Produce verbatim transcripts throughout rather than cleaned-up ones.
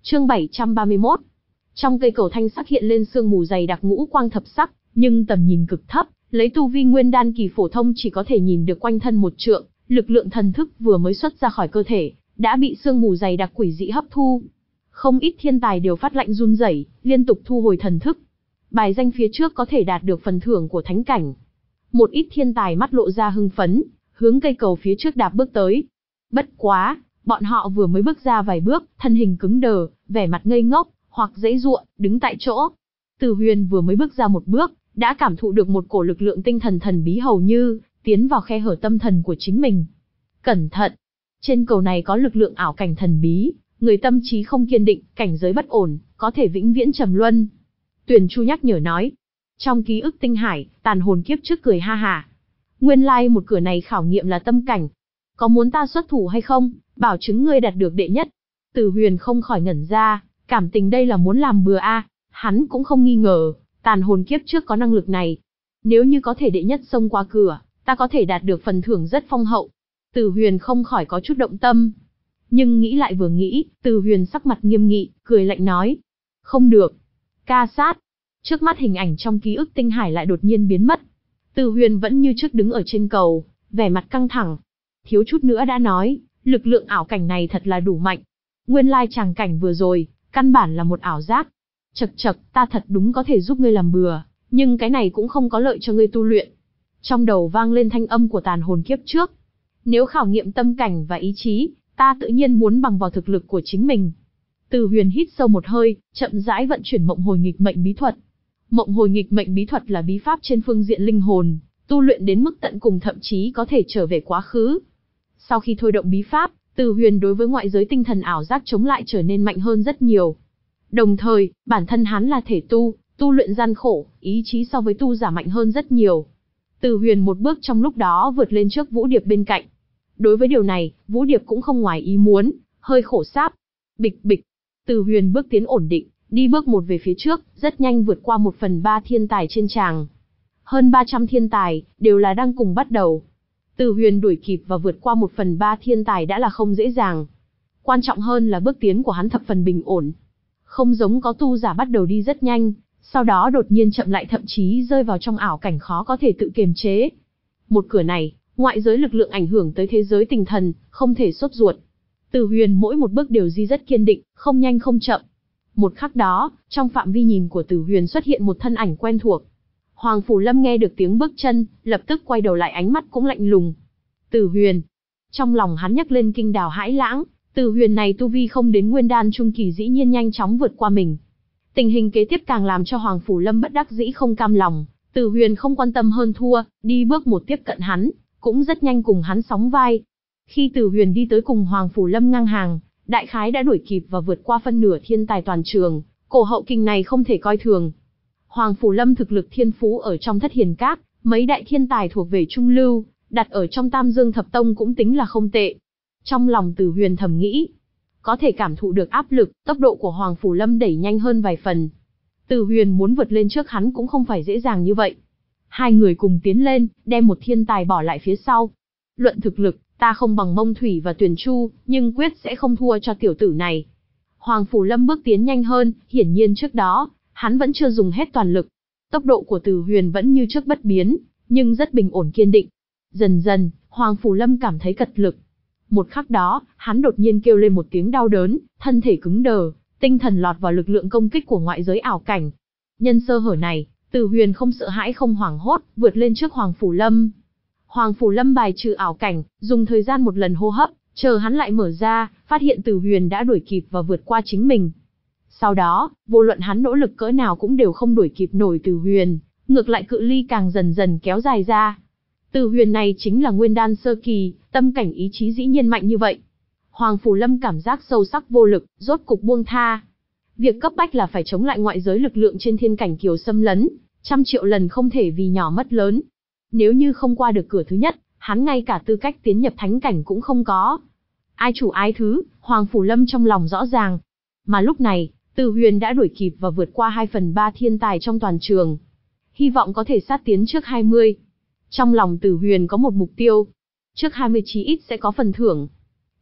Chương bảy trăm ba mươi mốt. Trong cây cầu thanh sắc hiện lên sương mù dày đặc ngũ quang thập sắc, nhưng tầm nhìn cực thấp, lấy tu vi nguyên đan kỳ phổ thông chỉ có thể nhìn được quanh thân một trượng, lực lượng thần thức vừa mới xuất ra khỏi cơ thể, đã bị sương mù dày đặc quỷ dị hấp thu. Không ít thiên tài đều phát lạnh run rẩy, liên tục thu hồi thần thức. Bài danh phía trước có thể đạt được phần thưởng của thánh cảnh. Một ít thiên tài mắt lộ ra hưng phấn, hướng cây cầu phía trước đạp bước tới. Bất quá, bọn họ vừa mới bước ra vài bước, thân hình cứng đờ, vẻ mặt ngây ngốc, hoặc giãy giụa, đứng tại chỗ. Từ Huyền vừa mới bước ra một bước, đã cảm thụ được một cổ lực lượng tinh thần thần bí hầu như tiến vào khe hở tâm thần của chính mình. Cẩn thận! Trên cầu này có lực lượng ảo cảnh thần bí, người tâm trí không kiên định, cảnh giới bất ổn, có thể vĩnh viễn trầm luân. Tuyền Chu nhắc nhở nói. Trong ký ức tinh hải, tàn hồn kiếp trước cười ha hả. Nguyên lai một cửa này khảo nghiệm là tâm cảnh. Có muốn ta xuất thủ hay không, bảo chứng ngươi đạt được đệ nhất. Từ Huyền không khỏi ngẩn ra, cảm tình đây là muốn làm bừa a. À. Hắn cũng không nghi ngờ, tàn hồn kiếp trước có năng lực này. Nếu như có thể đệ nhất xông qua cửa, ta có thể đạt được phần thưởng rất phong hậu. Từ Huyền không khỏi có chút động tâm. Nhưng nghĩ lại vừa nghĩ, Từ Huyền sắc mặt nghiêm nghị, cười lạnh nói. Không được. Ca sát. Trước mắt hình ảnh trong ký ức tinh hải lại đột nhiên biến mất. Từ Huyền vẫn như trước đứng ở trên cầu, vẻ mặt căng thẳng. Thiếu chút nữa đã nói, lực lượng ảo cảnh này thật là đủ mạnh. Nguyên lai tràng cảnh vừa rồi, căn bản là một ảo giác. Chậc chậc, ta thật đúng có thể giúp ngươi làm bừa, nhưng cái này cũng không có lợi cho ngươi tu luyện. Trong đầu vang lên thanh âm của tàn hồn kiếp trước. Nếu khảo nghiệm tâm cảnh và ý chí, ta tự nhiên muốn bằng vào thực lực của chính mình. Từ Huyền hít sâu một hơi, chậm rãi vận chuyển mộng hồi nghịch mệnh bí thuật. Mộng hồi nghịch mệnh bí thuật là bí pháp trên phương diện linh hồn, tu luyện đến mức tận cùng thậm chí có thể trở về quá khứ. Sau khi thôi động bí pháp, Từ Huyền đối với ngoại giới tinh thần ảo giác chống lại trở nên mạnh hơn rất nhiều. Đồng thời, bản thân hắn là thể tu, tu luyện gian khổ, ý chí so với tu giả mạnh hơn rất nhiều. Từ Huyền một bước trong lúc đó vượt lên trước Vũ Điệp bên cạnh. Đối với điều này, Vũ Điệp cũng không ngoài ý muốn, hơi khổ sáp. Bịch bịch, Từ Huyền bước tiến ổn định, đi bước một về phía trước, rất nhanh vượt qua một phần ba thiên tài trên tràng. Hơn ba trăm thiên tài, đều là đang cùng bắt đầu. Từ Huyền đuổi kịp và vượt qua một phần ba thiên tài đã là không dễ dàng. Quan trọng hơn là bước tiến của hắn thập phần bình ổn. Không giống có tu giả bắt đầu đi rất nhanh, sau đó đột nhiên chậm lại thậm chí rơi vào trong ảo cảnh khó có thể tự kiềm chế. Một cửa này, ngoại giới lực lượng ảnh hưởng tới thế giới tinh thần, không thể sốt ruột. Từ Huyền mỗi một bước đều di rất kiên định, không nhanh không chậm. Một khắc đó, trong phạm vi nhìn của Từ Huyền xuất hiện một thân ảnh quen thuộc. Hoàng Phủ Lâm nghe được tiếng bước chân, lập tức quay đầu lại, ánh mắt cũng lạnh lùng. Từ Huyền. Trong lòng hắn nhấc lên kinh đào hãi lãng, Từ Huyền này tu vi không đến nguyên đan trung kỳ dĩ nhiên nhanh chóng vượt qua mình. Tình hình kế tiếp càng làm cho Hoàng Phủ Lâm bất đắc dĩ không cam lòng. Từ Huyền không quan tâm hơn thua, đi bước một tiếp cận hắn, cũng rất nhanh cùng hắn sóng vai. Khi Từ Huyền đi tới cùng Hoàng Phủ Lâm ngang hàng, đại khái đã đuổi kịp và vượt qua phân nửa thiên tài toàn trường, cổ hậu kình này không thể coi thường. Hoàng Phủ Lâm thực lực thiên phú ở trong Thất Hiền Các, mấy đại thiên tài thuộc về trung lưu, đặt ở trong Tam Dương Thập Tông cũng tính là không tệ. Trong lòng Từ Huyền thầm nghĩ, có thể cảm thụ được áp lực, tốc độ của Hoàng Phủ Lâm đẩy nhanh hơn vài phần. Từ Huyền muốn vượt lên trước hắn cũng không phải dễ dàng như vậy. Hai người cùng tiến lên, đem một thiên tài bỏ lại phía sau. Luận thực lực, ta không bằng Mông Thủy và Tuyền Chu, nhưng quyết sẽ không thua cho tiểu tử này. Hoàng Phủ Lâm bước tiến nhanh hơn, hiển nhiên trước đó, hắn vẫn chưa dùng hết toàn lực. Tốc độ của Từ Huyền vẫn như trước bất biến, nhưng rất bình ổn kiên định. Dần dần, Hoàng Phủ Lâm cảm thấy cật lực. Một khắc đó, hắn đột nhiên kêu lên một tiếng đau đớn, thân thể cứng đờ, tinh thần lọt vào lực lượng công kích của ngoại giới ảo cảnh. Nhân sơ hở này, Từ Huyền không sợ hãi không hoảng hốt, vượt lên trước Hoàng Phủ Lâm. Hoàng Phủ Lâm bài trừ ảo cảnh, dùng thời gian một lần hô hấp, chờ hắn lại mở ra, phát hiện Từ Huyền đã đuổi kịp và vượt qua chính mình. Sau đó, vô luận hắn nỗ lực cỡ nào cũng đều không đuổi kịp nổi Từ Huyền, ngược lại cự ly càng dần dần kéo dài ra. Từ Huyền này chính là nguyên đan sơ kỳ, tâm cảnh ý chí dĩ nhiên mạnh như vậy. Hoàng Phủ Lâm cảm giác sâu sắc vô lực, rốt cục buông tha. Việc cấp bách là phải chống lại ngoại giới lực lượng trên thiên cảnh kiều xâm lấn, trăm triệu lần không thể vì nhỏ mất lớn. Nếu như không qua được cửa thứ nhất, hắn ngay cả tư cách tiến nhập thánh cảnh cũng không có. Ai chủ ai thứ, Hoàng Phủ Lâm trong lòng rõ ràng. Mà lúc này, Từ Huyền đã đuổi kịp và vượt qua hai phần ba thiên tài trong toàn trường. Hy vọng có thể sát tiến trước hai mươi. Trong lòng Từ Huyền có một mục tiêu. Trước hai mươi chí ít sẽ có phần thưởng.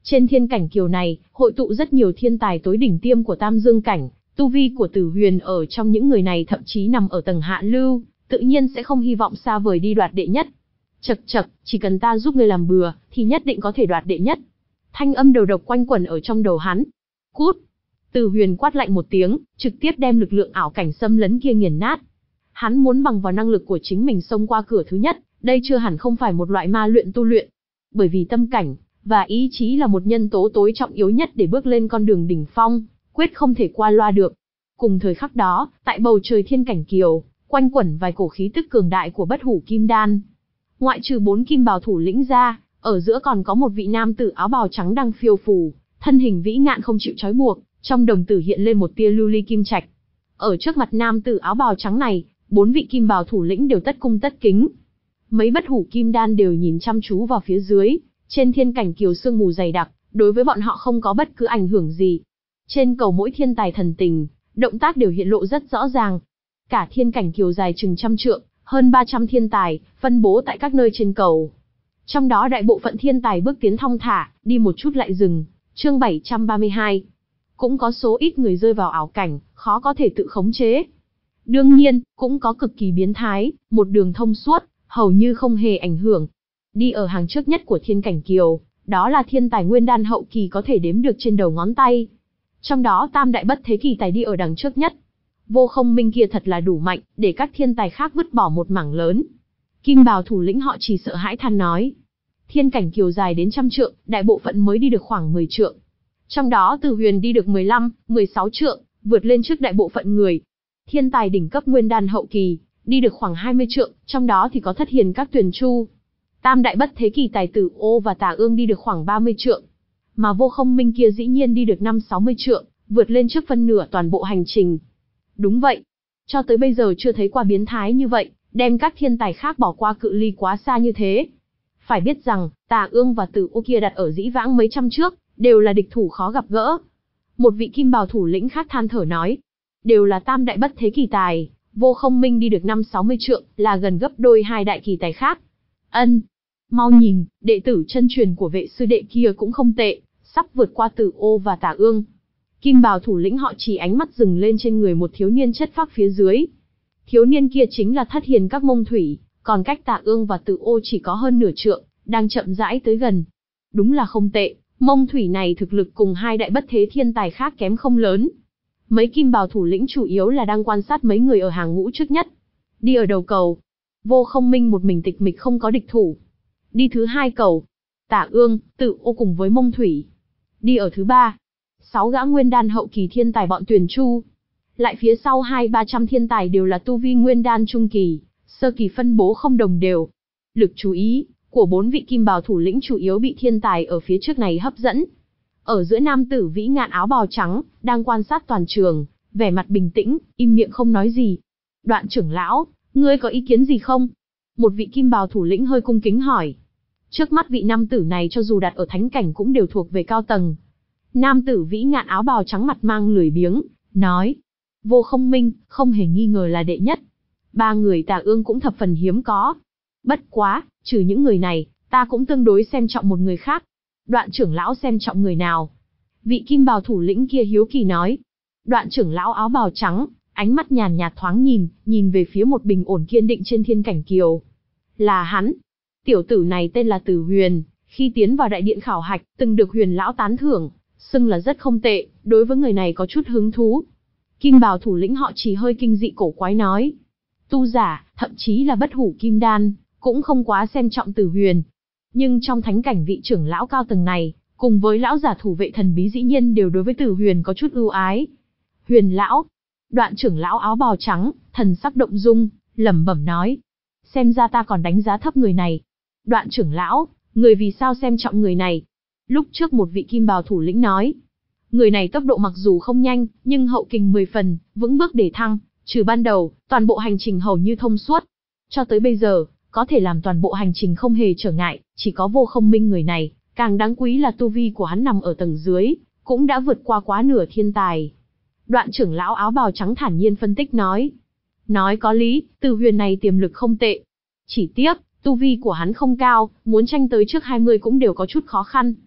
Trên thiên cảnh kiều này, hội tụ rất nhiều thiên tài tối đỉnh tiêm của Tam Dương cảnh, tu vi của Tử Huyền ở trong những người này thậm chí nằm ở tầng hạ lưu, tự nhiên sẽ không hy vọng xa vời đi đoạt đệ nhất. Chậc chậc, chỉ cần ta giúp ngươi làm bừa, thì nhất định có thể đoạt đệ nhất. Thanh âm đầu độc quanh quẩn ở trong đầu hắn. Cút! Tử Huyền quát lạnh một tiếng, trực tiếp đem lực lượng ảo cảnh xâm lấn kia nghiền nát. Hắn muốn bằng vào năng lực của chính mình xông qua cửa thứ nhất, đây chưa hẳn không phải một loại ma luyện tu luyện. Bởi vì tâm cảnh và ý chí là một nhân tố tối trọng yếu nhất để bước lên con đường đỉnh phong, quyết không thể qua loa được. Cùng thời khắc đó, tại bầu trời thiên cảnh kiều, quanh quẩn vài cổ khí tức cường đại của Bất Hủ Kim Đan. Ngoại trừ bốn kim bào thủ lĩnh ra, ở giữa còn có một vị nam tử áo bào trắng đang phiêu phù, thân hình vĩ ngạn không chịu trói buộc, trong đồng tử hiện lên một tia lưu ly kim trạch. Ở trước mặt nam tử áo bào trắng này, bốn vị kim bào thủ lĩnh đều tất cung tất kính. Mấy Bất Hủ Kim Đan đều nhìn chăm chú vào phía dưới, trên thiên cảnh kiều sương mù dày đặc, đối với bọn họ không có bất cứ ảnh hưởng gì. Trên cầu mỗi thiên tài thần tình, động tác đều hiện lộ rất rõ ràng. Cả thiên cảnh kiều dài chừng trăm trượng, hơn ba trăm thiên tài, phân bố tại các nơi trên cầu. Trong đó đại bộ phận thiên tài bước tiến thong thả, đi một chút lại dừng. Chương bảy trăm ba mươi hai. Cũng có số ít người rơi vào ảo cảnh, khó có thể tự khống chế. Đương nhiên, cũng có cực kỳ biến thái, một đường thông suốt, hầu như không hề ảnh hưởng. Đi ở hàng trước nhất của thiên cảnh kiều, đó là thiên tài nguyên đan hậu kỳ có thể đếm được trên đầu ngón tay. Trong đó tam đại bất thế kỳ tài đi ở đằng trước nhất. Vô Không Minh kia thật là đủ mạnh, để các thiên tài khác vứt bỏ một mảng lớn. Kim bào thủ lĩnh họ chỉ sợ hãi than nói. Thiên cảnh kiều dài đến trăm trượng, đại bộ phận mới đi được khoảng mười trượng. Trong đó Tử Huyền đi được mười lăm, mười sáu trượng, vượt lên trước đại bộ phận người. Thiên tài đỉnh cấp nguyên đan hậu kỳ, đi được khoảng hai mươi trượng, trong đó thì có Thất Hiền các Tuyền Chu. Tam đại bất thế kỳ tài Tử Ô và Tà Ương đi được khoảng ba mươi trượng. Mà Vô Không Minh kia dĩ nhiên đi được năm sáu mươi trượng, vượt lên trước phân nửa toàn bộ hành trình. Đúng vậy. Cho tới bây giờ chưa thấy qua biến thái như vậy, đem các thiên tài khác bỏ qua cự ly quá xa như thế. Phải biết rằng, Tà Ương và Tử Ô kia đặt ở dĩ vãng mấy trăm trước, đều là địch thủ khó gặp gỡ. Một vị kim bào thủ lĩnh khác than thở nói. Đều là tam đại bất thế kỳ tài, Vô Không Minh đi được năm sáu mươi trượng, là gần gấp đôi hai đại kỳ tài khác. Ân, mau nhìn, đệ tử chân truyền của vệ sư đệ kia cũng không tệ, sắp vượt qua Tử Ô và Tà Ương. Kim bào thủ lĩnh họ chỉ ánh mắt dừng lên trên người một thiếu niên chất phác phía dưới. Thiếu niên kia chính là Thất Hiền các Mông Thủy, còn cách Tà Ương và Tử Ô chỉ có hơn nửa trượng, đang chậm rãi tới gần. Đúng là không tệ, Mông Thủy này thực lực cùng hai đại bất thế thiên tài khác kém không lớn. Mấy kim bào thủ lĩnh chủ yếu là đang quan sát mấy người ở hàng ngũ trước nhất. Đi ở đầu cầu, Vô Không Minh một mình tịch mịch không có địch thủ. Đi thứ hai cầu, Tà Ương, Tử Ô cùng với Mông Thủy. Đi ở thứ ba, sáu gã nguyên đan hậu kỳ thiên tài bọn Tuyền Chu. Lại phía sau hai ba trăm thiên tài đều là tu vi nguyên đan trung kỳ, sơ kỳ phân bố không đồng đều. Lực chú ý của bốn vị kim bào thủ lĩnh chủ yếu bị thiên tài ở phía trước này hấp dẫn. Ở giữa nam tử vĩ ngạn áo bào trắng, đang quan sát toàn trường, vẻ mặt bình tĩnh, im miệng không nói gì. Đoạn trưởng lão, ngươi có ý kiến gì không? Một vị kim bào thủ lĩnh hơi cung kính hỏi. Trước mắt vị nam tử này cho dù đặt ở thánh cảnh cũng đều thuộc về cao tầng. Nam tử vĩ ngạn áo bào trắng mặt mang lười biếng, nói. Vô Không Minh, không hề nghi ngờ là đệ nhất. Ba người Tà Ương cũng thập phần hiếm có. Bất quá, trừ những người này, ta cũng tương đối xem trọng một người khác. Đoạn trưởng lão xem trọng người nào? Vị kim bào thủ lĩnh kia hiếu kỳ nói. Đoạn trưởng lão áo bào trắng, ánh mắt nhàn nhạt thoáng nhìn, nhìn về phía một bình ổn kiên định trên thiên cảnh kiều. Là hắn. Tiểu tử này tên là Tử Huyền, khi tiến vào đại điện khảo hạch, từng được Huyền lão tán thưởng, xưng là rất không tệ, đối với người này có chút hứng thú. Kim bào thủ lĩnh họ chỉ hơi kinh dị cổ quái nói. Tu giả, thậm chí là Bất Hủ Kim Đan, cũng không quá xem trọng Tử Huyền. Nhưng trong thánh cảnh vị trưởng lão cao tầng này, cùng với lão giả thủ vệ thần bí dĩ nhiên đều đối với Tử Huyền có chút ưu ái. Huyền lão, đoạn trưởng lão áo bào trắng, thần sắc động dung, lẩm bẩm nói. Xem ra ta còn đánh giá thấp người này. Đoạn trưởng lão, người vì sao xem trọng người này? Lúc trước một vị kim bào thủ lĩnh nói. Người này tốc độ mặc dù không nhanh, nhưng hậu kình mười phần, vững bước để thăng, trừ ban đầu, toàn bộ hành trình hầu như thông suốt. Cho tới bây giờ, có thể làm toàn bộ hành trình không hề trở ngại, chỉ có Vô Không Minh người này, càng đáng quý là tu vi của hắn nằm ở tầng dưới, cũng đã vượt qua quá nửa thiên tài. Đoạn trưởng lão áo bào trắng thản nhiên phân tích nói. Nói có lý, Tử Huyền này tiềm lực không tệ. Chỉ tiếc, tu vi của hắn không cao, muốn tranh tới trước hai mươi cũng đều có chút khó khăn.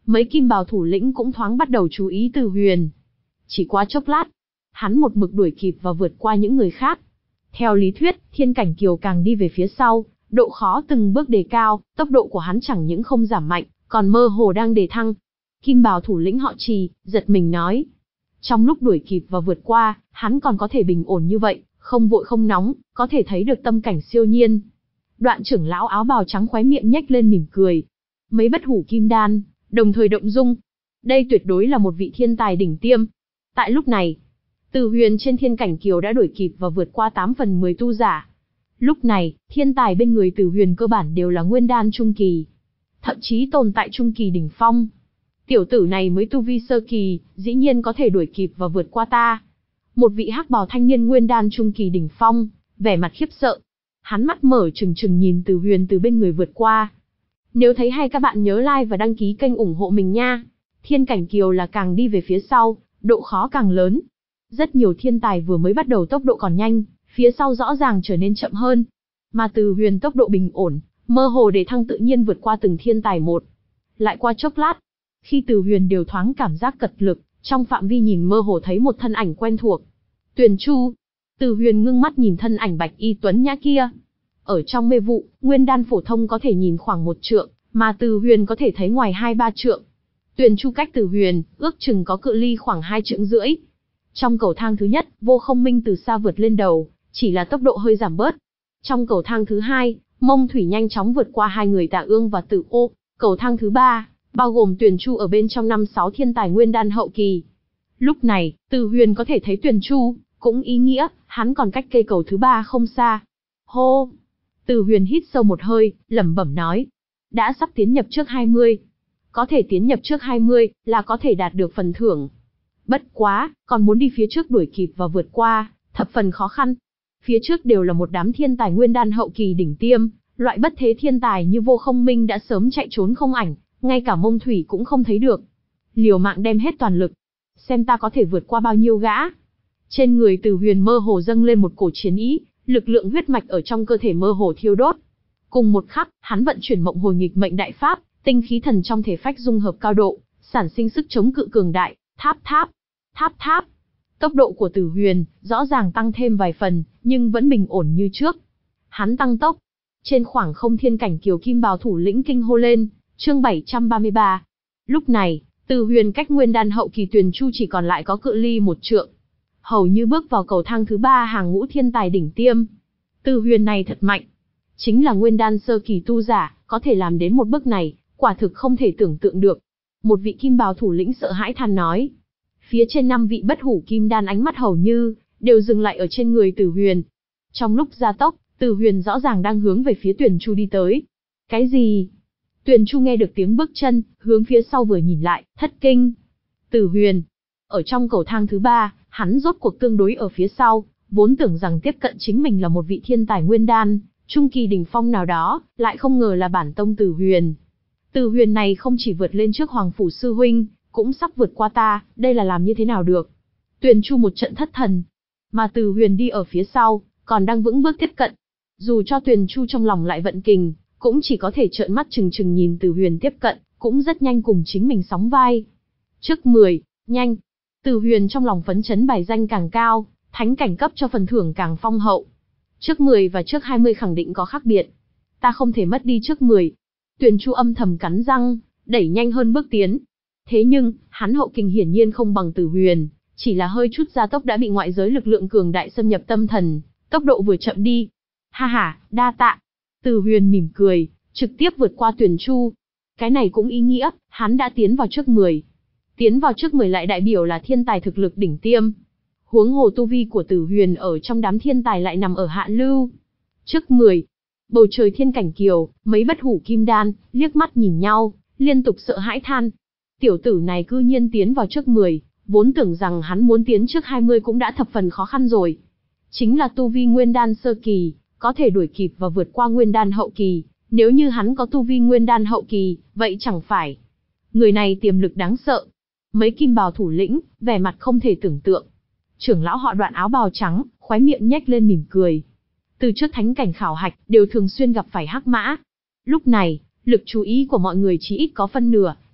Mấy kim bào thủ lĩnh cũng thoáng bắt đầu chú ý Từ Huyền. Chỉ qua chốc lát, hắn một mực đuổi kịp và vượt qua những người khác. Theo lý thuyết, Thiên Cảnh Kiều càng đi về phía sau, độ khó từng bước đề cao, tốc độ của hắn chẳng những không giảm mạnh, còn mơ hồ đang đề thăng. Kim bào thủ lĩnh họ Trì, giật mình nói. Trong lúc đuổi kịp và vượt qua, hắn còn có thể bình ổn như vậy, không vội không nóng, có thể thấy được tâm cảnh siêu nhiên. Đoạn trưởng lão áo bào trắng khóe miệng nhếch lên mỉm cười. Mấy bất hủ kim đan, đồng thời động dung. Đây tuyệt đối là một vị thiên tài đỉnh tiêm. Tại lúc này, Từ Huyền trên Thiên Cảnh Kiều đã đuổi kịp và vượt qua tám phần mười tu giả. Lúc này, thiên tài bên người Từ Huyền cơ bản đều là nguyên đan trung kỳ, thậm chí tồn tại trung kỳ đỉnh phong. Tiểu tử này mới tu vi sơ kỳ, dĩ nhiên có thể đuổi kịp và vượt qua ta. Một vị hắc bào thanh niên nguyên đan trung kỳ đỉnh phong, vẻ mặt khiếp sợ. Hắn mắt mở trừng trừng nhìn Từ Huyền từ bên người vượt qua. Nếu thấy hay các bạn nhớ like và đăng ký kênh ủng hộ mình nha. Thiên Cảnh Kiều là càng đi về phía sau, độ khó càng lớn. Rất nhiều thiên tài vừa mới bắt đầu tốc độ còn nhanh, phía sau rõ ràng trở nên chậm hơn. Mà Từ Huyền tốc độ bình ổn, mơ hồ để thăng tự nhiên vượt qua từng thiên tài một. Lại qua chốc lát, khi Từ Huyền đều thoáng cảm giác cật lực, trong phạm vi nhìn mơ hồ thấy một thân ảnh quen thuộc. Tuyền Chu. Từ Huyền ngưng mắt nhìn thân ảnh bạch y tuấn nhã kia. Ở trong mê vụ, nguyên đan phổ thông có thể nhìn khoảng một trượng, mà Từ Huyền có thể thấy ngoài hai ba trượng. Tuyền Chu cách Từ Huyền, ước chừng có cự ly khoảng hai trượng rưỡi. Trong cầu thang thứ nhất, Vô Không Minh từ xa vượt lên đầu, chỉ là tốc độ hơi giảm bớt. Trong cầu thang thứ hai, Mông Thủy nhanh chóng vượt qua hai người Tạ Ương và Tử Ô. Cầu thang thứ ba, bao gồm Tuyền Chu ở bên trong năm sáu thiên tài nguyên đan hậu kỳ. Lúc này, Từ Huyền có thể thấy Tuyền Chu, cũng ý nghĩa, hắn còn cách cây cầu thứ ba không xa. Hô! Từ Huyền hít sâu một hơi, lẩm bẩm nói. Đã sắp tiến nhập trước hai mươi. Có thể tiến nhập trước hai mươi, là có thể đạt được phần thưởng. Bất quá, còn muốn đi phía trước đuổi kịp và vượt qua, thập phần khó khăn. Phía trước đều là một đám thiên tài nguyên đan hậu kỳ đỉnh tiêm, loại bất thế thiên tài như Vô Không Minh đã sớm chạy trốn không ảnh, ngay cả Mông Thủy cũng không thấy được. Liều mạng đem hết toàn lực, xem ta có thể vượt qua bao nhiêu gã. Trên người Từ Huyền mơ hồ dâng lên một cổ chiến ý, lực lượng huyết mạch ở trong cơ thể mơ hồ thiêu đốt. Cùng một khắc, hắn vận chuyển Mộng Hồi Nghịch Mệnh Đại Pháp, tinh khí thần trong thể phách dung hợp cao độ, sản sinh sức chống cự cường đại, tháp tháp, tháp tháp. Tốc độ của Từ Huyền rõ ràng tăng thêm vài phần, nhưng vẫn bình ổn như trước. Hắn tăng tốc. Trên khoảng không Thiên Cảnh Kiều kim bào thủ lĩnh kinh hô lên, chương bảy trăm ba mươi ba. Lúc này, Từ Huyền cách nguyên đan hậu kỳ Tuyền Chu chỉ còn lại có cự ly một trượng. Hầu như bước vào cầu thang thứ ba hàng ngũ thiên tài đỉnh tiêm. Từ Huyền này thật mạnh. Chính là nguyên đan sơ kỳ tu giả, có thể làm đến một bước này, quả thực không thể tưởng tượng được. Một vị kim bào thủ lĩnh sợ hãi than nói. Phía trên năm vị bất hủ kim đan ánh mắt hầu như đều dừng lại ở trên người Từ Huyền. Trong lúc gia tốc, Từ Huyền rõ ràng đang hướng về phía Tuyền Chu đi tới. Cái gì? Tuyền Chu nghe được tiếng bước chân, hướng phía sau vừa nhìn lại, thất kinh. Từ Huyền. Ở trong cầu thang thứ ba, hắn rốt cuộc tương đối ở phía sau, vốn tưởng rằng tiếp cận chính mình là một vị thiên tài nguyên đan, trung kỳ đỉnh phong nào đó, lại không ngờ là bản tông Từ Huyền. Từ Huyền này không chỉ vượt lên trước Hoàng Phủ Sư Huynh, cũng sắp vượt qua ta, đây là làm như thế nào được? Tuyền Chu một trận thất thần. Mà Từ Huyền đi ở phía sau, còn đang vững bước tiếp cận. Dù cho Tuyền Chu trong lòng lại vận kình, cũng chỉ có thể trợn mắt trừng trừng nhìn Từ Huyền tiếp cận, cũng rất nhanh cùng chính mình sóng vai. Trước mười, nhanh. Từ Huyền trong lòng phấn chấn bài danh càng cao, thánh cảnh cấp cho phần thưởng càng phong hậu. Trước mười và trước hai mươi khẳng định có khác biệt. Ta không thể mất đi trước mười. Tuyền Chu âm thầm cắn răng, đẩy nhanh hơn bước tiến. Thế nhưng, hắn hậu kình hiển nhiên không bằng Từ Huyền, chỉ là hơi chút gia tốc đã bị ngoại giới lực lượng cường đại xâm nhập tâm thần, tốc độ vừa chậm đi. Ha ha, đa tạ. Từ Huyền mỉm cười, trực tiếp vượt qua Tuyền Chu. Cái này cũng ý nghĩa, hắn đã tiến vào trước mười. Tiến vào trước mười lại đại biểu là thiên tài thực lực đỉnh tiêm. Huống hồ tu vi của Từ Huyền ở trong đám thiên tài lại nằm ở hạ lưu. Trước mười. Bầu trời Thiên Cảnh Kiều, mấy bất hủ kim đan, liếc mắt nhìn nhau, liên tục sợ hãi than. Tiểu tử này cư nhiên tiến vào trước mười, vốn tưởng rằng hắn muốn tiến trước hai mươi cũng đã thập phần khó khăn rồi. Chính là tu vi nguyên đan sơ kỳ, có thể đuổi kịp và vượt qua nguyên đan hậu kỳ, nếu như hắn có tu vi nguyên đan hậu kỳ, vậy chẳng phải. Người này tiềm lực đáng sợ. Mấy kim bào thủ lĩnh, vẻ mặt không thể tưởng tượng. Trưởng lão họ Đoạn áo bào trắng, khóe miệng nhếch lên mỉm cười. Từ trước thánh cảnh khảo hạch, đều thường xuyên gặp phải hắc mã. Lúc này, lực chú ý của mọi người chỉ ít có phân nửa,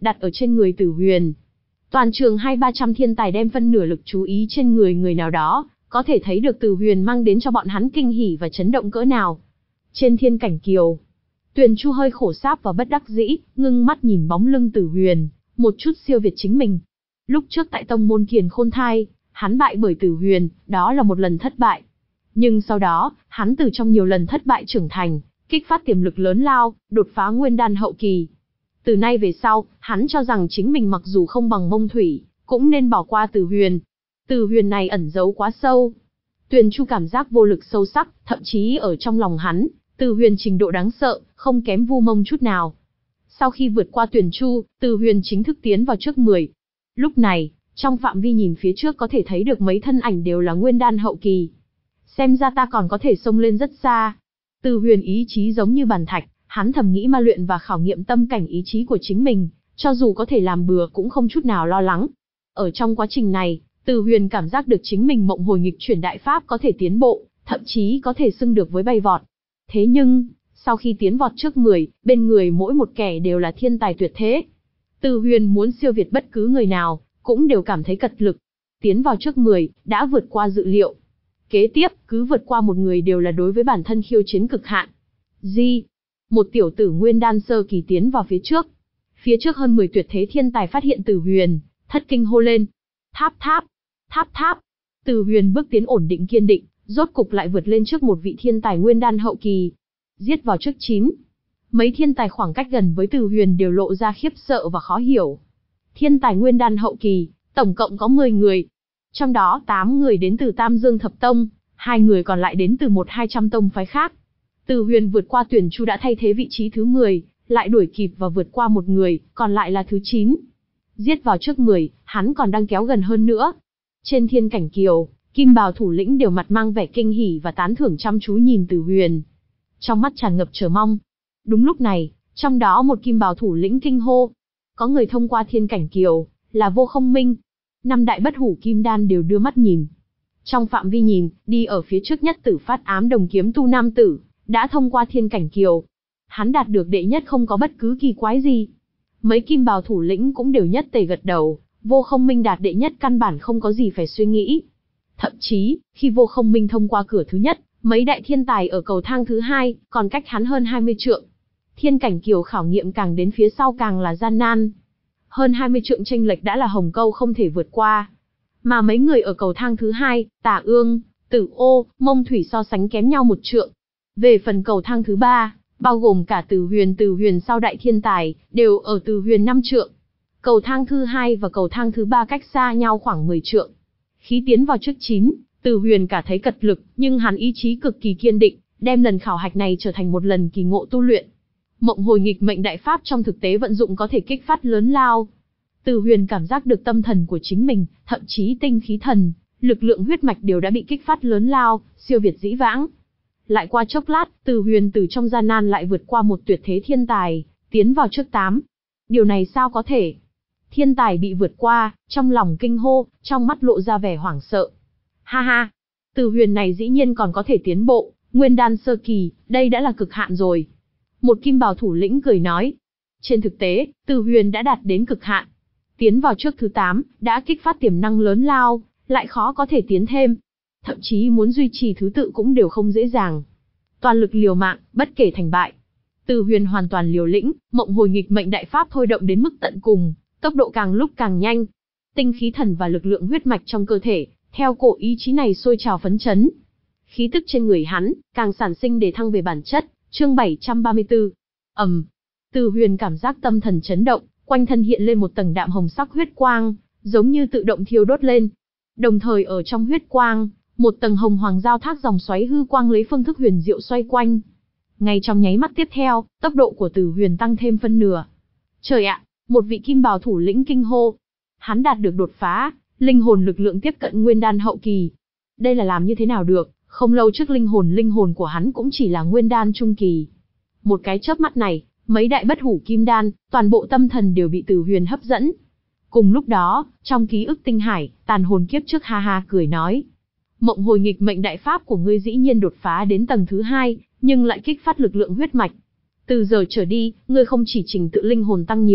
đặt ở trên người Tử Huyền. Toàn trường hai ba trăm thiên tài đem phân nửa lực chú ý trên người người nào đó, có thể thấy được Tử Huyền mang đến cho bọn hắn kinh hỉ và chấn động cỡ nào. Trên thiên cảnh kiều, Tuyền Chu hơi khổ sáp và bất đắc dĩ, ngưng mắt nhìn bóng lưng Tử Huyền, một chút siêu việt chính mình. Lúc trước tại tông môn Kiền Khôn Thai, hắn bại bởi Tử Huyền, đó là một lần thất bại. Nhưng sau đó, hắn từ trong nhiều lần thất bại trưởng thành, kích phát tiềm lực lớn lao, đột phá nguyên đan hậu kỳ. Từ nay về sau, hắn cho rằng chính mình mặc dù không bằng Mông Thủy, cũng nên bỏ qua Tử Huyền. Tử Huyền này ẩn giấu quá sâu. Tuyền Chu cảm giác vô lực sâu sắc, thậm chí ở trong lòng hắn, Tử Huyền trình độ đáng sợ, không kém Vu Mông chút nào. Sau khi vượt qua Tuyền Chu, Tử Huyền chính thức tiến vào trước mười. Lúc này, trong phạm vi nhìn phía trước có thể thấy được mấy thân ảnh đều là nguyên đan hậu kỳ. Xem ra ta còn có thể xông lên rất xa. Tử Huyền ý chí giống như bàn thạch, hắn thầm nghĩ ma luyện và khảo nghiệm tâm cảnh ý chí của chính mình, cho dù có thể làm bừa cũng không chút nào lo lắng. Ở trong quá trình này, Tử Huyền cảm giác được chính mình mộng hồi nghịch chuyển đại pháp có thể tiến bộ, thậm chí có thể xưng được với bay vọt. Thế nhưng, sau khi tiến vọt trước mười, bên người mỗi một kẻ đều là thiên tài tuyệt thế. Tử Huyền muốn siêu việt bất cứ người nào, cũng đều cảm thấy cật lực. Tiến vào trước mười, đã vượt qua dự liệu. Kế tiếp, cứ vượt qua một người đều là đối với bản thân khiêu chiến cực hạn. Di, một tiểu tử nguyên đan sơ kỳ tiến vào phía trước. Phía trước hơn mười tuyệt thế thiên tài phát hiện Tử Huyền, thất kinh hô lên. Tháp tháp, tháp tháp. Tử Huyền bước tiến ổn định kiên định, rốt cục lại vượt lên trước một vị thiên tài nguyên đan hậu kỳ. Giết vào trước chín. Mấy thiên tài khoảng cách gần với Tử Huyền đều lộ ra khiếp sợ và khó hiểu. Thiên tài nguyên đan hậu kỳ, tổng cộng có mười người. Trong đó tám người đến từ Tam Dương Thập Tông, hai người còn lại đến từ một hai trăm tông phái khác. Tử Huyền vượt qua Tuyền Chu đã thay thế vị trí thứ mười, lại đuổi kịp và vượt qua một người, còn lại là thứ chín. Giết vào trước mười, hắn còn đang kéo gần hơn nữa. Trên thiên cảnh kiều, Kim Bào thủ lĩnh đều mặt mang vẻ kinh hỉ và tán thưởng chăm chú nhìn Tử Huyền. Trong mắt tràn ngập chờ mong. Đúng lúc này, trong đó một Kim Bào thủ lĩnh kinh hô. Có người thông qua thiên cảnh kiều, là Vô Không Minh. Năm đại bất hủ kim đan đều đưa mắt nhìn. Trong phạm vi nhìn, đi ở phía trước nhất Tử Phát Ám Đồng kiếm tu nam tử, đã thông qua thiên cảnh kiều. Hắn đạt được đệ nhất không có bất cứ kỳ quái gì. Mấy Kim Bào thủ lĩnh cũng đều nhất tề gật đầu, Vô Không Minh đạt đệ nhất căn bản không có gì phải suy nghĩ. Thậm chí, khi Vô Không Minh thông qua cửa thứ nhất, mấy đại thiên tài ở cầu thang thứ hai, còn cách hắn hơn hai mươi trượng. Thiên cảnh kiều khảo nghiệm càng đến phía sau càng là gian nan. Hơn hai mươi trượng chênh lệch đã là hồng câu không thể vượt qua. Mà mấy người ở cầu thang thứ hai, Tả Ương, Tử Ô, Mông Thủy so sánh kém nhau một trượng. Về phần cầu thang thứ ba, bao gồm cả Tử Huyền Tử Huyền sau đại thiên tài, đều ở Tử Huyền năm trượng. Cầu thang thứ hai và cầu thang thứ ba cách xa nhau khoảng mười trượng. Khí tiến vào trước chín, Tử Huyền cả thấy cật lực, nhưng hắn ý chí cực kỳ kiên định, đem lần khảo hạch này trở thành một lần kỳ ngộ tu luyện. Mộng hồi nghịch mệnh đại pháp trong thực tế vận dụng có thể kích phát lớn lao. Tử Huyền cảm giác được tâm thần của chính mình, thậm chí tinh khí thần, lực lượng huyết mạch đều đã bị kích phát lớn lao, siêu việt dĩ vãng. Lại qua chốc lát, Tử Huyền từ trong gian nan lại vượt qua một tuyệt thế thiên tài, tiến vào trước tám. Điều này sao có thể? Thiên tài bị vượt qua, trong lòng kinh hô, trong mắt lộ ra vẻ hoảng sợ. Ha ha, Tử Huyền này dĩ nhiên còn có thể tiến bộ, nguyên đan sơ kỳ, đây đã là cực hạn rồi. Một Kim Bào thủ lĩnh cười nói. Trên thực tế, Tử Huyền đã đạt đến cực hạn. Tiến vào trước thứ tám, đã kích phát tiềm năng lớn lao, lại khó có thể tiến thêm. Thậm chí muốn duy trì thứ tự cũng đều không dễ dàng. Toàn lực liều mạng, bất kể thành bại. Tử Huyền hoàn toàn liều lĩnh, mộng hồi nghịch mệnh đại pháp thôi động đến mức tận cùng, tốc độ càng lúc càng nhanh. Tinh khí thần và lực lượng huyết mạch trong cơ thể, theo cổ ý chí này sôi trào phấn chấn. Khí tức trên người hắn, càng sản sinh để thăng về bản chất. Chương bảy trăm ba mươi tư. Ầm. Um, Tử Huyền cảm giác tâm thần chấn động, quanh thân hiện lên một tầng đạm hồng sắc huyết quang, giống như tự động thiêu đốt lên. Đồng thời ở trong huyết quang, một tầng hồng hoàng giao thác dòng xoáy hư quang lấy phương thức huyền diệu xoay quanh. Ngay trong nháy mắt tiếp theo, tốc độ của Tử Huyền tăng thêm phân nửa. Trời ạ, một vị Kim Bào thủ lĩnh kinh hô. Hắn đạt được đột phá, linh hồn lực lượng tiếp cận nguyên đan hậu kỳ. Đây là làm như thế nào được? Không lâu trước linh hồn linh hồn của hắn cũng chỉ là nguyên đan trung kỳ. Một cái chớp mắt này, mấy đại bất hủ kim đan, toàn bộ tâm thần đều bị Tử Huyền hấp dẫn. Cùng lúc đó, trong ký ức tinh hải, tàn hồn kiếp trước ha ha cười nói. Mộng hồi nghịch mệnh đại pháp của ngươi dĩ nhiên đột phá đến tầng thứ hai, nhưng lại kích phát lực lượng huyết mạch. Từ giờ trở đi, ngươi không chỉ trình tự linh hồn tăng nhiều,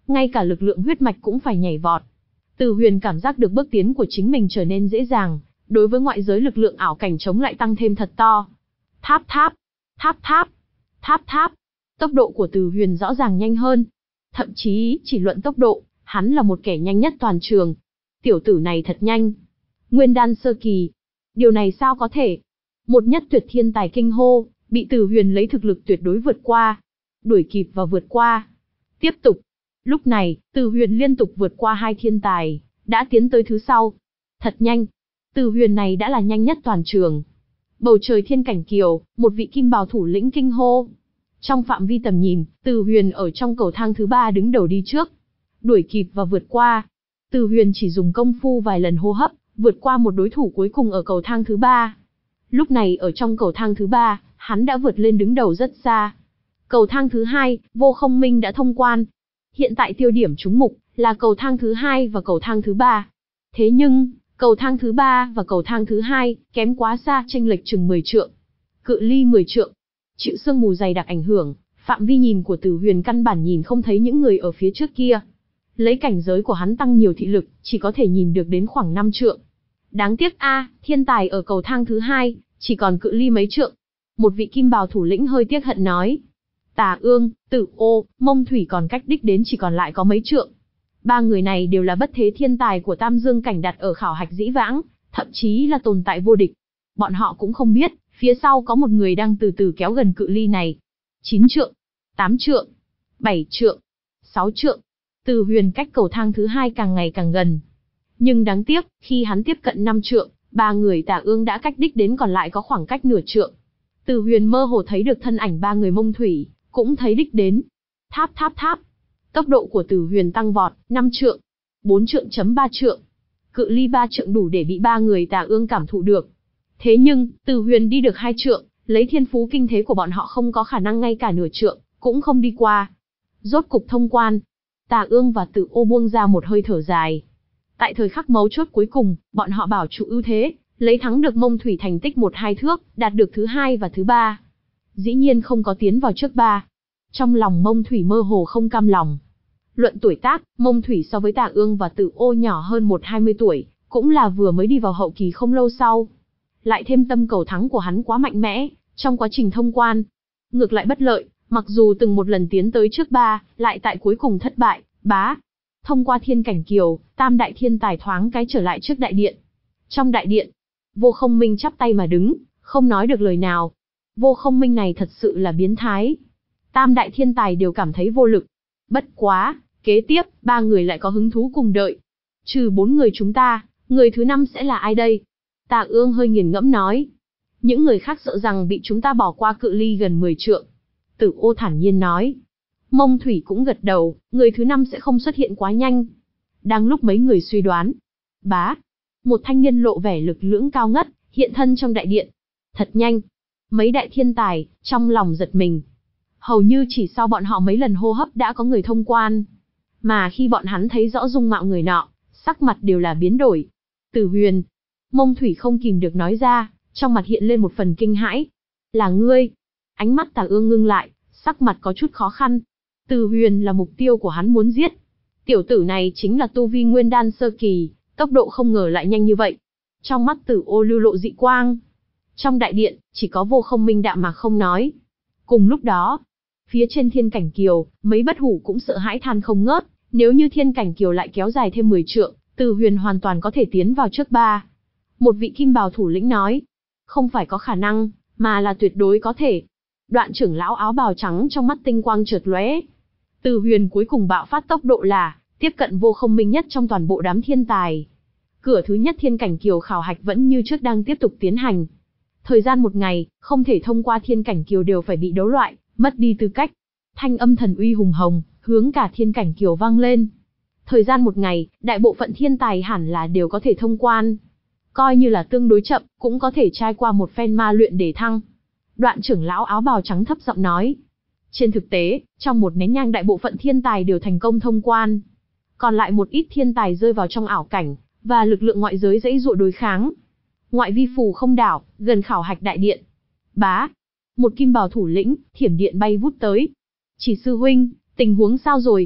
ngay cả lực lượng huyết mạch cũng phải nhảy vọt. Từ Huyền cảm giác được bước tiến của chính mình trở nên dễ dàng, đối với ngoại giới lực lượng ảo cảnh chống lại tăng thêm thật to. Tháp tháp, tháp tháp, tháp tháp. Tốc độ của Từ Huyền rõ ràng nhanh hơn. Thậm chí, chỉ luận tốc độ, hắn là một kẻ nhanh nhất toàn trường. Tiểu tử này thật nhanh. Nguyên đan sơ kỳ. Điều này sao có thể? Một nhất tuyệt thiên tài kinh hô, bị Từ Huyền lấy thực lực tuyệt đối vượt qua. Đuổi kịp và vượt qua. Tiếp tục. Lúc này, Từ Huyền liên tục vượt qua hai thiên tài, đã tiến tới thứ sau. Thật nhanh. Từ Huyền này đã là nhanh nhất toàn trường. Bầu trời thiên cảnh kiều, một vị kim bào thủ lĩnh kinh hô. Trong phạm vi tầm nhìn, Từ Huyền ở trong cầu thang thứ ba đứng đầu đi trước. Đuổi kịp và vượt qua. Từ Huyền chỉ dùng công phu vài lần hô hấp, vượt qua một đối thủ cuối cùng ở cầu thang thứ ba. Lúc này ở trong cầu thang thứ ba, hắn đã vượt lên đứng đầu rất xa. Cầu thang thứ hai, Vô Không Minh đã thông quan. Hiện tại tiêu điểm trúng mục là cầu thang thứ hai và cầu thang thứ ba. Thế nhưng, cầu thang thứ ba và cầu thang thứ hai kém quá xa, chênh lệch chừng mười trượng. Cự ly mười trượng. Chịu sương mù dày đặc ảnh hưởng, phạm vi nhìn của Từ Huyền căn bản nhìn không thấy những người ở phía trước kia. Lấy cảnh giới của hắn tăng nhiều thị lực, chỉ có thể nhìn được đến khoảng năm trượng. Đáng tiếc a, thiên tài ở cầu thang thứ hai, chỉ còn cự ly mấy trượng. Một vị kim bào thủ lĩnh hơi tiếc hận nói. Tà Ương, Tử Ô, Mông Thủy còn cách đích đến chỉ còn lại có mấy trượng. Ba người này đều là bất thế thiên tài của Tam Dương cảnh đặt ở khảo hạch dĩ vãng, thậm chí là tồn tại vô địch. Bọn họ cũng không biết, phía sau có một người đang từ từ kéo gần cự ly này. chín trượng, tám trượng, bảy trượng, sáu trượng. Từ Huyền cách cầu thang thứ hai càng ngày càng gần. Nhưng đáng tiếc, khi hắn tiếp cận năm trượng, ba người Tà Ương đã cách đích đến còn lại có khoảng cách nửa trượng. Từ Huyền mơ hồ thấy được thân ảnh ba người Mông Thủy, cũng thấy đích đến. Tháp tháp tháp. Tốc độ của Từ Huyền tăng vọt, năm trượng, bốn trượng chấm ba trượng. Cự ly ba trượng đủ để bị ba người Tà Ương cảm thụ được. Thế nhưng, Từ Huyền đi được hai trượng, lấy thiên phú kinh thế của bọn họ không có khả năng ngay cả nửa trượng, cũng không đi qua. Rốt cục thông quan. Tà Ương và Tử Ô buông ra một hơi thở dài. Tại thời khắc mấu chốt cuối cùng, bọn họ bảo trụ ưu thế, lấy thắng được Mông Thủy thành tích một hai thước, đạt được thứ hai và thứ ba. Dĩ nhiên không có tiến vào trước ba. Trong lòng Mông Thủy mơ hồ không cam lòng. Luận tuổi tác, Mông Thủy so với Tà Ương và Tử Ô nhỏ hơn một hai mươi tuổi, cũng là vừa mới đi vào hậu kỳ không lâu sau. Lại thêm tâm cầu thắng của hắn quá mạnh mẽ, trong quá trình thông quan. Ngược lại bất lợi, mặc dù từng một lần tiến tới trước ba, lại tại cuối cùng thất bại, bá. Thông qua thiên cảnh kiều, tam đại thiên tài thoáng cái trở lại trước đại điện. Trong đại điện, Vô Không Minh chắp tay mà đứng, không nói được lời nào. Vô Không Minh này thật sự là biến thái. Tam đại thiên tài đều cảm thấy vô lực. Bất quá, kế tiếp, ba người lại có hứng thú cùng đợi. Trừ bốn người chúng ta, người thứ năm sẽ là ai đây? Tà Ương hơi nghiền ngẫm nói. Những người khác sợ rằng bị chúng ta bỏ qua cự ly gần mười trượng. Tử Ô thản nhiên nói. Mông Thủy cũng gật đầu, người thứ năm sẽ không xuất hiện quá nhanh. Đang lúc mấy người suy đoán. Bá. Một thanh niên lộ vẻ lực lưỡng cao ngất, hiện thân trong đại điện. Thật nhanh. Mấy đại thiên tài, trong lòng giật mình. Hầu như chỉ sau bọn họ mấy lần hô hấp đã có người thông quan. Mà khi bọn hắn thấy rõ dung mạo người nọ, sắc mặt đều là biến đổi. Từ Huyền. Mông Thủy không kìm được nói ra, trong mặt hiện lên một phần kinh hãi. Là ngươi. Ánh mắt Tà Ương ngưng lại, sắc mặt có chút khó khăn. Từ Huyền là mục tiêu của hắn muốn giết. Tiểu tử này chính là tu vi nguyên đan sơ kỳ, tốc độ không ngờ lại nhanh như vậy. Trong mắt Tử Ô lưu lộ dị quang. Trong đại điện, chỉ có Vô Không Minh đạm mà không nói. Cùng lúc đó, phía trên thiên cảnh kiều, mấy bất hủ cũng sợ hãi than không ngớt. Nếu như thiên cảnh kiều lại kéo dài thêm mười trượng, Từ Huyền hoàn toàn có thể tiến vào trước ba. Một vị kim bào thủ lĩnh nói. Không phải có khả năng, mà là tuyệt đối có thể. Đoạn trưởng lão áo bào trắng trong mắt tinh quang chợt lóe. Từ Huyền cuối cùng bạo phát tốc độ là tiếp cận Vô Không Minh nhất trong toàn bộ đám thiên tài. Cửa thứ nhất thiên cảnh kiều khảo hạch vẫn như trước đang tiếp tục tiến hành. Thời gian một ngày, không thể thông qua thiên cảnh kiều đều phải bị đấu loại, mất đi tư cách. Thanh âm thần uy hùng hồng, hướng cả thiên cảnh kiều vang lên. Thời gian một ngày, đại bộ phận thiên tài hẳn là đều có thể thông quan. Coi như là tương đối chậm, cũng có thể trải qua một phen ma luyện để thăng. Đoạn trưởng lão áo bào trắng thấp giọng nói. Trên thực tế, trong một nén nhang đại bộ phận thiên tài đều thành công thông quan. Còn lại một ít thiên tài rơi vào trong ảo cảnh, và lực lượng ngoại giới dãy dụa đối kháng. Ngoại vi phù không đảo, gần khảo hạch đại điện. Bá. Một kim bào thủ lĩnh, thiểm điện bay vút tới. Chỉ sư huynh, tình huống sao rồi?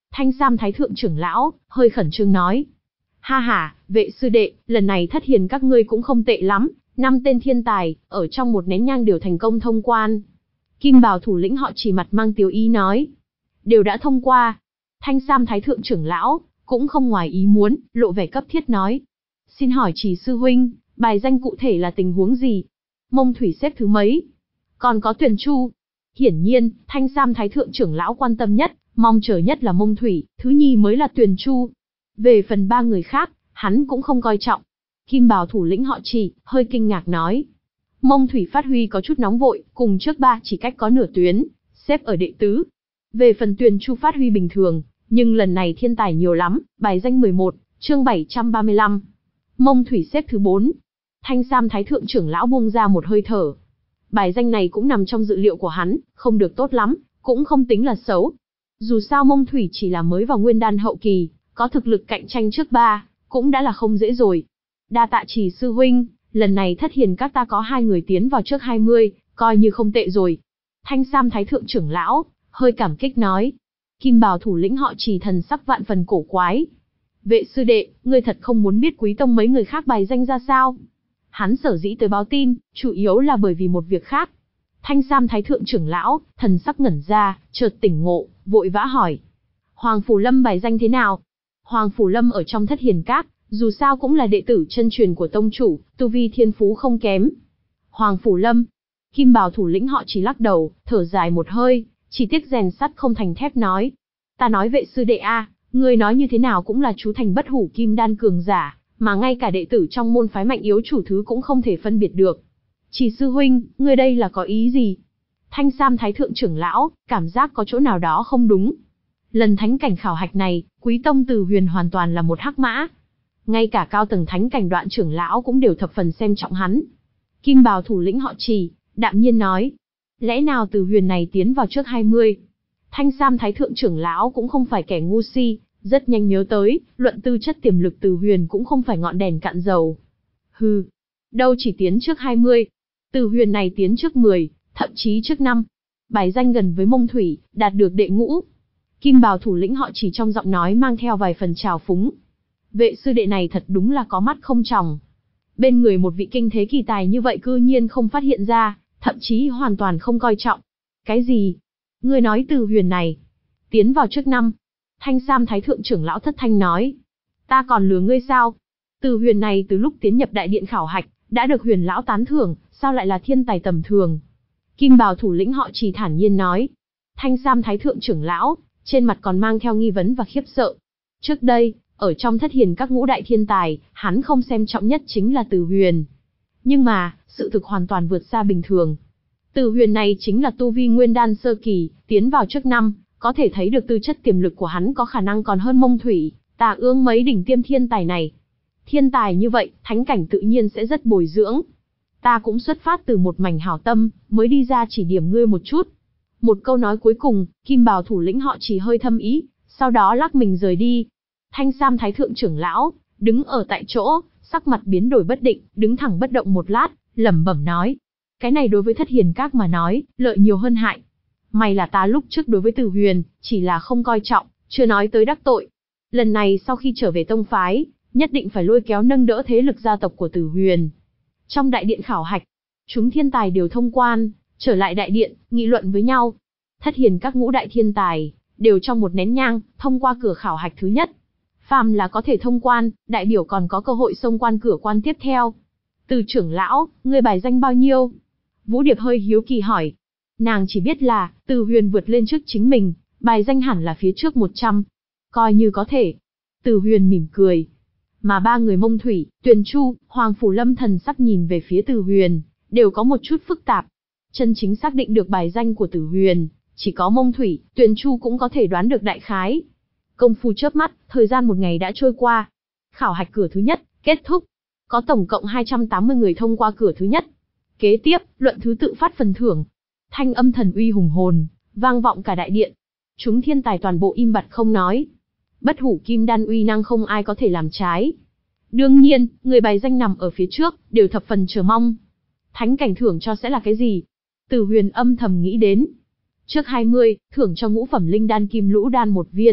Thanh Sam Thái Thượng trưởng lão, hơi khẩn trương nói. Ha ha, vệ sư đệ, lần này thất hiền các ngươi cũng không tệ lắm, năm tên thiên tài, ở trong một nén nhang đều thành công thông quan. Kim bào thủ lĩnh họ Chỉ mặt mang tiếu ý nói. Đều đã thông qua. Thanh Sam Thái Thượng trưởng lão, cũng không ngoài ý muốn, lộ vẻ cấp thiết nói. Xin hỏi Chỉ sư huynh, bài danh cụ thể là tình huống gì? Mông Thủy xếp thứ mấy? Còn có Tuyền Chu. Hiển nhiên, Thanh Sam Thái Thượng trưởng lão quan tâm nhất, mong chờ nhất là Mông Thủy, thứ nhì mới là Tuyền Chu. Về phần ba người khác, hắn cũng không coi trọng. Kim bào thủ lĩnh họ Chỉ, hơi kinh ngạc nói. Mông Thủy phát huy có chút nóng vội, cùng trước ba chỉ cách có nửa tuyến, xếp ở đệ tứ. Về phần Tuyền Chu phát huy bình thường, nhưng lần này thiên tài nhiều lắm, bài danh mười một, chương bảy trăm ba mươi lăm. Mông Thủy xếp thứ bốn. Thanh Sam Thái Thượng trưởng lão buông ra một hơi thở. Bài danh này cũng nằm trong dự liệu của hắn, không được tốt lắm, cũng không tính là xấu. Dù sao Mông Thủy chỉ là mới vào nguyên đan hậu kỳ, có thực lực cạnh tranh trước ba, cũng đã là không dễ rồi. Đa tạ Chỉ sư huynh, lần này thất hiền các ta có hai người tiến vào trước hai mươi, coi như không tệ rồi. Thanh Sam Thái Thượng trưởng lão, hơi cảm kích nói. Kim bào thủ lĩnh họ Chỉ thần sắc vạn phần cổ quái. Vệ sư đệ, ngươi thật không muốn biết Quý tông mấy người khác bài danh ra sao? Hắn sở dĩ tới báo tin, chủ yếu là bởi vì một việc khác. Thanh Sam Thái Thượng trưởng lão, thần sắc ngẩn ra, chợt tỉnh ngộ, vội vã hỏi. Hoàng Phủ Lâm bài danh thế nào? Hoàng Phủ Lâm ở trong thất hiền các, dù sao cũng là đệ tử chân truyền của tông chủ, tu vi thiên phú không kém. Hoàng Phủ Lâm. Kim bào thủ lĩnh họ Chỉ lắc đầu, thở dài một hơi, chỉ tiếc rèn sắt không thành thép nói. Ta nói vệ sư đệ a, ngươi nói như thế nào cũng là chú thành bất hủ kim đan cường giả, mà ngay cả đệ tử trong môn phái mạnh yếu chủ thứ cũng không thể phân biệt được. Chỉ sư huynh, ngươi đây là có ý gì? Thanh Sam Thái Thượng trưởng lão, cảm giác có chỗ nào đó không đúng. Lần thánh cảnh khảo hạch này, Quý tông Từ Huyền hoàn toàn là một hắc mã. Ngay cả cao tầng thánh cảnh Đoạn trưởng lão cũng đều thập phần xem trọng hắn. Kim bào thủ lĩnh họ Chỉ, đạm nhiên nói. Lẽ nào Từ Huyền này tiến vào trước hai mươi? Thanh Sam Thái Thượng trưởng lão cũng không phải kẻ ngu si, rất nhanh nhớ tới, luận tư chất tiềm lực Từ Huyền cũng không phải ngọn đèn cạn dầu. Hừ, đâu chỉ tiến trước hai mươi, Từ Huyền này tiến trước mười, thậm chí trước năm. Bài danh gần với Mông Thủy, đạt được đệ ngũ. Kim bào thủ lĩnh họ Chỉ trong giọng nói mang theo vài phần trào phúng. Vệ sư đệ này thật đúng là có mắt không tròng. Bên người một vị kinh thế kỳ tài như vậy cư nhiên không phát hiện ra, thậm chí hoàn toàn không coi trọng. Cái gì? Ngươi nói Từ Huyền này tiến vào trước năm. Thanh Sam Thái Thượng trưởng lão thất thanh nói. Ta còn lừa ngươi sao? Từ Huyền này từ lúc tiến nhập đại điện khảo hạch, đã được Huyền lão tán thưởng, sao lại là thiên tài tầm thường? Kim bào thủ lĩnh họ Chỉ thản nhiên nói. Thanh Sam Thái Thượng trưởng lão, trên mặt còn mang theo nghi vấn và khiếp sợ. Trước đây, ở trong thất hiền các ngũ đại thiên tài, hắn không xem trọng nhất chính là Từ Huyền. Nhưng mà, sự thực hoàn toàn vượt xa bình thường. Từ Huyền này chính là tu vi nguyên đan sơ kỳ, tiến vào trước năm, có thể thấy được tư chất tiềm lực của hắn có khả năng còn hơn Mông Thủy, Tà Ương mấy đỉnh tiêm thiên tài này. Thiên tài như vậy, thánh cảnh tự nhiên sẽ rất bồi dưỡng. Ta cũng xuất phát từ một mảnh hảo tâm, mới đi ra chỉ điểm ngươi một chút. Một câu nói cuối cùng, Kim bào thủ lĩnh họ Chỉ hơi thâm ý, sau đó lắc mình rời đi. Thanh Sam Thái Thượng trưởng lão, đứng ở tại chỗ, sắc mặt biến đổi bất định, đứng thẳng bất động một lát, lẩm bẩm nói. Cái này đối với thất hiền các mà nói, lợi nhiều hơn hại. May là ta lúc trước đối với Từ Huyền, chỉ là không coi trọng, chưa nói tới đắc tội. Lần này sau khi trở về tông phái, nhất định phải lôi kéo nâng đỡ thế lực gia tộc của Từ Huyền. Trong đại điện khảo hạch, chúng thiên tài đều thông quan, trở lại đại điện, nghị luận với nhau. Thất hiền các ngũ đại thiên tài, đều trong một nén nhang, thông qua cửa khảo hạch thứ nhất. Phàm là có thể thông quan, đại biểu còn có cơ hội xông quan cửa quan tiếp theo. Từ trưởng lão, ngươi bài danh bao nhiêu? Vũ Điệp hơi hiếu kỳ hỏi. Nàng chỉ biết là, Từ Huyền vượt lên trước chính mình, bài danh hẳn là phía trước một trăm. Coi như có thể. Từ Huyền mỉm cười. Mà ba người Mông Thủy, Tuyền Chu, Hoàng Phủ Lâm thần sắc nhìn về phía Từ Huyền, đều có một chút phức tạp. Chân chính xác định được bài danh của Từ Huyền, chỉ có Mông Thủy, Tuyền Chu cũng có thể đoán được đại khái. Công phu chớp mắt, thời gian một ngày đã trôi qua. Khảo hạch cửa thứ nhất, kết thúc. Có tổng cộng hai trăm tám mươi người thông qua cửa thứ nhất. Kế tiếp, luận thứ tự phát phần thưởng. Thanh âm thần uy hùng hồn, vang vọng cả đại điện. Chúng thiên tài toàn bộ im bặt không nói. Bất hủ kim đan uy năng không ai có thể làm trái. Đương nhiên, người bài danh nằm ở phía trước, đều thập phần chờ mong. Thánh cảnh thưởng cho sẽ là cái gì? Từ Huyền âm thầm nghĩ đến. Trước hai mươi, thưởng cho ngũ phẩm linh đan kim lũ đan một viên.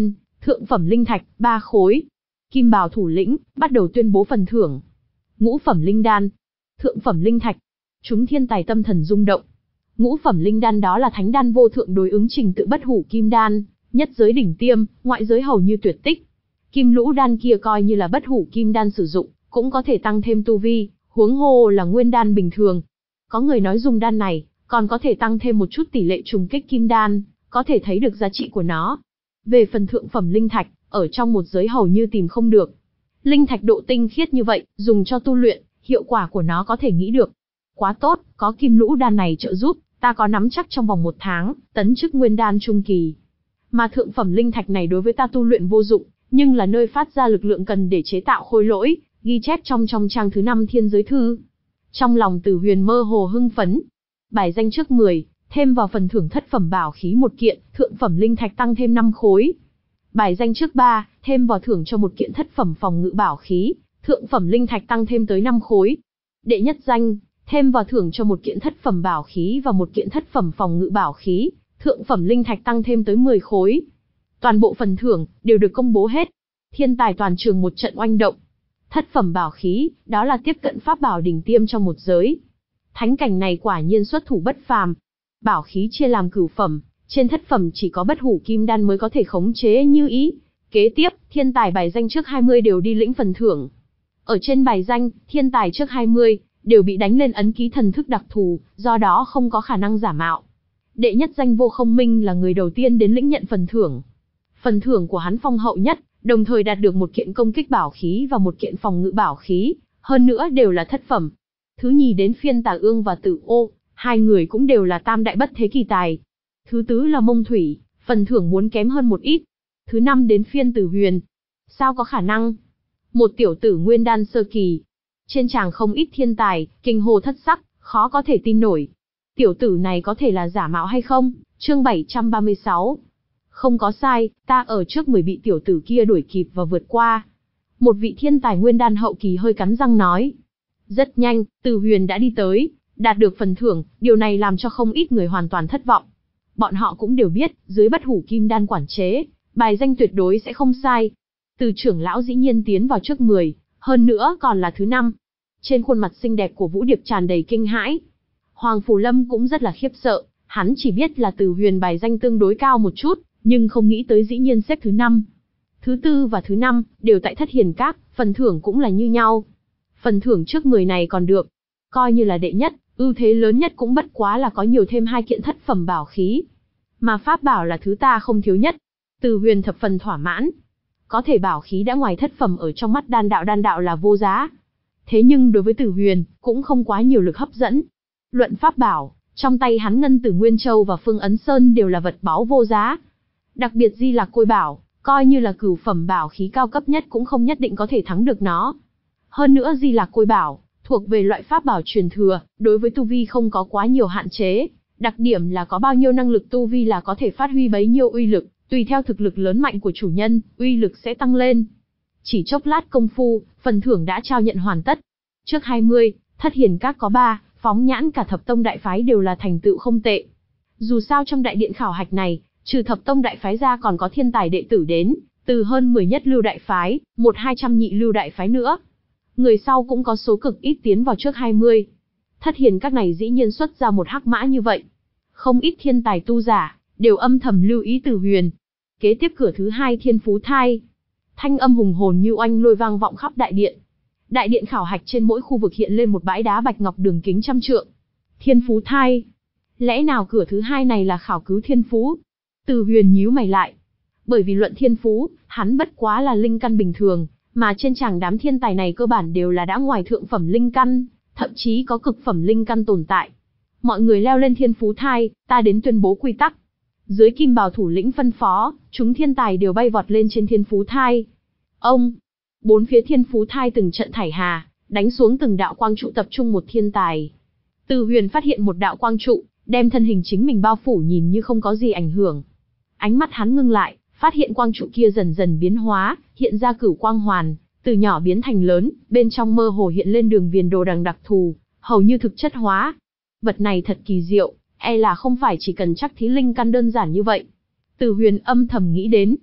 Thượng phẩm linh thạch, ba khối. Kim bào thủ lĩnh, bắt đầu tuyên bố phần thưởng. Ngũ phẩm linh đan, thượng phẩm linh thạch. Chúng thiên tài tâm thần rung động. Ngũ phẩm linh đan đó là thánh đan vô thượng đối ứng trình tự bất hủ kim đan, nhất giới đỉnh tiêm, ngoại giới hầu như tuyệt tích. Kim lũ đan kia coi như là bất hủ kim đan sử dụng, cũng có thể tăng thêm tu vi, huống hồ là nguyên đan bình thường. Có người nói dùng đan này, còn có thể tăng thêm một chút tỷ lệ trùng kích kim đan, có thể thấy được giá trị của nó. Về phần thượng phẩm linh thạch, ở trong một giới hầu như tìm không được. Linh thạch độ tinh khiết như vậy, dùng cho tu luyện, hiệu quả của nó có thể nghĩ được. Quá tốt, có kim lũ đan này trợ giúp, ta có nắm chắc trong vòng một tháng, tấn chức nguyên đan trung kỳ. Mà thượng phẩm linh thạch này đối với ta tu luyện vô dụng, nhưng là nơi phát ra lực lượng cần để chế tạo khôi lỗi, ghi chép trong trong trang thứ năm thiên giới thư. Trong lòng Tử Huyền mơ hồ hưng phấn. Bài danh trước mười, thêm vào phần thưởng thất phẩm bảo khí một kiện, thượng phẩm linh thạch tăng thêm năm khối. Bài danh trước ba, thêm vào thưởng cho một kiện thất phẩm phòng ngự bảo khí, thượng phẩm linh thạch tăng thêm tới năm khối. Đệ nhất danh, thêm vào thưởng cho một kiện thất phẩm bảo khí và một kiện thất phẩm phòng ngự bảo khí, thượng phẩm linh thạch tăng thêm tới mười khối. Toàn bộ phần thưởng đều được công bố hết. Thiên tài toàn trường một trận oanh động. Thất phẩm bảo khí, đó là tiếp cận pháp bảo đỉnh tiêm trong một giới. Thánh cảnh này quả nhiên xuất thủ bất phàm. Bảo khí chia làm cửu phẩm, trên thất phẩm chỉ có bất hủ kim đan mới có thể khống chế như ý. Kế tiếp, thiên tài bài danh trước hai mươi đều đi lĩnh phần thưởng. Ở trên bài danh, thiên tài trước hai mươi đều bị đánh lên ấn ký thần thức đặc thù, do đó không có khả năng giả mạo. Đệ nhất danh Vô Không Minh là người đầu tiên đến lĩnh nhận phần thưởng. Phần thưởng của hắn phong hậu nhất, đồng thời đạt được một kiện công kích bảo khí và một kiện phòng ngự bảo khí, hơn nữa đều là thất phẩm. Thứ nhì đến phiên Tà Ương và Tử Ô, hai người cũng đều là tam đại bất thế kỳ tài. Thứ tứ là Mông Thủy, phần thưởng muốn kém hơn một ít. Thứ năm đến phiên Tử Huyền. Sao có khả năng? Một tiểu tử nguyên đan sơ kỳ. Trên tràng không ít thiên tài, kinh hô thất sắc, khó có thể tin nổi. Tiểu tử này có thể là giả mạo hay không? Chương bảy trăm ba mươi sáu. Không có sai, ta ở trước mười bị tiểu tử kia đuổi kịp và vượt qua. Một vị thiên tài nguyên đan hậu kỳ hơi cắn răng nói. Rất nhanh, Tử Huyền đã đi tới, đạt được phần thưởng, điều này làm cho không ít người hoàn toàn thất vọng. Bọn họ cũng đều biết, dưới bất hủ kim đan quản chế, bài danh tuyệt đối sẽ không sai. Từ trưởng lão dĩ nhiên tiến vào trước mười, hơn nữa còn là thứ năm. Trên khuôn mặt xinh đẹp của Vũ Điệp tràn đầy kinh hãi. Hoàng Phủ Lâm cũng rất là khiếp sợ, hắn chỉ biết là Tử Huyền bài danh tương đối cao một chút, nhưng không nghĩ tới dĩ nhiên xếp thứ năm. Thứ tư và thứ năm đều tại Thất Hiền Các, phần thưởng cũng là như nhau. Phần thưởng trước mười này còn được, coi như là đệ nhất, ưu thế lớn nhất cũng bất quá là có nhiều thêm hai kiện thất phẩm bảo khí. Mà pháp bảo là thứ ta không thiếu nhất. Tử Huyền thập phần thỏa mãn. Có thể bảo khí đã ngoài thất phẩm ở trong mắt đan đạo đan đạo là vô giá. Thế nhưng đối với Tử Huyền, cũng không quá nhiều lực hấp dẫn. Luận pháp bảo, trong tay hắn Ngân Tử Nguyên Châu và Phương Ấn Sơn đều là vật báu vô giá. Đặc biệt Di Lạc Côi Bảo, coi như là cửu phẩm bảo khí cao cấp nhất cũng không nhất định có thể thắng được nó. Hơn nữa Di Lạc Côi Bảo, thuộc về loại pháp bảo truyền thừa, đối với tu vi không có quá nhiều hạn chế. Đặc điểm là có bao nhiêu năng lực tu vi là có thể phát huy bấy nhiêu uy lực, tùy theo thực lực lớn mạnh của chủ nhân, uy lực sẽ tăng lên. Chỉ chốc lát công phu, phần thưởng đã trao nhận hoàn tất. Trước hai mươi, Thất Hiền Các có ba, phóng nhãn cả thập tông đại phái đều là thành tựu không tệ. Dù sao trong đại điện khảo hạch này, trừ thập tông đại phái ra còn có thiên tài đệ tử đến, từ hơn mười nhất lưu đại phái, một hai trăm nhị lưu đại phái nữa. Người sau cũng có số cực ít tiến vào trước hai mươi. Thất Hiền Các này dĩ nhiên xuất ra một hắc mã như vậy. Không ít thiên tài tu giả, đều âm thầm lưu ý Tử Huyền. Kế tiếp cửa thứ hai Thiên Phú Thai. Thanh âm hùng hồn như oanh lôi vang vọng khắp đại điện. Đại điện khảo hạch trên mỗi khu vực hiện lên một bãi đá bạch ngọc đường kính trăm trượng. Thiên Phú Thai. Lẽ nào cửa thứ hai này là khảo cứu thiên phú? Tử Huyền nhíu mày lại. Bởi vì luận thiên phú, hắn bất quá là linh căn bình thường, mà trên tràng đám thiên tài này cơ bản đều là đã ngoài thượng phẩm linh căn, thậm chí có cực phẩm linh căn tồn tại. Mọi người leo lên Thiên Phú Thai, ta đến tuyên bố quy tắc. Dưới Kim Bào thủ lĩnh phân phó, chúng thiên tài đều bay vọt lên trên Thiên Phú Thai. Ông, bốn phía Thiên Phú Thai từng trận thải hà, đánh xuống từng đạo quang trụ tập trung một thiên tài. Tử Huyền phát hiện một đạo quang trụ, đem thân hình chính mình bao phủ nhìn như không có gì ảnh hưởng. Ánh mắt hắn ngưng lại, phát hiện quang trụ kia dần dần biến hóa, hiện ra cửu quang hoàn, từ nhỏ biến thành lớn, bên trong mơ hồ hiện lên đường viền đồ đằng đặc thù, hầu như thực chất hóa. Vật này thật kỳ diệu, e là không phải chỉ cần chắc thí linh căn đơn giản như vậy. Tử Huyền âm thầm nghĩ đến.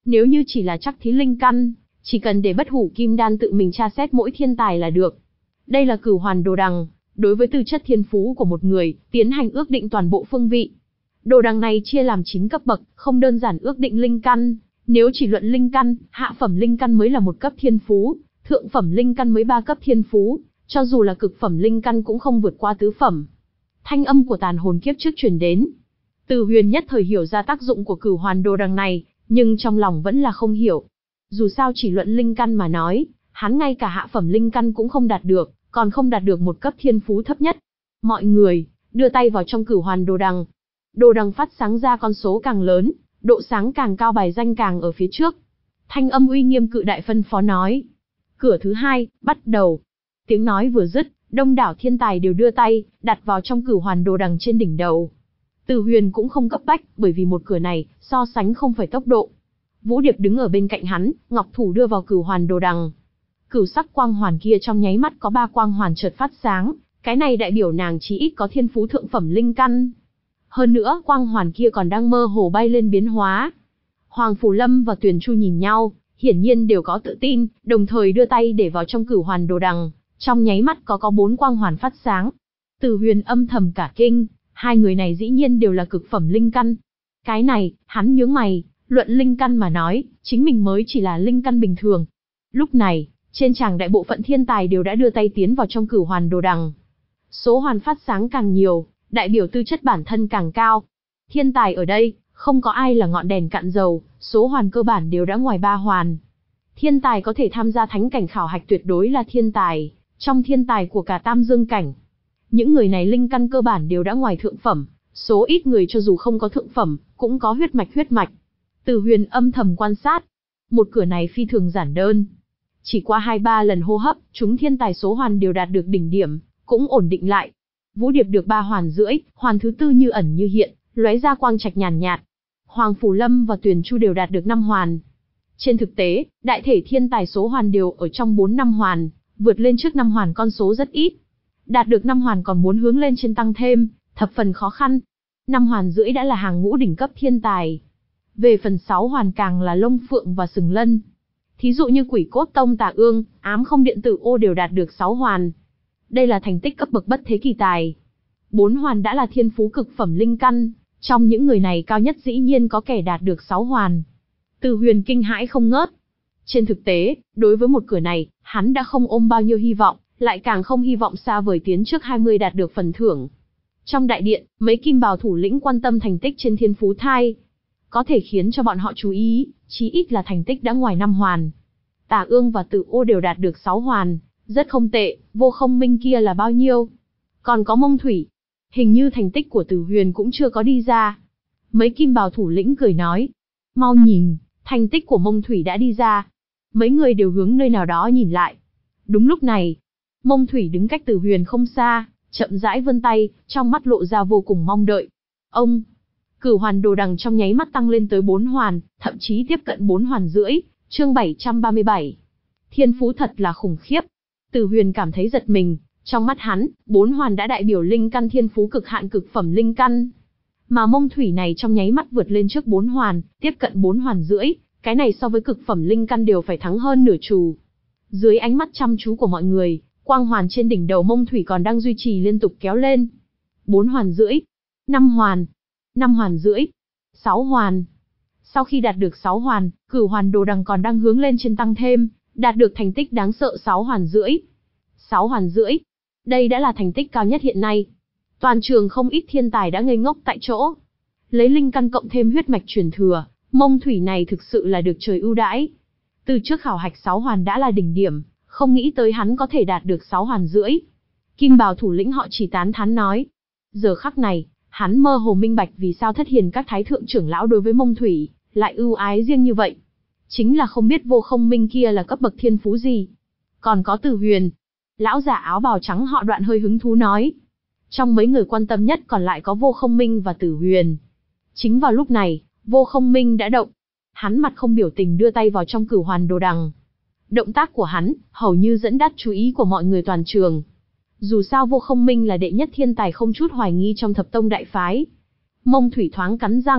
Nếu như chỉ là trắc thí linh căn, chỉ cần để Bất Hủ Kim Đan tự mình tra xét mỗi thiên tài là được. Đây là Cửu Hoàn Đồ Đằng, đối với tư chất thiên phú của một người, tiến hành ước định toàn bộ phương vị. Đồ đằng này chia làm chín cấp bậc, không đơn giản ước định linh căn, nếu chỉ luận linh căn, hạ phẩm linh căn mới là một cấp thiên phú, thượng phẩm linh căn mới ba cấp thiên phú, cho dù là cực phẩm linh căn cũng không vượt qua tứ phẩm. Thanh âm của tàn hồn kiếp trước truyền đến. Từ Huyền nhất thời hiểu ra tác dụng của Cửu Hoàn Đồ Đằng này, nhưng trong lòng vẫn là không hiểu. Dù sao chỉ luận linh căn mà nói, hắn ngay cả hạ phẩm linh căn cũng không đạt được, còn không đạt được một cấp thiên phú thấp nhất. Mọi người, đưa tay vào trong Cửu Hoàn Đồ Đằng. Đồ đằng phát sáng ra con số càng lớn, độ sáng càng cao, bài danh càng ở phía trước. Thanh âm uy nghiêm cự đại phân phó nói. Cửa thứ hai, bắt đầu. Tiếng nói vừa dứt, đông đảo thiên tài đều đưa tay, đặt vào trong Cửu Hoàn Đồ Đằng trên đỉnh đầu. Từ Huyền cũng không cấp bách, bởi vì một cửa này, so sánh không phải tốc độ. Vũ Điệp đứng ở bên cạnh hắn, ngọc thủ đưa vào Cửu Hoàn Đồ Đằng. Cửu sắc quang hoàn kia trong nháy mắt có ba quang hoàn chợt phát sáng, cái này đại biểu nàng chí ít có thiên phú thượng phẩm linh căn. Hơn nữa, quang hoàn kia còn đang mơ hồ bay lên biến hóa. Hoàng Phủ Lâm và Tuyền Chu nhìn nhau, hiển nhiên đều có tự tin, đồng thời đưa tay để vào trong Cửu Hoàn Đồ Đằng, trong nháy mắt có có bốn quang hoàn phát sáng. Từ Huyền âm thầm cả kinh, hai người này dĩ nhiên đều là cực phẩm linh căn. Cái này, hắn nhướng mày, luận linh căn mà nói, chính mình mới chỉ là linh căn bình thường. Lúc này, trên tràng đại bộ phận thiên tài đều đã đưa tay tiến vào trong Cửu Hoàn Đồ Đằng. Số hoàn phát sáng càng nhiều, đại biểu tư chất bản thân càng cao. Thiên tài ở đây, không có ai là ngọn đèn cạn dầu, số hoàn cơ bản đều đã ngoài ba hoàn. Thiên tài có thể tham gia thánh cảnh khảo hạch tuyệt đối là thiên tài, trong thiên tài của cả Tam Dương cảnh. Những người này linh căn cơ bản đều đã ngoài thượng phẩm, số ít người cho dù không có thượng phẩm, cũng có huyết mạch huyết mạch. Từ Huyền âm thầm quan sát. Một cửa này phi thường giản đơn. Chỉ qua hai ba lần hô hấp, chúng thiên tài số hoàn đều đạt được đỉnh điểm, cũng ổn định lại. Vũ Điệp được ba hoàn rưỡi, hoàn thứ tư như ẩn như hiện, lóe ra quang trạch nhàn nhạt. Hoàng Phủ Lâm và Tuyền Chu đều đạt được năm hoàn. Trên thực tế, đại thể thiên tài số hoàn đều ở trong bốn năm hoàn, vượt lên trước năm hoàn con số rất ít. Đạt được năm hoàn còn muốn hướng lên trên tăng thêm, thập phần khó khăn. Năm hoàn rưỡi đã là hàng ngũ đỉnh cấp thiên tài. Về phần sáu hoàn càng là Lông Phượng và Sừng Lân. Thí dụ như Quỷ Cốt Tông Tà Ương, Ám Không Điện Tử Ô đều đạt được sáu hoàn. Đây là thành tích cấp bậc bất thế kỳ tài. Bốn hoàn đã là thiên phú cực phẩm linh căn, trong những người này cao nhất dĩ nhiên có kẻ đạt được sáu hoàn. Từ Huyền kinh hãi không ngớt. Trên thực tế, đối với một cửa này, hắn đã không ôm bao nhiêu hy vọng, lại càng không hy vọng xa vời tiến trước hai mươi đạt được phần thưởng. Trong đại điện, mấy kim bào thủ lĩnh quan tâm thành tích trên thiên phú thai. Có thể khiến cho bọn họ chú ý, chí ít là thành tích đã ngoài năm hoàn. Tà Ương và Tử Ô đều đạt được sáu hoàn, rất không tệ. Vô Không Minh kia là bao nhiêu? Còn có Mông Thủy. Hình như thành tích của Tử Huyền cũng chưa có đi ra. Mấy kim bào thủ lĩnh cười nói. Mau nhìn, thành tích của Mông Thủy đã đi ra. Mấy người đều hướng nơi nào đó nhìn lại. Đúng lúc này, Mông Thủy đứng cách Tử Huyền không xa, chậm rãi vươn tay, trong mắt lộ ra vô cùng mong đợi. Ông, Cửu Hoàn Đồ Đằng trong nháy mắt tăng lên tới bốn hoàn, thậm chí tiếp cận bốn hoàn rưỡi. Chương bảy trăm ba mươi bảy. Thiên phú thật là khủng khiếp. Tử Huyền cảm thấy giật mình, trong mắt hắn, bốn hoàn đã đại biểu linh căn thiên phú cực hạn cực phẩm linh căn. Mà Mông Thủy này trong nháy mắt vượt lên trước bốn hoàn, tiếp cận bốn hoàn rưỡi, cái này so với cực phẩm linh căn đều phải thắng hơn nửa chù. Dưới ánh mắt chăm chú của mọi người, quang hoàn trên đỉnh đầu Mông Thủy còn đang duy trì liên tục kéo lên. bốn hoàn rưỡi, năm hoàn, năm hoàn rưỡi, sáu hoàn. Sau khi đạt được sáu hoàn, Cửu Hoàn Đồ Đằng còn đang hướng lên trên tăng thêm, đạt được thành tích đáng sợ sáu hoàn rưỡi. sáu hoàn rưỡi. Đây đã là thành tích cao nhất hiện nay. Toàn trường không ít thiên tài đã ngây ngốc tại chỗ. Lấy linh căn cộng thêm huyết mạch truyền thừa, Mông Thủy này thực sự là được trời ưu đãi. Từ trước khảo hạch sáu hoàn đã là đỉnh điểm, không nghĩ tới hắn có thể đạt được sáu hoàn rưỡi. Kim bào thủ lĩnh họ chỉ tán thán nói. Giờ khắc này, hắn mơ hồ minh bạch vì sao Thất Hiền các thái thượng trưởng lão đối với Mông Thủy lại ưu ái riêng như vậy. Chính là không biết Vô Không Minh kia là cấp bậc thiên phú gì. Còn có Tử Huyền. Lão giả áo bào trắng họ Đoạn hơi hứng thú nói. Trong mấy người quan tâm nhất còn lại có Vô Không Minh và Tử Huyền. Chính vào lúc này, Vô Không Minh đã động. Hắn mặt không biểu tình đưa tay vào trong Cửu Hoàn Đồ Đằng. Động tác của hắn, hầu như dẫn đắt chú ý của mọi người toàn trường. Dù sao Vô Không Minh là đệ nhất thiên tài không chút hoài nghi trong thập tông đại phái. Mông Thủy thoáng cắn răng,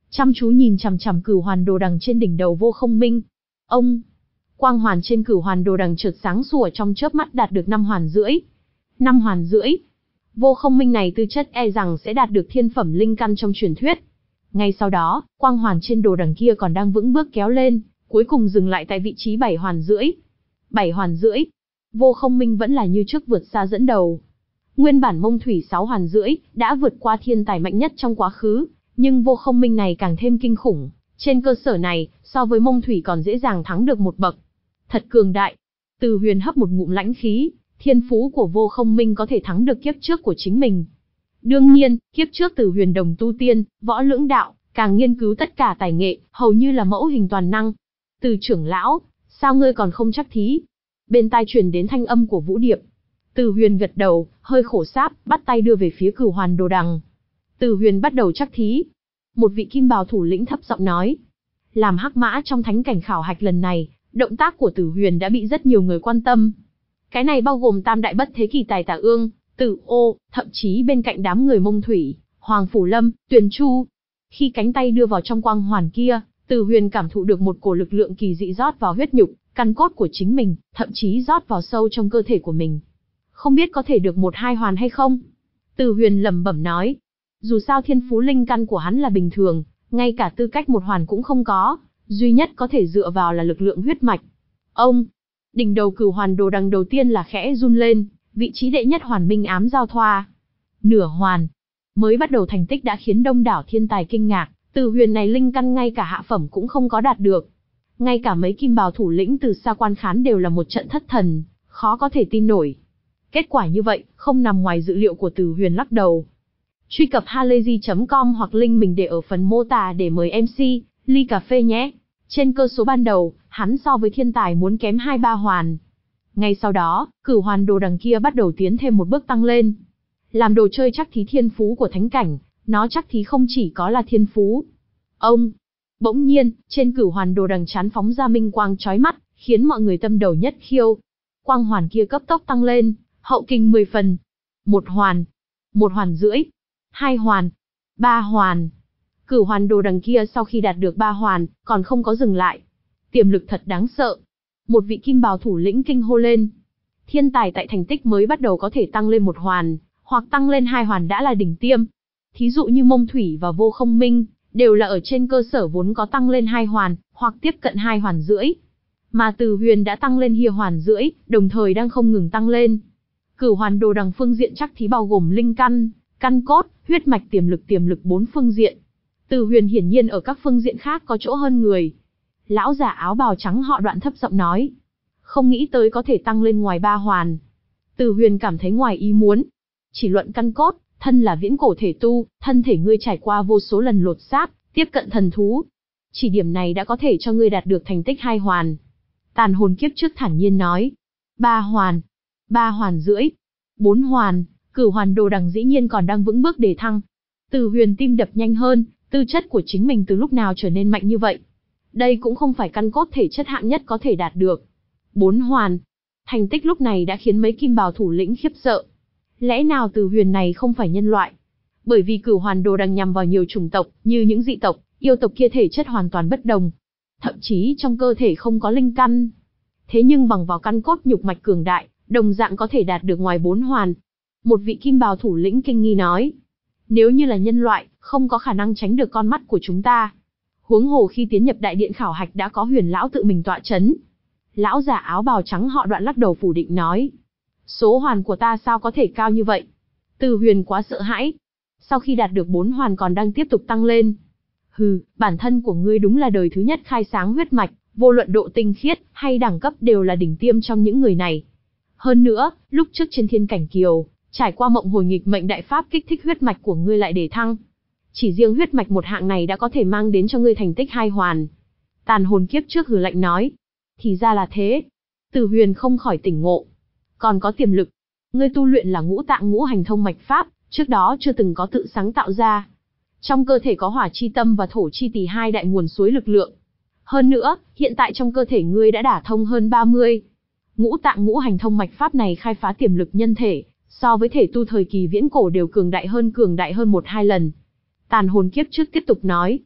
chăm chú nhìn chằm chằm cửu hoàn đồ đằng trên đỉnh đầu Vô Không Minh. Ông, quang hoàn trên cửu hoàn đồ đằng chợt sáng sủa trong chớp mắt đạt được năm hoàn rưỡi. Năm hoàn rưỡi. Vô Không Minh này tư chất e rằng sẽ đạt được thiên phẩm linh căn trong truyền thuyết. Ngay sau đó, quang hoàn trên đồ đằng kia còn đang vững bước kéo lên, cuối cùng dừng lại tại vị trí bảy hoàn rưỡi. Bảy hoàn rưỡi. Vô Không Minh vẫn là như trước vượt xa dẫn đầu. Nguyên bản Mông Thủy sáu hoàn rưỡi đã vượt qua thiên tài mạnh nhất trong quá khứ, nhưng Vô Không Minh này càng thêm kinh khủng. Trên cơ sở này, so với Mông Thủy còn dễ dàng thắng được một bậc. Thật cường đại. Từ Huyền hấp một ngụm lãnh khí, thiên phú của Vô Không Minh có thể thắng được kiếp trước của chính mình. Đương nhiên, kiếp trước Từ Huyền đồng tu tiên, võ lưỡng đạo, càng nghiên cứu tất cả tài nghệ, hầu như là mẫu hình toàn năng. Từ trưởng lão, sao ngươi còn không chắc thí? Bên tai truyền đến thanh âm của Vũ Điệp. Từ Huyền gật đầu, hơi khổ sáp, bắt tay đưa về phía cửu hoàn đồ đằng. Từ Huyền bắt đầu chắc thí. Một vị kim bào thủ lĩnh thấp giọng nói. Làm hắc mã trong thánh cảnh khảo hạch lần này, động tác của Từ Huyền đã bị rất nhiều người quan tâm. Cái này bao gồm tam đại bất thế kỳ tài Tả Ương, Tử Ô, thậm chí bên cạnh đám người Mông Thủy, Hoàng Phủ Lâm, Tuyền Chu. Khi cánh tay đưa vào trong quang hoàn kia, Từ Huyền cảm thụ được một cổ lực lượng kỳ dị rót vào huyết nhục, căn cốt của chính mình, thậm chí rót vào sâu trong cơ thể của mình. Không biết có thể được một hai hoàn hay không? Từ Huyền lẩm bẩm nói. Dù sao thiên phú linh căn của hắn là bình thường, ngay cả tư cách một hoàn cũng không có, duy nhất có thể dựa vào là lực lượng huyết mạch. Ông, đỉnh đầu cửu hoàn đồ đằng đầu tiên là khẽ run lên, vị trí đệ nhất hoàn minh ám giao thoa. Nửa hoàn, mới bắt đầu thành tích đã khiến đông đảo thiên tài kinh ngạc, Từ Huyền này linh căn ngay cả hạ phẩm cũng không có đạt được. Ngay cả mấy kim bào thủ lĩnh từ xa quan khán đều là một trận thất thần, khó có thể tin nổi. Kết quả như vậy, không nằm ngoài dự liệu của Từ Huyền lắc đầu. Truy cập halayzi chấm com hoặc link mình để ở phần mô tả để mời em xê, ly cà phê nhé. Trên cơ số ban đầu, hắn so với thiên tài muốn kém hai ba hoàn. Ngay sau đó, cửu hoàn đồ đằng kia bắt đầu tiến thêm một bước tăng lên. Làm đồ chơi chắc thí thiên phú của thánh cảnh, nó chắc thí không chỉ có là thiên phú. Ông, bỗng nhiên, trên cửu hoàn đồ đằng chán phóng ra minh quang chói mắt, khiến mọi người tâm đầu nhất khiêu. Quang hoàn kia cấp tốc tăng lên, hậu kinh mười phần. Một hoàn, một hoàn rưỡi, hai hoàn, ba hoàn. Cửu hoàn đồ đằng kia sau khi đạt được ba hoàn, còn không có dừng lại. Tiềm lực thật đáng sợ. Một vị kim bào thủ lĩnh kinh hô lên. Thiên tài tại thành tích mới bắt đầu có thể tăng lên một hoàn, hoặc tăng lên hai hoàn đã là đỉnh tiêm. Thí dụ như Mông Thủy và Vô Không Minh, đều là ở trên cơ sở vốn có tăng lên hai hoàn, hoặc tiếp cận hai hoàn rưỡi. Mà Từ Huyền đã tăng lên hia hoàn rưỡi, đồng thời đang không ngừng tăng lên. Cửu hoàn đồ đằng phương diện chắc thí bao gồm linh căn, căn cốt, huyết mạch tiềm lực tiềm lực bốn phương diện. Từ Huyền hiển nhiên ở các phương diện khác có chỗ hơn người. Lão giả áo bào trắng họ Đoạn thấp giọng nói. Không nghĩ tới có thể tăng lên ngoài ba hoàn. Từ Huyền cảm thấy ngoài ý muốn. Chỉ luận căn cốt, thân là viễn cổ thể tu, thân thể ngươi trải qua vô số lần lột xác, tiếp cận thần thú. Chỉ điểm này đã có thể cho ngươi đạt được thành tích hai hoàn. Tàn hồn kiếp trước thản nhiên nói. Ba hoàn, ba hoàn rưỡi, bốn hoàn, cửu hoàn đồ đằng dĩ nhiên còn đang vững bước để thăng. Từ Huyền tim đập nhanh hơn, tư chất của chính mình từ lúc nào trở nên mạnh như vậy. Đây cũng không phải căn cốt thể chất hạng nhất có thể đạt được. Bốn hoàn. Thành tích lúc này đã khiến mấy kim bào thủ lĩnh khiếp sợ. Lẽ nào Từ Huyền này không phải nhân loại? Bởi vì cửu hoàn đồ đằng nhằm vào nhiều chủng tộc, như những dị tộc, yêu tộc kia thể chất hoàn toàn bất đồng. Thậm chí trong cơ thể không có linh căn. Thế nhưng bằng vào căn cốt nhục mạch cường đại, đồng dạng có thể đạt được ngoài bốn hoàn. Một vị kim bào thủ lĩnh kinh nghi nói. Nếu như là nhân loại, không có khả năng tránh được con mắt của chúng ta. Huống hồ khi tiến nhập đại điện khảo hạch đã có Huyền lão tự mình tọa chấn. Lão giả áo bào trắng họ Đoạn lắc đầu phủ định nói. Số hoàn của ta sao có thể cao như vậy? Từ Huyền quá sợ hãi. Sau khi đạt được bốn hoàn còn đang tiếp tục tăng lên. Hừ, bản thân của ngươi đúng là đời thứ nhất khai sáng huyết mạch, vô luận độ tinh khiết hay đẳng cấp đều là đỉnh tiêm trong những người này. Hơn nữa, lúc trước trên Thiên Cảnh Kiều, trải qua mộng hồi nghịch mệnh đại pháp kích thích huyết mạch của ngươi lại để thăng. Chỉ riêng huyết mạch một hạng này đã có thể mang đến cho ngươi thành tích hai hoàn. Tàn hồn kiếp trước hừ lạnh nói. Thì ra là thế. Từ Huyền không khỏi tỉnh ngộ. Còn có tiềm lực. Ngươi tu luyện là ngũ tạng ngũ hành thông mạch pháp, trước đó chưa từng có tự sáng tạo ra. Trong cơ thể có hỏa chi tâm và thổ chi tỳ hai đại nguồn suối lực lượng. Hơn nữa, hiện tại trong cơ thể ngươi đã đả thông hơn ba mươi. Ngũ tạng ngũ hành thông mạch pháp này khai phá tiềm lực nhân thể, so với thể tu thời kỳ viễn cổ đều cường đại hơn cường đại hơn một hai lần. Tàn hồn kiếp trước tiếp tục nói.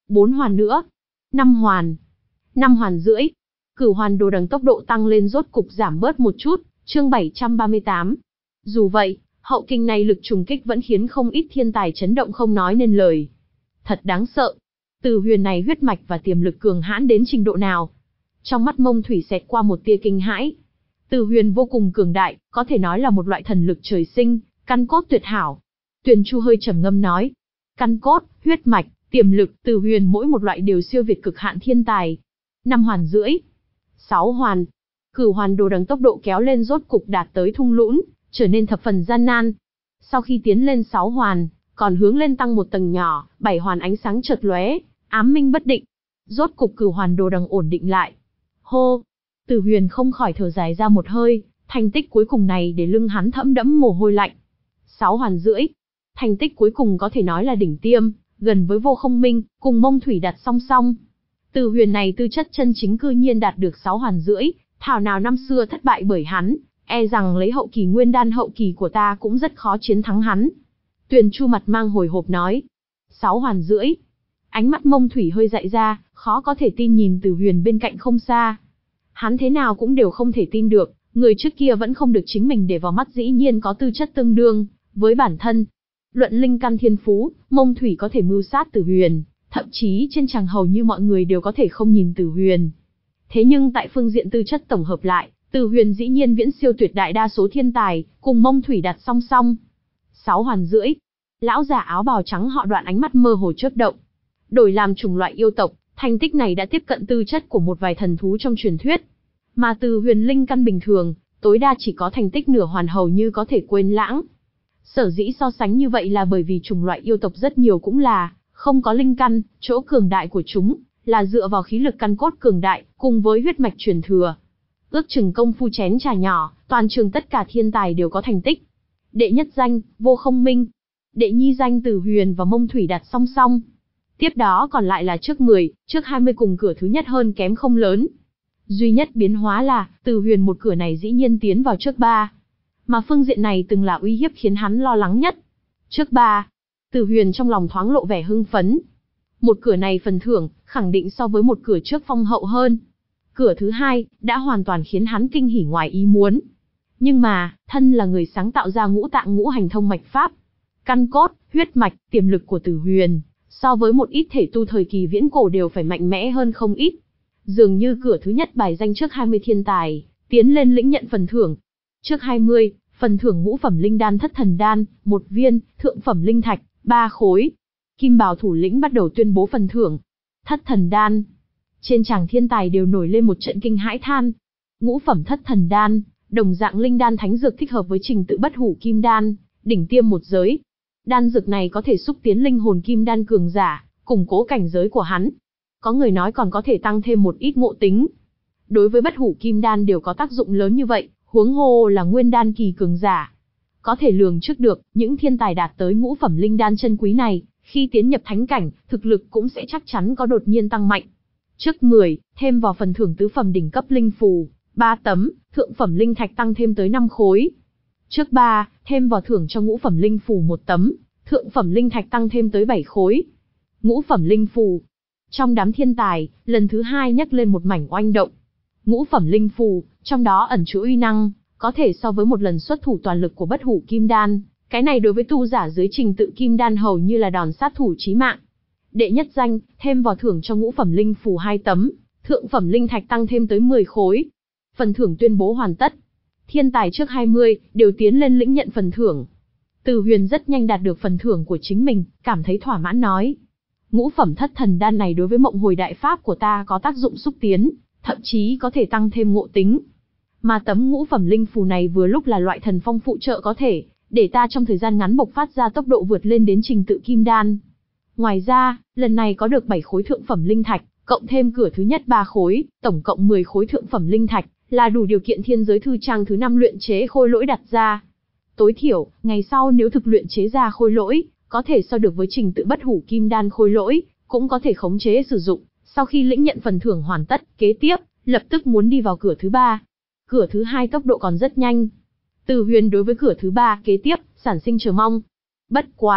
Bốn hoàn nữa. Năm hoàn. Năm hoàn rưỡi. Cửu hoàn đồ đằng tốc độ tăng lên rốt cục giảm bớt một chút, chương bảy trăm ba mươi tám. Dù vậy, hậu kinh này lực trùng kích vẫn khiến không ít thiên tài chấn động không nói nên lời. Thật đáng sợ. Từ Huyền này huyết mạch và tiềm lực cường hãn đến trình độ nào? Trong mắt Mông Thủy xẹt qua một tia kinh hãi. Từ Huyền vô cùng cường đại, có thể nói là một loại thần lực trời sinh, căn cốt tuyệt hảo. Tuyền Chu hơi trầm ngâm nói, căn cốt, huyết mạch, tiềm lực, Từ Huyền mỗi một loại đều siêu việt cực hạn thiên tài. Năm hoàn rưỡi. Sáu hoàn. Cửu hoàn đồ đằng tốc độ kéo lên rốt cục đạt tới thung lũng, trở nên thập phần gian nan. Sau khi tiến lên sáu hoàn, còn hướng lên tăng một tầng nhỏ, bảy hoàn ánh sáng chợt lóe, ám minh bất định. Rốt cục cửu hoàn đồ đằng ổn định lại. Hô! Từ Huyền không khỏi thở dài ra một hơi, thành tích cuối cùng này để lưng hắn thẫm đẫm mồ hôi lạnh. Sáu hoàn rưỡi. Thành tích cuối cùng có thể nói là đỉnh tiêm, gần với Vô Không Minh, cùng Mông Thủy đặt song song. Từ Huyền này tư chất chân chính cư nhiên đạt được sáu hoàn rưỡi, thảo nào năm xưa thất bại bởi hắn, e rằng lấy hậu kỳ nguyên đan hậu kỳ của ta cũng rất khó chiến thắng hắn. Tuyền Chu mặt mang hồi hộp nói. Sáu hoàn rưỡi. Ánh mắt Mông Thủy hơi dại ra, khó có thể tin nhìn Từ Huyền bên cạnh không xa. Hắn thế nào cũng đều không thể tin được, người trước kia vẫn không được chính mình để vào mắt dĩ nhiên có tư chất tương đương với bản thân. Luận linh căn thiên phú, Mông Thủy có thể mưu sát Từ Huyền, thậm chí trên chàng hầu như mọi người đều có thể không nhìn Từ Huyền. Thế nhưng tại phương diện tư chất tổng hợp lại, Từ Huyền dĩ nhiên viễn siêu tuyệt đại đa số thiên tài, cùng Mông Thủy đặt song song. Sáu hoàn rưỡi. Lão già áo bào trắng họ Đoạn ánh mắt mơ hồ chớp động. Đổi làm chủng loại yêu tộc, thành tích này đã tiếp cận tư chất của một vài thần thú trong truyền thuyết. Mà Từ Huyền linh căn bình thường, tối đa chỉ có thành tích nửa hoàn hầu như có thể quên lãng. Sở dĩ so sánh như vậy là bởi vì chủng loại yêu tộc rất nhiều cũng là không có linh căn, chỗ cường đại của chúng là dựa vào khí lực căn cốt cường đại, cùng với huyết mạch truyền thừa. Ước chừng công phu chén trà nhỏ, toàn trường tất cả thiên tài đều có thành tích. Đệ nhất danh, Vô Không Minh. Đệ nhị danh Từ Huyền và Mông Thủy đặt song song. Tiếp đó còn lại là trước mười, trước hai mươi cùng cửa thứ nhất hơn kém không lớn. Duy nhất biến hóa là, Từ Huyền một cửa này dĩ nhiên tiến vào trước ba. Mà phương diện này từng là uy hiếp khiến hắn lo lắng nhất. Trước ba, Từ Huyền trong lòng thoáng lộ vẻ hưng phấn. Một cửa này phần thưởng, khẳng định so với một cửa trước phong hậu hơn. Cửa thứ hai, đã hoàn toàn khiến hắn kinh hỉ ngoài ý muốn. Nhưng mà, thân là người sáng tạo ra ngũ tạng ngũ hành thông mạch pháp. Căn cốt, huyết mạch, tiềm lực của Từ Huyền, so với một ít thể tu thời kỳ viễn cổ đều phải mạnh mẽ hơn không ít. Dường như cửa thứ nhất bài danh trước hai mươi thiên tài, tiến lên lĩnh nhận phần thưởng. Trước hai mươi, phần thưởng ngũ phẩm linh đan thất thần đan, một viên, thượng phẩm linh thạch, ba khối. Kim bào thủ lĩnh bắt đầu tuyên bố phần thưởng. Thất thần đan. Trên tràng thiên tài đều nổi lên một trận kinh hãi than. Ngũ phẩm thất thần đan, đồng dạng linh đan thánh dược thích hợp với trình tự bất hủ kim đan, đỉnh tiêm một giới. Đan dược này có thể xúc tiến linh hồn kim đan cường giả, củng cố cảnh giới của hắn. Có người nói còn có thể tăng thêm một ít ngộ tính. Đối với bất hủ kim đan đều có tác dụng lớn như vậy, huống hồ là nguyên đan kỳ cường giả. Có thể lường trước được, những thiên tài đạt tới ngũ phẩm linh đan chân quý này, khi tiến nhập thánh cảnh, thực lực cũng sẽ chắc chắn có đột nhiên tăng mạnh. Trước mười, thêm vào phần thưởng tứ phẩm đỉnh cấp linh phù, ba tấm, thượng phẩm linh thạch tăng thêm tới năm khối. Trước ba, thêm vào thưởng cho ngũ phẩm linh phù một tấm, thượng phẩm linh thạch tăng thêm tới bảy khối. Ngũ phẩm linh phù. Trong đám thiên tài, lần thứ hai nhắc lên một mảnh oanh động. Ngũ phẩm linh phù, trong đó ẩn chứa uy năng, có thể so với một lần xuất thủ toàn lực của bất hủ kim đan. Cái này đối với tu giả dưới trình tự kim đan hầu như là đòn sát thủ chí mạng. Đệ nhất danh, thêm vào thưởng cho ngũ phẩm linh phù hai tấm, thượng phẩm linh thạch tăng thêm tới mười khối. Phần thưởng tuyên bố hoàn tất. Thiên tài trước hai mươi, đều tiến lên lĩnh nhận phần thưởng. Từ Huyền rất nhanh đạt được phần thưởng của chính mình, cảm thấy thỏa mãn nói. Ngũ phẩm thất thần đan này đối với mộng hồi đại pháp của ta có tác dụng xúc tiến, thậm chí có thể tăng thêm ngộ tính. Mà tấm ngũ phẩm linh phù này vừa lúc là loại thần phong phụ trợ có thể, để ta trong thời gian ngắn bộc phát ra tốc độ vượt lên đến trình tự kim đan. Ngoài ra, lần này có được bảy khối thượng phẩm linh thạch, cộng thêm cửa thứ nhất ba khối, tổng cộng mười khối thượng phẩm linh thạch, là đủ điều kiện thiên giới thư trang thứ năm luyện chế khôi lỗi đặt ra. Tối thiểu, ngày sau nếu thực luyện chế ra khôi lỗi, có thể so được với trình tự bất hủ kim đan khôi lỗi, cũng có thể khống chế sử dụng. Sau khi lĩnh nhận phần thưởng hoàn tất, kế tiếp, lập tức muốn đi vào cửa thứ ba. Cửa thứ hai tốc độ còn rất nhanh. Từ Huyền đối với cửa thứ ba kế tiếp, sản sinh chờ mong. Bất quá,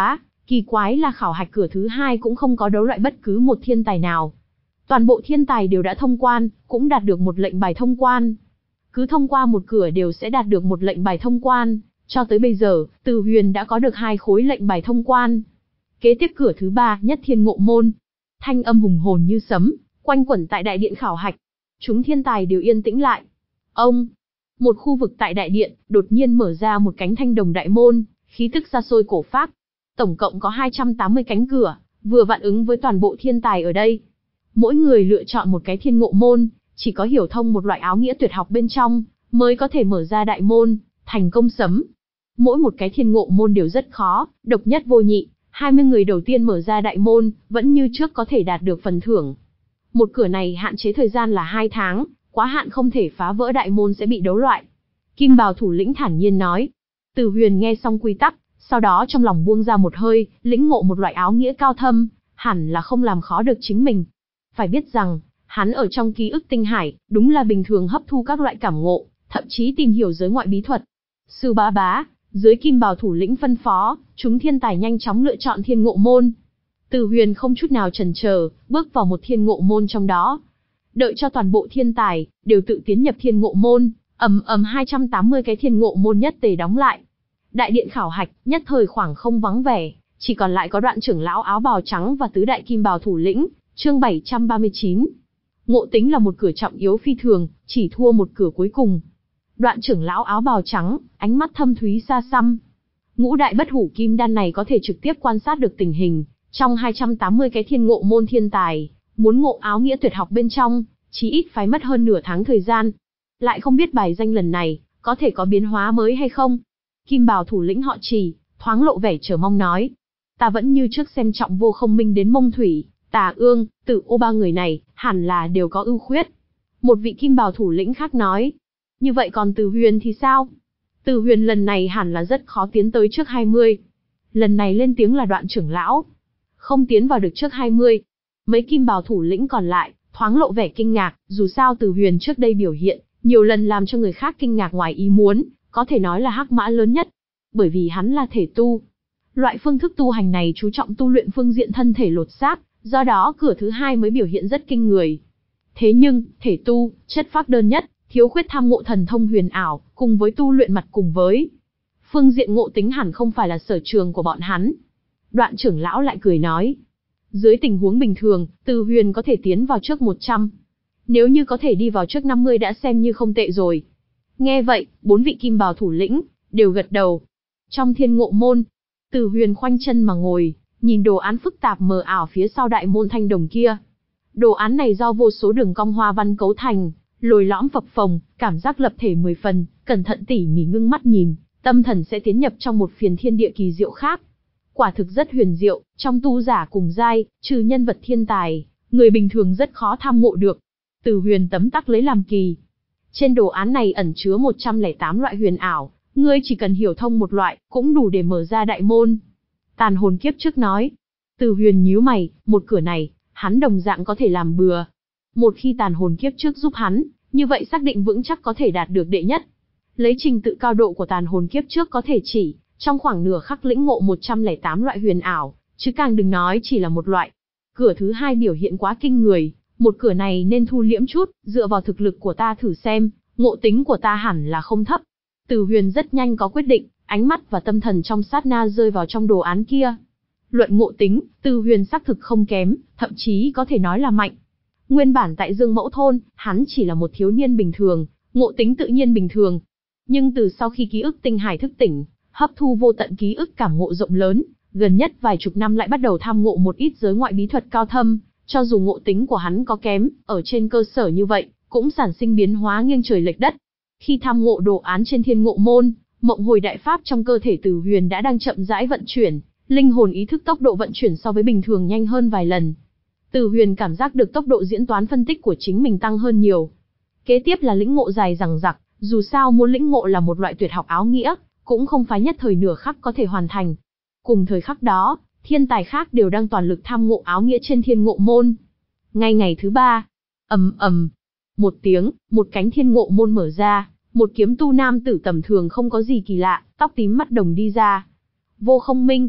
Kỳ quái là khảo hạch cửa thứ hai cũng không có đấu loại bất cứ một thiên tài nào. Toàn bộ thiên tài đều đã thông quan, cũng đạt được một lệnh bài thông quan. Cứ thông qua một cửa đều sẽ đạt được một lệnh bài thông quan. Cho tới bây giờ, Từ Huyền đã có được hai khối lệnh bài thông quan. Kế tiếp cửa thứ ba, Nhất Thiên Ngộ Môn. Thanh âm hùng hồn như sấm, quanh quẩn tại đại điện khảo hạch. Chúng thiên tài đều yên tĩnh lại. Ông, một khu vực tại đại điện, đột nhiên mở ra một cánh thanh đồng đại môn, khí tức xa xôi cổ phác. Tổng cộng có hai trăm tám mươi cánh cửa, vừa vặn ứng với toàn bộ thiên tài ở đây. Mỗi người lựa chọn một cái thiên ngộ môn, chỉ có hiểu thông một loại áo nghĩa tuyệt học bên trong, mới có thể mở ra đại môn, thành công sấm. Mỗi một cái thiên ngộ môn đều rất khó, độc nhất vô nhị, hai mươi người đầu tiên mở ra đại môn, vẫn như trước có thể đạt được phần thưởng. Một cửa này hạn chế thời gian là hai tháng, quá hạn không thể phá vỡ đại môn sẽ bị đấu loại. Kim bào thủ lĩnh thản nhiên nói. Từ Huyền nghe xong quy tắc, sau đó trong lòng buông ra một hơi, lĩnh ngộ một loại áo nghĩa cao thâm, hẳn là không làm khó được chính mình. Phải biết rằng, hắn ở trong ký ức tinh hải, đúng là bình thường hấp thu các loại cảm ngộ, thậm chí tìm hiểu giới ngoại bí thuật. Sư bá bá, dưới kim bào thủ lĩnh phân phó, chúng thiên tài nhanh chóng lựa chọn thiên ngộ môn. Từ Huyền không chút nào chần chờ, bước vào một thiên ngộ môn trong đó. Đợi cho toàn bộ thiên tài, đều tự tiến nhập thiên ngộ môn, ầm ầm hai trăm tám mươi cái thiên ngộ môn nhất tề đóng lại. Đại điện khảo hạch, nhất thời khoảng không vắng vẻ, chỉ còn lại có Đoạn trưởng lão áo bào trắng và tứ đại kim bào thủ lĩnh, chương bảy trăm ba mươi chín. Ngộ tính là một cửa trọng yếu phi thường, chỉ thua một cửa cuối cùng. Đoạn trưởng lão áo bào trắng, ánh mắt thâm thúy xa xăm. Ngũ đại bất hủ kim đan này có thể trực tiếp quan sát được tình hình, trong hai trăm tám mươi cái thiên ngộ môn thiên tài, muốn ngộ áo nghĩa tuyệt học bên trong, chí ít phải mất hơn nửa tháng thời gian. Lại không biết bài danh lần này, có thể có biến hóa mới hay không? Kim bào thủ lĩnh họ Trì, thoáng lộ vẻ chờ mong nói. Ta vẫn như trước xem trọng Vô Không Minh đến Mông Thủy, Tà Ương, Tử Ô ba người này, hẳn là đều có ưu khuyết. Một vị kim bào thủ lĩnh khác nói. Như vậy còn Từ Huyền thì sao? Từ Huyền lần này hẳn là rất khó tiến tới trước hai mươi. Lần này lên tiếng là Đoạn trưởng lão. Không tiến vào được trước hai mươi. Mấy kim bào thủ lĩnh còn lại, thoáng lộ vẻ kinh ngạc, dù sao Từ Huyền trước đây biểu hiện, nhiều lần làm cho người khác kinh ngạc ngoài ý muốn, có thể nói là hắc mã lớn nhất. Bởi vì hắn là thể tu. Loại phương thức tu hành này chú trọng tu luyện phương diện thân thể lột xác, do đó cửa thứ hai mới biểu hiện rất kinh người. Thế nhưng, thể tu, chất phác đơn nhất, thiếu khuyết tham ngộ thần thông huyền ảo, cùng với tu luyện mặt cùng với phương diện ngộ tính hẳn không phải là sở trường của bọn hắn. Đoạn trưởng lão lại cười nói. Dưới tình huống bình thường, Từ Huyền có thể tiến vào trước một trăm. Nếu như có thể đi vào trước năm mươi đã xem như không tệ rồi. Nghe vậy, bốn vị kim bào thủ lĩnh, đều gật đầu. Trong thiên ngộ môn, Từ Huyền khoanh chân mà ngồi, nhìn đồ án phức tạp mờ ảo phía sau đại môn thanh đồng kia. Đồ án này do vô số đường cong hoa văn cấu thành, lồi lõm phập phồng, cảm giác lập thể mười phần, cẩn thận tỉ mỉ ngưng mắt nhìn, tâm thần sẽ tiến nhập trong một phiền thiên địa kỳ diệu khác. Quả thực rất huyền diệu, trong tu giả cùng giai, trừ nhân vật thiên tài, người bình thường rất khó tham ngộ được. Từ Huyền tấm tắc lấy làm kỳ. Trên đồ án này ẩn chứa một trăm lẻ tám loại huyền ảo, ngươi chỉ cần hiểu thông một loại, cũng đủ để mở ra đại môn. Tàn hồn kiếp trước nói. Từ Huyền nhíu mày, một cửa này, hắn đồng dạng có thể làm bừa. Một khi tàn hồn kiếp trước giúp hắn, như vậy xác định vững chắc có thể đạt được đệ nhất. Lấy trình tự cao độ của tàn hồn kiếp trước có thể chỉ, trong khoảng nửa khắc lĩnh ngộ một trăm lẻ tám loại huyền ảo, chứ càng đừng nói chỉ là một loại. Cửa thứ hai biểu hiện quá kinh người, một cửa này nên thu liễm chút, dựa vào thực lực của ta thử xem, ngộ tính của ta hẳn là không thấp. Từ Huyền rất nhanh có quyết định, ánh mắt và tâm thần trong sát na rơi vào trong đồ án kia. Luận ngộ tính, Từ Huyền xác thực không kém, thậm chí có thể nói là mạnh. Nguyên bản tại Dương Mẫu Thôn, hắn chỉ là một thiếu niên bình thường, ngộ tính tự nhiên bình thường. Nhưng từ sau khi ký ức tinh hải thức tỉnh, hấp thu vô tận ký ức cảm ngộ rộng lớn, gần nhất vài chục năm lại bắt đầu tham ngộ một ít giới ngoại bí thuật cao thâm, cho dù ngộ tính của hắn có kém, ở trên cơ sở như vậy, cũng sản sinh biến hóa nghiêng trời lệch đất. Khi tham ngộ đồ án trên thiên ngộ môn, mộng hồi đại pháp trong cơ thể Từ Huyền đã đang chậm rãi vận chuyển, linh hồn ý thức tốc độ vận chuyển so với bình thường nhanh hơn vài lần. Từ Huyền cảm giác được tốc độ diễn toán phân tích của chính mình tăng hơn nhiều. Kế tiếp là lĩnh ngộ dài dằng dặc, dù sao muốn lĩnh ngộ là một loại tuyệt học áo nghĩa, cũng không phải nhất thời nửa khắc có thể hoàn thành. Cùng thời khắc đó, thiên tài khác đều đang toàn lực tham ngộ áo nghĩa trên thiên ngộ môn. Ngay ngày thứ ba, ầm ầm, một tiếng, một cánh thiên ngộ môn mở ra, một kiếm tu nam tử tầm thường không có gì kỳ lạ, tóc tím mắt đồng đi ra. Vô Không Minh.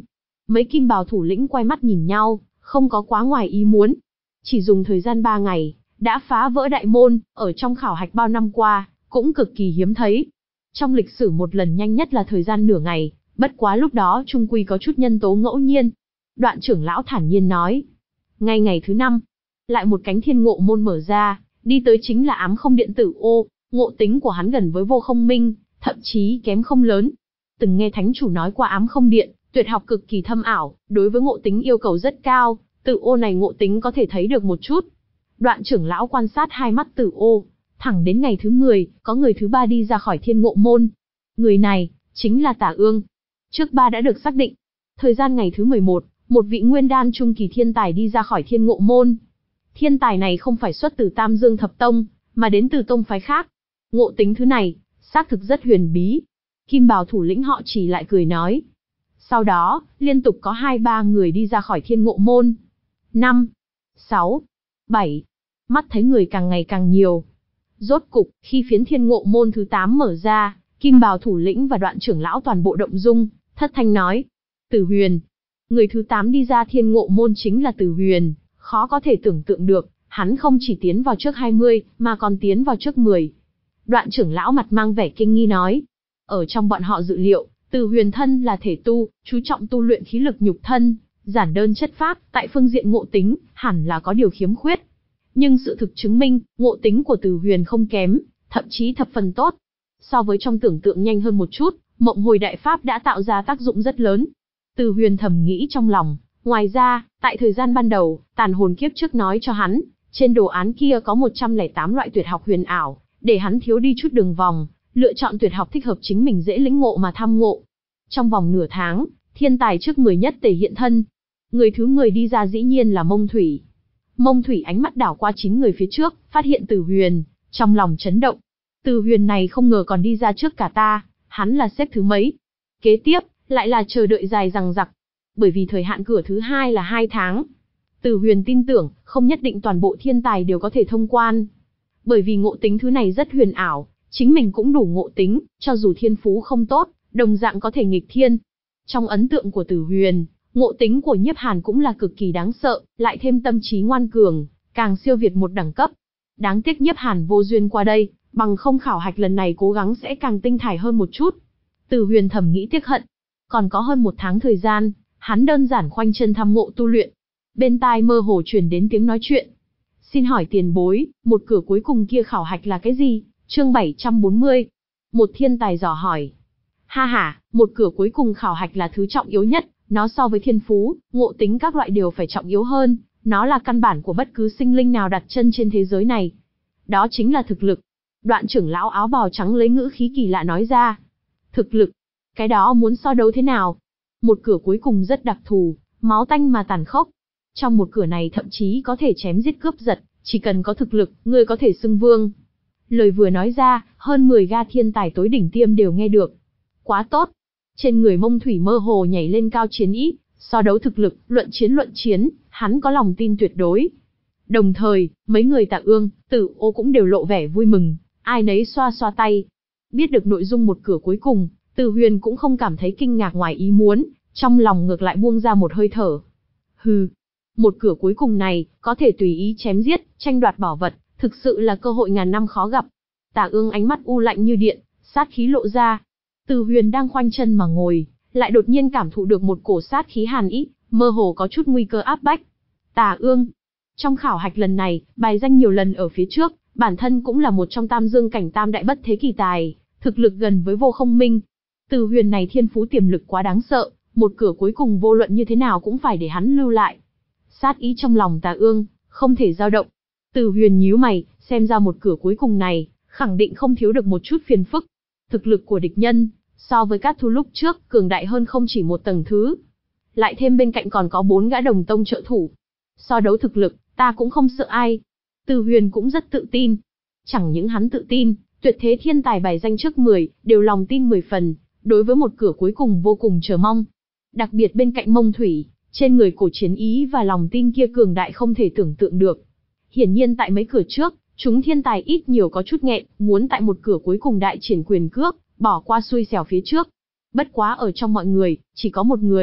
Mấy kim bào thủ lĩnh quay mắt nhìn nhau, không có quá ngoài ý muốn. Chỉ dùng thời gian ba ngày, đã phá vỡ đại môn, ở trong khảo hạch bao năm qua, cũng cực kỳ hiếm thấy. Trong lịch sử một lần nhanh nhất là thời gian nửa ngày, bất quá lúc đó trung quy có chút nhân tố ngẫu nhiên. Đoạn trưởng lão thản nhiên nói. Ngay ngày thứ năm, lại một cánh thiên ngộ môn mở ra, đi tới chính là ám không điện tử ô, ngộ tính của hắn gần với vô không minh, thậm chí kém không lớn. Từng nghe thánh chủ nói qua ám không điện, tuyệt học cực kỳ thâm ảo, đối với ngộ tính yêu cầu rất cao, tử ô này ngộ tính có thể thấy được một chút. Đoạn trưởng lão quan sát hai mắt tử ô, thẳng đến ngày thứ mười, có người thứ ba đi ra khỏi thiên ngộ môn. Người này, chính là Tả Ương. Trước ba đã được xác định. Thời gian ngày thứ mười một, một vị nguyên đan trung kỳ thiên tài đi ra khỏi thiên ngộ môn. Thiên tài này không phải xuất từ Tam Dương Thập Tông, mà đến từ tông phái khác. Ngộ tính thứ này, xác thực rất huyền bí. Kim bào thủ lĩnh họ Chỉ lại cười nói. Sau đó, liên tục có hai ba người đi ra khỏi thiên ngộ môn. Năm, sáu, bảy. Mắt thấy người càng ngày càng nhiều. Rốt cục, khi phiến thiên ngộ môn thứ tám mở ra, kim bào thủ lĩnh và đoạn trưởng lão toàn bộ động dung, thất thanh nói. Tử Huyền. Người thứ tám đi ra thiên ngộ môn chính là Tử Huyền. Khó có thể tưởng tượng được, hắn không chỉ tiến vào trước hai mươi, mà còn tiến vào trước mười. Đoạn trưởng lão mặt mang vẻ kinh nghi nói. Ở trong bọn họ dự liệu, Tử Huyền thân là thể tu, chú trọng tu luyện khí lực nhục thân, giản đơn chất phác, tại phương diện ngộ tính, hẳn là có điều khiếm khuyết. Nhưng sự thực chứng minh, ngộ tính của Tử Huyền không kém, thậm chí thập phần tốt. So với trong tưởng tượng nhanh hơn một chút, mộng hồi đại pháp đã tạo ra tác dụng rất lớn. Tử Huyền thầm nghĩ trong lòng. Ngoài ra, tại thời gian ban đầu, tàn hồn kiếp trước nói cho hắn, trên đồ án kia có một trăm lẻ tám loại tuyệt học huyền ảo, để hắn thiếu đi chút đường vòng, lựa chọn tuyệt học thích hợp chính mình dễ lĩnh ngộ mà tham ngộ. Trong vòng nửa tháng, thiên tài trước mười nhất tề hiện thân. Người thứ mười đi ra dĩ nhiên là Mông Thủy. Mông Thủy ánh mắt đảo qua chín người phía trước, phát hiện Tử Huyền, trong lòng chấn động. Tử Huyền này không ngờ còn đi ra trước cả ta, hắn là xếp thứ mấy. Kế tiếp, lại là chờ đợi dài dằng dặc. Bởi vì thời hạn cửa thứ hai là hai tháng. Tử Huyền tin tưởng, không nhất định toàn bộ thiên tài đều có thể thông quan. Bởi vì ngộ tính thứ này rất huyền ảo, chính mình cũng đủ ngộ tính, cho dù thiên phú không tốt, đồng dạng có thể nghịch thiên. Trong ấn tượng của Tử Huyền, ngộ tính của Nhiếp Hàn cũng là cực kỳ đáng sợ, lại thêm tâm trí ngoan cường, càng siêu việt một đẳng cấp. Đáng tiếc Nhiếp Hàn vô duyên qua đây, bằng không khảo hạch lần này cố gắng sẽ càng tinh thải hơn một chút. Tử Huyền thầm nghĩ tiếc hận. Còn có hơn một tháng thời gian, hắn đơn giản khoanh chân tham ngộ tu luyện. Bên tai mơ hồ truyền đến tiếng nói chuyện. Xin hỏi tiền bối, một cửa cuối cùng kia khảo hạch là cái gì? Chương bảy trăm bốn mươi. Một thiên tài dò hỏi. Ha ha, một cửa cuối cùng khảo hạch là thứ trọng yếu nhất, nó so với thiên phú, ngộ tính các loại đều phải trọng yếu hơn, nó là căn bản của bất cứ sinh linh nào đặt chân trên thế giới này. Đó chính là thực lực. Đoạn trưởng lão áo bào trắng lấy ngữ khí kỳ lạ nói ra. Thực lực? Cái đó muốn so đấu thế nào? Một cửa cuối cùng rất đặc thù, máu tanh mà tàn khốc. Trong một cửa này thậm chí có thể chém giết cướp giật, chỉ cần có thực lực, ngươi có thể xưng vương. Lời vừa nói ra, hơn mười ga thiên tài tối đỉnh tiêm đều nghe được. Quá tốt. Trên người Mông Thủy mơ hồ nhảy lên cao chiến ý, so đấu thực lực, luận chiến luận chiến, hắn có lòng tin tuyệt đối. Đồng thời, mấy người Tạ Ương, Tử Ô cũng đều lộ vẻ vui mừng, ai nấy xoa xoa tay. Biết được nội dung một cửa cuối cùng, Tử Huyền cũng không cảm thấy kinh ngạc ngoài ý muốn, trong lòng ngược lại buông ra một hơi thở. Hừ, một cửa cuối cùng này, có thể tùy ý chém giết, tranh đoạt bảo vật, thực sự là cơ hội ngàn năm khó gặp. Tạ Ương ánh mắt u lạnh như điện, sát khí lộ ra. Tử Huyền đang khoanh chân mà ngồi, lại đột nhiên cảm thụ được một cổ sát khí hàn ý, mơ hồ có chút nguy cơ áp bách. Tạ Ương, trong khảo hạch lần này, bài danh nhiều lần ở phía trước, bản thân cũng là một trong tam dương cảnh tam đại bất thế kỳ tài, thực lực gần với vô không minh. Tử Huyền này thiên phú tiềm lực quá đáng sợ, một cửa cuối cùng vô luận như thế nào cũng phải để hắn lưu lại. Sát ý trong lòng Tạ Ương, không thể dao động. Tử Huyền nhíu mày, xem ra một cửa cuối cùng này, khẳng định không thiếu được một chút phiền phức. Thực lực của địch nhân, so với các thu lúc trước, cường đại hơn không chỉ một tầng thứ. Lại thêm bên cạnh còn có bốn gã đồng tông trợ thủ. So đấu thực lực, ta cũng không sợ ai. Tử Huyền cũng rất tự tin. Chẳng những hắn tự tin, tuyệt thế thiên tài bài danh trước mười, đều lòng tin mười phần, đối với một cửa cuối cùng vô cùng chờ mong. Đặc biệt bên cạnh Mông Thủy, trên người cổ chiến ý và lòng tin kia cường đại không thể tưởng tượng được. Hiển nhiên tại mấy cửa trước, chúng thiên tài ít nhiều có chút nghẹn, muốn tại một cửa cuối cùng đại triển quyền cước, bỏ qua xui xẻo phía trước. Bất quá ở trong mọi người, chỉ có một người,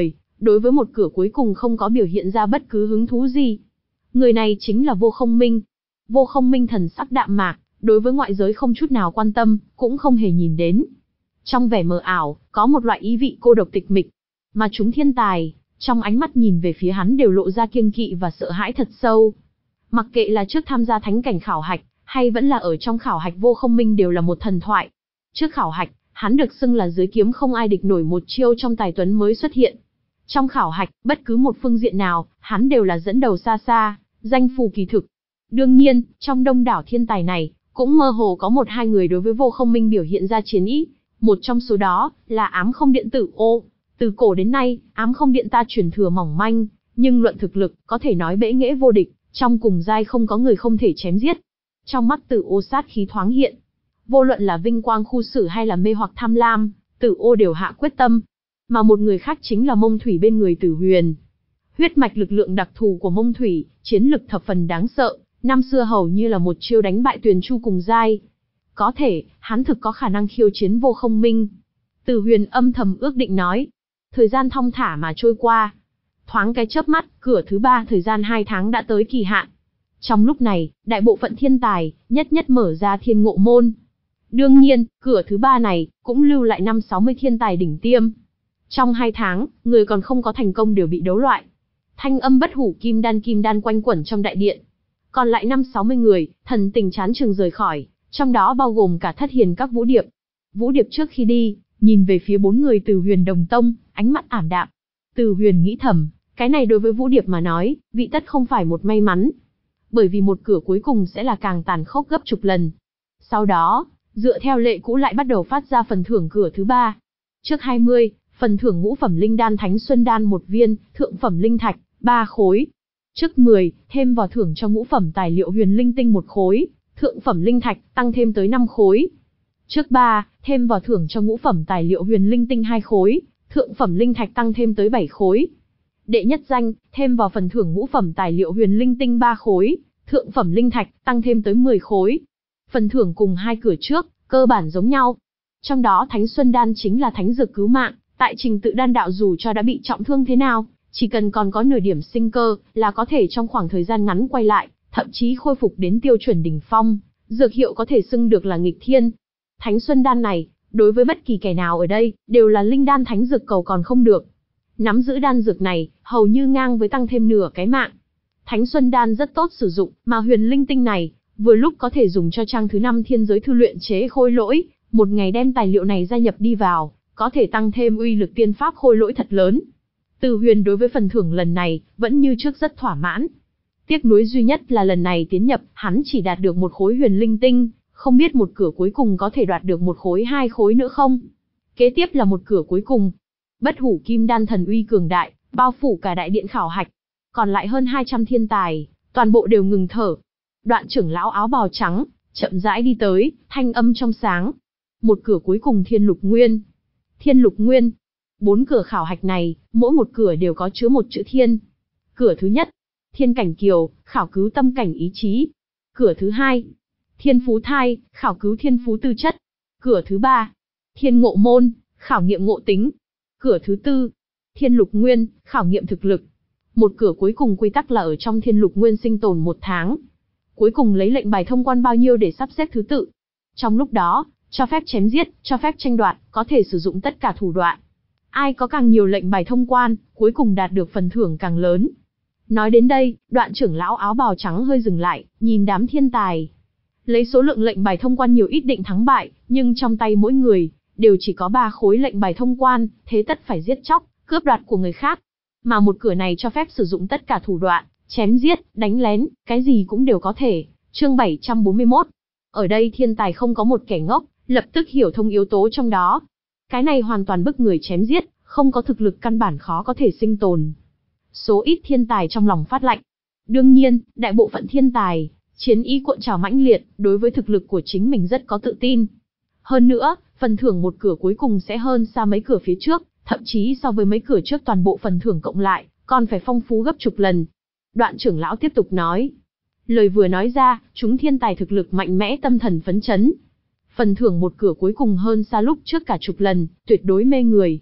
đối với một cửa cuối cùng không có biểu hiện ra bất cứ hứng thú gì. Người này chính là Vô Không Minh. Vô Không Minh thần sắc đạm mạc, đối với ngoại giới không chút nào quan tâm, cũng không hề nhìn đến. Trong vẻ mờ ảo, có một loại ý vị cô độc tịch mịch. Mà chúng thiên tài, trong ánh mắt nhìn về phía hắn đều lộ ra kiêng kỵ và sợ hãi thật sâu. Mặc kệ là trước tham gia thánh cảnh khảo hạch, hay vẫn là ở trong khảo hạch, Vô Không Minh đều là một thần thoại. Trước khảo hạch, hắn được xưng là dưới kiếm không ai địch nổi một chiêu trong tài tuấn mới xuất hiện. Trong khảo hạch, bất cứ một phương diện nào, hắn đều là dẫn đầu xa xa, danh phù kỳ thực. Đương nhiên, trong đông đảo thiên tài này, cũng mơ hồ có một hai người đối với Vô Không Minh biểu hiện ra chiến ý. Một trong số đó, là Ám Không Điện Tử Ô. Từ cổ đến nay, Ám Không Điện ta truyền thừa mỏng manh, nhưng luận thực lực, có thể nói bẽ nghễ vô địch, trong cùng giai không có người không thể chém giết. Trong mắt Tử Ô sát khí thoáng hiện. Vô luận là vinh quang khu xử hay là mê hoặc tham lam, Tử Ô đều hạ quyết tâm. Mà một người khác chính là Mông Thủy bên người Tử Huyền. Huyết mạch lực lượng đặc thù của Mông Thủy, chiến lực thập phần đáng sợ, năm xưa hầu như là một chiêu đánh bại Tuyền Chu cùng giai. Có thể, hắn thực có khả năng khiêu chiến Vô Không Minh. Tử Huyền âm thầm ước định nói. Thời gian thong thả mà trôi qua. Thoáng cái chớp mắt, cửa thứ ba thời gian hai tháng đã tới kỳ hạn. Trong lúc này, đại bộ phận thiên tài, nhất nhất mở ra thiên ngộ môn. Đương nhiên, cửa thứ ba này, cũng lưu lại năm sáu mươi thiên tài đỉnh tiêm. Trong hai tháng, người còn không có thành công đều bị đấu loại. Thanh âm bất hủ kim đan kim đan quanh quẩn trong đại điện. Còn lại năm sáu mươi người, thần tình chán chường rời khỏi, trong đó bao gồm cả Thất Hiền các Vũ Điệp. Vũ Điệp trước khi đi, nhìn về phía bốn người Từ Huyền đồng tông, ánh mắt ảm đạm. Từ Huyền nghĩ thầm, cái này đối với Vũ Điệp mà nói, vị tất không phải một may mắn. Bởi vì một cửa cuối cùng sẽ là càng tàn khốc gấp chục lần. Sau đó, dựa theo lệ cũ lại bắt đầu phát ra phần thưởng cửa thứ ba. Trước hai mươi, phần thưởng ngũ phẩm linh đan Thánh Xuân đan một viên, thượng phẩm linh thạch ba khối. Trước mười, thêm vào thưởng cho ngũ phẩm tài liệu huyền linh tinh một khối, thượng phẩm linh thạch tăng thêm tới năm khối. Trước ba, thêm vào thưởng cho ngũ phẩm tài liệu huyền linh tinh hai khối, thượng phẩm linh thạch tăng thêm tới bảy khối. Đệ nhất danh, thêm vào phần thưởng ngũ phẩm tài liệu huyền linh tinh ba khối, thượng phẩm linh thạch tăng thêm tới mười khối. Phần thưởng cùng hai cửa trước, cơ bản giống nhau. Trong đó Thánh Xuân đan chính là thánh dược cứu mạng, tại trình tự đan đạo dù cho đã bị trọng thương thế nào, chỉ cần còn có nửa điểm sinh cơ, là có thể trong khoảng thời gian ngắn quay lại, thậm chí khôi phục đến tiêu chuẩn đỉnh phong, dược hiệu có thể xưng được là nghịch thiên. Thánh Xuân đan này, đối với bất kỳ kẻ nào ở đây, đều là linh đan thánh dược cầu còn không được. Nắm giữ đan dược này, hầu như ngang với tăng thêm nửa cái mạng. Thánh Xuân đan rất tốt sử dụng, mà huyền linh tinh này, vừa lúc có thể dùng cho trang thứ năm thiên giới thư luyện chế khôi lỗi, một ngày đem tài liệu này gia nhập đi vào, có thể tăng thêm uy lực tiên pháp khôi lỗi thật lớn. Từ Huyền đối với phần thưởng lần này, vẫn như trước rất thỏa mãn. Tiếc nuối duy nhất là lần này tiến nhập, hắn chỉ đạt được một khối huyền linh tinh, không biết một cửa cuối cùng có thể đoạt được một khối hai khối nữa không? Kế tiếp là một cửa cuối cùng. Bất hủ kim đan thần uy cường đại, bao phủ cả đại điện khảo hạch. Còn lại hơn hai trăm thiên tài, toàn bộ đều ngừng thở. Đoạn trưởng lão áo bào trắng, chậm rãi đi tới, thanh âm trong sáng. Một cửa cuối cùng Thiên Lục Nguyên. Thiên Lục Nguyên. Bốn cửa khảo hạch này, mỗi một cửa đều có chứa một chữ thiên. Cửa thứ nhất, Thiên Cảnh Kiều, khảo cứu tâm cảnh ý chí. Cửa thứ hai, Thiên Phú Thai, khảo cứu thiên phú tư chất. Cửa thứ ba, Thiên Ngộ Môn, khảo nghiệm ngộ tính. Cửa thứ tư, Thiên Lục Nguyên, khảo nghiệm thực lực. Một cửa cuối cùng quy tắc là ở trong Thiên Lục Nguyên sinh tồn một tháng. Cuối cùng lấy lệnh bài thông quan bao nhiêu để sắp xếp thứ tự. Trong lúc đó, cho phép chém giết, cho phép tranh đoạt, có thể sử dụng tất cả thủ đoạn. Ai có càng nhiều lệnh bài thông quan, cuối cùng đạt được phần thưởng càng lớn. Nói đến đây, đoạn trưởng lão áo bào trắng hơi dừng lại, nhìn đám thiên tài. Lấy số lượng lệnh bài thông quan nhiều ít định thắng bại, nhưng trong tay mỗi người, đều chỉ có ba khối lệnh bài thông quan, thế tất phải giết chóc, cướp đoạt của người khác. Mà một cửa này cho phép sử dụng tất cả thủ đoạn, chém giết, đánh lén, cái gì cũng đều có thể. Chương bảy trăm bốn mươi mốt. Ở đây thiên tài không có một kẻ ngốc, lập tức hiểu thông yếu tố trong đó. Cái này hoàn toàn bức người chém giết, không có thực lực căn bản khó có thể sinh tồn. Số ít thiên tài trong lòng phát lạnh. Đương nhiên, đại bộ phận thiên tài, chiến ý cuộn trào mãnh liệt, đối với thực lực của chính mình rất có tự tin. Hơn nữa, phần thưởng một cửa cuối cùng sẽ hơn xa mấy cửa phía trước, thậm chí so với mấy cửa trước toàn bộ phần thưởng cộng lại, còn phải phong phú gấp chục lần. Đoạn trưởng lão tiếp tục nói. Lời vừa nói ra, chúng thiên tài thực lực mạnh mẽ tâm thần phấn chấn. Phần thưởng một cửa cuối cùng hơn xa lúc trước cả chục lần, tuyệt đối mê người.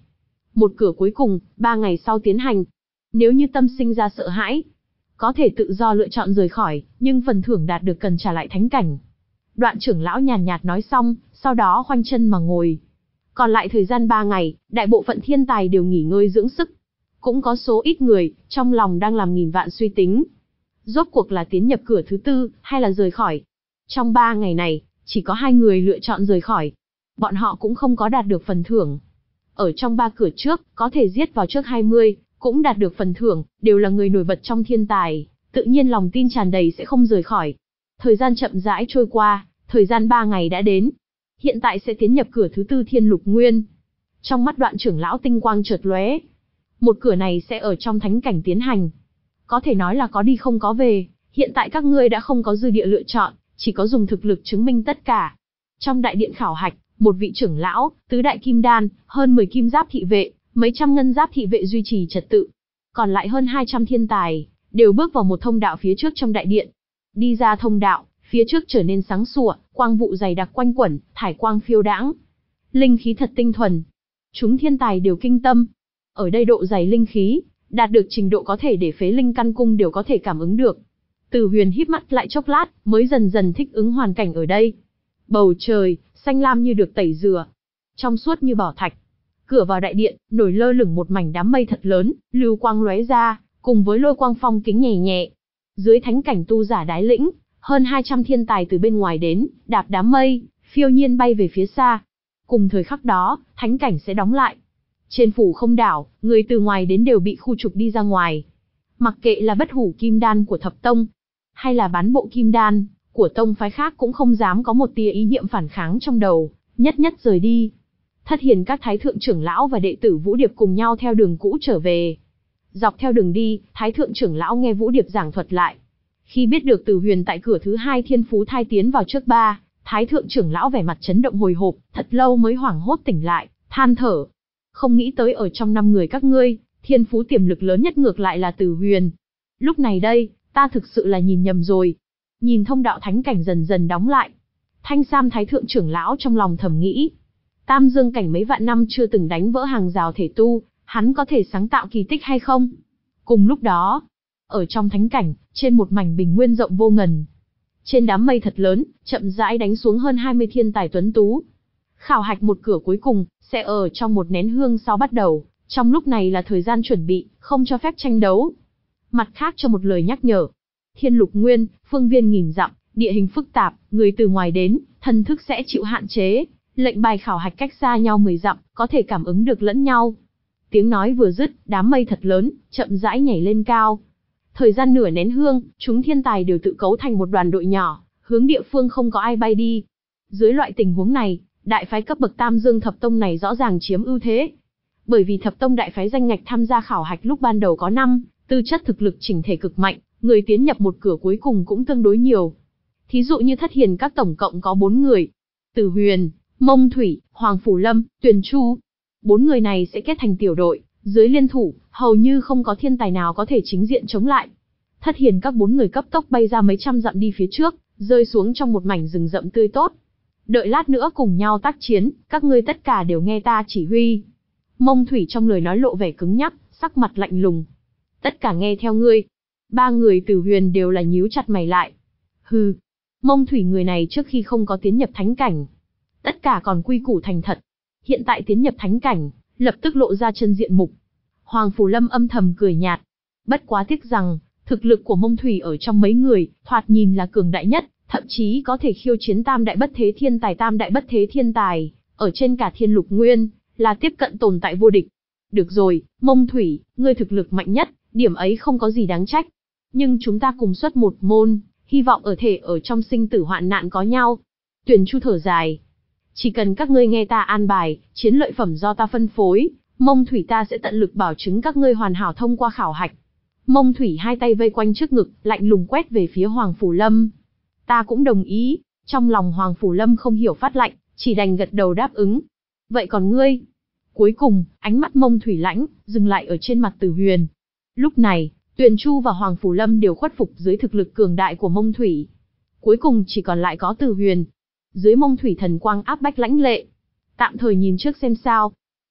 Một cửa cuối cùng, ba ngày sau tiến hành. Nếu như tâm sinh ra sợ hãi, có thể tự do lựa chọn rời khỏi, nhưng phần thưởng đạt được cần trả lại thánh cảnh. Đoạn trưởng lão nhàn nhạt nói xong, sau đó khoanh chân mà ngồi. Còn lại thời gian ba ngày, đại bộ phận thiên tài đều nghỉ ngơi dưỡng sức. Cũng có số ít người, trong lòng đang làm nghìn vạn suy tính. Rốt cuộc là tiến nhập cửa thứ tư, hay là rời khỏi? Trong ba ngày này, chỉ có hai người lựa chọn rời khỏi. Bọn họ cũng không có đạt được phần thưởng. Ở trong ba cửa trước, có thể giết vào trước hai mươi, cũng đạt được phần thưởng, đều là người nổi bật trong thiên tài, tự nhiên lòng tin tràn đầy sẽ không rời khỏi. Thời gian chậm rãi trôi qua, thời gian ba ngày đã đến. Hiện tại sẽ tiến nhập cửa thứ tư Thiên Lục Nguyên. Trong mắt Đoạn trưởng lão tinh quang chợt lóe. Một cửa này sẽ ở trong thánh cảnh tiến hành. Có thể nói là có đi không có về, hiện tại các ngươi đã không có dư địa lựa chọn, chỉ có dùng thực lực chứng minh tất cả. Trong đại điện khảo hạch, một vị trưởng lão, tứ đại kim đan, hơn mười kim giáp thị vệ, mấy trăm ngân giáp thị vệ duy trì trật tự. Còn lại hơn hai trăm thiên tài, đều bước vào một thông đạo phía trước trong đại điện. Đi ra thông đạo, phía trước trở nên sáng sủa, quang vụ dày đặc quanh quẩn, thải quang phiêu đãng. Linh khí thật tinh thuần. Chúng thiên tài đều kinh tâm. Ở đây độ dày linh khí, đạt được trình độ có thể để phế linh căn cung đều có thể cảm ứng được. Từ Huyền híp mắt lại chốc lát, mới dần dần thích ứng hoàn cảnh ở đây. Bầu trời, xanh lam như được tẩy rửa, trong suốt như bảo thạch. Cửa vào đại điện, nổi lơ lửng một mảnh đám mây thật lớn, lưu quang lóe ra, cùng với lôi quang phong kính nhẹ nhẹ. Dưới thánh cảnh tu giả đái lĩnh, hơn hai trăm thiên tài từ bên ngoài đến, đạp đám mây, phiêu nhiên bay về phía xa. Cùng thời khắc đó, thánh cảnh sẽ đóng lại. Trên phủ không đảo, người từ ngoài đến đều bị khu trục đi ra ngoài. Mặc kệ là bất hủ kim đan của thập tông, hay là bán bộ kim đan của tông phái khác cũng không dám có một tia ý niệm phản kháng trong đầu, nhất nhất rời đi. Thất hiền các thái thượng trưởng lão và đệ tử Vũ Điệp cùng nhau theo đường cũ trở về. Dọc theo đường đi, thái thượng trưởng lão nghe Vũ Điệp giảng thuật lại. Khi biết được Từ Huyền tại cửa thứ hai thiên phú thai tiến vào trước ba, thái thượng trưởng lão vẻ mặt chấn động hồi hộp, thật lâu mới hoảng hốt tỉnh lại, than thở. Không nghĩ tới ở trong năm người các ngươi, thiên phú tiềm lực lớn nhất ngược lại là Từ Huyền. Lúc này đây, ta thực sự là nhìn nhầm rồi. Nhìn thông đạo thánh cảnh dần dần đóng lại. Thanh Sam thái thượng trưởng lão trong lòng thầm nghĩ. Tam dương cảnh mấy vạn năm chưa từng đánh vỡ hàng rào thể tu, hắn có thể sáng tạo kỳ tích hay không? Cùng lúc đó, ở trong thánh cảnh, trên một mảnh bình nguyên rộng vô ngần, trên đám mây thật lớn, chậm rãi đánh xuống hơn hai mươi thiên tài tuấn tú. Khảo hạch một cửa cuối cùng, sẽ ở trong một nén hương sau bắt đầu, trong lúc này là thời gian chuẩn bị, không cho phép tranh đấu. Mặt khác cho một lời nhắc nhở. Thiên Lục Nguyên, phương viên nghìn dặm, địa hình phức tạp, người từ ngoài đến, thần thức sẽ chịu hạn chế. Lệnh bài khảo hạch cách xa nhau mười dặm, có thể cảm ứng được lẫn nhau. Tiếng nói vừa dứt, đám mây thật lớn, chậm rãi nhảy lên cao. Thời gian nửa nén hương, chúng thiên tài đều tự cấu thành một đoàn đội nhỏ, hướng địa phương không có ai bay đi. Dưới loại tình huống này, đại phái cấp bậc Tam Dương Thập Tông này rõ ràng chiếm ưu thế. Bởi vì Thập Tông đại phái danh ngạch tham gia khảo hạch lúc ban đầu có năm, tư chất thực lực chỉnh thể cực mạnh, người tiến nhập một cửa cuối cùng cũng tương đối nhiều. Thí dụ như Thất Hiền các tổng cộng có bốn người. Từ Huyền, Mông Thủy, Hoàng Phủ Lâm, Tuyền Chu. Bốn người này sẽ kết thành tiểu đội, dưới liên thủ, hầu như không có thiên tài nào có thể chính diện chống lại. Thất Hiền các bốn người cấp tốc bay ra mấy trăm dặm đi phía trước, rơi xuống trong một mảnh rừng rậm tươi tốt. Đợi lát nữa cùng nhau tác chiến, các ngươi tất cả đều nghe ta chỉ huy. Mông Thủy trong lời nói lộ vẻ cứng nhắc, sắc mặt lạnh lùng. Tất cả nghe theo ngươi. Ba người Từ Huyền đều là nhíu chặt mày lại. Hừ, Mông Thủy người này trước khi không có tiến nhập thánh cảnh, tất cả còn quy củ thành thật. Hiện tại tiến nhập thánh cảnh, lập tức lộ ra chân diện mục. Hoàng Phủ Lâm âm thầm cười nhạt. Bất quá tiếc rằng, thực lực của Mông Thủy ở trong mấy người, thoạt nhìn là cường đại nhất, thậm chí có thể khiêu chiến tam đại bất thế thiên tài tam đại bất thế thiên tài, ở trên cả Thiên Lục Nguyên, là tiếp cận tồn tại vô địch. Được rồi, Mông Thủy, ngươi thực lực mạnh nhất, điểm ấy không có gì đáng trách. Nhưng chúng ta cùng xuất một môn, hy vọng ở thể ở trong sinh tử hoạn nạn có nhau. Tuyền Chu thở dài. Chỉ cần các ngươi nghe ta an bài, chiến lợi phẩm do ta phân phối, Mông Thủy ta sẽ tận lực bảo chứng các ngươi hoàn hảo thông qua khảo hạch. Mông Thủy hai tay vây quanh trước ngực, lạnh lùng quét về phía Hoàng Phủ Lâm. Ta cũng đồng ý. Trong lòng Hoàng Phủ Lâm không hiểu phát lạnh, chỉ đành gật đầu đáp ứng. Vậy còn ngươi? Cuối cùng, ánh mắt Mông Thủy lãnh, dừng lại ở trên mặt Từ Huyền. Lúc này, Tuyền Chu và Hoàng Phủ Lâm đều khuất phục dưới thực lực cường đại của Mông Thủy. Cuối cùng chỉ còn lại có Từ Huyền. Dưới Mông Thủy thần quang áp bách lãnh lệ. Tạm thời nhìn trước xem sao.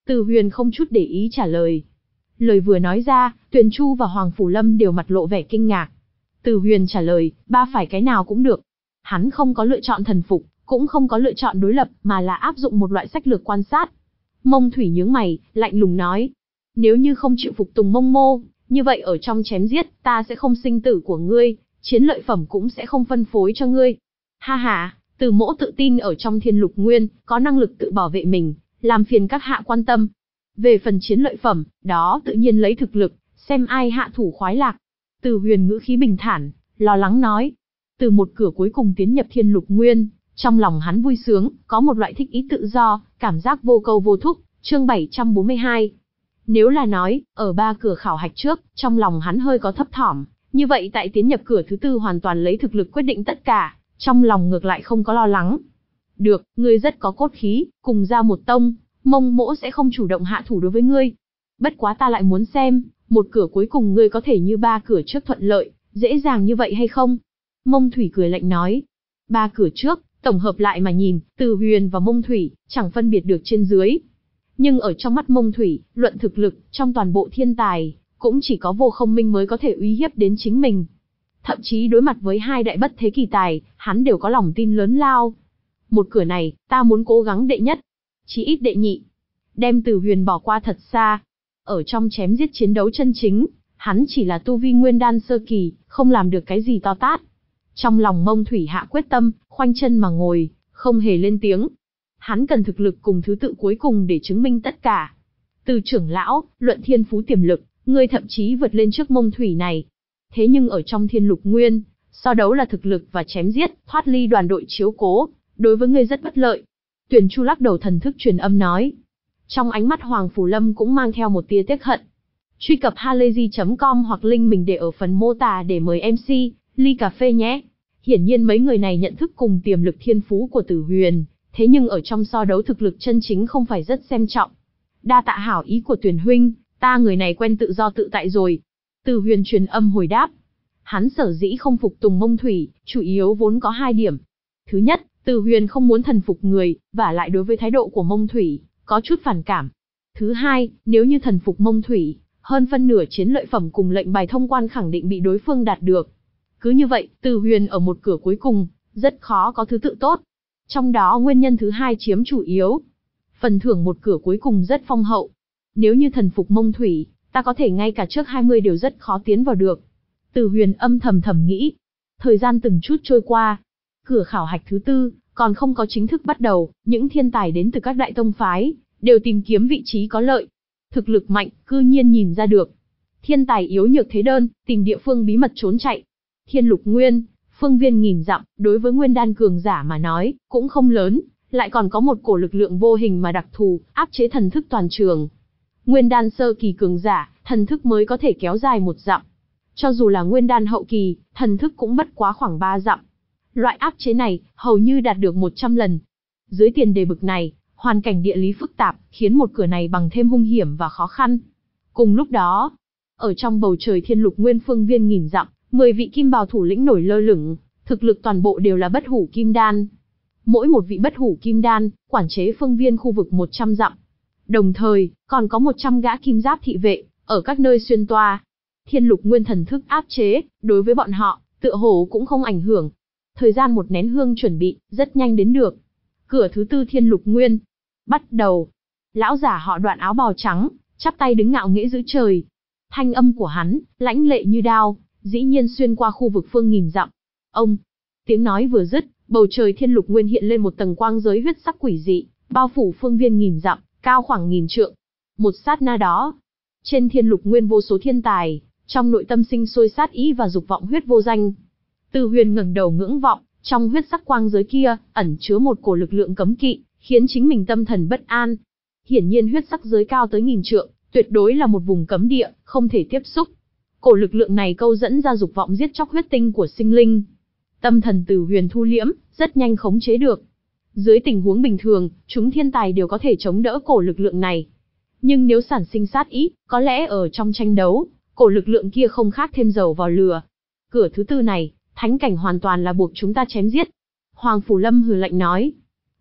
Từ Huyền không chút để ý trả lời. Lời vừa nói ra, Tuyền Chu và Hoàng Phủ Lâm đều mặt lộ vẻ kinh ngạc. Từ Huyền trả lời, ba phải cái nào cũng được. Hắn không có lựa chọn thần phục, cũng không có lựa chọn đối lập, mà là áp dụng một loại sách lược quan sát. Mông Thủy nhướng mày, lạnh lùng nói. Nếu như không chịu phục tùng Mông Mô, như vậy ở trong chém giết, ta sẽ không sinh tử của ngươi, chiến lợi phẩm cũng sẽ không phân phối cho ngươi. Ha ha, Từ Mỗ tự tin ở trong Thiên Lục Nguyên, có năng lực tự bảo vệ mình, làm phiền các hạ quan tâm. Về phần chiến lợi phẩm, đó tự nhiên lấy thực lực, xem ai hạ thủ khoái lạc. Từ Huyền ngữ khí bình thản, lo lắng nói. Từ một cửa cuối cùng tiến nhập Thiên Lục Nguyên, trong lòng hắn vui sướng, có một loại thích ý tự do, cảm giác vô câu vô thúc. Chương bảy trăm bốn mươi hai. Nếu là nói, ở ba cửa khảo hạch trước, trong lòng hắn hơi có thấp thỏm, như vậy tại tiến nhập cửa thứ tư hoàn toàn lấy thực lực quyết định tất cả, trong lòng ngược lại không có lo lắng. Được, ngươi rất có cốt khí, cùng ra một tông, Mông Mỗ sẽ không chủ động hạ thủ đối với ngươi. Bất quá ta lại muốn xem, một cửa cuối cùng ngươi có thể như ba cửa trước thuận lợi, dễ dàng như vậy hay không? Mông Thủy cười lạnh nói. Ba cửa trước, tổng hợp lại mà nhìn, Từ Huyền và Mông Thủy, chẳng phân biệt được trên dưới. Nhưng ở trong mắt Mông Thủy, luận thực lực, trong toàn bộ thiên tài, cũng chỉ có Vô Không Minh mới có thể uy hiếp đến chính mình. Thậm chí đối mặt với hai đại bất thế kỳ tài, hắn đều có lòng tin lớn lao. Một cửa này, ta muốn cố gắng đệ nhất, chí ít đệ nhị. Đem Từ Huyền bỏ qua thật xa. Ở trong chém giết chiến đấu chân chính, hắn chỉ là tu vi nguyên đan sơ kỳ, không làm được cái gì to tát. Trong lòng Mông Thủy hạ quyết tâm, khoanh chân mà ngồi, không hề lên tiếng. Hắn cần thực lực cùng thứ tự cuối cùng để chứng minh tất cả. Từ trưởng lão, luận thiên phú tiềm lực, ngươi thậm chí vượt lên trước Mông Thủy này. Thế nhưng ở trong Thiên Lục Nguyên, so đấu là thực lực và chém giết, thoát ly đoàn đội chiếu cố, đối với ngươi rất bất lợi. Tuyền Chu lắc đầu thần thức truyền âm nói. Trong ánh mắt Hoàng Phủ Lâm cũng mang theo một tia tiếc hận. Truy cập halayzi chấm com hoặc link mình để ở phần mô tả để mời em xê, ly cà phê nhé. Hiển nhiên mấy người này nhận thức cùng tiềm lực thiên phú của Từ Huyền, thế nhưng ở trong so đấu thực lực chân chính không phải rất xem trọng. Đa tạ hảo ý của Tuyền huynh, ta người này quen tự do tự tại rồi. Từ Huyền truyền âm hồi đáp. Hắn sở dĩ không phục tùng Mông Thủy, chủ yếu vốn có hai điểm. Thứ nhất, Từ Huyền không muốn thần phục người, và lại đối với thái độ của Mông Thủy, có chút phản cảm. Thứ hai, nếu như thần phục Mông Thủy, hơn phân nửa chiến lợi phẩm cùng lệnh bài thông quan khẳng định bị đối phương đạt được. Cứ như vậy, Từ Huyền ở một cửa cuối cùng, rất khó có thứ tự tốt. Trong đó nguyên nhân thứ hai chiếm chủ yếu. Phần thưởng một cửa cuối cùng rất phong hậu. Nếu như thần phục Mông Thủy, ta có thể ngay cả trước hai mươi đều rất khó tiến vào được. Từ Huyền âm thầm thầm nghĩ. Thời gian từng chút trôi qua. Cửa khảo hạch thứ tư, còn không có chính thức bắt đầu, những thiên tài đến từ các đại tông phái, đều tìm kiếm vị trí có lợi. Thực lực mạnh, cư nhiên nhìn ra được. Thiên tài yếu nhược thế đơn, tìm địa phương bí mật trốn chạy. Thiên Lục Nguyên, phương viên nghìn dặm, đối với nguyên đan cường giả mà nói, cũng không lớn, lại còn có một cổ lực lượng vô hình mà đặc thù, áp chế thần thức toàn trường. Nguyên đan sơ kỳ cường giả, thần thức mới có thể kéo dài một dặm. Cho dù là nguyên đan hậu kỳ, thần thức cũng bất quá khoảng ba dặm. Loại áp chế này, hầu như đạt được một trăm lần. Dưới tiền đề bực này, hoàn cảnh địa lý phức tạp, khiến một cửa này bằng thêm hung hiểm và khó khăn. Cùng lúc đó, ở trong bầu trời Thiên Lục Nguyên phương viên nghìn dặm, mười vị kim bào thủ lĩnh nổi lơ lửng, thực lực toàn bộ đều là bất hủ kim đan. Mỗi một vị bất hủ kim đan, quản chế phương viên khu vực một trăm dặm. Đồng thời, còn có một trăm gã kim giáp thị vệ, ở các nơi xuyên toa. Thiên Lục Nguyên thần thức áp chế, đối với bọn họ, tựa hồ cũng không ảnh hưởng. Thời gian một nén hương chuẩn bị, rất nhanh đến được. Cửa thứ tư Thiên Lục Nguyên. Bắt đầu. Lão giả họ Đoạn áo bào trắng, chắp tay đứng ngạo nghễ giữa trời. Thanh âm của hắn, lãnh lệ như đao, dĩ nhiên xuyên qua khu vực phương nghìn dặm. Ông. Tiếng nói vừa dứt, bầu trời Thiên Lục Nguyên hiện lên một tầng quang giới huyết sắc quỷ dị, bao phủ phương viên nghìn dặm, cao khoảng nghìn trượng. Một sát na đó, trên Thiên Lục Nguyên vô số thiên tài, trong nội tâm sinh sôi sát ý và dục vọng huyết vô danh. Từ Huyền ngẩng đầu ngưỡng vọng, trong huyết sắc quang giới kia, ẩn chứa một cổ lực lượng cấm kỵ, khiến chính mình tâm thần bất an. Hiển nhiên huyết sắc giới cao tới nghìn trượng, tuyệt đối là một vùng cấm địa, không thể tiếp xúc. Cổ lực lượng này câu dẫn ra dục vọng giết chóc huyết tinh của sinh linh. Tâm thần Từ Huyền thu liễm, rất nhanh khống chế được. Dưới tình huống bình thường, chúng thiên tài đều có thể chống đỡ cổ lực lượng này. Nhưng nếu sản sinh sát ý, có lẽ ở trong tranh đấu, cổ lực lượng kia không khác thêm dầu vào lửa. Cửa thứ tư này, thánh cảnh hoàn toàn là buộc chúng ta chém giết. Hoàng Phủ Lâm hừ lạnh nói.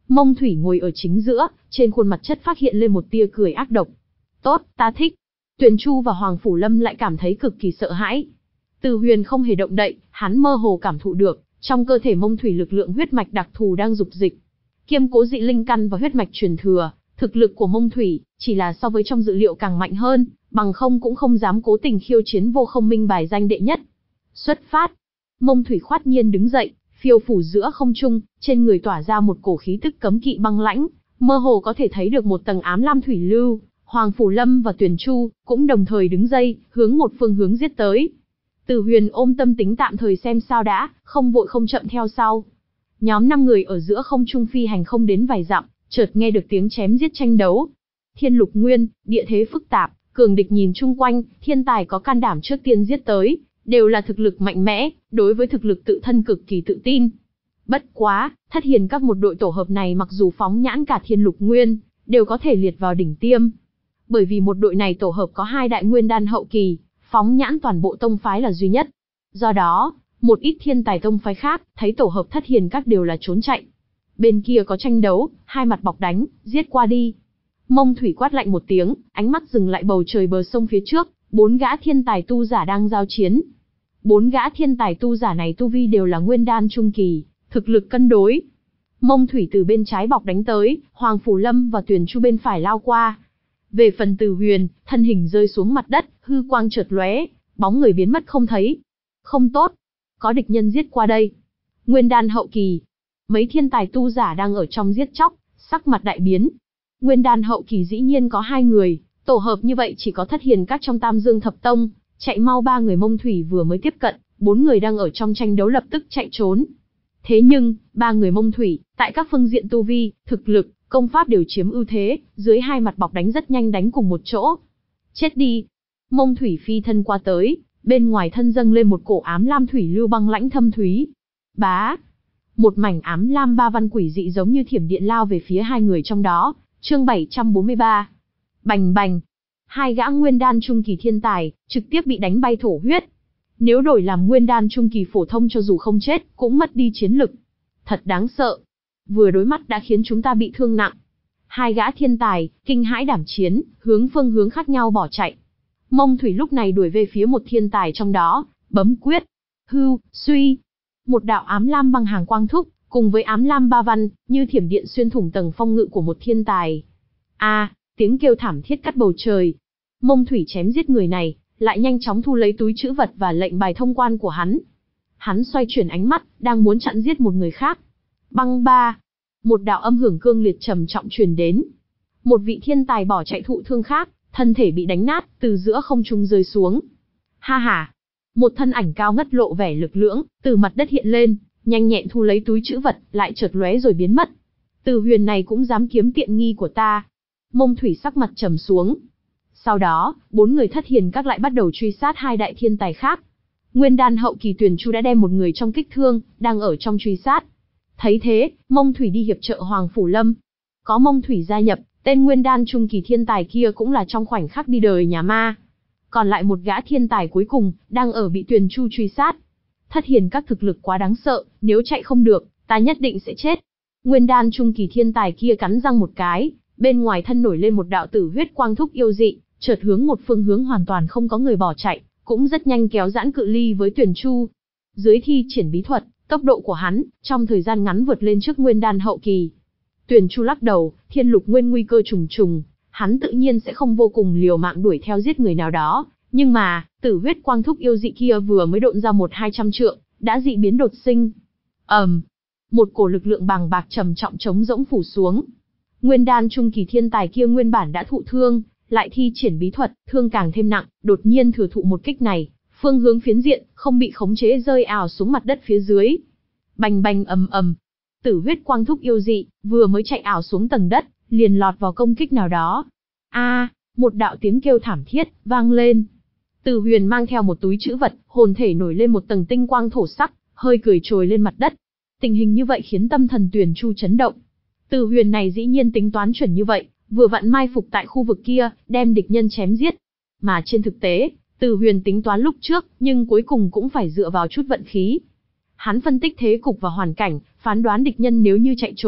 Mông Thủy ngồi ở chính giữa, trên khuôn mặt chất phát hiện lên một tia cười ác độc. Tốt, ta thích. Tuyền Chu và Hoàng Phủ Lâm lại cảm thấy cực kỳ sợ hãi. Từ Huyền không hề động đậy, hắn mơ hồ cảm thụ được, trong cơ thể Mông Thủy lực lượng huyết mạch đặc thù đang dục dịch. Kiêm cố dị linh căn và huyết mạch truyền thừa, thực lực của Mông Thủy chỉ là so với trong dự liệu càng mạnh hơn, bằng không cũng không dám cố tình khiêu chiến Vô Không Minh bài danh đệ nhất. Xuất phát. Mông Thủy khoát nhiên đứng dậy, phiêu phủ giữa không trung, trên người tỏa ra một cổ khí tức cấm kỵ băng lãnh, mơ hồ có thể thấy được một tầng ám lam thủy lưu. Hoàng Phủ Lâm và Tuyền Chu cũng đồng thời đứng dậy, hướng một phương hướng giết tới. Từ Huyền ôm tâm tính tạm thời xem sao đã, không vội không chậm theo sau. Nhóm năm người ở giữa không trung phi hành không đến vài dặm, chợt nghe được tiếng chém giết tranh đấu. Thiên Lục Nguyên, địa thế phức tạp, cường địch nhìn chung quanh, thiên tài có can đảm trước tiên giết tới, đều là thực lực mạnh mẽ, đối với thực lực tự thân cực kỳ tự tin. Bất quá, Thất Hiền các một đội tổ hợp này mặc dù phóng nhãn cả Thiên Lục Nguyên, đều có thể liệt vào đỉnh tiêm. Bởi vì một đội này tổ hợp có hai đại nguyên đan hậu kỳ, phóng nhãn toàn bộ tông phái là duy nhất. Do đó, một ít thiên tài tông phái khác, thấy tổ hợp Thất Hiền các đều là trốn chạy. Bên kia có tranh đấu, hai mặt bọc đánh, giết qua đi. Mông Thủy quát lạnh một tiếng, ánh mắt dừng lại bầu trời bờ sông phía trước, bốn gã thiên tài tu giả đang giao chiến. Bốn gã thiên tài tu giả này tu vi đều là nguyên đan trung kỳ, thực lực cân đối. Mông Thủy từ bên trái bọc đánh tới, Hoàng Phủ Lâm và Tuyền Chu bên phải lao qua. Về phần Từ Huyền, thân hình rơi xuống mặt đất, hư quang chợt lóe, bóng người biến mất không thấy. Không tốt, có địch nhân giết qua đây. Nguyên đan hậu kỳ. Mấy thiên tài tu giả đang ở trong giết chóc, sắc mặt đại biến. Nguyên đan hậu kỳ dĩ nhiên có hai người, tổ hợp như vậy chỉ có Thất Hiền các trong Tam Dương Thập Tông, chạy mau ba người. Mông Thủy vừa mới tiếp cận, bốn người đang ở trong tranh đấu lập tức chạy trốn. Thế nhưng, ba người Mông Thủy, tại các phương diện tu vi, thực lực, công pháp đều chiếm ưu thế, dưới hai mặt bọc đánh rất nhanh đánh cùng một chỗ. Chết đi! Mông Thủy phi thân qua tới, bên ngoài thân dâng lên một cổ ám lam thủy lưu băng lãnh thâm thúy. Bá! Một mảnh ám lam ba văn quỷ dị giống như thiểm điện lao về phía hai người trong đó. Chương bảy trăm bốn mươi ba. Bành bành! Hai gã nguyên đan trung kỳ thiên tài, trực tiếp bị đánh bay thổ huyết. Nếu đổi làm nguyên đan trung kỳ phổ thông cho dù không chết, cũng mất đi chiến lực. Thật đáng sợ. Vừa đối mắt đã khiến chúng ta bị thương nặng. Hai gã thiên tài, kinh hãi đảm chiến, hướng phương hướng khác nhau bỏ chạy. Mông Thủy lúc này đuổi về phía một thiên tài trong đó, bấm quyết. Hưu, suy. Một đạo ám lam băng hàng quang thúc, cùng với ám lam ba văn, như thiểm điện xuyên thủng tầng phong ngự của một thiên tài. A, tiếng kêu thảm thiết cắt bầu trời. Mông Thủy chém giết người này, lại nhanh chóng thu lấy túi trữ vật và lệnh bài thông quan của hắn. Hắn xoay chuyển ánh mắt, đang muốn chặn giết một người khác. Băng ba. Một đạo âm hưởng cương liệt trầm trọng truyền đến. Một vị thiên tài bỏ chạy thụ thương khác, thân thể bị đánh nát, từ giữa không trung rơi xuống. Ha ha. Một thân ảnh cao ngất lộ vẻ lực lưỡng, từ mặt đất hiện lên, nhanh nhẹn thu lấy túi trữ vật, lại chợt lóe rồi biến mất. Từ Huyền này cũng dám kiếm tiện nghi của ta. Mông Thủy sắc mặt trầm xuống. Sau đó, bốn người Thất Hiền các lại bắt đầu truy sát hai đại thiên tài khác. Nguyên đan hậu kỳ Tuyền Chu đã đem một người trong kích thương, đang ở trong truy sát. Thấy thế, Mông Thủy đi hiệp trợ Hoàng Phủ Lâm. Có Mông Thủy gia nhập, tên nguyên đan trung kỳ thiên tài kia cũng là trong khoảnh khắc đi đời nhà ma. Còn lại một gã thiên tài cuối cùng, đang ở bị Tuyền Chu truy sát. Thất Hiền các thực lực quá đáng sợ, nếu chạy không được, ta nhất định sẽ chết. Nguyên đan trung kỳ thiên tài kia cắn răng một cái, bên ngoài thân nổi lên một đạo tử huyết quang thúc yêu dị, chợt hướng một phương hướng hoàn toàn không có người bỏ chạy, cũng rất nhanh kéo giãn cự ly với Tuyền Chu. Dưới thi triển bí thuật, tốc độ của hắn, trong thời gian ngắn vượt lên trước nguyên đan hậu kỳ. Tuyền Chu lắc đầu, Thiên Lục Nguyên nguy cơ trùng trùng, hắn tự nhiên sẽ không vô cùng liều mạng đuổi theo giết người nào đó, nhưng mà, tử huyết quang thúc yêu dị kia vừa mới độn ra một hai trăm trượng, đã dị biến đột sinh. ầm, um, một cổ lực lượng bàng bạc trầm trọng trống rỗng phủ xuống. Nguyên đan trung kỳ thiên tài kia nguyên bản đã thụ thương, lại thi triển bí thuật, thương càng thêm nặng, đột nhiên thừa thụ một kích này, phương hướng phiến diện, không bị khống chế rơi ào xuống mặt đất phía dưới. Bành bành ầm ầm, tử huyết quang thúc yêu dị, vừa mới chạy ảo xuống tầng đất, liền lọt vào công kích nào đó. A, một đạo tiếng kêu thảm thiết, vang lên. Từ Huyền mang theo một túi trữ vật, hồn thể nổi lên một tầng tinh quang thổ sắc, hơi cười trồi lên mặt đất. Tình hình như vậy khiến tâm thần Tuyền Chu chấn động. Từ Huyền này dĩ nhiên tính toán chuẩn như vậy, vừa vặn mai phục tại khu vực kia, đem địch nhân chém giết. Mà trên thực tế, Từ Huyền tính toán lúc trước, nhưng cuối cùng cũng phải dựa vào chút vận khí. Hắn phân tích thế cục và hoàn cảnh, phán đoán địch nhân nếu như chạy trốn,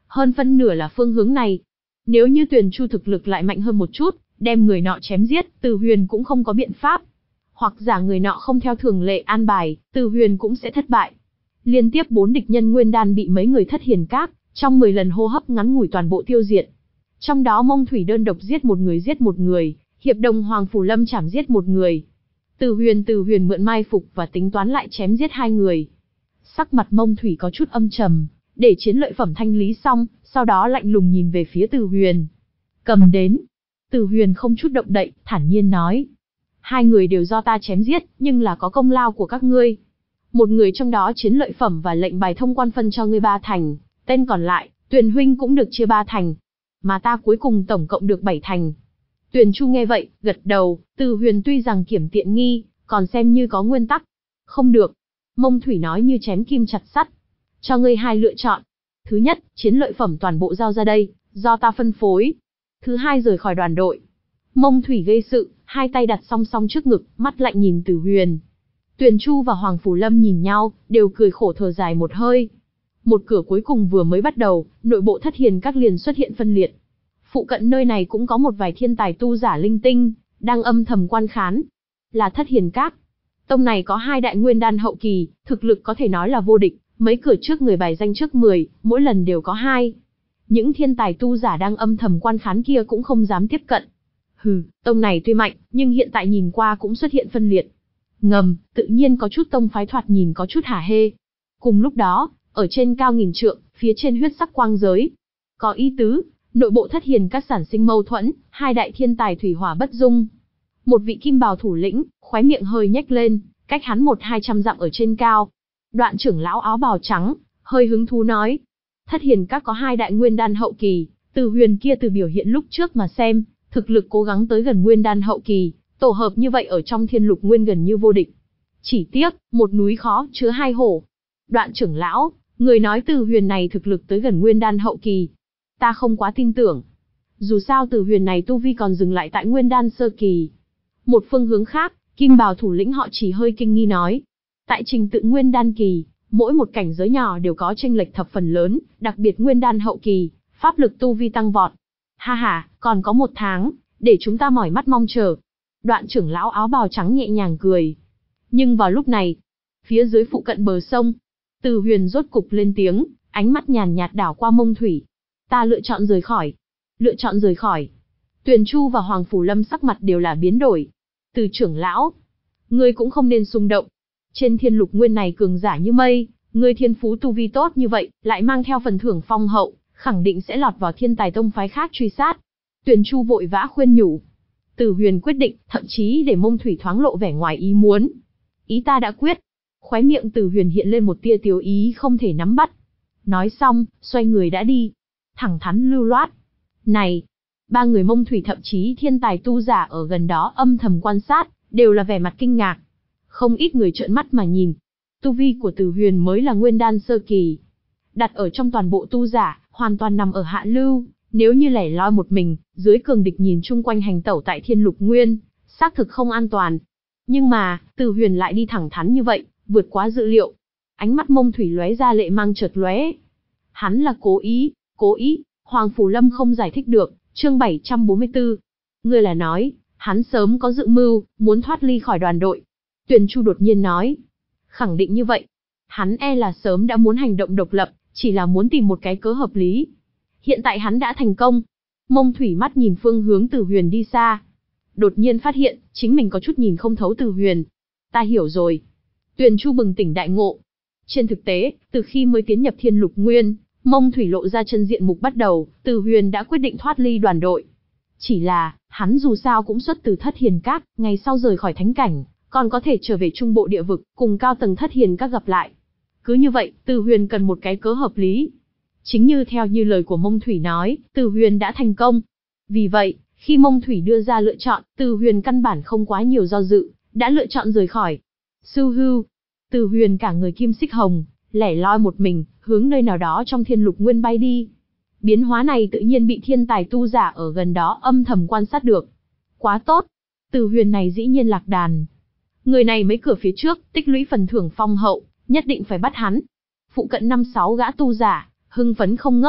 hơn phân nửa là phương hướng này. Nếu như Tuyền Chu thực lực lại mạnh hơn một chút, đem người nọ chém giết, Từ Huyền cũng không có biện pháp. Hoặc giả người nọ không theo thường lệ an bài, Từ Huyền cũng sẽ thất bại. Liên tiếp bốn địch nhân nguyên đan bị mấy người Thất Hiền Các, trong mười lần hô hấp ngắn ngủi toàn bộ tiêu diệt. Trong đó Mông Thủy đơn độc giết một người giết một người, hiệp đồng Hoàng Phủ Lâm chảm giết một người. Từ Huyền Từ Huyền mượn mai phục và tính toán lại chém giết hai người. Sắc mặt Mông Thủy có chút âm trầm, để chiến lợi phẩm thanh lý xong, sau đó lạnh lùng nhìn về phía Từ Huyền. Cầm đến. Từ Huyền không chút động đậy, thản nhiên nói. Hai người đều do ta chém giết, nhưng là có công lao của các ngươi. Một người trong đó chiến lợi phẩm và lệnh bài thông quan phân cho ngươi ba thành, tên còn lại, Tuyền huynh cũng được chia ba thành. Mà ta cuối cùng tổng cộng được bảy thành. Tuyền Chu nghe vậy, gật đầu, Từ Huyền tuy rằng kiểm tiện nghi, còn xem như có nguyên tắc. Không được. Mông Thủy nói như chém kim chặt sắt. Cho ngươi hai lựa chọn. Thứ nhất, chiến lợi phẩm toàn bộ giao ra đây, do ta phân phối. Thứ hai, rời khỏi đoàn đội. Mông Thủy gây sự, hai tay đặt song song trước ngực, mắt lạnh nhìn Từ Huyền. Tuyền Chu và Hoàng Phủ Lâm nhìn nhau, đều cười khổ thở dài một hơi. Một cửa cuối cùng vừa mới bắt đầu, nội bộ Thất Hiền Các liền xuất hiện phân liệt. Phụ cận nơi này cũng có một vài thiên tài tu giả linh tinh, đang âm thầm quan khán. Là Thất Hiền Các. Tông này có hai đại nguyên đan hậu kỳ, thực lực có thể nói là vô địch, mấy cửa trước người bài danh trước mười, mỗi lần đều có hai. Những thiên tài tu giả đang âm thầm quan khán kia cũng không dám tiếp cận. Hừ, tông này tuy mạnh, nhưng hiện tại nhìn qua cũng xuất hiện phân liệt. Ngầm, tự nhiên có chút tông phái thoạt nhìn có chút hả hê. Cùng lúc đó, ở trên cao nghìn trượng, phía trên huyết sắc quang giới. Có ý tứ, nội bộ Thất Hiền Các sản sinh mâu thuẫn, hai đại thiên tài thủy hỏa bất dung. Một vị kim bào thủ lĩnh, khóe miệng hơi nhếch lên, cách hắn một hai trăm dặm ở trên cao. Đoạn trưởng lão áo bào trắng, hơi hứng thú nói. Thất Hiền Các có hai đại nguyên đan hậu kỳ, Từ Huyền kia từ biểu hiện lúc trước mà xem, thực lực cố gắng tới gần nguyên đan hậu kỳ, tổ hợp như vậy ở trong thiên lục nguyên gần như vô địch. Chỉ tiếc, một núi khó chứa hai hổ. Đoạn trưởng lão, người nói Từ Huyền này thực lực tới gần nguyên đan hậu kỳ. Ta không quá tin tưởng. Dù sao Từ Huyền này tu vi còn dừng lại tại nguyên đan sơ kỳ. Một phương hướng khác, kim bào thủ lĩnh họ Chỉ hơi kinh nghi nói. Tại trình tự nguyên đan kỳ, mỗi một cảnh giới nhỏ đều có chênh lệch thập phần lớn, đặc biệt nguyên đan hậu kỳ, pháp lực tu vi tăng vọt. Ha ha, còn có một tháng, để chúng ta mỏi mắt mong chờ. Đoạn trưởng lão áo bào trắng nhẹ nhàng cười. Nhưng vào lúc này, phía dưới phụ cận bờ sông, Từ Huyền rốt cục lên tiếng, ánh mắt nhàn nhạt đảo qua Mông Thủy. Ta lựa chọn rời khỏi. Lựa chọn rời khỏi. Tuyền Chu và Hoàng Phủ Lâm sắc mặt đều là biến đổi. Từ trưởng lão, ngươi cũng không nên xung động. Trên thiên lục nguyên này cường giả như mây, ngươi thiên phú tu vi tốt như vậy, lại mang theo phần thưởng phong hậu, khẳng định sẽ lọt vào thiên tài tông phái khác truy sát. Tuyền Chu vội vã khuyên nhủ. Từ Huyền quyết định, thậm chí để Mông Thủy thoáng lộ vẻ ngoài ý muốn. Ý ta đã quyết. Khóe miệng Từ Huyền hiện lên một tia tiếu ý không thể nắm bắt. Nói xong, xoay người đã đi. Thẳng thắn lưu loát. Này! Ba người Mông Thủy thậm chí thiên tài tu giả ở gần đó âm thầm quan sát, đều là vẻ mặt kinh ngạc. Không ít người trợn mắt mà nhìn. Tu vi của Từ Huyền mới là nguyên đan sơ kỳ. Đặt ở trong toàn bộ tu giả, hoàn toàn nằm ở hạ lưu. Nếu như lẻ loi một mình, dưới cường địch nhìn chung quanh hành tẩu tại thiên lục nguyên, xác thực không an toàn. Nhưng mà, Từ Huyền lại đi thẳng thắn như vậy, vượt quá dự liệu. Ánh mắt Mông Thủy lóe ra lệ mang chợt lóe. Hắn là cố ý, cố ý, Hoàng Phủ Lâm không giải thích được, chương bảy trăm bốn mươi tư. Ngươi là nói, hắn sớm có dự mưu, muốn thoát ly khỏi đoàn đội. Tuyền Chu đột nhiên nói. Khẳng định như vậy. Hắn e là sớm đã muốn hành động độc lập, chỉ là muốn tìm một cái cớ hợp lý. Hiện tại hắn đã thành công. Mông Thủy mắt nhìn phương hướng Từ Huyền đi xa. Đột nhiên phát hiện, chính mình có chút nhìn không thấu Từ Huyền. Ta hiểu rồi. Tuyền Chu bừng tỉnh đại ngộ. Trên thực tế, từ khi mới tiến nhập thiên lục nguyên, Mông Thủy lộ ra chân diện mục bắt đầu, Từ Huyền đã quyết định thoát ly đoàn đội. Chỉ là, hắn dù sao cũng xuất từ Thất Hiền Các, ngày sau rời khỏi thánh cảnh, còn có thể trở về trung bộ địa vực, cùng cao tầng Thất Hiền Các gặp lại. Cứ như vậy, Từ Huyền cần một cái cớ hợp lý. Chính như theo như lời của Mông Thủy nói, Từ Huyền đã thành công. Vì vậy, khi Mông Thủy đưa ra lựa chọn, Từ Huyền căn bản không quá nhiều do dự, đã lựa chọn rời khỏi. Sư hưu, Từ Huyền cả người kim xích hồng, lẻ loi một mình, hướng nơi nào đó trong thiên lục nguyên bay đi. Biến hóa này tự nhiên bị thiên tài tu giả ở gần đó âm thầm quan sát được. Quá tốt, Từ Huyền này dĩ nhiên lạc đàn. Người này mấy cửa phía trước, tích lũy phần thưởng phong hậu, nhất định phải bắt hắn. Phụ cận năm sáu gã tu giả, hưng phấn không ngớt.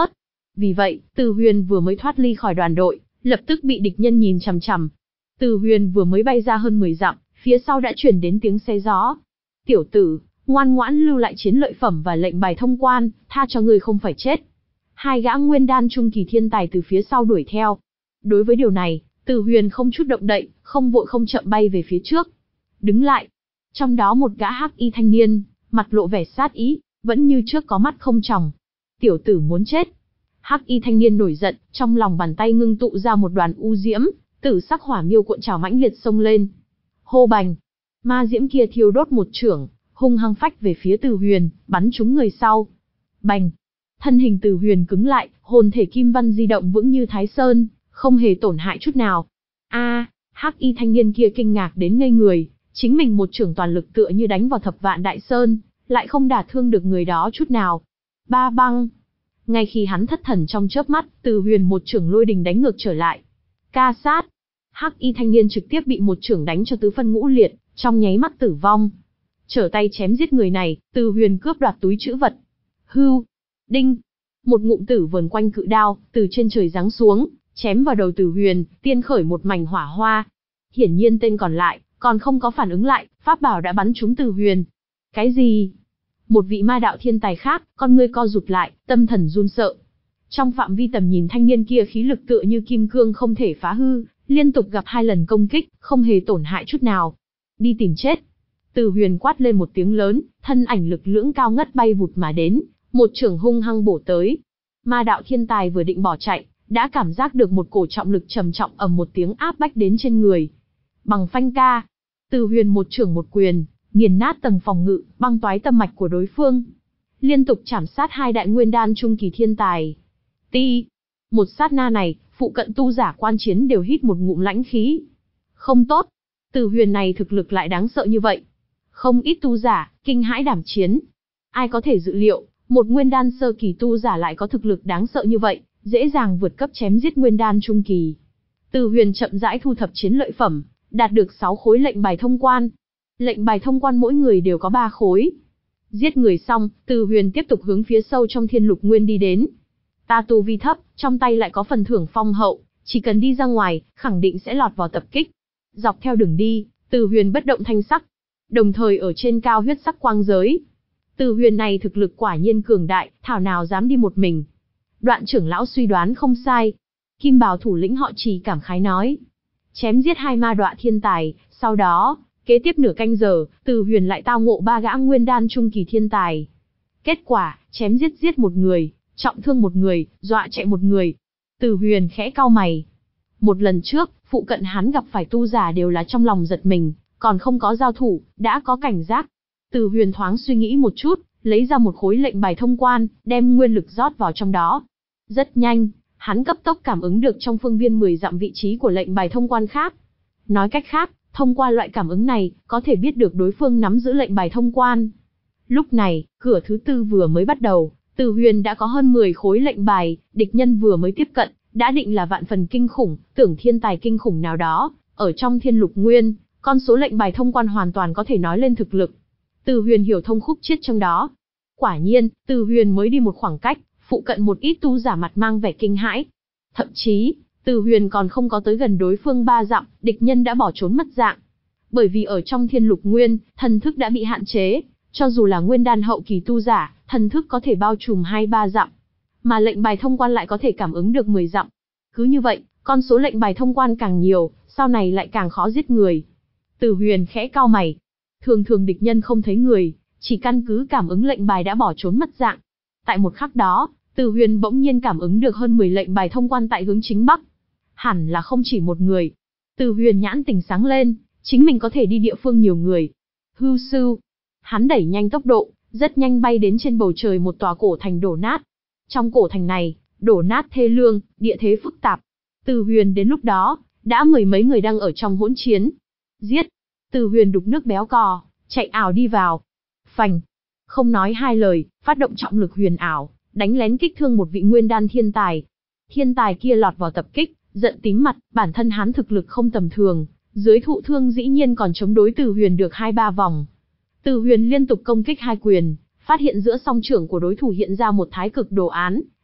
Vì vậy, Từ Huyền vừa mới thoát ly khỏi đoàn đội, lập tức bị địch nhân nhìn chằm chằm. Từ Huyền vừa mới bay ra hơn mười dặm, phía sau đã truyền đến tiếng xe gió. Tiểu tử, ngoan ngoãn lưu lại chiến lợi phẩm và lệnh bài thông quan, tha cho ngươi không phải chết. Hai gã nguyên đan trung kỳ thiên tài từ phía sau đuổi theo. Đối với điều này, Từ Huyền không chút động đậy, không vội không chậm bay về phía trước. Đứng lại. Trong đó một gã hắc y thanh niên, mặt lộ vẻ sát ý, vẫn như trước có mắt không tròng. Tiểu tử muốn chết. Hắc y thanh niên nổi giận, trong lòng bàn tay ngưng tụ ra một đoàn u diễm, tử sắc hỏa miêu cuộn trào mãnh liệt xông lên. Hô bành. Ma diễm kia thiêu đốt một chưởng, hung hăng phách về phía Từ Huyền, bắn trúng người sau. Bành. Thân hình Từ Huyền cứng lại, hồn thể kim văn di động vững như Thái Sơn, không hề tổn hại chút nào. A, hắc y thanh niên kia kinh ngạc đến ngây người, chính mình một chưởng toàn lực tựa như đánh vào thập vạn đại sơn, lại không đả thương được người đó chút nào. Ba băng. Ngay khi hắn thất thần trong chớp mắt, Từ Huyền một chưởng lôi đình đánh ngược trở lại. Ca sát. Hắc y thanh niên trực tiếp bị một chưởng đánh cho tứ phân ngũ liệt, trong nháy mắt tử vong. Trở tay chém giết người này, Từ Huyền cướp đoạt túi trữ vật. Hưu. Đinh. Một ngụm tử vờn quanh cự đao, từ trên trời giáng xuống, chém vào đầu Từ Huyền, tiên khởi một mảnh hỏa hoa. Hiển nhiên tên còn lại, còn không có phản ứng lại, pháp bảo đã bắn trúng Từ Huyền. Cái gì? Một vị ma đạo thiên tài khác, con ngươi co rụt lại, tâm thần run sợ. Trong phạm vi tầm nhìn thanh niên kia khí lực tựa như kim cương không thể phá hư, liên tục gặp hai lần công kích, không hề tổn hại chút nào. Đi tìm chết. Từ Huyền quát lên một tiếng lớn, thân ảnh lực lưỡng cao ngất bay vụt mà đến, một chưởng hung hăng bổ tới. Ma đạo thiên tài vừa định bỏ chạy, đã cảm giác được một cổ trọng lực trầm trọng ầm một tiếng áp bách đến trên người. Bằng phanh ca. Từ Huyền một chưởng một quyền, nghiền nát tầng phòng ngự, băng toái tâm mạch của đối phương. Liên tục chảm sát hai đại nguyên đan trung kỳ thiên tài. Ti. Một sát na này, phụ cận tu giả quan chiến đều hít một ngụm lãnh khí. Không tốt. Từ Huyền này thực lực lại đáng sợ như vậy. Không ít tu giả, kinh hãi đảm chiến. Ai có thể dự liệu, một nguyên đan sơ kỳ tu giả lại có thực lực đáng sợ như vậy, dễ dàng vượt cấp chém giết nguyên đan trung kỳ. Từ Huyền chậm rãi thu thập chiến lợi phẩm, đạt được sáu khối lệnh bài thông quan. Lệnh bài thông quan mỗi người đều có ba khối. Giết người xong, Từ Huyền tiếp tục hướng phía sâu trong thiên lục nguyên đi đến. Ta tu vi thấp, trong tay lại có phần thưởng phong hậu, chỉ cần đi ra ngoài, khẳng định sẽ lọt vào tập kích. Dọc theo đường đi, Từ Huyền bất động thanh sắc, đồng thời ở trên cao huyết sắc quang giới. Từ Huyền này thực lực quả nhiên cường đại, thảo nào dám đi một mình. Đoạn trưởng lão suy đoán không sai. Kim bào thủ lĩnh họ Trì cảm khái nói. Chém giết hai ma đọa thiên tài, sau đó, kế tiếp nửa canh giờ, Từ Huyền lại tao ngộ ba gã nguyên đan trung kỳ thiên tài. Kết quả, chém giết giết một người, trọng thương một người, dọa chạy một người. Từ Huyền khẽ cau mày. Một lần trước, phụ cận hắn gặp phải tu giả đều là trong lòng giật mình, còn không có giao thủ, đã có cảnh giác. Từ Huyền thoáng suy nghĩ một chút, lấy ra một khối lệnh bài thông quan, đem nguyên lực rót vào trong đó. Rất nhanh, hắn cấp tốc cảm ứng được trong phương viên mười dặm vị trí của lệnh bài thông quan khác. Nói cách khác, thông qua loại cảm ứng này, có thể biết được đối phương nắm giữ lệnh bài thông quan. Lúc này, cửa thứ tư vừa mới bắt đầu, Từ Huyền đã có hơn mười khối lệnh bài, địch nhân vừa mới tiếp cận, đã định là vạn phần kinh khủng, tưởng thiên tài kinh khủng nào đó, ở trong thiên lục nguyên, con số lệnh bài thông quan hoàn toàn có thể nói lên thực lực. Từ Huyền hiểu thông khúc chiết trong đó. Quả nhiên, Từ Huyền mới đi một khoảng cách, phụ cận một ít tu giả mặt mang vẻ kinh hãi. Thậm chí, Từ Huyền còn không có tới gần đối phương ba dặm, địch nhân đã bỏ trốn mất dạng. Bởi vì ở trong thiên lục nguyên, thần thức đã bị hạn chế, cho dù là nguyên đan hậu kỳ tu giả, thần thức có thể bao trùm hai ba dặm, mà lệnh bài thông quan lại có thể cảm ứng được mười dặm. Cứ như vậy, con số lệnh bài thông quan càng nhiều, sau này lại càng khó giết người. Từ Huyền khẽ cau mày. Thường thường địch nhân không thấy người, chỉ căn cứ cảm ứng lệnh bài đã bỏ trốn mất dạng. Tại một khắc đó, Từ Huyền bỗng nhiên cảm ứng được hơn mười lệnh bài thông quan tại hướng chính bắc. Hẳn là không chỉ một người. Từ Huyền nhãn tỉnh sáng lên, chính mình có thể đi địa phương nhiều người. Hưu sư. Hắn đẩy nhanh tốc độ, rất nhanh bay đến trên bầu trời một tòa cổ thành đổ nát. Trong cổ thành này, đổ nát thê lương, địa thế phức tạp. Từ Huyền đến lúc đó, đã mười mấy người đang ở trong hỗn chiến. Giết. Từ Huyền đục nước béo cò, chạy ảo đi vào. Phành. Không nói hai lời, phát động trọng lực huyền ảo, đánh lén kích thương một vị nguyên đan thiên tài. Thiên tài kia lọt vào tập kích, giận tím mặt, bản thân hắn thực lực không tầm thường, dưới thụ thương dĩ nhiên còn chống đối Từ Huyền được hai ba vòng. Từ Huyền liên tục công kích hai quyền, phát hiện giữa song trưởng của đối thủ hiện ra một thái cực đồ án,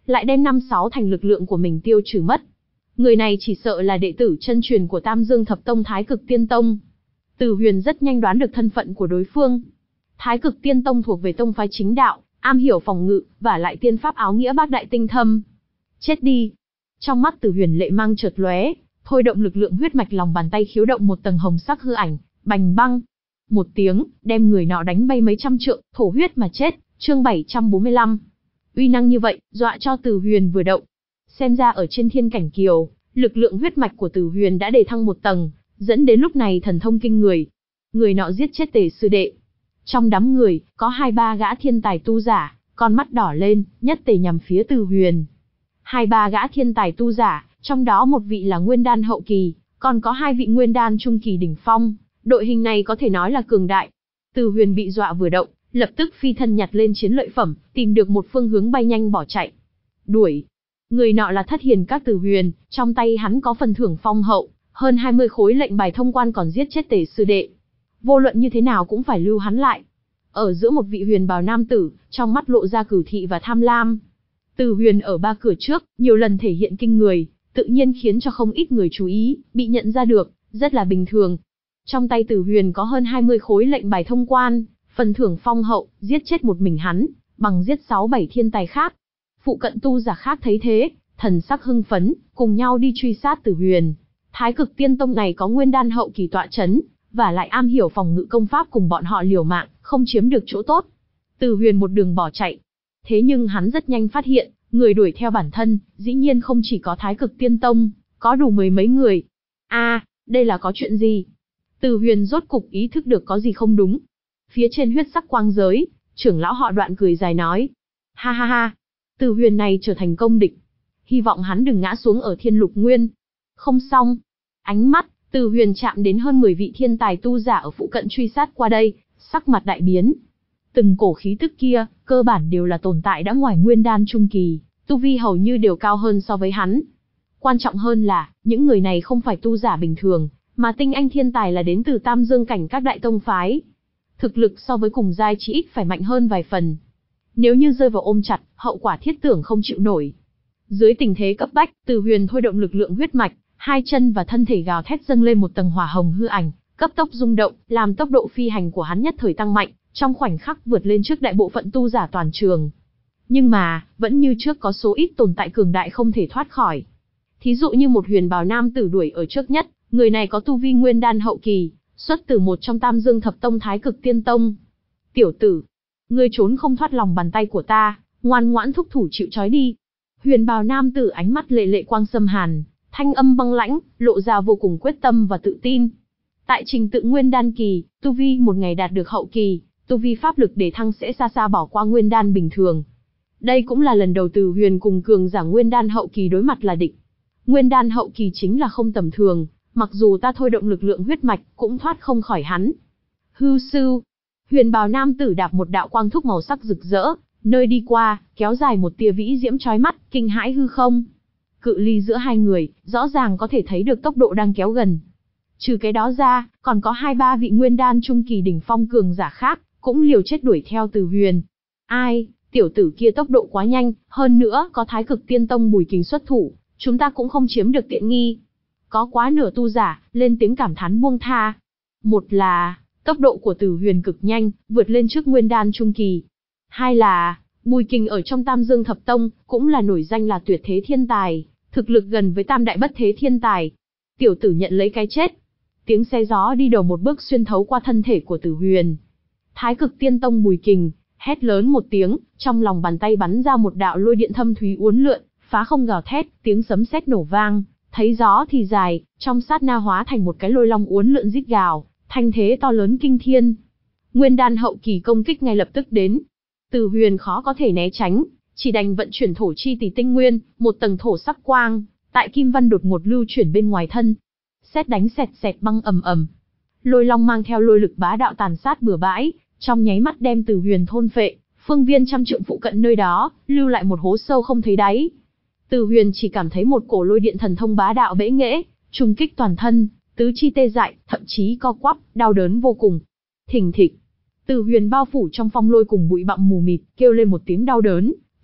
lại đem năm sáu thành lực lượng của mình tiêu trừ mất. Người này chỉ sợ là đệ tử chân truyền của Tam Dương Thập Tông Thái Cực Tiên Tông. Từ Huyền rất nhanh đoán được thân phận của đối phương. Thái Cực Tiên Tông thuộc về tông phái chính đạo, am hiểu phòng ngự, và lại tiên pháp áo nghĩa bác đại tinh thâm. Chết đi! Trong mắt Từ Huyền lệ mang chợt lóe, thôi động lực lượng huyết mạch lòng bàn tay khiếu động một tầng hồng sắc hư ảnh, bành băng. Một tiếng, đem người nọ đánh bay mấy trăm trượng, thổ huyết mà chết. Chương bảy trăm bốn mươi lăm. Uy năng như vậy, dọa cho Từ Huyền vừa động. Xem ra ở trên thiên cảnh kiều, lực lượng huyết mạch của Từ Huyền đã đề thăng một tầng, dẫn đến lúc này thần thông kinh người. Người nọ giết chết Tề sư đệ. Trong đám người, có hai ba gã thiên tài tu giả, con mắt đỏ lên, nhất tề nhằm phía Từ Huyền. Hai ba gã thiên tài tu giả, trong đó một vị là nguyên đan hậu kỳ, còn có hai vị nguyên đan trung kỳ đỉnh phong. Đội hình này có thể nói là cường đại. Từ Huyền bị dọa vừa động, lập tức phi thân nhặt lên chiến lợi phẩm, tìm được một phương hướng bay nhanh bỏ chạy. Đuổi. Người nọ là Thất Hiền Các Từ Huyền, trong tay hắn có phần thưởng phong hậu, hơn hai mươi khối lệnh bài thông quan, còn giết chết Tề sư đệ. Vô luận như thế nào cũng phải lưu hắn lại. Ở giữa một vị huyền bào nam tử, trong mắt lộ ra cửu thị và tham lam. Từ Huyền ở ba cửa trước, nhiều lần thể hiện kinh người, tự nhiên khiến cho không ít người chú ý, bị nhận ra được, rất là bình thường. Trong tay Từ Huyền có hơn hai mươi khối lệnh bài thông quan, phần thưởng phong hậu, giết chết một mình hắn, bằng giết sáu bảy thiên tài khác. Phụ cận tu giả khác thấy thế, thần sắc hưng phấn, cùng nhau đi truy sát Từ Huyền. Thái Cực Tiên Tông này có nguyên đan hậu kỳ tọa chấn, và lại am hiểu phòng ngự công pháp, cùng bọn họ liều mạng, không chiếm được chỗ tốt. Từ Huyền một đường bỏ chạy. Thế nhưng hắn rất nhanh phát hiện, người đuổi theo bản thân, dĩ nhiên không chỉ có Thái Cực Tiên Tông, có đủ mười mấy người. A, à, đây là có chuyện gì? Từ Huyền rốt cục ý thức được có gì không đúng. Phía trên huyết sắc quang giới, trưởng lão họ Đoạn cười dài nói. Ha ha ha, Từ Huyền này trở thành công địch. Hy vọng hắn đừng ngã xuống ở Thiên Lục Nguyên. Không xong. Ánh mắt, Từ Huyền chạm đến hơn mười vị thiên tài tu giả ở phụ cận truy sát qua đây, sắc mặt đại biến. Từng cổ khí tức kia, cơ bản đều là tồn tại đã ngoài nguyên đan trung kỳ, tu vi hầu như đều cao hơn so với hắn. Quan trọng hơn là, những người này không phải tu giả bình thường, mà tinh anh thiên tài là đến từ Tam Dương cảnh các đại tông phái. Thực lực so với cùng giai chỉ ít phải mạnh hơn vài phần. Nếu như rơi vào ôm chặt, hậu quả thiết tưởng không chịu nổi. Dưới tình thế cấp bách, Từ Huyền thôi động lực lượng huyết mạch, hai chân và thân thể gào thét dâng lên một tầng hỏa hồng hư ảnh, cấp tốc rung động, làm tốc độ phi hành của hắn nhất thời tăng mạnh, trong khoảnh khắc vượt lên trước đại bộ phận tu giả toàn trường. Nhưng mà, vẫn như trước có số ít tồn tại cường đại không thể thoát khỏi. Thí dụ như một huyền bào nam tử đuổi ở trước nhất, người này có tu vi nguyên đan hậu kỳ, xuất từ một trong Tam Dương Thập Tông Thái Cực Tiên Tông. Tiểu tử, ngươi trốn không thoát lòng bàn tay của ta, ngoan ngoãn thúc thủ chịu trói đi. Huyền bào nam tử ánh mắt lệ lệ quang xâm hàn, thanh âm băng lãnh, lộ ra vô cùng quyết tâm và tự tin. Tại trình tự nguyên đan kỳ, tu vi một ngày đạt được hậu kỳ, tu vi pháp lực để thăng sẽ xa xa bỏ qua nguyên đan bình thường. Đây cũng là lần đầu Từ Huyền cùng cường giả nguyên đan hậu kỳ đối mặt là địch. Nguyên đan hậu kỳ chính là không tầm thường, mặc dù ta thôi động lực lượng huyết mạch, cũng thoát không khỏi hắn. Hư sư, huyền bào nam tử đạp một đạo quang thúc màu sắc rực rỡ, nơi đi qua, kéo dài một tia vĩ diễm chói mắt, kinh hãi hư không. Cự ly giữa hai người, rõ ràng có thể thấy được tốc độ đang kéo gần. Trừ cái đó ra, còn có hai ba vị nguyên đan trung kỳ đỉnh phong cường giả khác, cũng liều chết đuổi theo Từ Huyền. Ai, tiểu tử kia tốc độ quá nhanh, hơn nữa có Thái Cực Tiên Tông Bùi Kình xuất thủ, chúng ta cũng không chiếm được tiện nghi. Có quá nửa tu giả, lên tiếng cảm thán buông tha. Một là, tốc độ của Từ Huyền cực nhanh, vượt lên trước nguyên đan trung kỳ. Hai là, Bùi Kình ở trong Tam Dương Thập Tông, cũng là nổi danh là tuyệt thế thiên tài, thực lực gần với tam đại bất thế thiên tài. Tiểu tử nhận lấy cái chết. Tiếng xe gió đi đầu một bước xuyên thấu qua thân thể của Từ Huyền. Thái Cực Tiên Tông Bùi Kình, hét lớn một tiếng, trong lòng bàn tay bắn ra một đạo lôi điện thâm thúy uốn lượn, phá không gào thét, tiếng sấm sét nổ vang, thấy gió thì dài, trong sát na hóa thành một cái lôi long uốn lượn rít gào, thanh thế to lớn kinh thiên. Nguyên đan hậu kỳ công kích ngay lập tức đến. Từ Huyền khó có thể né tránh, chỉ đành vận chuyển thổ chi tỷ tinh nguyên, một tầng thổ sắc quang, tại kim văn đột ngột lưu chuyển bên ngoài thân. Sét đánh sẹt sẹt băng ầm ầm. Lôi long mang theo lôi lực bá đạo tàn sát bừa bãi, trong nháy mắt đem Từ Huyền thôn phệ, phương viên trăm trượng phụ cận nơi đó, lưu lại một hố sâu không thấy đáy. Từ Huyền chỉ cảm thấy một cổ lôi điện thần thông bá đạo bẽ nghễ, trùng kích toàn thân, tứ chi tê dại, thậm chí co quắp, đau đớn vô cùng. Thình thịch, Từ Huyền bao phủ trong phong lôi cùng bụi bặm mù mịt, kêu lên một tiếng đau đớn,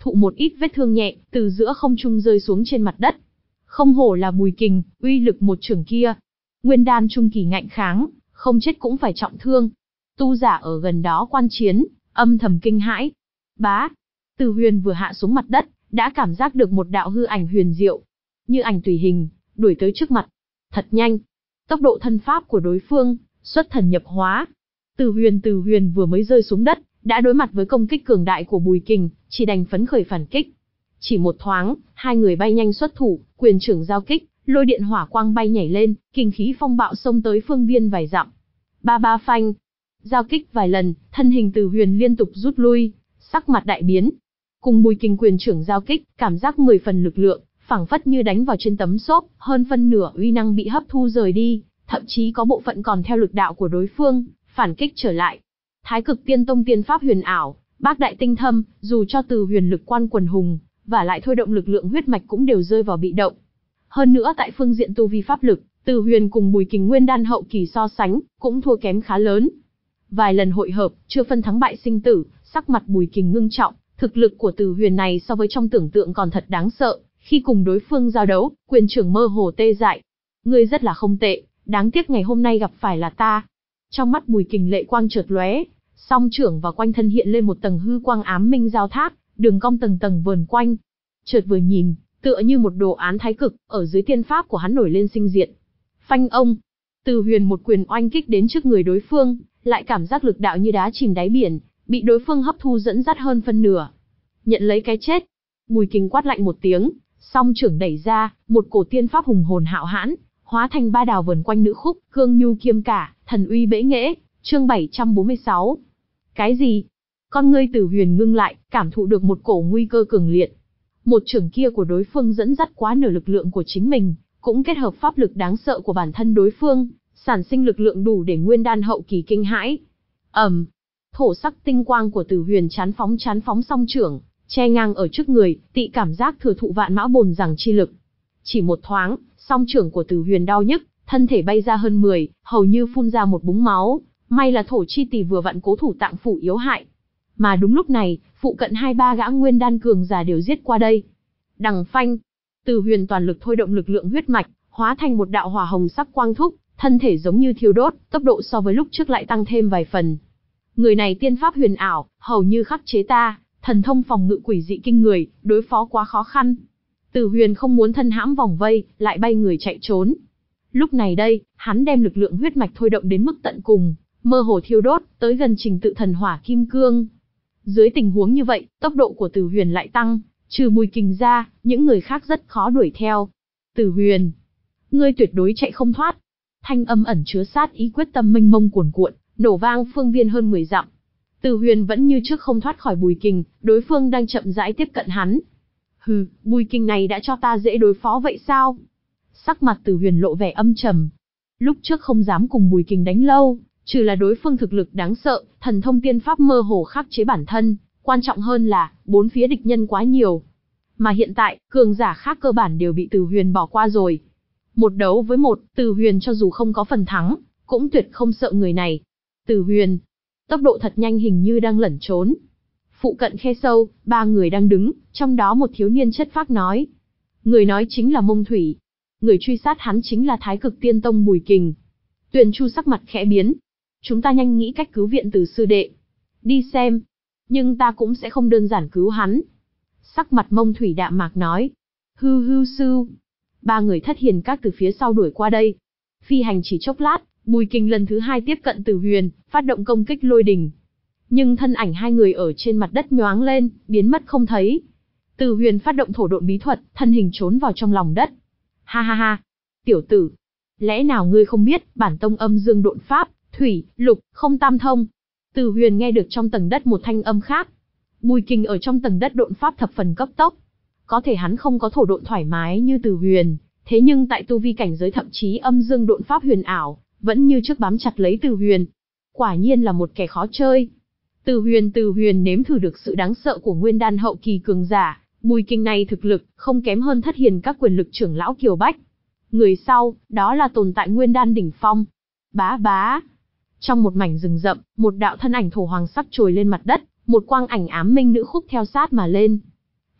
thụ một ít vết thương nhẹ, từ giữa không trung rơi xuống trên mặt đất. Không hổ là Bùi Kình, uy lực một chưởng kia. Nguyên đan trung kỳ ngạnh kháng, không chết cũng phải trọng thương. Tu giả ở gần đó quan chiến, âm thầm kinh hãi. Bá, Từ Huyền vừa hạ xuống mặt đất, đã cảm giác được một đạo hư ảnh huyền diệu, như ảnh tùy hình, đuổi tới trước mặt. Thật nhanh, tốc độ thân pháp của đối phương, xuất thần nhập hóa. Từ Huyền Từ Huyền vừa mới rơi xuống đất, đã đối mặt với công kích cường đại của Bùi Kình, chỉ đành phấn khởi phản kích. Chỉ một thoáng, hai người bay nhanh xuất thủ, quyền trưởng giao kích, lôi điện hỏa quang bay nhảy lên, kinh khí phong bạo xông tới phương viên vài dặm. Ba ba phanh, giao kích vài lần, thân hình Từ Huyền liên tục rút lui, sắc mặt đại biến. Cùng Bùi Kình quyền trưởng giao kích, cảm giác mười phần lực lượng, phảng phất như đánh vào trên tấm xốp, hơn phân nửa uy năng bị hấp thu rời đi, thậm chí có bộ phận còn theo lực đạo của đối phương, phản kích trở lại. Thái Cực Tiên Tông tiên pháp huyền ảo, bác đại tinh thâm, dù cho Từ Huyền lực quan quần hùng, và lại thôi động lực lượng huyết mạch cũng đều rơi vào bị động. Hơn nữa tại phương diện tu vi pháp lực, Từ Huyền cùng Bùi Kình nguyên đan hậu kỳ so sánh, cũng thua kém khá lớn. Vài lần hội hợp, chưa phân thắng bại sinh tử, sắc mặt Bùi Kình ngưng trọng, thực lực của Từ Huyền này so với trong tưởng tượng còn thật đáng sợ, khi cùng đối phương giao đấu, quyền trưởng mơ hồ tê dại. Ngươi rất là không tệ, đáng tiếc ngày hôm nay gặp phải là ta. Trong mắt Bùi Kình lệ quang chợt lóe, song trưởng và quanh thân hiện lên một tầng hư quang ám minh giao thác, đường cong tầng tầng vờn quanh. Chợt vừa nhìn, tựa như một đồ án thái cực, ở dưới tiên pháp của hắn nổi lên sinh diệt. Phanh ông, Từ Huyền một quyền oanh kích đến trước người đối phương, lại cảm giác lực đạo như đá chìm đáy biển, bị đối phương hấp thu dẫn dắt hơn phân nửa. Nhận lấy cái chết. Bùi Kình quát lạnh một tiếng, song trưởng đẩy ra, một cổ tiên pháp hùng hồn hạo hãn, hóa thành ba đào vần quanh nữ khúc, cương nhu kiêm cả, thần uy bẽ nghễ. Chương bảy trăm bốn mươi sáu. Cái gì? Con ngươi Từ Huyền ngưng lại, cảm thụ được một cổ nguy cơ cường liệt. Một trưởng kia của đối phương dẫn dắt quá nửa lực lượng của chính mình, cũng kết hợp pháp lực đáng sợ của bản thân đối phương, sản sinh lực lượng đủ để nguyên đan hậu kỳ kinh hãi. Ầm, um, thổ sắc tinh quang của Từ Huyền chán phóng chán phóng song trưởng, che ngang ở trước người, tị cảm giác thừa thụ vạn mã bồn rằng chi lực. Chỉ một thoáng, song trưởng của Từ Huyền đau nhức, thân thể bay ra hơn mười, hầu như phun ra một búng máu. May là thổ chi tỷ vừa vặn cố thủ tạng phủ yếu hại. Mà đúng lúc này, phụ cận hai ba gã nguyên đan cường giả đều giết qua đây. Đằng phanh, Từ Huyền toàn lực thôi động lực lượng huyết mạch, hóa thành một đạo hỏa hồng sắc quang thúc, thân thể giống như thiêu đốt, tốc độ so với lúc trước lại tăng thêm vài phần. Người này tiên pháp huyền ảo, hầu như khắc chế ta, thần thông phòng ngự quỷ dị kinh người, đối phó quá khó khăn. Từ Huyền không muốn thân hãm vòng vây, lại bay người chạy trốn. Lúc này đây, hắn đem lực lượng huyết mạch thôi động đến mức tận cùng, mơ hồ thiêu đốt, tới gần trình tự thần hỏa kim cương. Dưới tình huống như vậy, tốc độ của Từ Huyền lại tăng, trừ Bùi Kình ra, những người khác rất khó đuổi theo. Từ Huyền, ngươi tuyệt đối chạy không thoát. Thanh âm ẩn chứa sát ý quyết tâm mênh mông cuồn cuộn, nổ vang phương viên hơn mười dặm. Từ Huyền vẫn như trước không thoát khỏi Bùi Kình, đối phương đang chậm rãi tiếp cận hắn. Hừ, Bùi Kình này đã cho ta dễ đối phó vậy sao? Sắc mặt Từ Huyền lộ vẻ âm trầm. Lúc trước không dám cùng Bùi Kình đánh lâu, trừ là đối phương thực lực đáng sợ, thần thông tiên pháp mơ hồ khắc chế bản thân, quan trọng hơn là, bốn phía địch nhân quá nhiều. Mà hiện tại, cường giả khác cơ bản đều bị Từ Huyền bỏ qua rồi. Một đấu với một, Từ Huyền cho dù không có phần thắng, cũng tuyệt không sợ người này. Từ Huyền, tốc độ thật nhanh hình như đang lẩn trốn. Phụ cận khe sâu, ba người đang đứng, trong đó một thiếu niên chất phác nói. Người nói chính là Mông Thủy. Người truy sát hắn chính là Thái Cực Tiên Tông Bùi Kình. Tuyền Chu sắc mặt khẽ biến. Chúng ta nhanh nghĩ cách cứu viện Từ sư đệ. Đi xem. Nhưng ta cũng sẽ không đơn giản cứu hắn. Sắc mặt Mông Thủy đạm mạc nói. Hư hư sư. Ba người Thất Hiền Các từ phía sau đuổi qua đây. Phi hành chỉ chốc lát, Bùi Kình lần thứ hai tiếp cận Từ Huyền, phát động công kích lôi đình. Nhưng thân ảnh hai người ở trên mặt đất nhoáng lên, biến mất không thấy. Từ Huyền phát động thổ độn bí thuật, thân hình trốn vào trong lòng đất. Ha ha ha, tiểu tử, lẽ nào ngươi không biết, bản tông âm dương độn pháp, thủy, lục, không tam thông. Từ Huyền nghe được trong tầng đất một thanh âm khác. Bùi Kình ở trong tầng đất độn pháp thập phần cấp tốc. Có thể hắn không có thổ độn thoải mái như Từ Huyền, thế nhưng tại tu vi cảnh giới thậm chí âm dương độn pháp huyền ảo, vẫn như trước bám chặt lấy Từ Huyền. Quả nhiên là một kẻ khó chơi. Từ Huyền Từ Huyền nếm thử được sự đáng sợ của nguyên đan hậu kỳ cường giả, Bùi Kình này thực lực không kém hơn Thất Hiền Các quyền lực trưởng lão Kiều Bách. Người sau, đó là tồn tại nguyên đan đỉnh phong. Bá bá. Trong một mảnh rừng rậm, một đạo thân ảnh thổ hoàng sắc trồi lên mặt đất, một quang ảnh ám minh nữ khúc theo sát mà lên.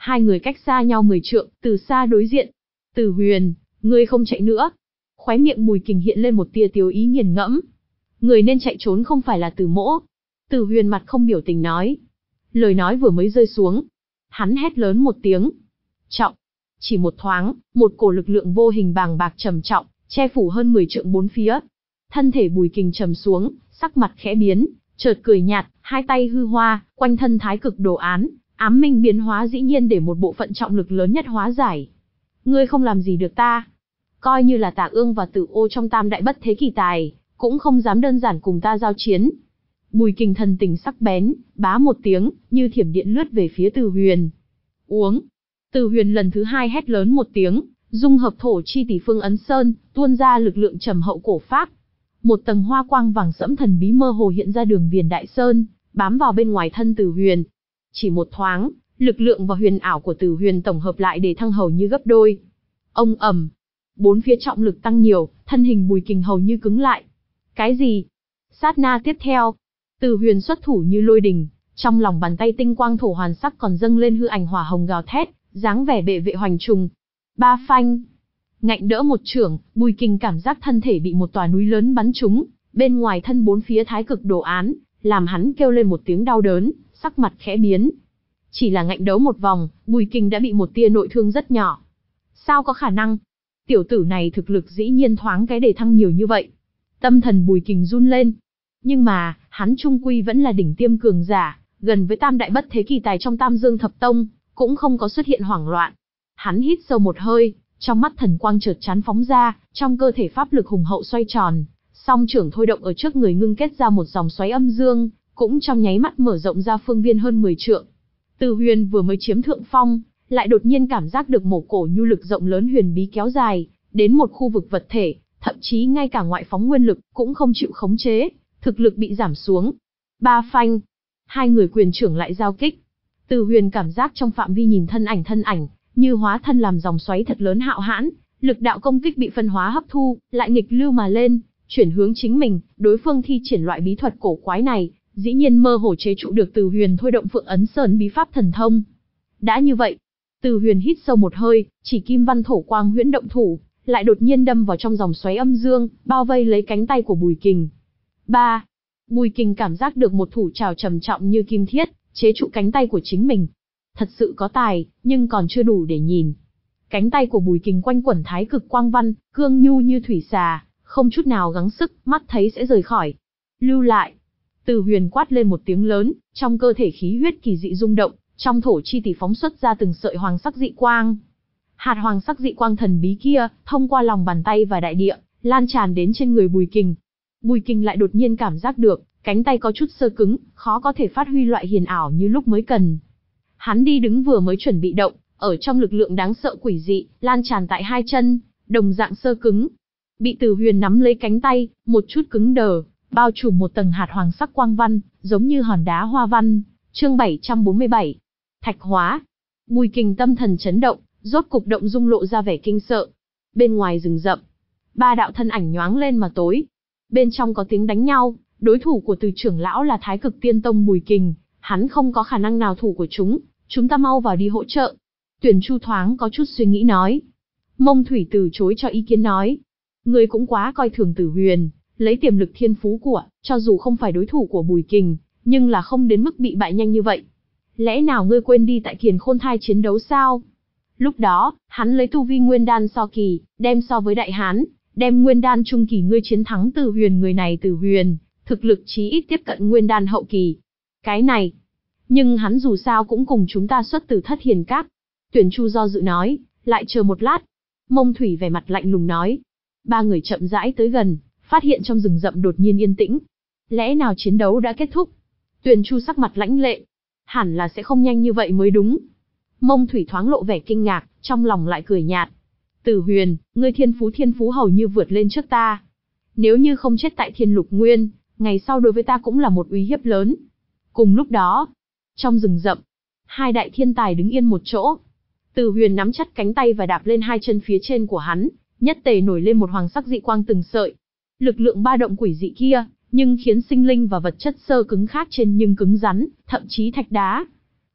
Hai người cách xa nhau mười trượng, từ xa đối diện. Từ Huyền, ngươi không chạy nữa. Khóe miệng Bùi Kình hiện lên một tia tiếu ý nghiền ngẫm. Người nên chạy trốn không phải là Từ Mỗ. Từ Huyền mặt không biểu tình nói. Lời nói vừa mới rơi xuống, hắn hét lớn một tiếng. Trọng. Chỉ một thoáng, một cổ lực lượng vô hình bàng bạc trầm trọng, che phủ hơn mười trượng bốn phía. Thân thể Bùi Kình trầm xuống, sắc mặt khẽ biến, chợt cười nhạt, hai tay hư hoa, quanh thân thái cực đồ án, ám minh biến hóa dĩ nhiên để một bộ phận trọng lực lớn nhất hóa giải. Ngươi không làm gì được ta. Coi như là Tả Ương và Tử Ô trong tam đại bất thế kỳ tài, cũng không dám đơn giản cùng ta giao chiến. Bùi Kình thần tình sắc bén, bá một tiếng, như thiểm điện lướt về phía Từ Huyền. Uống. Từ Huyền lần thứ hai hét lớn một tiếng, dung hợp thổ chi tỷ phương ấn sơn, tuôn ra lực lượng trầm hậu cổ pháp. Một tầng hoa quang vàng sẫm thần bí mơ hồ hiện ra đường viền đại sơn, bám vào bên ngoài thân Từ Huyền. Chỉ một thoáng, lực lượng và huyền ảo của Từ Huyền tổng hợp lại để thăng hầu như gấp đôi. Ông ầm, bốn phía trọng lực tăng nhiều, thân hình Bùi Kình hầu như cứng lại. Cái gì? Sát na tiếp theo, Từ Huyền xuất thủ như lôi đình, trong lòng bàn tay tinh quang thổ hoàn sắc còn dâng lên hư ảnh hỏa hồng gào thét, dáng vẻ bệ vệ hoành trùng. Ba phanh, ngạnh đỡ một chưởng, Bùi Kình cảm giác thân thể bị một tòa núi lớn bắn trúng, bên ngoài thân bốn phía thái cực đồ án, làm hắn kêu lên một tiếng đau đớn, sắc mặt khẽ biến. Chỉ là ngạnh đấu một vòng, Bùi Kình đã bị một tia nội thương rất nhỏ. Sao có khả năng? Tiểu tử này thực lực dĩ nhiên thoáng cái để thăng nhiều như vậy. Tâm thần Bùi Kình run lên. Nhưng mà, hắn trung quy vẫn là đỉnh tiêm cường giả, gần với tam đại bất thế kỳ tài trong Tam Dương Thập Tông, cũng không có xuất hiện hoảng loạn. Hắn hít sâu một hơi, trong mắt thần quang chợt chán phóng ra, trong cơ thể pháp lực hùng hậu xoay tròn, song trưởng thôi động ở trước người ngưng kết ra một dòng xoáy âm dương, cũng trong nháy mắt mở rộng ra phương viên hơn mười trượng. Từ Huyền vừa mới chiếm thượng phong, lại đột nhiên cảm giác được một cổ nhu lực rộng lớn huyền bí kéo dài đến một khu vực vật thể, thậm chí ngay cả ngoại phóng nguyên lực cũng không chịu khống chế, thực lực bị giảm xuống. Ba phanh, hai người quyền trưởng lại giao kích. Từ Huyền cảm giác trong phạm vi nhìn thân ảnh thân ảnh, như hóa thân làm dòng xoáy thật lớn hạo hãn, lực đạo công kích bị phân hóa hấp thu, lại nghịch lưu mà lên, chuyển hướng chính mình. Đối phương thi triển loại bí thuật cổ quái này, dĩ nhiên mơ hồ chế trụ được Từ Huyền thôi động Phượng Ấn Sơn bí pháp thần thông. Đã như vậy, Từ Huyền hít sâu một hơi, chỉ kim văn thổ quang huyễn động thủ, lại đột nhiên đâm vào trong dòng xoáy âm dương, bao vây lấy cánh tay của Bùi Kình. Ba, Bùi Kình cảm giác được một thủ trảo trầm trọng như kim thiết, chế trụ cánh tay của chính mình. Thật sự có tài, nhưng còn chưa đủ để nhìn. Cánh tay của Bùi Kình quanh quẩn thái cực quang văn, cương nhu như thủy xà, không chút nào gắng sức, mắt thấy sẽ rời khỏi. Lưu lại. Từ Huyền quát lên một tiếng lớn, trong cơ thể khí huyết kỳ dị rung động, trong thổ chi tỷ phóng xuất ra từng sợi hoàng sắc dị quang. Hạt hoàng sắc dị quang thần bí kia, thông qua lòng bàn tay và đại địa, lan tràn đến trên người Bùi Kình. Bùi Kình lại đột nhiên cảm giác được, cánh tay có chút sơ cứng, khó có thể phát huy loại hiền ảo như lúc mới cần. Hắn đi đứng vừa mới chuẩn bị động, ở trong lực lượng đáng sợ quỷ dị, lan tràn tại hai chân, đồng dạng sơ cứng. Bị Từ Huyền nắm lấy cánh tay, một chút cứng đờ, bao trùm một tầng hạt hoàng sắc quang văn, giống như hòn đá hoa văn. Chương bảy trăm bốn mươi bảy. Thạch hóa. Bùi Kình tâm thần chấn động, rốt cục động dung lộ ra vẻ kinh sợ. Bên ngoài rừng rậm, ba đạo thân ảnh nhoáng lên mà tối. Bên trong có tiếng đánh nhau, đối thủ của Từ trưởng lão là Thái Cực Tiên Tông Bùi Kình, hắn không có khả năng nào thủ của chúng, chúng ta mau vào đi hỗ trợ. Tuyển Chu thoáng có chút suy nghĩ nói. Mông Thủy từ chối cho ý kiến nói, ngươi cũng quá coi thường Tử Huyền, lấy tiềm lực thiên phú của, cho dù không phải đối thủ của Bùi Kình, nhưng là không đến mức bị bại nhanh như vậy. Lẽ nào ngươi quên đi tại Kiền Khôn Thai chiến đấu sao? Lúc đó, hắn lấy tu vi Nguyên Đan so kỳ, đem so với Đại Hán, đem Nguyên Đan trung kỳ ngươi chiến thắng Tử Huyền. Người này Tử Huyền, thực lực chí ít tiếp cận Nguyên Đan hậu kỳ. Cái này, nhưng hắn dù sao cũng cùng chúng ta xuất từ Thất Hiền Các. Tuyển Chu do dự nói, lại chờ một lát. Mông Thủy vẻ mặt lạnh lùng nói. Ba người chậm rãi tới gần, phát hiện trong rừng rậm đột nhiên yên tĩnh. Lẽ nào chiến đấu đã kết thúc? Tuyển Chu sắc mặt lãnh lệ. Hẳn là sẽ không nhanh như vậy mới đúng. Mông Thủy thoáng lộ vẻ kinh ngạc, trong lòng lại cười nhạt. Tử Huyền, ngươi thiên phú thiên phú hầu như vượt lên trước ta. Nếu như không chết tại Thiên Lục Nguyên, ngày sau đối với ta cũng là một uy hiếp lớn. Cùng lúc đó, trong rừng rậm, hai đại thiên tài đứng yên một chỗ. Tử Huyền nắm chặt cánh tay và đạp lên hai chân phía trên của hắn, nhất tề nổi lên một hoàng sắc dị quang từng sợi. Lực lượng ba động quỷ dị kia, nhưng khiến sinh linh và vật chất sơ cứng khác trên nhưng cứng rắn, thậm chí thạch đá.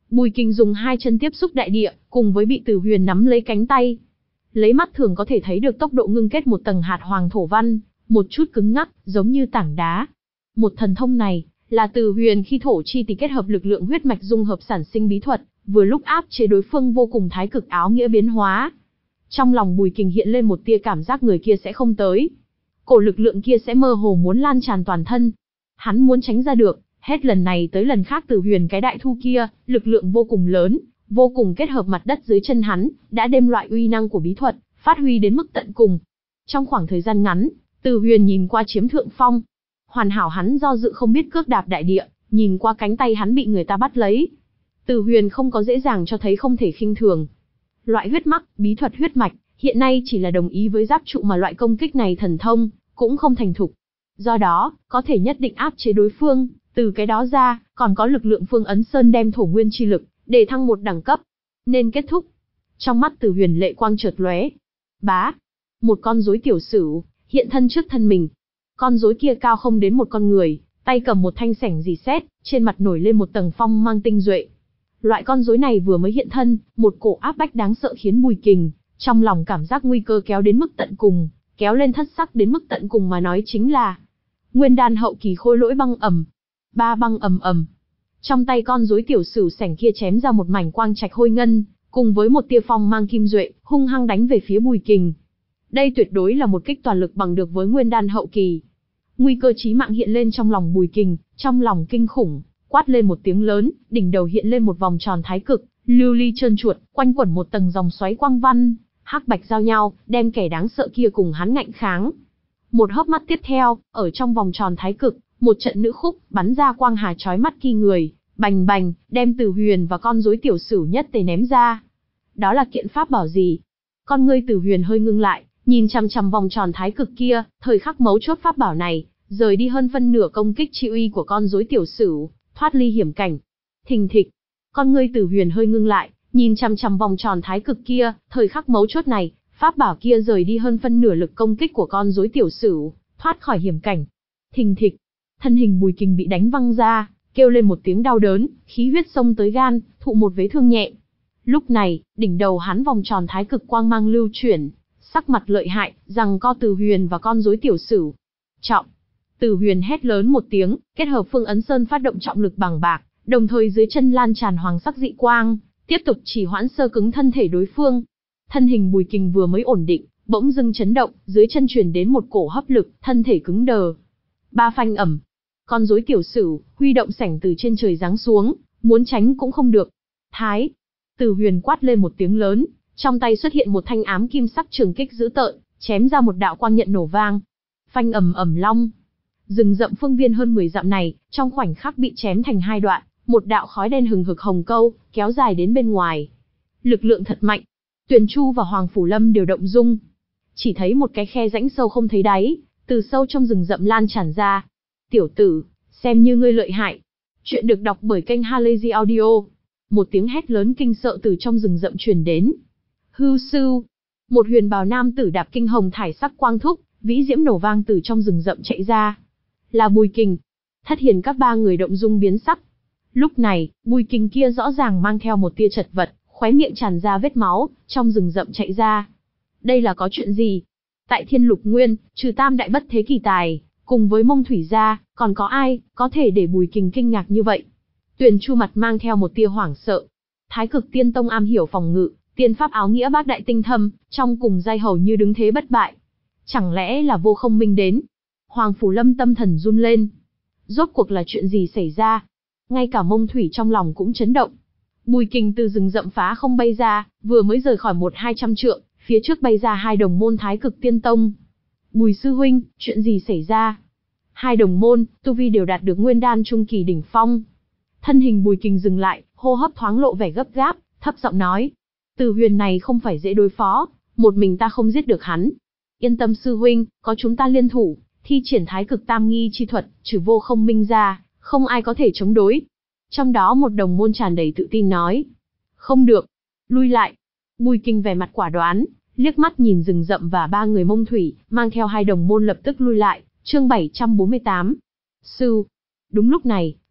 Bùi Kình dùng hai chân tiếp xúc đại địa, cùng với bị Từ Huyền nắm lấy cánh tay. Lấy mắt thường có thể thấy được tốc độ ngưng kết một tầng hạt hoàng thổ văn, một chút cứng ngắc, giống như tảng đá. Một thần thông này, là Từ Huyền khi thổ chi tỷ kết hợp lực lượng huyết mạch dung hợp sản sinh bí thuật, vừa lúc áp chế đối phương vô cùng thái cực áo nghĩa biến hóa. Trong lòng Bùi Kình hiện lên một tia cảm giác người kia sẽ không tới. Cổ lực lượng kia sẽ mơ hồ muốn lan tràn toàn thân. Hắn muốn tránh ra được, hết lần này tới lần khác Từ Huyền cái đại thu kia, lực lượng vô cùng lớn, vô cùng kết hợp mặt đất dưới chân hắn, đã đem loại uy năng của bí thuật, phát huy đến mức tận cùng. Trong khoảng thời gian ngắn, Từ Huyền nhìn qua chiếm thượng phong. Hoàn hảo hắn do dự không biết cước đạp đại địa, nhìn qua cánh tay hắn bị người ta bắt lấy. Từ Huyền không có dễ dàng cho thấy không thể khinh thường. Loại huyết mắc, bí thuật huyết mạch, hiện nay chỉ là đồng ý với giáp trụ mà loại công kích này thần thông, cũng không thành thục. Do đó, có thể nhất định áp chế đối phương, từ cái đó ra, còn có lực lượng Phương Ấn Sơn đem thổ nguyên chi lực, để thăng một đẳng cấp. Nên kết thúc. Trong mắt Từ Huyền lệ quang chợt lóe. Bá. Một con rối tiểu sửu, hiện thân trước thân mình. Con rối kia cao không đến một con người, tay cầm một thanh sẻng rì sét, trên mặt nổi lên một tầng phong mang tinh duệ. Loại con rối này vừa mới hiện thân, một cổ áp bách đáng sợ khiến Bùi Kình, trong lòng cảm giác nguy cơ kéo đến mức tận cùng, kéo lên thất sắc đến mức tận cùng mà nói chính là Nguyên đan hậu kỳ khôi lỗi băng ầm. Ba băng ầm ầm. Trong tay con rối tiểu sửu sẻng kia chém ra một mảnh quang trạch hôi ngân, cùng với một tia phong mang kim duệ, hung hăng đánh về phía Bùi Kình. Đây tuyệt đối là một kích toàn lực bằng được với nguyên đan hậu kỳ. Nguy cơ chí mạng hiện lên trong lòng Bùi Kình, trong lòng kinh khủng, quát lên một tiếng lớn, đỉnh đầu hiện lên một vòng tròn thái cực, lưu ly trơn chuột, quanh quẩn một tầng dòng xoáy quang văn, hắc bạch giao nhau, đem kẻ đáng sợ kia cùng hắn ngạnh kháng. Một hớp mắt tiếp theo, ở trong vòng tròn thái cực, một trận nữ khúc bắn ra quang hà chói mắt kỳ người, bành bành, đem Từ Huyền và con rối tiểu sửu nhất tề ném ra. Đó là kiện pháp bảo gì? Con ngươi Từ Huyền hơi ngưng lại, nhìn chằm chằm vòng tròn thái cực kia, thời khắc mấu chốt pháp bảo này, rời đi hơn phân nửa công kích chi uy của con rối tiểu sửu, thoát ly hiểm cảnh. Thình thịch, con ngươi Từ Huyền hơi ngưng lại, nhìn chằm chằm vòng tròn thái cực kia, thời khắc mấu chốt này, pháp bảo kia rời đi hơn phân nửa lực công kích của con rối tiểu sửu, thoát khỏi hiểm cảnh. Thình thịch, thân hình Bùi Kình bị đánh văng ra, kêu lên một tiếng đau đớn, khí huyết xông tới gan, thụ một vết thương nhẹ. Lúc này, đỉnh đầu hắn vòng tròn thái cực quang mang lưu chuyển, sắc mặt lợi hại, giằng co Từ Huyền và con rối tiểu sửu. Trọng. Từ Huyền hét lớn một tiếng, kết hợp Phương Ấn Sơn phát động trọng lực bằng bạc, đồng thời dưới chân lan tràn hoàng sắc dị quang, tiếp tục chỉ hoãn sơ cứng thân thể đối phương. Thân hình Bùi Kình vừa mới ổn định, bỗng dưng chấn động, dưới chân truyền đến một cổ hấp lực, thân thể cứng đờ. Ba phanh ẩm. Con rối tiểu sửu huy động sẻng từ trên trời giáng xuống, muốn tránh cũng không được. Thái. Từ Huyền quát lên một tiếng lớn, trong tay xuất hiện một thanh ám kim sắc trường kích dữ tợn, chém ra một đạo quang nhận nổ vang. Phanh ầm ầm long. Rừng rậm phương viên hơn mười dặm này, trong khoảnh khắc bị chém thành hai đoạn, một đạo khói đen hừng hực hồng câu, kéo dài đến bên ngoài. Lực lượng thật mạnh. Tuyền Chu và Hoàng Phủ Lâm đều động dung. Chỉ thấy một cái khe rãnh sâu không thấy đáy, từ sâu trong rừng rậm lan tràn ra. Tiểu tử, xem như ngươi lợi hại. Chuyện được đọc bởi kênh Halazy Audio. Một tiếng hét lớn kinh sợ từ trong rừng rậm truyền đến. Hưu sưu. Một huyền bào nam tử đạp kinh hồng thải sắc quang thúc, vĩ diễm nổ vang từ trong rừng rậm chạy ra. Là Bùi Kình. Thất hiền các ba người động dung biến sắc. Lúc này, Bùi Kình kia rõ ràng mang theo một tia chật vật, khóe miệng tràn ra vết máu, trong rừng rậm chạy ra. Đây là có chuyện gì? Tại Thiên Lục Nguyên, trừ tam đại bất thế kỳ tài, cùng với Mông Thủy gia, còn có ai có thể để Bùi Kình kinh ngạc như vậy? Tuyền Chu mặt mang theo một tia hoảng sợ. Thái Cực Tiên Tông am hiểu phòng ngự, tiên pháp áo nghĩa bác đại tinh thâm, trong cùng giai hầu như đứng thế bất bại. Chẳng lẽ là Vô Không Minh đến? Hoàng Phủ Lâm tâm thần run lên. Rốt cuộc là chuyện gì xảy ra? Ngay cả Mông Thủy trong lòng cũng chấn động. Bùi Kình từ rừng rậm phá không bay ra, vừa mới rời khỏi một hai trăm trượng, phía trước bay ra hai đồng môn Thái Cực Tiên Tông. Bùi sư huynh, chuyện gì xảy ra? Hai đồng môn, tu vi đều đạt được nguyên đan trung kỳ đỉnh phong. Thân hình Bùi Kình dừng lại, hô hấp thoáng lộ vẻ gấp gáp, thấp giọng nói: Từ Huyền này không phải dễ đối phó, một mình ta không giết được hắn. Yên tâm sư huynh, có chúng ta liên thủ, thi triển Thái Cực Tam Nghi chi thuật, trừ Vô Không Minh ra, không ai có thể chống đối. Trong đó một đồng môn tràn đầy tự tin nói: Không được, lui lại. Bùi Kình vẻ mặt quả đoán, liếc mắt nhìn rừng rậm và ba người Mông Thủy, mang theo hai đồng môn lập tức lui lại. Chương bảy trăm bốn mươi tám. Sư. Đúng lúc này,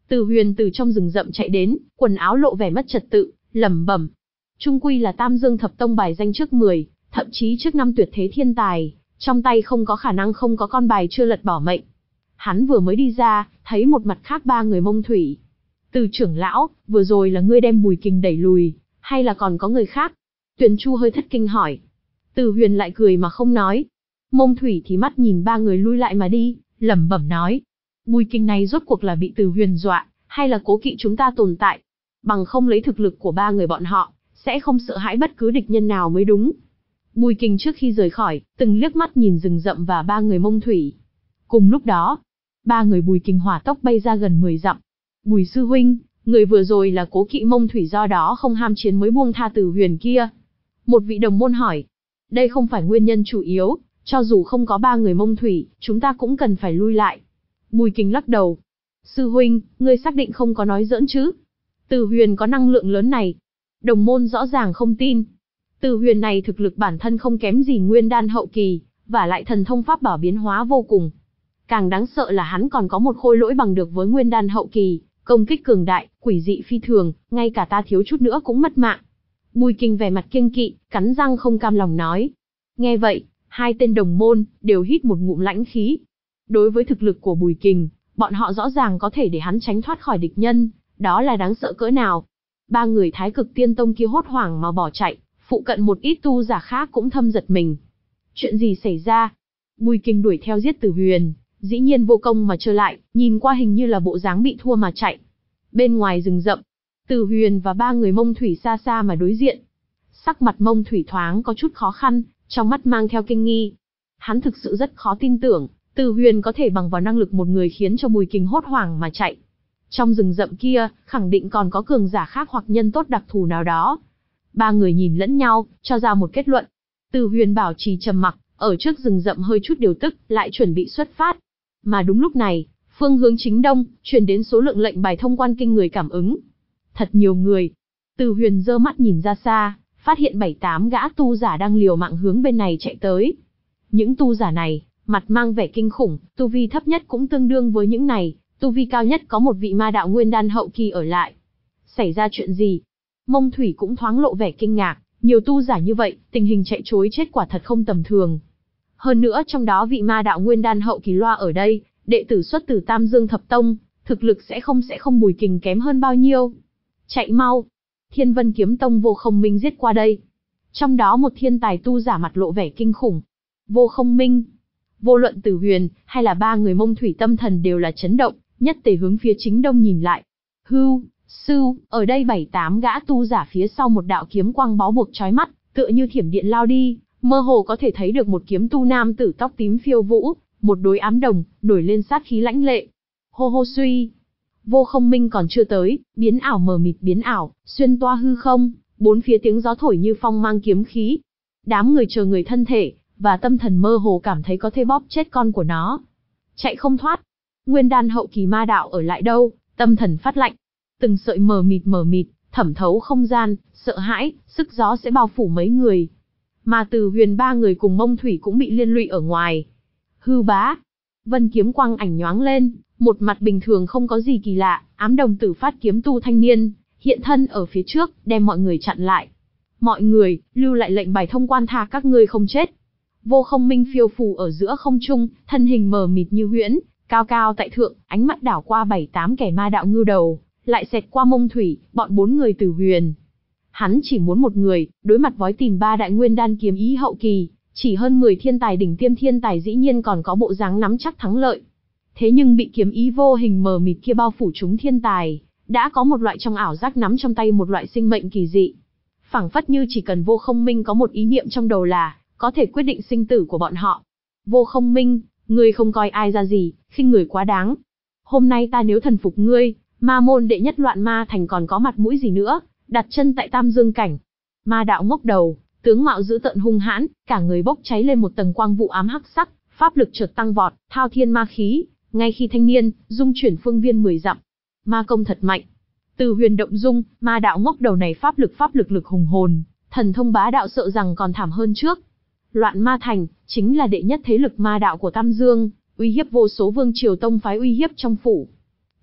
Từ Huyền từ trong rừng rậm chạy đến, quần áo lộ vẻ mất trật tự, lẩm bẩm. Trung quy là Tam Dương Thập Tông bài danh trước mười, thậm chí trước năm tuyệt thế thiên tài, trong tay không có khả năng không có con bài chưa lật bỏ mệnh. Hắn vừa mới đi ra, thấy một mặt khác ba người Mông Thủy. Từ trưởng lão, vừa rồi là ngươi đem Bùi Kình đẩy lùi, hay là còn có người khác? Tuyền Chu hơi thất kinh hỏi. Từ Huyền lại cười mà không nói. Mông Thủy thì mắt nhìn ba người lui lại mà đi, lẩm bẩm nói. Bùi Kình này rốt cuộc là bị Từ Huyền dọa, hay là cố kỵ chúng ta tồn tại? Bằng không lấy thực lực của ba người bọn họ, sẽ không sợ hãi bất cứ địch nhân nào mới đúng. Bùi Kình trước khi rời khỏi, từng liếc mắt nhìn rừng rậm và ba người Mông Thủy. Cùng lúc đó, ba người Bùi Kình hỏa tốc bay ra gần mười dặm. Bùi sư huynh, người vừa rồi là cố kỵ Mông Thủy do đó không ham chiến mới buông tha Từ Huyền kia. Một vị đồng môn hỏi. Đây không phải nguyên nhân chủ yếu, cho dù không có ba người Mông Thủy, chúng ta cũng cần phải lui lại. Bùi Kình lắc đầu. Sư huynh, ngươi xác định không có nói giỡn chứ? Từ Huyền có năng lượng lớn này. Đồng môn rõ ràng không tin. Từ Huyền này thực lực bản thân không kém gì nguyên đan hậu kỳ, và lại thần thông pháp bảo biến hóa vô cùng. Càng đáng sợ là hắn còn có một khôi lỗi bằng được với nguyên đan hậu kỳ, công kích cường đại, quỷ dị phi thường, ngay cả ta thiếu chút nữa cũng mất mạng. Bùi Kình vẻ mặt kiêng kỵ, cắn răng không cam lòng nói. Nghe vậy, hai tên đồng môn đều hít một ngụm lãnh khí. Đối với thực lực của Bùi Kình, bọn họ rõ ràng có thể để hắn tránh thoát khỏi địch nhân, đó là đáng sợ cỡ nào. Ba người Thái Cực Tiên Tông kia hốt hoảng mà bỏ chạy, phụ cận một ít tu giả khác cũng thâm giật mình. Chuyện gì xảy ra? Bùi Kình đuổi theo giết Từ Huyền, dĩ nhiên vô công mà trở lại, nhìn qua hình như là bộ dáng bị thua mà chạy. Bên ngoài rừng rậm, Từ Huyền và ba người Mông Thủy xa xa mà đối diện. Sắc mặt Mông Thủy thoáng có chút khó khăn, trong mắt mang theo kinh nghi. Hắn thực sự rất khó tin tưởng, Từ Huyền có thể bằng vào năng lực một người khiến cho Bùi Kình hốt hoảng mà chạy. Trong rừng rậm kia, khẳng định còn có cường giả khác hoặc nhân tốt đặc thù nào đó. Ba người nhìn lẫn nhau, cho ra một kết luận. Từ Huyền bảo trì trầm mặc, ở trước rừng rậm hơi chút điều tức, lại chuẩn bị xuất phát. Mà đúng lúc này, phương hướng chính đông, truyền đến số lượng lệnh bài thông quan kinh người cảm ứng. Thật nhiều người. Từ Huyền giơ mắt nhìn ra xa, phát hiện bảy tám gã tu giả đang liều mạng hướng bên này chạy tới. Những tu giả này, mặt mang vẻ kinh khủng, tu vi thấp nhất cũng tương đương với những này, tu vi cao nhất có một vị ma đạo nguyên đan hậu kỳ ở lại. Xảy ra chuyện gì? Mông Thủy cũng thoáng lộ vẻ kinh ngạc, nhiều tu giả như vậy, tình hình chạy trối chết quả thật không tầm thường. Hơn nữa trong đó vị ma đạo nguyên đan hậu kỳ loa ở đây, đệ tử xuất từ Tam Dương Thập Tông, thực lực sẽ không sẽ không Bùi Kình kém hơn bao nhiêu. Chạy mau! Thiên Vân Kiếm Tông Vô Không Minh giết qua đây. Trong đó một thiên tài tu giả mặt lộ vẻ kinh khủng. Vô Không Minh. Vô luận Từ Huyền, hay là ba người Mông Thủy tâm thần đều là chấn động, nhất tề hướng phía chính đông nhìn lại. Hưu, sư, ở đây bảy tám gã tu giả phía sau một đạo kiếm quang bó buộc chói mắt, tựa như thiểm điện lao đi, mơ hồ có thể thấy được một kiếm tu nam tử tóc tím phiêu vũ, một đôi ám đồng, nổi lên sát khí lãnh lệ. Hô hô suy. Vô Không Minh còn chưa tới, biến ảo mờ mịt biến ảo, xuyên toa hư không, bốn phía tiếng gió thổi như phong mang kiếm khí. Đám người chờ người thân thể, và tâm thần mơ hồ cảm thấy có thể bóp chết con của nó. Chạy không thoát. Nguyên đan hậu kỳ ma đạo ở lại đâu, tâm thần phát lạnh. Từng sợi mờ mịt mờ mịt, thẩm thấu không gian, sợ hãi, sức gió sẽ bao phủ mấy người. Mà Từ Huyền ba người cùng Mông Thủy cũng bị liên lụy ở ngoài. Hư bá. Vân kiếm quang ảnh nhoáng lên, một mặt bình thường không có gì kỳ lạ, ám đồng tử phát kiếm tu thanh niên, hiện thân ở phía trước, đem mọi người chặn lại. Mọi người, lưu lại lệnh bài thông quan tha các ngươi không chết. Vô Không Minh phiêu phù ở giữa không trung, thân hình mờ mịt như huyễn, cao cao tại thượng, ánh mắt đảo qua bảy tám kẻ ma đạo ngưu đầu, lại xẹt qua Mông Thủy, bọn bốn người Từ Huyền. Hắn chỉ muốn một người, đối mặt với tìm ba đại nguyên đan kiếm ý hậu kỳ, chỉ hơn mười thiên tài đỉnh tiêm thiên tài dĩ nhiên còn có bộ dáng nắm chắc thắng lợi. Thế nhưng bị kiếm ý vô hình mờ mịt kia bao phủ chúng thiên tài, đã có một loại trong ảo giác nắm trong tay một loại sinh mệnh kỳ dị. Phảng phất như chỉ cần Vô Không Minh có một ý niệm trong đầu là, có thể quyết định sinh tử của bọn họ. Vô Không Minh, ngươi không coi ai ra gì, khinh người quá đáng. Hôm nay ta nếu thần phục ngươi, ma môn đệ nhất loạn ma thành còn có mặt mũi gì nữa, đặt chân tại Tam Dương Cảnh. Ma đạo ngốc đầu, tướng mạo dữ tợn hung hãn, cả người bốc cháy lên một tầng quang vụ ám hắc sắc, pháp lực chợt tăng vọt, thao thiên ma khí, ngay khi thanh niên, dung chuyển phương viên mười dặm. Ma công thật mạnh. Từ Huyền động dung, ma đạo ngốc đầu này pháp lực pháp lực lực hùng hồn, thần thông bá đạo sợ rằng còn thảm hơn trước. Loạn ma thành, chính là đệ nhất thế lực ma đạo của Tam Dương, uy hiếp vô số vương triều tông phái uy hiếp trong phủ.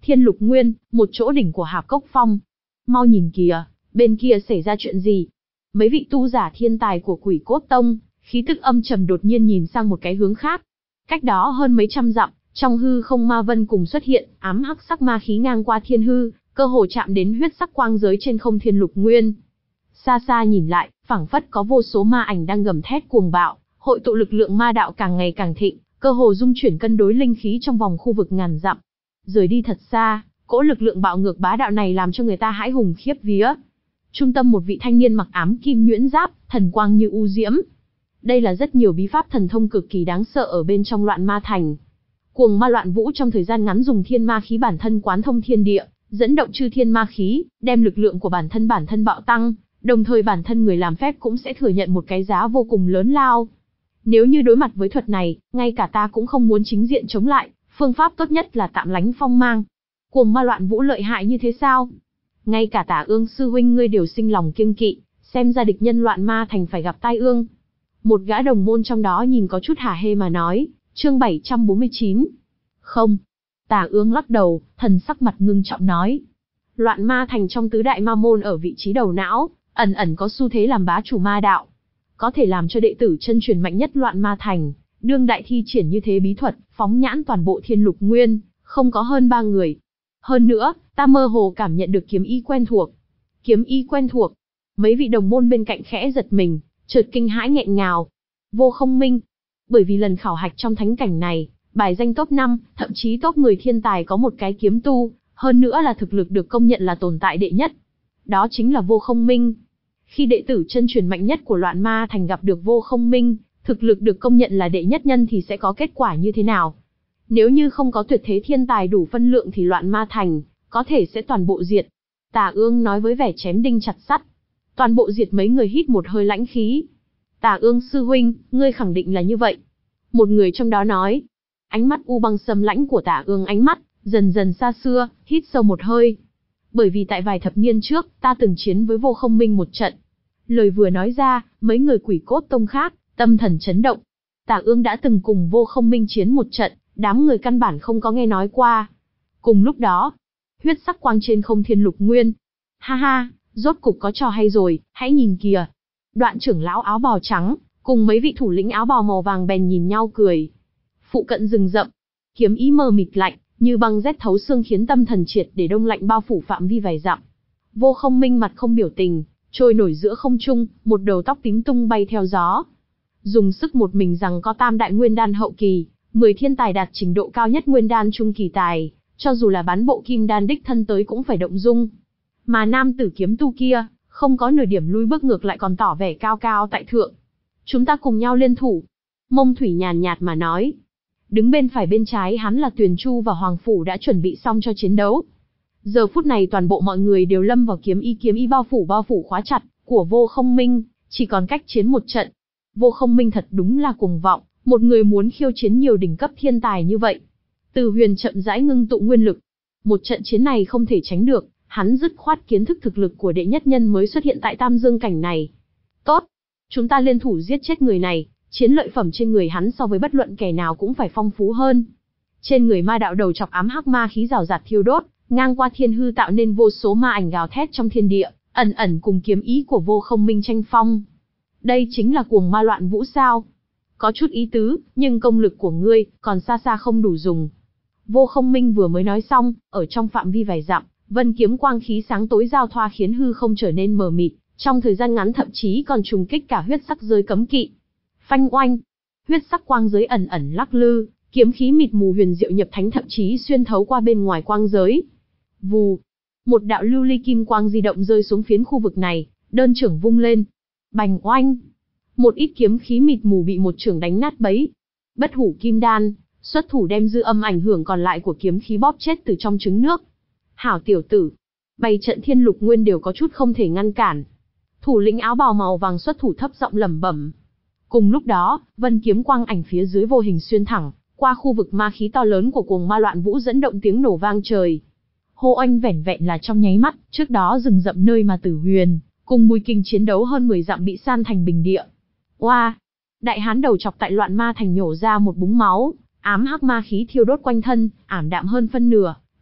Thiên Lục Nguyên, một chỗ đỉnh của Hạp Cốc Phong. Mau nhìn kìa, bên kia xảy ra chuyện gì? Mấy vị tu giả thiên tài của Quỷ Cốt Tông, khí tức âm trầm đột nhiên nhìn sang một cái hướng khác. Cách đó hơn mấy trăm dặm, trong hư không ma vân cùng xuất hiện, ám hắc sắc ma khí ngang qua thiên hư, cơ hồ chạm đến huyết sắc quang giới trên không Thiên Lục Nguyên. Xa xa nhìn lại, phảng phất có vô số ma ảnh đang gầm thét cuồng bạo, hội tụ lực lượng ma đạo càng ngày càng thịnh, cơ hồ dung chuyển cân đối linh khí trong vòng khu vực ngàn dặm. Rời đi thật xa, cỗ lực lượng bạo ngược bá đạo này làm cho người ta hãi hùng khiếp vía. Trung tâm một vị thanh niên mặc ám kim nhuyễn giáp, thần quang như u diễm. Đây là rất nhiều bí pháp thần thông cực kỳ đáng sợ ở bên trong Loạn Ma Thành. Cuồng ma loạn vũ trong thời gian ngắn dùng thiên ma khí bản thân quán thông thiên địa, dẫn động chư thiên ma khí, đem lực lượng của bản thân bản thân bạo tăng, đồng thời bản thân người làm phép cũng sẽ thừa nhận một cái giá vô cùng lớn lao. Nếu như đối mặt với thuật này, ngay cả ta cũng không muốn chính diện chống lại, phương pháp tốt nhất là tạm lánh phong mang. Cuồng ma loạn vũ lợi hại như thế sao? Ngay cả Tả Ương sư huynh ngươi đều sinh lòng kiêng kỵ, xem ra địch nhân Loạn Ma Thành phải gặp tai ương. Một gã đồng môn trong đó nhìn có chút hả hê mà nói, chương bảy trăm bốn mươi chín. Không. Tả Ương lắc đầu, thần sắc mặt ngưng trọng nói. Loạn Ma Thành trong tứ đại ma môn ở vị trí đầu não, ẩn ẩn có xu thế làm bá chủ ma đạo. Có thể làm cho đệ tử chân truyền mạnh nhất Loạn Ma Thành, đương đại thi triển như thế bí thuật, phóng nhãn toàn bộ Thiên Lục Nguyên, không có hơn ba người. Hơn nữa, ta mơ hồ cảm nhận được kiếm ý quen thuộc. Kiếm ý quen thuộc. Mấy vị đồng môn bên cạnh khẽ giật mình, chợt kinh hãi nghẹn ngào. Vô Không Minh. Bởi vì lần khảo hạch trong thánh cảnh này, bài danh top năm, thậm chí top mười thiên tài có một cái kiếm tu, hơn nữa là thực lực được công nhận là tồn tại đệ nhất. Đó chính là Vô Không Minh. Khi đệ tử chân truyền mạnh nhất của Loạn Ma Thành gặp được Vô Không Minh, thực lực được công nhận là đệ nhất nhân thì sẽ có kết quả như thế nào? Nếu như không có tuyệt thế thiên tài đủ phân lượng thì Loạn Ma Thành có thể sẽ toàn bộ diệt. Tả Ương nói với vẻ chém đinh chặt sắt. Toàn bộ diệt, mấy người hít một hơi lãnh khí. Tả Ương sư huynh, ngươi khẳng định là như vậy. Một người trong đó nói. Ánh mắt u băng sâm lãnh của Tả Ương ánh mắt dần dần xa xưa, hít sâu một hơi. Bởi vì tại vài thập niên trước, ta từng chiến với Vô Không Minh một trận. Lời vừa nói ra, mấy người Quỷ Cốt Tông khác tâm thần chấn động. Tả Ương đã từng cùng Vô Không Minh chiến một trận, đám người căn bản không có nghe nói qua. Cùng lúc đó, huyết sắc quang trên không Thiên Lục Nguyên. Ha ha, rốt cục có trò hay rồi, hãy nhìn kìa. Đoạn trưởng lão áo bào trắng, cùng mấy vị thủ lĩnh áo bào màu vàng bèn nhìn nhau cười. Phụ cận rừng rậm, kiếm ý mờ mịt lạnh, như băng rét thấu xương khiến tâm thần triệt để đông lạnh bao phủ phạm vi vài dặm. Vô Không Minh mặt không biểu tình, trôi nổi giữa không trung, một đầu tóc tím tung bay theo gió. Dùng sức một mình rằng có tam đại nguyên đan hậu kỳ, mười thiên tài đạt trình độ cao nhất nguyên đan trung kỳ tài, cho dù là bán bộ kim đan đích thân tới cũng phải động dung. Mà nam tử kiếm tu kia, không có nửa điểm lui bước ngược lại còn tỏ vẻ cao cao tại thượng. Chúng ta cùng nhau liên thủ. Mông Thủy nhàn nhạt mà nói. Đứng bên phải bên trái hắn là Tuyền Chu và Hoàng Phủ đã chuẩn bị xong cho chiến đấu. Giờ phút này toàn bộ mọi người đều lâm vào kiếm y kiếm y bao phủ bao phủ khóa chặt của Vô Không Minh, chỉ còn cách chiến một trận. Vô Không Minh thật đúng là cuồng vọng, một người muốn khiêu chiến nhiều đỉnh cấp thiên tài như vậy. Từ Huyền chậm rãi ngưng tụ nguyên lực. Một trận chiến này không thể tránh được, hắn dứt khoát kiến thức thực lực của đệ nhất nhân mới xuất hiện tại Tam Dương cảnh này. Tốt, chúng ta liên thủ giết chết người này, chiến lợi phẩm trên người hắn so với bất luận kẻ nào cũng phải phong phú hơn. Trên người ma đạo đầu chọc ám hắc ma khí rào rạt thiêu đốt, ngang qua thiên hư tạo nên vô số ma ảnh gào thét trong thiên địa, ẩn ẩn cùng kiếm ý của Vô Không Minh tranh phong. Đây chính là cuồng ma loạn vũ sao? Có chút ý tứ, nhưng công lực của ngươi còn xa xa không đủ dùng. Vô Không Minh vừa mới nói xong, ở trong phạm vi vài dặm, vân kiếm quang khí sáng tối giao thoa khiến hư không trở nên mờ mịt, trong thời gian ngắn thậm chí còn trùng kích cả huyết sắc giới cấm kỵ. Phanh oanh, huyết sắc quang giới ẩn ẩn lắc lư, kiếm khí mịt mù huyền diệu nhập thánh thậm chí xuyên thấu qua bên ngoài quang giới. Vù, một đạo lưu ly kim quang di động rơi xuống phiến khu vực này, đơn trưởng vung lên. Bành oanh, một ít kiếm khí mịt mù bị một trưởng đánh nát bấy. Bất hủ kim đan, xuất thủ đem dư âm ảnh hưởng còn lại của kiếm khí bóp chết từ trong trứng nước. Hảo tiểu tử, bày trận Thiên Lục Nguyên đều có chút không thể ngăn cản. Thủ lĩnh áo bào màu vàng xuất thủ thấp giọng lẩm bẩm. Cùng lúc đó, vân kiếm quang ảnh phía dưới vô hình xuyên thẳng qua khu vực ma khí to lớn của cuồng ma loạn vũ, dẫn động tiếng nổ vang trời. Hô oanh, vẻn vẹn là trong nháy mắt, trước đó rừng rậm nơi mà Tử Huyền cùng Bùi Kình chiến đấu hơn mười dặm bị san thành bình địa. Oa, đại hán đầu chọc tại Loạn Ma Thành nhổ ra một búng máu, ám hắc ma khí thiêu đốt quanh thân, ảm đạm hơn phân nửa,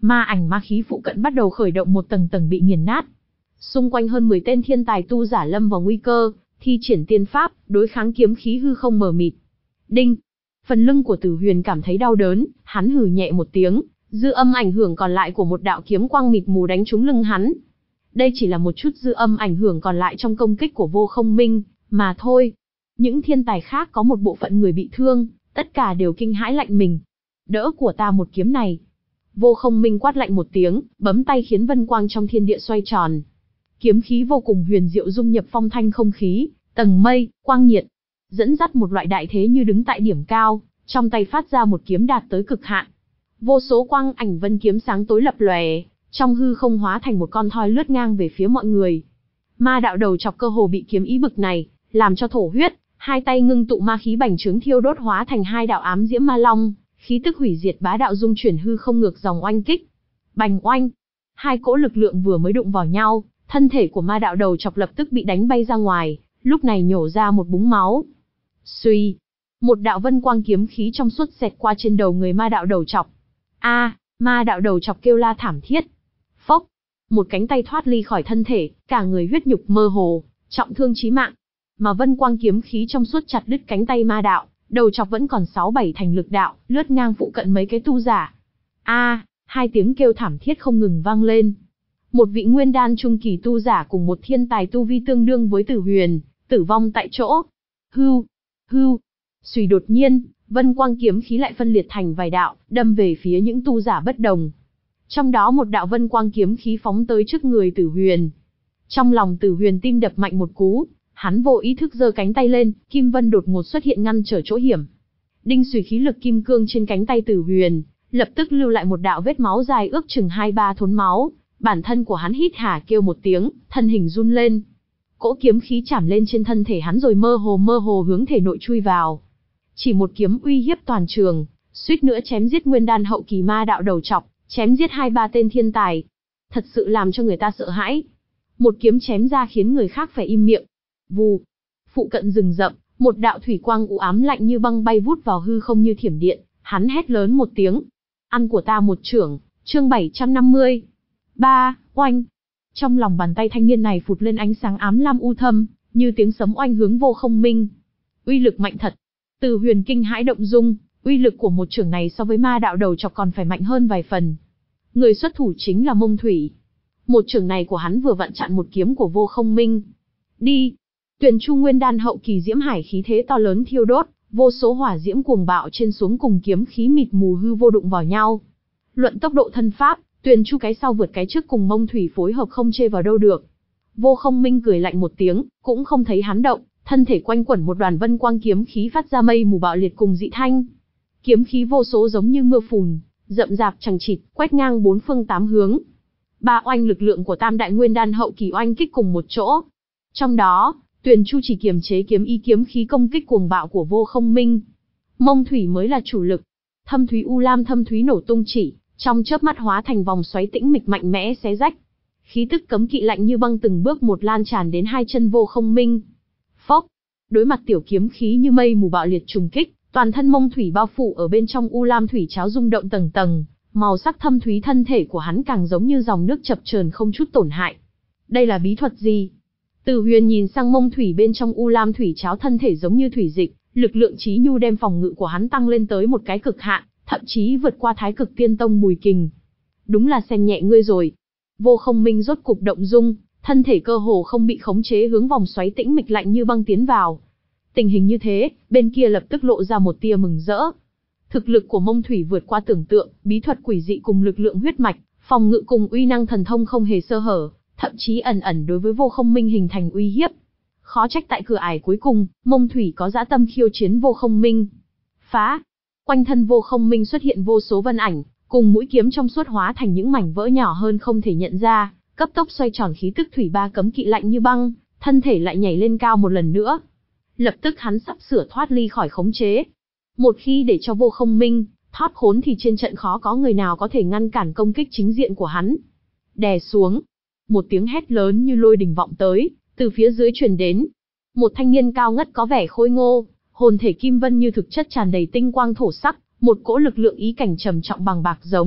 Ma ảnh ma khí phụ cận bắt đầu khởi động một tầng tầng bị nghiền nát. Xung quanh hơn mười tên thiên tài tu giả lâm vào nguy cơ, thi triển tiên pháp, đối kháng kiếm khí hư không mờ mịt. Đinh! Phần lưng của Tử Huyền cảm thấy đau đớn, hắn hừ nhẹ một tiếng, dư âm ảnh hưởng còn lại của một đạo kiếm quang mịt mù đánh trúng lưng hắn. Đây chỉ là một chút dư âm ảnh hưởng còn lại trong công kích của Vô Không Minh, mà thôi. Những thiên tài khác có một bộ phận người bị thương, tất cả đều kinh hãi lạnh mình. Đỡ của ta một kiếm này. Vô Không Minh quát lạnh một tiếng, bấm tay khiến vân quang trong thiên địa xoay tròn. Kiếm khí vô cùng huyền diệu dung nhập phong thanh không khí, tầng mây, quang nhiệt, dẫn dắt một loại đại thế như đứng tại điểm cao, trong tay phát ra một kiếm đạt tới cực hạn. Vô số quang ảnh vân kiếm sáng tối lập lòe, trong hư không hóa thành một con thoi lướt ngang về phía mọi người. Ma đạo đầu chọc cơ hồ bị kiếm ý bực này làm cho thổ huyết, hai tay ngưng tụ ma khí bành trướng thiêu đốt hóa thành hai đạo ám diễm ma long, khí tức hủy diệt bá đạo dung chuyển hư không ngược dòng oanh kích. Bành oanh, hai cỗ lực lượng vừa mới đụng vào nhau, thân thể của ma đạo đầu chọc lập tức bị đánh bay ra ngoài, lúc này nhổ ra một búng máu. Suy, một đạo vân quang kiếm khí trong suốt xẹt qua trên đầu người ma đạo đầu chọc. A, ma đạo đầu chọc kêu la thảm thiết. Phốc, một cánh tay thoát ly khỏi thân thể, cả người huyết nhục mơ hồ, trọng thương chí mạng. Mà vân quang kiếm khí trong suốt chặt đứt cánh tay ma đạo, đầu chọc vẫn còn sáu bảy thành lực đạo, lướt ngang phụ cận mấy cái tu giả. A, hai tiếng kêu thảm thiết không ngừng vang lên. Một vị nguyên đan trung kỳ tu giả cùng một thiên tài tu vi tương đương với Tử Huyền, tử vong tại chỗ. Hưu, hưu, suy đột nhiên, vân quang kiếm khí lại phân liệt thành vài đạo, đâm về phía những tu giả bất đồng. Trong đó một đạo vân quang kiếm khí phóng tới trước người Tử Huyền. Trong lòng Tử Huyền tim đập mạnh một cú, hắn vô ý thức giơ cánh tay lên, kim vân đột ngột xuất hiện ngăn trở chỗ hiểm. Đinh xùy khí lực kim cương trên cánh tay Tử Huyền, lập tức lưu lại một đạo vết máu dài ước chừng hai ba thốn máu. Bản thân của hắn hít hà kêu một tiếng, thân hình run lên. Cỗ kiếm khí chạm lên trên thân thể hắn rồi mơ hồ mơ hồ hướng thể nội chui vào. Chỉ một kiếm uy hiếp toàn trường, suýt nữa chém giết nguyên đan hậu kỳ ma đạo đầu chọc, chém giết hai ba tên thiên tài. Thật sự làm cho người ta sợ hãi. Một kiếm chém ra khiến người khác phải im miệng. Vù, phụ cận rừng rậm, một đạo thủy quang u ám lạnh như băng bay vút vào hư không như thiểm điện, hắn hét lớn một tiếng. Ăn của ta một chưởng, chương bảy trăm năm mươi. Ba, oanh. Trong lòng bàn tay thanh niên này phụt lên ánh sáng ám lam u thâm, như tiếng sấm oanh hướng Vô Không Minh. Uy lực mạnh thật. Tử Huyền kinh hãi động dung, uy lực của một chưởng này so với ma đạo đầu chọc còn phải mạnh hơn vài phần. Người xuất thủ chính là Mông Thủy. Một chưởng này của hắn vừa vặn chặn một kiếm của Vô Không Minh. Đi. Tuyền Chu nguyên đan hậu kỳ diễm hải khí thế to lớn thiêu đốt, vô số hỏa diễm cuồng bạo trên xuống cùng kiếm khí mịt mù hư vô đụng vào nhau. Luận tốc độ thân pháp, Tuyền Chu cái sau vượt cái trước cùng Mông Thủy phối hợp không chê vào đâu được. Vô Không Minh cười lạnh một tiếng, cũng không thấy hắn động, thân thể quanh quẩn một đoàn vân quang kiếm khí phát ra mây mù bạo liệt cùng dị thanh. Kiếm khí vô số giống như mưa phùn, rậm rạp chằng chịt, quét ngang bốn phương tám hướng. Ba oanh lực lượng của Tam Đại Nguyên Đan hậu kỳ oanh kích cùng một chỗ. Trong đó, Tuyền Chu chỉ kiềm chế kiếm ý kiếm khí công kích cuồng bạo của Vô Không Minh. Mông Thủy mới là chủ lực. Thâm thúy u lam thâm thúy nổ tung chỉ, trong chớp mắt hóa thành vòng xoáy tĩnh mịch mạnh mẽ xé rách. Khí tức cấm kỵ lạnh như băng từng bước một lan tràn đến hai chân Vô Không Minh. Phốc, đối mặt tiểu kiếm khí như mây mù bạo liệt trùng kích, toàn thân Mông Thủy bao phủ ở bên trong u lam thủy cháo rung động tầng tầng, màu sắc thâm thúy thân thể của hắn càng giống như dòng nước chập chờn không chút tổn hại. Đây là bí thuật gì? Tử Huyền nhìn sang Mông Thủy bên trong u lam thủy cháo thân thể giống như thủy dịch, lực lượng chí nhu đem phòng ngự của hắn tăng lên tới một cái cực hạn, thậm chí vượt qua Thái Cực Tiên Tông Bùi Kình. Đúng là xem nhẹ ngươi rồi. Vô Không Minh rốt cục động dung, thân thể cơ hồ không bị khống chế hướng vòng xoáy tĩnh mịch lạnh như băng tiến vào. Tình hình như thế, bên kia lập tức lộ ra một tia mừng rỡ. Thực lực của Mông Thủy vượt qua tưởng tượng, bí thuật quỷ dị cùng lực lượng huyết mạch, phòng ngự cùng uy năng thần thông không hề sơ hở, thậm chí ẩn ẩn đối với Vô Không Minh hình thành uy hiếp. Khó trách tại cửa ải cuối cùng, Mông Thủy có dã tâm khiêu chiến Vô Không Minh. Phá! Quanh thân Vô Không Minh xuất hiện vô số vân ảnh, cùng mũi kiếm trong suốt hóa thành những mảnh vỡ nhỏ hơn không thể nhận ra, cấp tốc xoay tròn khí tức thủy ba cấm kỵ lạnh như băng, thân thể lại nhảy lên cao một lần nữa. Lập tức hắn sắp sửa thoát ly khỏi khống chế. Một khi để cho Vô Không Minh thoát khốn thì trên trận khó có người nào có thể ngăn cản công kích chính diện của hắn. Đè xuống. Một tiếng hét lớn như lôi đình vọng tới, từ phía dưới truyền đến. Một thanh niên cao ngất có vẻ khôi ngô, hồn thể kim vân như thực chất tràn đầy tinh quang thổ sắc, một cỗ lực lượng ý cảnh trầm trọng bằng bạc giống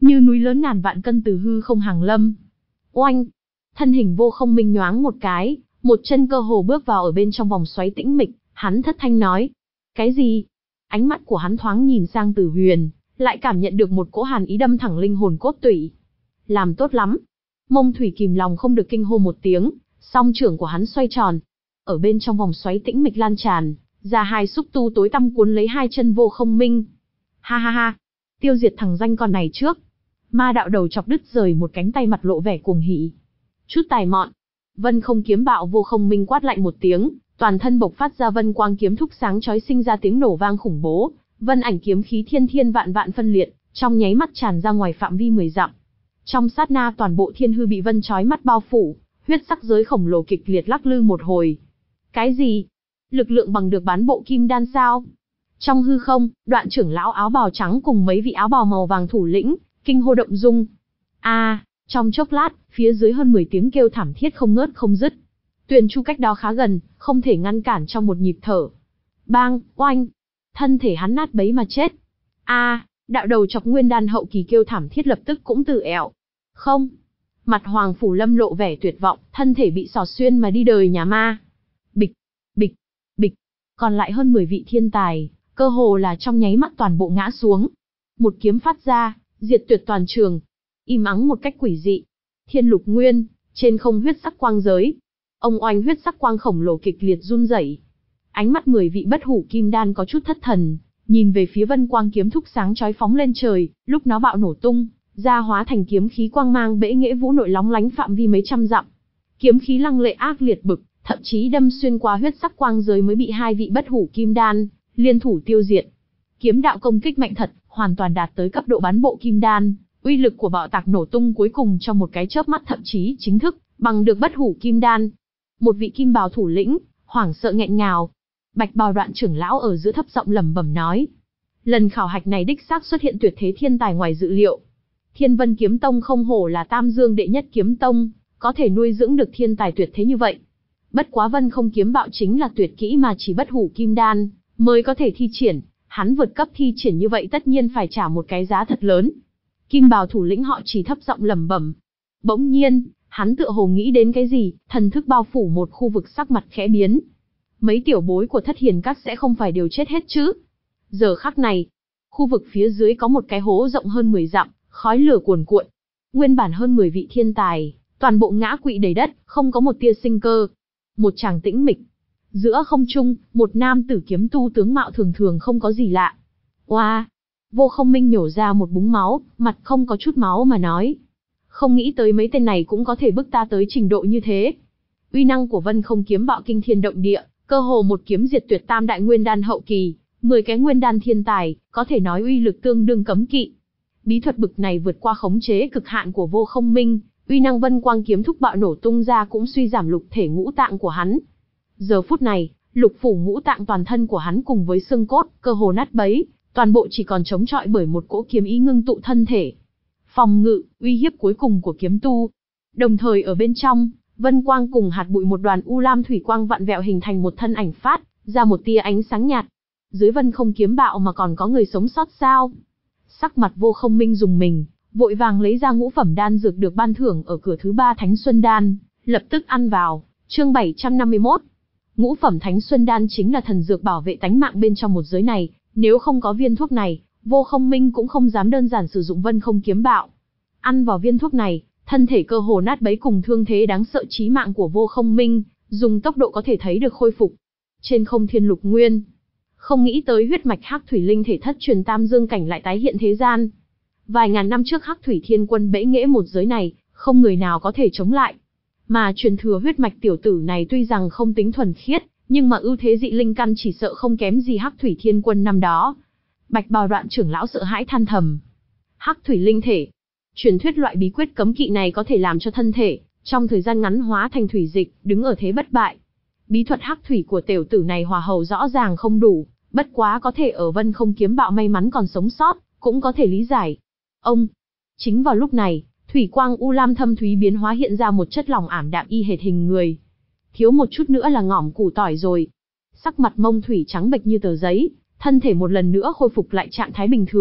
như núi lớn ngàn vạn cân từ hư không hàng lâm. Oanh! Thân hình Vô Không Minh nhoáng một cái, một chân cơ hồ bước vào ở bên trong vòng xoáy tĩnh mịch, hắn thất thanh nói. Cái gì? Ánh mắt của hắn thoáng nhìn sang Tử Huyền, lại cảm nhận được một cỗ hàn ý đâm thẳng linh hồn cốt tủy. Làm tốt lắm. Mông Thủy kìm lòng không được kinh hô một tiếng, song trưởng của hắn xoay tròn. Ở bên trong vòng xoáy tĩnh mịch lan tràn, ra hai xúc tu tối tăm cuốn lấy hai chân Vô Không Minh. Ha ha ha, tiêu diệt thằng danh con này trước. Ma đạo đầu chọc đứt rời một cánh tay, mặt lộ vẻ cuồng hỉ. Chút tài mọn. Vân Không Kiếm Bạo Vô Không Minh quát lạnh một tiếng, toàn thân bộc phát ra vân quang kiếm thúc sáng chói, sinh ra tiếng nổ vang khủng bố, vân ảnh kiếm khí thiên thiên vạn vạn phân liệt, trong nháy mắt tràn ra ngoài phạm vi mười dặm. Trong sát na toàn bộ thiên hư bị vân chói mắt bao phủ, huyết sắc giới khổng lồ kịch liệt lắc lư một hồi. Cái gì? Lực lượng bằng được bán bộ kim đan sao? Trong hư không, Đoạn trưởng lão áo bào trắng cùng mấy vị áo bào màu vàng thủ lĩnh kinh hô động dung. A, à, trong chốc lát, phía dưới hơn mười tiếng kêu thảm thiết không ngớt không dứt. Tuyền Chu cách đó khá gần, không thể ngăn cản trong một nhịp thở. Bang, oanh, thân thể hắn nát bấy mà chết. A, à, đạo đầu chọc nguyên đan hậu kỳ kêu thảm thiết lập tức cũng từ ẹo. Không. Mặt Hoàng Phủ Lâm lộ vẻ tuyệt vọng, thân thể bị xỏ xuyên mà đi đời nhà ma. Bịch, bịch, bịch. Còn lại hơn mười vị thiên tài, cơ hồ là trong nháy mắt toàn bộ ngã xuống. Một kiếm phát ra, diệt tuyệt toàn trường. Im ắng một cách quỷ dị. Thiên Lục Nguyên, trên không huyết sắc quang giới. Ông oanh huyết sắc quang khổng lồ kịch liệt run rẩy. Ánh mắt mười vị bất hủ kim đan có chút thất thần, nhìn về phía vân quang kiếm thúc sáng chói phóng lên trời, lúc nó bạo nổ tung, ra hóa thành kiếm khí quang mang bẽ nghệ vũ nội lóng lánh phạm vi mấy trăm dặm. Kiếm khí lăng lệ ác liệt bực, thậm chí đâm xuyên qua huyết sắc quang giới mới bị hai vị bất hủ kim đan liên thủ tiêu diệt. Kiếm đạo công kích mạnh thật, hoàn toàn đạt tới cấp độ bán bộ kim đan, uy lực của bạo tạc nổ tung cuối cùng trong một cái chớp mắt thậm chí chính thức bằng được bất hủ kim đan. Một vị kim bào thủ lĩnh hoảng sợ nghẹn ngào. Bạch bào Đoạn trưởng lão ở giữa thấp giọng lẩm bẩm nói: lần khảo hạch này đích xác xuất hiện tuyệt thế thiên tài ngoài dự liệu. Thiên Vân Kiếm Tông không hổ là Tam Dương đệ nhất kiếm tông, có thể nuôi dưỡng được thiên tài tuyệt thế như vậy. Bất quá Vân Không Kiếm Bạo chính là tuyệt kỹ mà chỉ bất hủ kim đan mới có thể thi triển, hắn vượt cấp thi triển như vậy tất nhiên phải trả một cái giá thật lớn. Kim bào thủ lĩnh họ Chỉ thấp giọng lẩm bẩm. Bỗng nhiên, hắn tựa hồ nghĩ đến cái gì, thần thức bao phủ một khu vực, sắc mặt khẽ biến. Mấy tiểu bối của Thất Hiền Các sẽ không phải đều chết hết chứ? Giờ khắc này, khu vực phía dưới có một cái hố rộng hơn mười dặm, khói lửa cuồn cuộn. Nguyên bản hơn mười vị thiên tài, toàn bộ ngã quỵ đầy đất, không có một tia sinh cơ. Một tràng tĩnh mịch. Giữa không trung, một nam tử kiếm tu tướng mạo thường thường không có gì lạ. Oa! Vô Không Minh nhổ ra một búng máu, mặt không có chút máu mà nói. Không nghĩ tới mấy tên này cũng có thể bức ta tới trình độ như thế. Uy năng của Vân Không Kiếm Bạo kinh thiên động địa, cơ hồ một kiếm diệt tuyệt tam đại nguyên đan hậu kỳ, mười cái nguyên đan thiên tài, có thể nói uy lực tương đương cấm kỵ. Bí thuật bực này vượt qua khống chế cực hạn của Vô Không Minh, uy năng Vân Quang kiếm thúc bạo nổ tung ra cũng suy giảm lục thể ngũ tạng của hắn. Giờ phút này, lục phủ ngũ tạng toàn thân của hắn cùng với xương cốt, cơ hồ nát bấy, toàn bộ chỉ còn chống chọi bởi một cỗ kiếm ý ngưng tụ thân thể. Phòng ngự, uy hiếp cuối cùng của kiếm tu. Đồng thời ở bên trong, Vân Quang cùng hạt bụi một đoàn u lam thủy quang vặn vẹo hình thành một thân ảnh phát ra một tia ánh sáng nhạt. Dưới Vân Không Kiếm Bạo mà còn có người sống sót sao? Sắc mặt Vô Không Minh rùng mình, vội vàng lấy ra ngũ phẩm đan dược được ban thưởng ở cửa thứ ba Thánh Xuân Đan, lập tức ăn vào. Chương bảy trăm năm mươi mốt. Ngũ phẩm Thánh Xuân Đan chính là thần dược bảo vệ tánh mạng bên trong một giới này, nếu không có viên thuốc này, Vô Không Minh cũng không dám đơn giản sử dụng Vân Không Kiếm Bạo. Ăn vào viên thuốc này, thân thể cơ hồ nát bấy cùng thương thế đáng sợ chí mạng của Vô Không Minh, dùng tốc độ có thể thấy được khôi phục. Trên không thiên lục nguyên, không nghĩ tới huyết mạch Hắc Thủy Linh thể thất truyền tam dương cảnh lại tái hiện thế gian. Vài ngàn năm trước Hắc Thủy Thiên Quân bẽ nghễ một giới này, không người nào có thể chống lại. Mà truyền thừa huyết mạch tiểu tử này tuy rằng không tính thuần khiết, nhưng mà ưu thế dị linh căn chỉ sợ không kém gì Hắc Thủy Thiên Quân năm đó. Bạch bào Đoạn trưởng lão sợ hãi than thầm. Hắc Thủy Linh thể. Truyền thuyết loại bí quyết cấm kỵ này có thể làm cho thân thể, trong thời gian ngắn hóa thành thủy dịch, đứng ở thế bất bại. Bí thuật Hắc Thủy của tiểu tử này hòa hầu rõ ràng không đủ, bất quá có thể ở Vân Không Kiếm Bạo may mắn còn sống sót, cũng có thể lý giải. Ông! Chính vào lúc này, thủy quang u lam thâm thúy biến hóa hiện ra một chất lỏng ảm đạm y hệt hình người. Thiếu một chút nữa là ngỏm củ tỏi rồi. Sắc mặt Mông Thủy trắng bệch như tờ giấy, thân thể một lần nữa khôi phục lại trạng thái bình thường,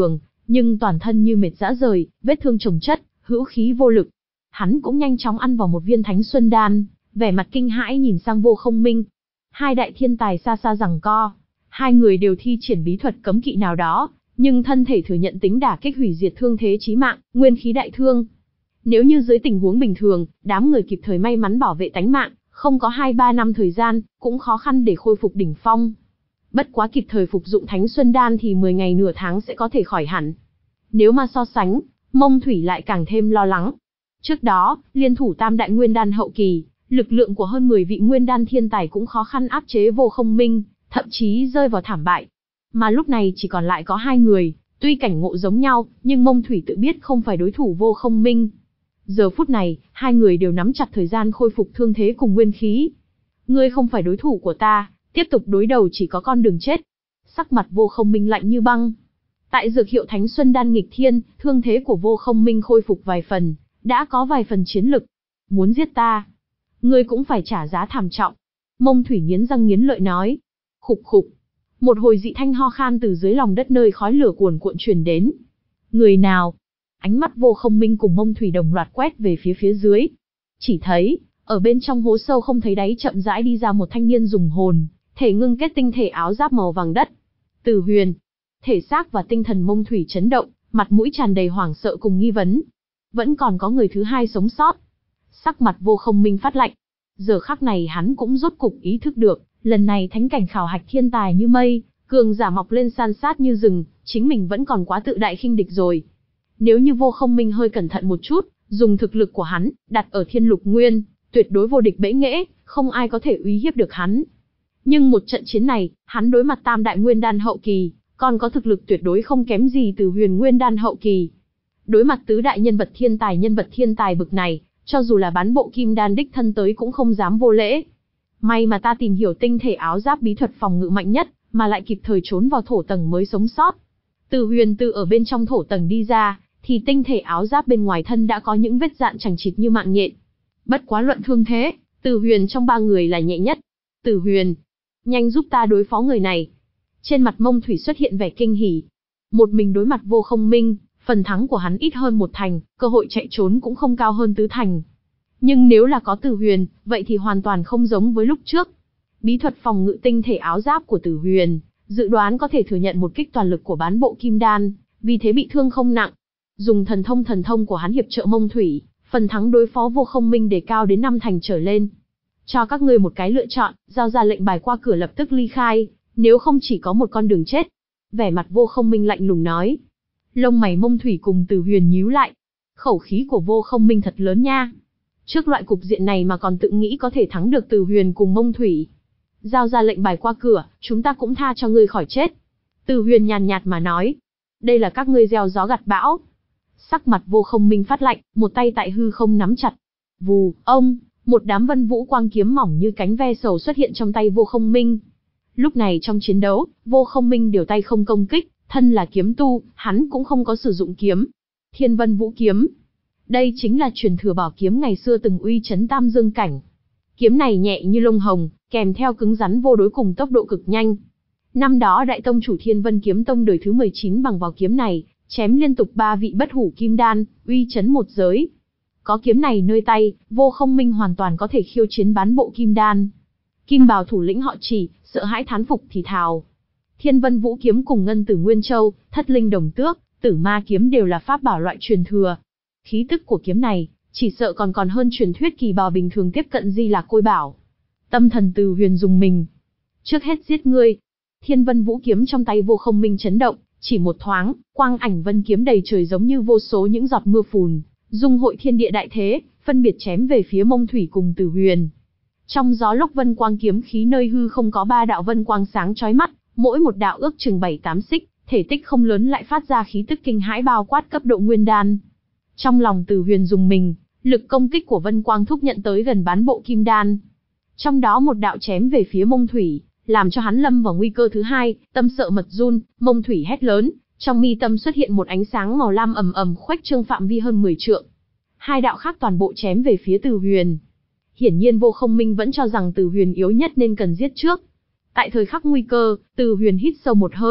nhưng toàn thân như mệt rã rời, vết thương chồng chất, hữu khí vô lực. Hắn cũng nhanh chóng ăn vào một viên Thánh Xuân Đan, vẻ mặt kinh hãi nhìn sang Vô Không Minh. Hai đại thiên tài xa xa giằng co, hai người đều thi triển bí thuật cấm kỵ nào đó, nhưng thân thể thừa nhận tính đả kích hủy diệt thương thế chí mạng, nguyên khí đại thương. Nếu như dưới tình huống bình thường, đám người kịp thời may mắn bảo vệ tánh mạng, không có hai ba năm thời gian, cũng khó khăn để khôi phục đỉnh phong. Bất quá kịp thời phục dụng Thánh Xuân Đan thì mười ngày nửa tháng sẽ có thể khỏi hẳn. Nếu mà so sánh, Mông Thủy lại càng thêm lo lắng. Trước đó, liên thủ tam đại nguyên đan hậu kỳ, lực lượng của hơn mười vị nguyên đan thiên tài cũng khó khăn áp chế Vô Không Minh, thậm chí rơi vào thảm bại. Mà lúc này chỉ còn lại có hai người, tuy cảnh ngộ giống nhau, nhưng Mông Thủy tự biết không phải đối thủ Vô Không Minh. Giờ phút này, hai người đều nắm chặt thời gian khôi phục thương thế cùng nguyên khí. Ngươi không phải đối thủ của ta, tiếp tục đối đầu chỉ có con đường chết. Sắc mặt Vô Không Minh lạnh như băng. Tại dược hiệu Thánh Xuân Đan nghịch thiên, thương thế của Vô Không Minh khôi phục vài phần, đã có vài phần chiến lực. Muốn giết ta, ngươi cũng phải trả giá thảm trọng. Mông Thủy nghiến răng nghiến lợi nói. Khục khục. Một hồi dị thanh ho khan từ dưới lòng đất nơi khói lửa cuồn cuộn truyền đến. Người nào? Ánh mắt Vô Không Minh cùng Mông Thủy đồng loạt quét về phía phía dưới. Chỉ thấy, ở bên trong hố sâu không thấy đáy chậm rãi đi ra một thanh niên dùng hồn, thể ngưng kết tinh thể áo giáp màu vàng đất. Từ Huyền. Thể xác và tinh thần Mông Thủy chấn động, mặt mũi tràn đầy hoảng sợ cùng nghi vấn. Vẫn còn có người thứ hai sống sót. Sắc mặt Vô Không Minh phát lạnh. Giờ khắc này hắn cũng rốt cục ý thức được, lần này thánh cảnh khảo hạch thiên tài như mây, cường giả mọc lên san sát như rừng, chính mình vẫn còn quá tự đại khinh địch rồi. Nếu như Vô Không Minh hơi cẩn thận một chút, dùng thực lực của hắn, đặt ở Thiên Lục Nguyên, tuyệt đối vô địch bẽ nghễ, không ai có thể uy hiếp được hắn. Nhưng một trận chiến này, hắn đối mặt tam đại nguyên đan hậu kỳ, còn có thực lực tuyệt đối không kém gì Từ Huyền nguyên đan hậu kỳ. Đối mặt tứ đại nhân vật thiên tài nhân vật thiên tài bực này, cho dù là bán bộ kim đan đích thân tới cũng không dám vô lễ. May mà ta tìm hiểu tinh thể áo giáp bí thuật phòng ngự mạnh nhất, mà lại kịp thời trốn vào thổ tầng mới sống sót. Từ Huyền từ ở bên trong thổ tầng đi ra, thì tinh thể áo giáp bên ngoài thân đã có những vết rạn chằng chịt như mạng nhện. Bất quá luận thương thế, Từ Huyền trong ba người là nhẹ nhất. Từ Huyền, nhanh giúp ta đối phó người này. Trên mặt Mông Thủy xuất hiện vẻ kinh hỉ. Một mình đối mặt Vô Không Minh, phần thắng của hắn ít hơn một thành, cơ hội chạy trốn cũng không cao hơn tứ thành. Nhưng nếu là có Từ Huyền, vậy thì hoàn toàn không giống với lúc trước. Bí thuật phòng ngự tinh thể áo giáp của Từ Huyền, dự đoán có thể thừa nhận một kích toàn lực của bán bộ kim đan, vì thế bị thương không nặng. Dùng thần thông thần thông của hắn hiệp trợ Mông Thủy, phần thắng đối phó Vô Không Minh đề cao đến năm thành trở lên. Cho các ngươi một cái lựa chọn, giao ra lệnh bài qua cửa lập tức ly khai, nếu không chỉ có một con đường chết. Vẻ mặt Vô Không Minh lạnh lùng nói. Lông mày Mông Thủy cùng Từ Huyền nhíu lại. Khẩu khí của Vô Không Minh thật lớn nha. Trước loại cục diện này mà còn tự nghĩ có thể thắng được Từ Huyền cùng Mông Thủy. Giao ra lệnh bài qua cửa, chúng ta cũng tha cho ngươi khỏi chết. Từ Huyền nhàn nhạt mà nói. Đây là các ngươi gieo gió gặt bão. Sắc mặt Vô Không Minh phát lạnh, một tay tại hư không nắm chặt. Vù, ông, một đám vân vũ quang kiếm mỏng như cánh ve sầu xuất hiện trong tay Vô Không Minh. Lúc này trong chiến đấu, Vô Không Minh điều tay không công kích, thân là kiếm tu, hắn cũng không có sử dụng kiếm. Thiên Vân Vũ Kiếm. Đây chính là truyền thừa bảo kiếm ngày xưa từng uy chấn Tam Dương cảnh. Kiếm này nhẹ như lông hồng, kèm theo cứng rắn vô đối cùng tốc độ cực nhanh. Năm đó Đại Tông chủ Thiên Vân Kiếm Tông đời thứ mười chín bằng vào kiếm này, chém liên tục ba vị bất hủ kim đan, uy chấn một giới. Có kiếm này nơi tay, Vô Không Minh hoàn toàn có thể khiêu chiến bán bộ kim đan. Kim bào thủ lĩnh họ Chỉ, sợ hãi thán phục thì thào. Thiên Vân Vũ Kiếm cùng Ngân Tử Nguyên Châu, Thất Linh Đồng Tước, Tử Ma Kiếm đều là pháp bảo loại truyền thừa. Khí tức của kiếm này, chỉ sợ còn còn hơn truyền thuyết kỳ bào bình thường tiếp cận Di Lạc Côi Bảo. Tâm thần Từ Huyền dùng mình. Trước hết giết ngươi. Thiên Vân Vũ Kiếm trong tay Vô Không Minh chấn động, chỉ một thoáng, quang ảnh vân kiếm đầy trời giống như vô số những giọt mưa phùn, dung hội thiên địa đại thế, phân biệt chém về phía Mông Thủy cùng Từ Huyền. Trong gió lốc vân quang kiếm khí nơi hư không có ba đạo vân quang sáng chói mắt, mỗi một đạo ước chừng bảy tám xích, thể tích không lớn lại phát ra khí tức kinh hãi bao quát cấp độ nguyên đan. Trong lòng Từ Huyền dùng mình, lực công kích của vân quang thúc nhận tới gần bán bộ kim đan. Trong đó một đạo chém về phía Mông Thủy, làm cho hắn lâm vào nguy cơ thứ hai, tâm sợ mật run, Mông Thủy hét lớn, trong mi tâm xuất hiện một ánh sáng màu lam ầm ầm khuếch trương phạm vi hơn mười trượng. Hai đạo khác toàn bộ chém về phía Từ Huyền. Hiển nhiên Vô Không Minh vẫn cho rằng Từ Huyền yếu nhất nên cần giết trước. Tại thời khắc nguy cơ, Từ Huyền hít sâu một hơi,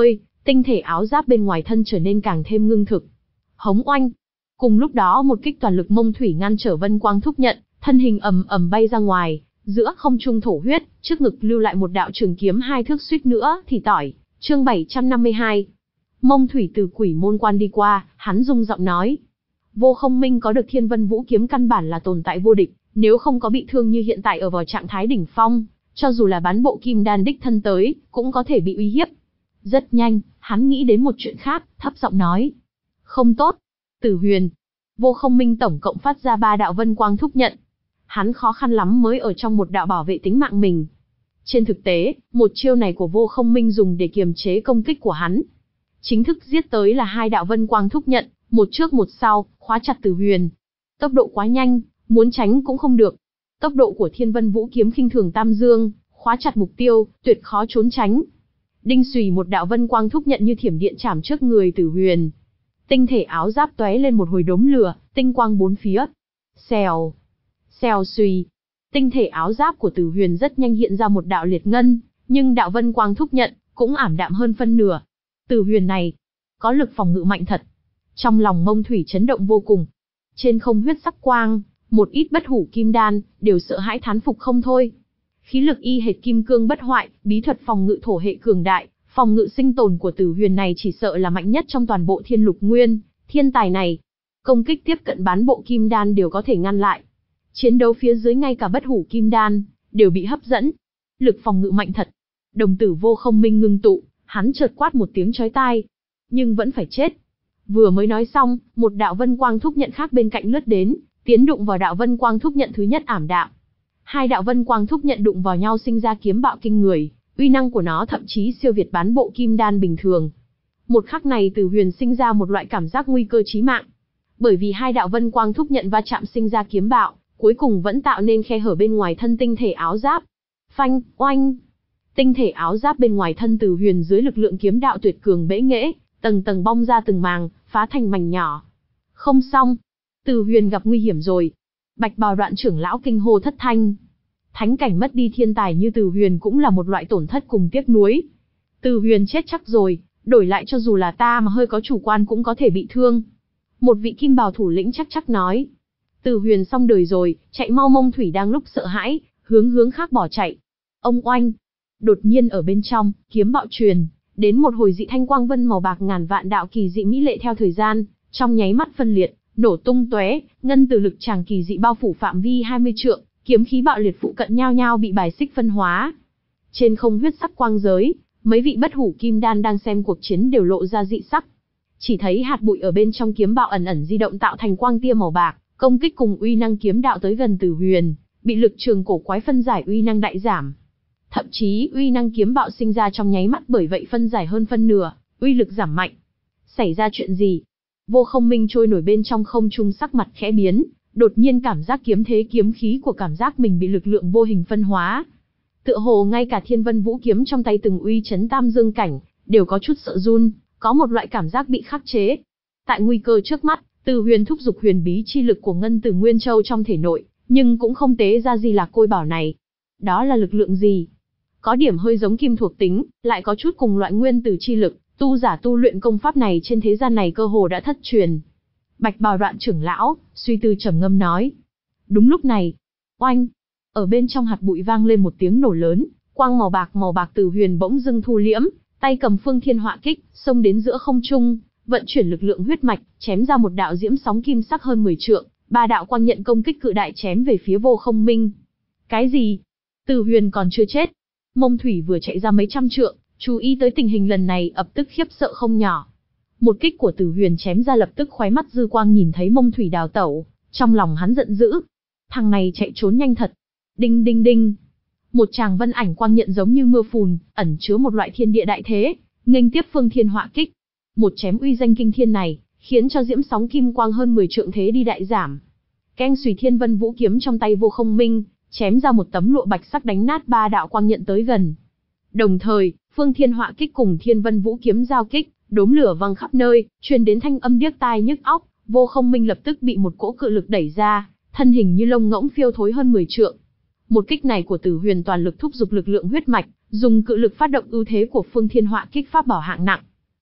tinh thể áo giáp bên ngoài thân trở nên càng thêm ngưng thực. Hống oanh! Cùng lúc đó một kích toàn lực Mông Thủy ngăn trở Vân Quang Thúc Nhận, thân hình ầm ầm bay ra ngoài, giữa không trung thổ huyết, trước ngực lưu lại một đạo trường kiếm hai thước suýt nữa thì tỏi. Chương bảy trăm năm mươi hai. Mông Thủy từ Quỷ Môn Quan đi qua, hắn rung giọng nói: Vô Không Minh có được Thiên Vân Vũ kiếm căn bản là tồn tại vô địch, nếu không có bị thương như hiện tại ở vào trạng thái đỉnh phong, cho dù là bán bộ kim đan đích thân tới, cũng có thể bị uy hiếp. Rất nhanh, hắn nghĩ đến một chuyện khác, thấp giọng nói: Không tốt. Tử Huyền. Vô Không Minh tổng cộng phát ra ba đạo Vân Quang Thúc Nhận. Hắn khó khăn lắm mới ở trong một đạo bảo vệ tính mạng mình. Trên thực tế, một chiêu này của Vô Không Minh dùng để kiềm chế công kích của hắn. Chính thức giết tới là hai đạo Vân Quang Thúc Nhận, một trước một sau, khóa chặt Tử Huyền. Tốc độ quá nhanh, muốn tránh cũng không được. Tốc độ của Thiên Vân Vũ kiếm khinh thường Tam Dương, khóa chặt mục tiêu, tuyệt khó trốn tránh. Đinh xùy một đạo Vân Quang Thúc Nhận như thiểm điện chạm trước người Tử Huyền. Tinh thể áo giáp tóe lên một hồi đốm lửa, tinh quang bốn phía. Xèo, xèo xùy. Tinh thể áo giáp của Tử Huyền rất nhanh hiện ra một đạo liệt ngân, nhưng đạo Vân Quang Thúc Nhận cũng ảm đạm hơn phân nửa. Tử Huyền này có lực phòng ngự mạnh thật. Trong lòng Mông Thủy chấn động vô cùng. Trên không huyết sắc quang, một ít bất hủ kim đan đều sợ hãi thán phục không thôi. Khí lực y hệt kim cương bất hoại, bí thuật phòng ngự thổ hệ cường đại, phòng ngự sinh tồn của Tử Huyền này chỉ sợ là mạnh nhất trong toàn bộ Thiên Lục Nguyên. Thiên tài này, công kích tiếp cận bán bộ kim đan đều có thể ngăn lại. Chiến đấu phía dưới ngay cả bất hủ kim đan đều bị hấp dẫn. Lực phòng ngự mạnh thật. Đồng tử Vô Không Minh ngưng tụ, hắn chợt quát một tiếng chói tai, nhưng vẫn phải chết. Vừa mới nói xong, một đạo Vân Quang Thúc Nhận khác bên cạnh lướt đến, tiến đụng vào đạo Vân Quang Thúc Nhận thứ nhất ảm đạm. Hai đạo Vân Quang Thúc Nhận đụng vào nhau sinh ra kiếm bạo kinh người, uy năng của nó thậm chí siêu việt bán bộ kim đan bình thường. Một khắc này Tử Huyền sinh ra một loại cảm giác nguy cơ chí mạng. Bởi vì hai đạo Vân Quang Thúc Nhận va chạm sinh ra kiếm bạo, cuối cùng vẫn tạo nên khe hở bên ngoài thân tinh thể áo giáp. Phanh, oanh. Tinh thể áo giáp bên ngoài thân Tử Huyền dưới lực lượng kiếm đạo tuyệt cường bẽ nghễ, tầng tầng bong ra từng màng, phá thành mảnh nhỏ. Không xong, Tử Huyền gặp nguy hiểm rồi. Bạch Bào Đoạn trưởng lão kinh hô thất thanh. Thánh cảnh mất đi thiên tài như Tử Huyền cũng là một loại tổn thất cùng tiếc nuối. Tử Huyền chết chắc rồi, đổi lại cho dù là ta mà hơi có chủ quan cũng có thể bị thương. Một vị kim bào thủ lĩnh chắc chắc nói. Tử Huyền xong đời rồi, chạy mau. Mông Thủy đang lúc sợ hãi, hướng hướng khác bỏ chạy. Ông oanh. Đột nhiên ở bên trong, kiếm bạo truyền, đến một hồi dị thanh quang vân màu bạc ngàn vạn đạo kỳ dị mỹ lệ theo thời gian, trong nháy mắt phân liệt, nổ tung tóe, ngân từ lực tràng kỳ dị bao phủ phạm vi hai mươi trượng, kiếm khí bạo liệt phụ cận nhao nhao bị bài xích phân hóa. Trên không huyết sắc quang giới, mấy vị bất hủ kim đan đang xem cuộc chiến đều lộ ra dị sắc. Chỉ thấy hạt bụi ở bên trong kiếm bạo ẩn ẩn di động tạo thành quang tia màu bạc, công kích cùng uy năng kiếm đạo tới gần Tử Huyền, bị lực trường cổ quái phân giải uy năng đại giảm. Thậm chí uy năng kiếm bạo sinh ra trong nháy mắt bởi vậy phân giải hơn phân nửa, uy lực giảm mạnh. Xảy ra chuyện gì? Vô Không Minh trôi nổi bên trong không trung sắc mặt khẽ biến, đột nhiên cảm giác kiếm thế kiếm khí của cảm giác mình bị lực lượng vô hình phân hóa. Tựa hồ ngay cả Thiên Vân Vũ kiếm trong tay từng uy chấn tam dương cảnh, đều có chút sợ run, có một loại cảm giác bị khắc chế. Tại nguy cơ trước mắt, Tử Huyền thúc giục huyền bí chi lực của Ngân Tử Nguyên Châu trong thể nội, nhưng cũng không tế ra Di Lạc Côi Bảo này. Đó là lực lượng gì? Có điểm hơi giống kim thuộc tính, lại có chút cùng loại nguyên tử chi lực, tu giả tu luyện công pháp này trên thế gian này cơ hồ đã thất truyền. Bạch Bào Đoạn trưởng lão, suy tư trầm ngâm nói. Đúng lúc này, oanh, ở bên trong hạt bụi vang lên một tiếng nổ lớn, quang màu bạc màu bạc Tử Huyền bỗng dưng thu liễm, tay cầm Phương Thiên Họa Kích, xông đến giữa không trung, vận chuyển lực lượng huyết mạch, chém ra một đạo diễm sóng kim sắc hơn mười trượng, ba đạo quang nhận công kích cự đại chém về phía Vô Không Minh. Cái gì? Tử Huyền còn chưa chết. Mông Thủy vừa chạy ra mấy trăm trượng, chú ý tới tình hình lần này ập tức khiếp sợ không nhỏ. Một kích của Tử Huyền chém ra lập tức khóe mắt dư quang nhìn thấy Mông Thủy đào tẩu, trong lòng hắn giận dữ. Thằng này chạy trốn nhanh thật. Đinh đinh đinh. Một tràng vân ảnh quang nhận giống như mưa phùn, ẩn chứa một loại thiên địa đại thế, nghênh tiếp Phương Thiên Họa Kích. Một chém uy danh kinh thiên này, khiến cho diễm sóng kim quang hơn mười trượng thế đi đại giảm. Keng xùy Thiên Vân Vũ kiếm trong tay Vô Không Minh, chém ra một tấm lụa bạch sắc đánh nát ba đạo quang nhận tới gần. Đồng thời, Phương Thiên Họa Kích cùng Thiên Vân Vũ kiếm giao kích, đốm lửa văng khắp nơi, truyền đến thanh âm điếc tai nhức óc. Vô Không Minh lập tức bị một cỗ cự lực đẩy ra, thân hình như lông ngỗng phiêu thối hơn mười trượng. Một kích này của Tử Huyền toàn lực thúc giục lực lượng huyết mạch, dùng cự lực phát động ưu thế của Phương Thiên Họa Kích pháp bảo hạng nặng.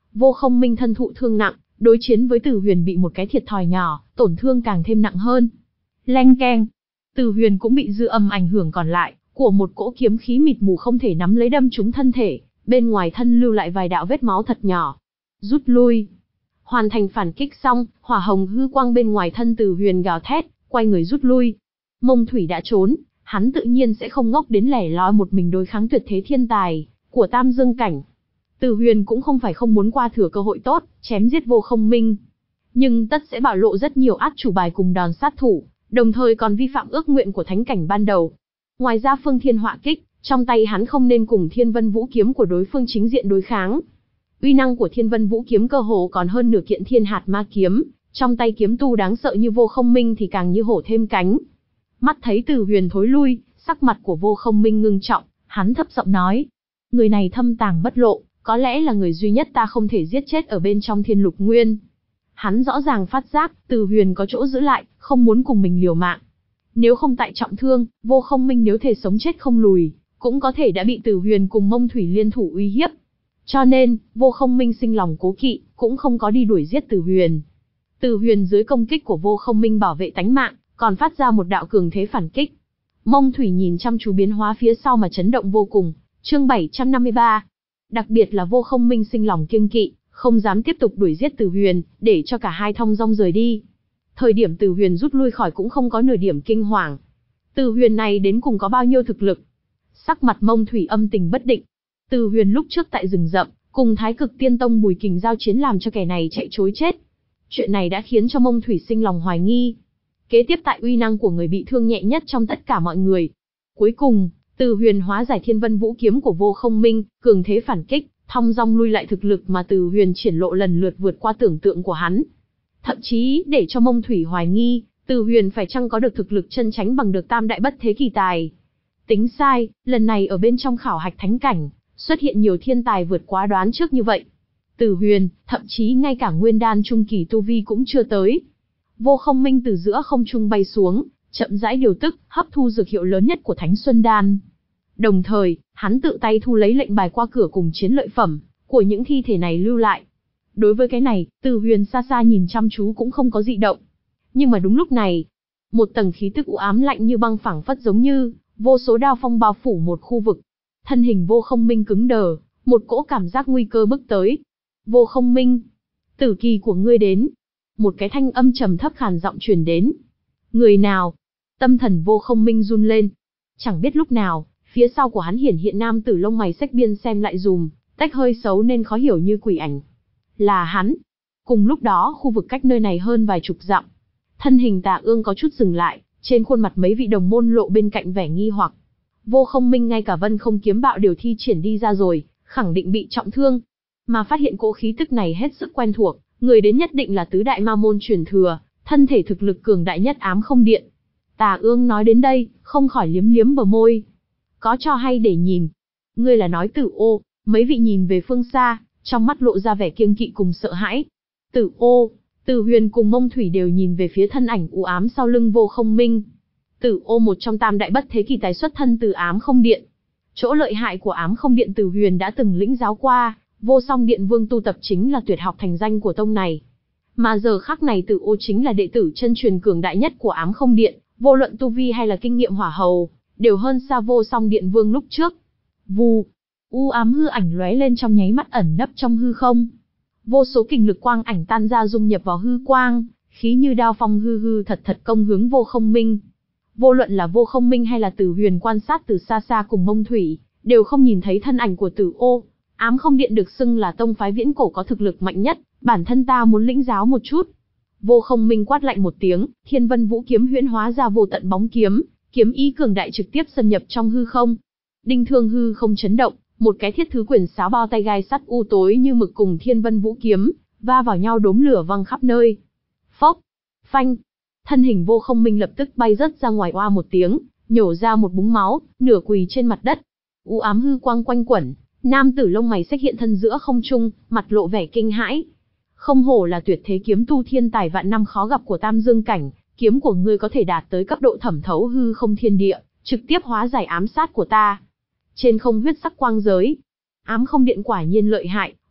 Vô Không Minh thân thụ thương nặng, đối chiến với Từ Huyền bị một cái thiệt thòi nhỏ, tổn thương càng thêm nặng hơn. Leng keng. Từ Huyền cũng bị dư âm ảnh hưởng còn lại của một cỗ kiếm khí mịt mù không thể nắm lấy đâm trúng thân thể, bên ngoài thân lưu lại vài đạo vết máu thật nhỏ. Rút lui. Hoàn thành phản kích xong, hỏa hồng hư quang bên ngoài thân Từ Huyền gào thét, quay người rút lui. Mông Thủy đã trốn, hắn tự nhiên sẽ không ngốc đến lẻ loi một mình đối kháng tuyệt thế thiên tài của Tam Dương cảnh. Từ Huyền cũng không phải không muốn qua thừa cơ hội tốt, chém giết Vô Không Minh. Nhưng tất sẽ bạo lộ rất nhiều át chủ bài cùng đòn sát thủ, đồng thời còn vi phạm ước nguyện của thánh cảnh ban đầu. Ngoài ra Phương Thiên Họa Kích, trong tay hắn không nên cùng Thiên Vân Vũ Kiếm của đối phương chính diện đối kháng. Uy năng của Thiên Vân Vũ Kiếm cơ hồ còn hơn nửa kiện Thiên Hạt Ma Kiếm, trong tay kiếm tu đáng sợ như Vô Không Minh thì càng như hổ thêm cánh. Mắt thấy Từ Huyền thối lui, sắc mặt của Vô Không Minh ngưng trọng, hắn thấp giọng nói: người này thâm tàng bất lộ, có lẽ là người duy nhất ta không thể giết chết ở bên trong Thiên Lục Nguyên. Hắn rõ ràng phát giác, Từ Huyền có chỗ giữ lại, không muốn cùng mình liều mạng. Nếu không tại trọng thương, Vô Không Minh nếu thể sống chết không lùi, cũng có thể đã bị Từ Huyền cùng Mông Thủy liên thủ uy hiếp. Cho nên, Vô Không Minh sinh lòng cố kỵ, cũng không có đi đuổi giết Từ Huyền. Từ Huyền dưới công kích của Vô Không Minh bảo vệ tánh mạng, còn phát ra một đạo cường thế phản kích. Mông Thủy nhìn chăm chú biến hóa phía sau mà chấn động vô cùng. Chương bảy trăm năm mươi ba. Đặc biệt là Vô Không Minh sinh lòng kiêng kỵ, không dám tiếp tục đuổi giết Từ Huyền, để cho cả hai thong dong rời đi. Thời điểm Từ Huyền rút lui khỏi cũng không có nửa điểm kinh hoàng. Từ Huyền này đến cùng có bao nhiêu thực lực? Sắc mặt Mông Thủy âm tình bất định. Từ Huyền lúc trước tại rừng rậm, cùng Thái Cực Tiên Tông Bùi Kình giao chiến làm cho kẻ này chạy trối chết. Chuyện này đã khiến cho Mông Thủy sinh lòng hoài nghi. Kế tiếp tại uy năng của người bị thương nhẹ nhất trong tất cả mọi người. Cuối cùng, Từ Huyền hóa giải Thiên Vân Vũ Kiếm của Vô Không Minh, cường thế phản kích, thong dong lui lại, thực lực mà Từ Huyền triển lộ lần lượt vượt qua tưởng tượng của hắn. Thậm chí, để cho Mông Thủy hoài nghi, Từ Huyền phải chăng có được thực lực chân tránh bằng được tam đại bất thế kỳ tài. Tính sai, lần này ở bên trong khảo hạch thánh cảnh, xuất hiện nhiều thiên tài vượt quá đoán trước như vậy. Từ Huyền, thậm chí ngay cả nguyên đan trung kỳ tu vi cũng chưa tới. Vô Không Minh từ giữa không trung bay xuống, chậm rãi điều tức, hấp thu dược hiệu lớn nhất của Thánh Xuân Đan. Đồng thời, hắn tự tay thu lấy lệnh bài qua cửa cùng chiến lợi phẩm của những thi thể này lưu lại. Đối với cái này, Từ Huyền xa xa nhìn chăm chú cũng không có dị động. Nhưng mà đúng lúc này, một tầng khí tức u ám lạnh như băng phảng phất, giống như vô số đao phong bao phủ một khu vực. Thân hình Vô Không Minh cứng đờ, một cỗ cảm giác nguy cơ bước tới. Vô Không Minh, tử kỳ của ngươi đến. Một cái thanh âm trầm thấp khàn giọng truyền đến. Người nào? Tâm thần Vô Không Minh run lên. Chẳng biết lúc nào, phía sau của hắn hiển hiện nam tử lông mày xếch biên xem lại dùm, tách hơi xấu nên khó hiểu như quỷ ảnh. Là hắn. Cùng lúc đó, khu vực cách nơi này hơn vài chục dặm. Thân hình Tà Ương có chút dừng lại, trên khuôn mặt mấy vị đồng môn lộ bên cạnh vẻ nghi hoặc. Vô Không Minh ngay cả Vân Không Kiếm Bạo đều thi triển đi ra rồi, khẳng định bị trọng thương. Mà phát hiện cỗ khí tức này hết sức quen thuộc, người đến nhất định là tứ đại ma môn truyền thừa, thân thể thực lực cường đại nhất Ám Không Điện. Tà Ương nói đến đây, không khỏi liếm liếm bờ môi. Có cho hay để nhìn. Ngươi là nói Tử Ô? Mấy vị nhìn về phương xa, trong mắt lộ ra vẻ kiêng kỵ cùng sợ hãi. Tử Ô? Từ Huyền cùng Mông Thủy đều nhìn về phía thân ảnh u ám sau lưng Vô Không Minh. Tử Ô, một trong tam đại bất thế kỳ tài xuất thân từ Ám Không Điện. Chỗ lợi hại của Ám Không Điện Từ Huyền đã từng lĩnh giáo qua, Vô Song Điện Vương tu tập chính là tuyệt học thành danh của tông này. Mà giờ khắc này Tử Ô chính là đệ tử chân truyền cường đại nhất của Ám Không Điện, vô luận tu vi hay là kinh nghiệm hỏa hầu, đều hơn xa Vô Song Điện Vương lúc trước. Vù, u ám hư ảnh lóe lên trong nháy mắt ẩn nấp trong hư không. Vô số kình lực quang ảnh tan ra dung nhập vào hư quang, khí như đao phong hư hư thật thật công hướng Vô Không Minh. Vô luận là Vô Không Minh hay là Tử Huyền quan sát từ xa xa cùng Mông Thủy, đều không nhìn thấy thân ảnh của Tử Ô. Ám Không Điện được xưng là tông phái viễn cổ có thực lực mạnh nhất, bản thân ta muốn lĩnh giáo một chút. Vô Không Minh quát lạnh một tiếng, Thiên Vân Vũ Kiếm huyễn hóa ra vô tận bóng kiếm, kiếm ý cường đại trực tiếp xâm nhập trong hư không. Đinh thương hư không chấn động, một cái thiết thứ quyền sáo bao tay gai sắt u tối như mực cùng Thiên Vân Vũ Kiếm va vào nhau, đốm lửa văng khắp nơi. Phốc, phanh, thân hình Vô Không Minh lập tức bay rớt ra ngoài, oa một tiếng, nhổ ra một búng máu, nửa quỳ trên mặt đất. U ám hư quang quanh quẩn, nam tử lông mày xếch hiện thân giữa không trung, mặt lộ vẻ kinh hãi. Không hổ là tuyệt thế kiếm tu thiên tài vạn năm khó gặp của Tam Dương cảnh, kiếm của ngươi có thể đạt tới cấp độ thẩm thấu hư không thiên địa, trực tiếp hóa giải ám sát của ta. Trên không huyết sắc quang giới, Ám Không Điện quả nhiên lợi hại,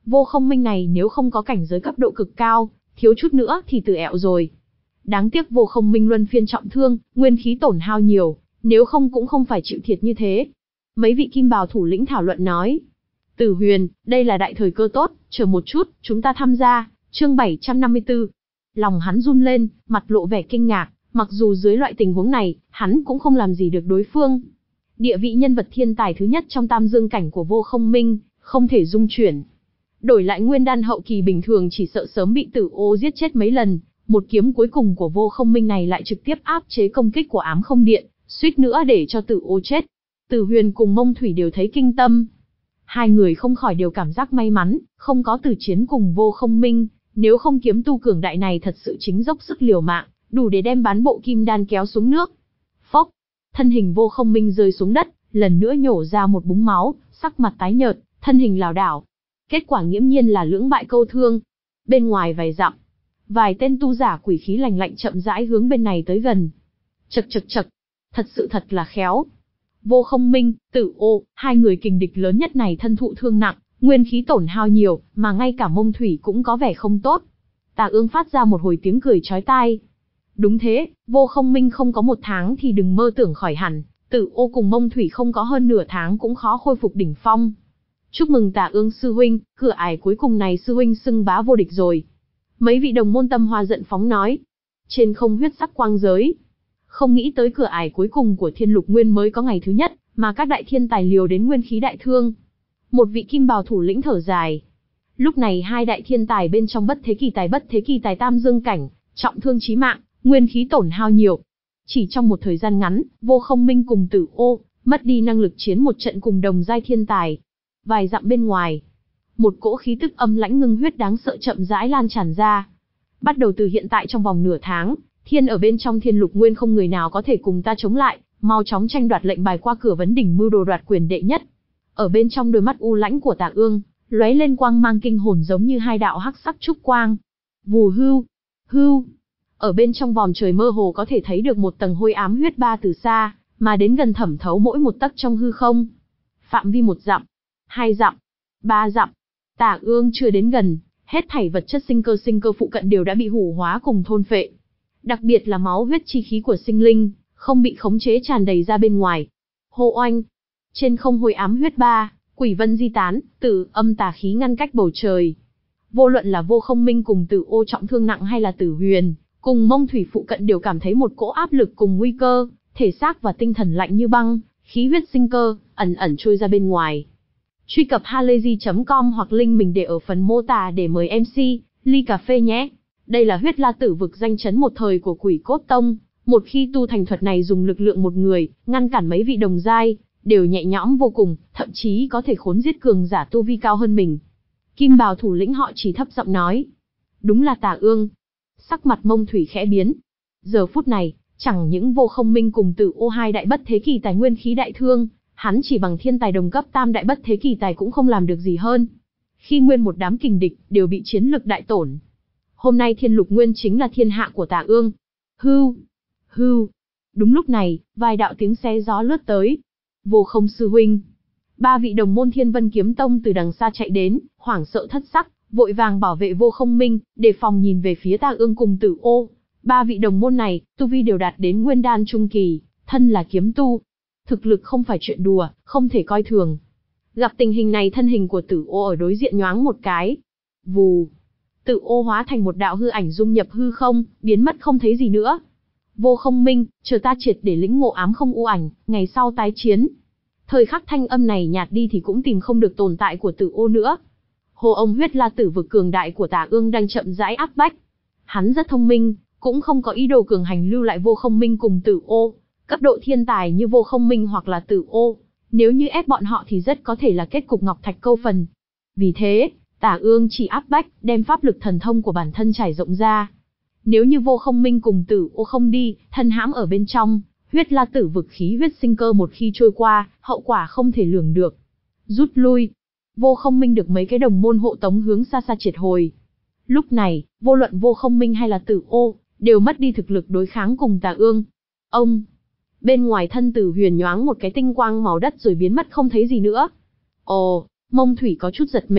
Vô Không Minh này nếu không có cảnh giới cấp độ cực cao, thiếu chút nữa thì tử ẹo rồi. Đáng tiếc Vô Không Minh luân phiên trọng thương, nguyên khí tổn hao nhiều, nếu không cũng không phải chịu thiệt như thế. Mấy vị kim bào thủ lĩnh thảo luận nói. Tử Huyền, đây là đại thời cơ tốt, chờ một chút, chúng ta tham gia. Chương bảy trăm năm mươi tư. Lòng hắn run lên, mặt lộ vẻ kinh ngạc, mặc dù dưới loại tình huống này, hắn cũng không làm gì được đối phương. Địa vị nhân vật thiên tài thứ nhất trong tam dương cảnh của Vô Không Minh, không thể dung chuyển. Đổi lại nguyên đan hậu kỳ bình thường chỉ sợ sớm bị Tử Ô giết chết mấy lần, một kiếm cuối cùng của Vô Không Minh này lại trực tiếp áp chế công kích của Ám Không Điện, suýt nữa để cho Tử Ô chết. Tử Huyền cùng Mông Thủy đều thấy kinh tâm. Hai người không khỏi đều cảm giác may mắn, không có tử chiến cùng Vô Không Minh, nếu không kiếm tu cường đại này thật sự chính dốc sức liều mạng, đủ để đem bán bộ kim đan kéo xuống nước. Phốc, thân hình Vô Không Minh rơi xuống đất, lần nữa nhổ ra một búng máu, sắc mặt tái nhợt, thân hình lảo đảo. Kết quả nghiễm nhiên là lưỡng bại câu thương. Bên ngoài vài dặm, vài tên tu giả quỷ khí lạnh lạnh chậm rãi hướng bên này tới gần. Chậc chậc chậc, thật sự thật là khéo. Vô Không Minh, Tử Ô, hai người kình địch lớn nhất này thân thụ thương nặng, nguyên khí tổn hao nhiều, mà ngay cả Mông Thủy cũng có vẻ không tốt. Tà Ương phát ra một hồi tiếng cười chói tai. Đúng thế, Vô Không Minh không có một tháng thì đừng mơ tưởng khỏi hẳn, Tử Ô cùng Mông Thủy không có hơn nửa tháng cũng khó khôi phục đỉnh phong. Chúc mừng Tà Ương sư huynh, cửa ải cuối cùng này sư huynh xưng bá vô địch rồi. Mấy vị đồng môn Tâm Hoa giận phóng nói. Trên không huyết sắc quang giới. Không nghĩ tới cửa ải cuối cùng của Thiên Lục Nguyên mới có ngày thứ nhất, mà các đại thiên tài liều đến nguyên khí đại thương. Một vị kim bào thủ lĩnh thở dài. Lúc này hai đại thiên tài bên trong bất thế kỳ tài bất thế kỳ tài tam dương cảnh, trọng thương chí mạng, nguyên khí tổn hao nhiều. Chỉ trong một thời gian ngắn, Vô Không Minh cùng Tử Ô, mất đi năng lực chiến một trận cùng đồng giai thiên tài. Vài dặm bên ngoài, một cỗ khí tức âm lãnh ngưng huyết đáng sợ chậm rãi lan tràn ra. Bắt đầu từ hiện tại trong vòng nửa tháng, thiên ở bên trong Thiên Lục Nguyên không người nào có thể cùng ta chống lại, mau chóng tranh đoạt lệnh bài qua cửa vấn đỉnh mưu đồ đoạt quyền đệ nhất. Ở bên trong đôi mắt u lãnh của Tà Ương, lóe lên quang mang kinh hồn giống như hai đạo hắc sắc trúc quang. Vù hưu, hưu. Ở bên trong vòm trời mơ hồ có thể thấy được một tầng hôi ám huyết ba từ xa, mà đến gần thẩm thấu mỗi một tấc trong hư không. Phạm vi một dặm, hai dặm, ba dặm. Tà Ương chưa đến gần, hết thảy vật chất sinh cơ sinh cơ phụ cận đều đã bị hủ hóa cùng thôn phệ. Đặc biệt là máu huyết chi khí của sinh linh, không bị khống chế tràn đầy ra bên ngoài. Hô oanh! Trên không hôi ám huyết ba, quỷ vân di tán, tử âm tà khí ngăn cách bầu trời. Vô luận là Vô Không Minh cùng Tử Ô trọng thương nặng hay là Tử Huyền, cùng Mông Thủy phụ cận đều cảm thấy một cỗ áp lực cùng nguy cơ, thể xác và tinh thần lạnh như băng, khí huyết sinh cơ, ẩn ẩn trôi ra bên ngoài. Truy cập halayzi chấm com hoặc link mình để ở phần mô tả để mời em xê, ly cà phê nhé. Đây là huyết la tử vực danh chấn một thời của Quỷ Cốt Tông, một khi tu thành thuật này dùng lực lượng một người, ngăn cản mấy vị đồng giai, đều nhẹ nhõm vô cùng, thậm chí có thể khốn giết cường giả tu vi cao hơn mình. Kim bào thủ lĩnh họ Chỉ thấp giọng nói. Đúng là Tà Ương. Sắc mặt Mông Thủy khẽ biến. Giờ phút này, chẳng những Vô Không Minh cùng Tử Ô hai đại bất thế kỳ tài nguyên khí đại thương, hắn chỉ bằng thiên tài đồng cấp tam đại bất thế kỳ tài cũng không làm được gì hơn. Khi nguyên một đám kình địch đều bị chiến lực đại tổn. Hôm nay Thiên Lục Nguyên chính là thiên hạ của Tà Ương. Hưu, hưu. Đúng lúc này, vài đạo tiếng xé gió lướt tới. Vô Không sư huynh. Ba vị đồng môn Thiên Vân Kiếm Tông từ đằng xa chạy đến, hoảng sợ thất sắc, vội vàng bảo vệ Vô Không Minh, đề phòng nhìn về phía Tà Ương cùng Tử Ô. Ba vị đồng môn này, tu vi đều đạt đến nguyên đan trung kỳ, thân là kiếm tu. Thực lực không phải chuyện đùa, không thể coi thường. Gặp tình hình này thân hình của Tử Ô ở đối diện nhoáng một cái. Vù. Tử Ô hóa thành một đạo hư ảnh dung nhập hư không, biến mất không thấy gì nữa. Vô Không Minh, chờ ta triệt để lĩnh ngộ ám không u ảnh, ngày sau tái chiến. Thời khắc thanh âm này nhạt đi thì cũng tìm không được tồn tại của Tử Ô nữa. Hồ ông huyết la tử vực cường đại của Tà Ương đang chậm rãi áp bách. Hắn rất thông minh, cũng không có ý đồ cường hành lưu lại Vô Không Minh cùng Tử Ô. Cấp độ thiên tài như Vô Không Minh hoặc là Tử Ô, nếu như ép bọn họ thì rất có thể là kết cục ngọc thạch câu phần. Vì thế, Tà Ương chỉ áp bách, đem pháp lực thần thông của bản thân trải rộng ra. Nếu như Vô Không Minh cùng Tử Ô không đi, thân hãm ở bên trong, huyết la tử vực khí huyết sinh cơ một khi trôi qua, hậu quả không thể lường được. Rút lui. Vô Không Minh được mấy cái đồng môn hộ tống hướng xa xa triệt hồi. Lúc này, vô luận Vô Không Minh hay là Tử Ô, đều mất đi thực lực đối kháng cùng Tà Ương. Ông. Bên ngoài thân Tử Huyền nhoáng một cái tinh quang màu đất rồi biến mất không thấy gì nữa. Ồ, Mông Thủy có chút giật mình,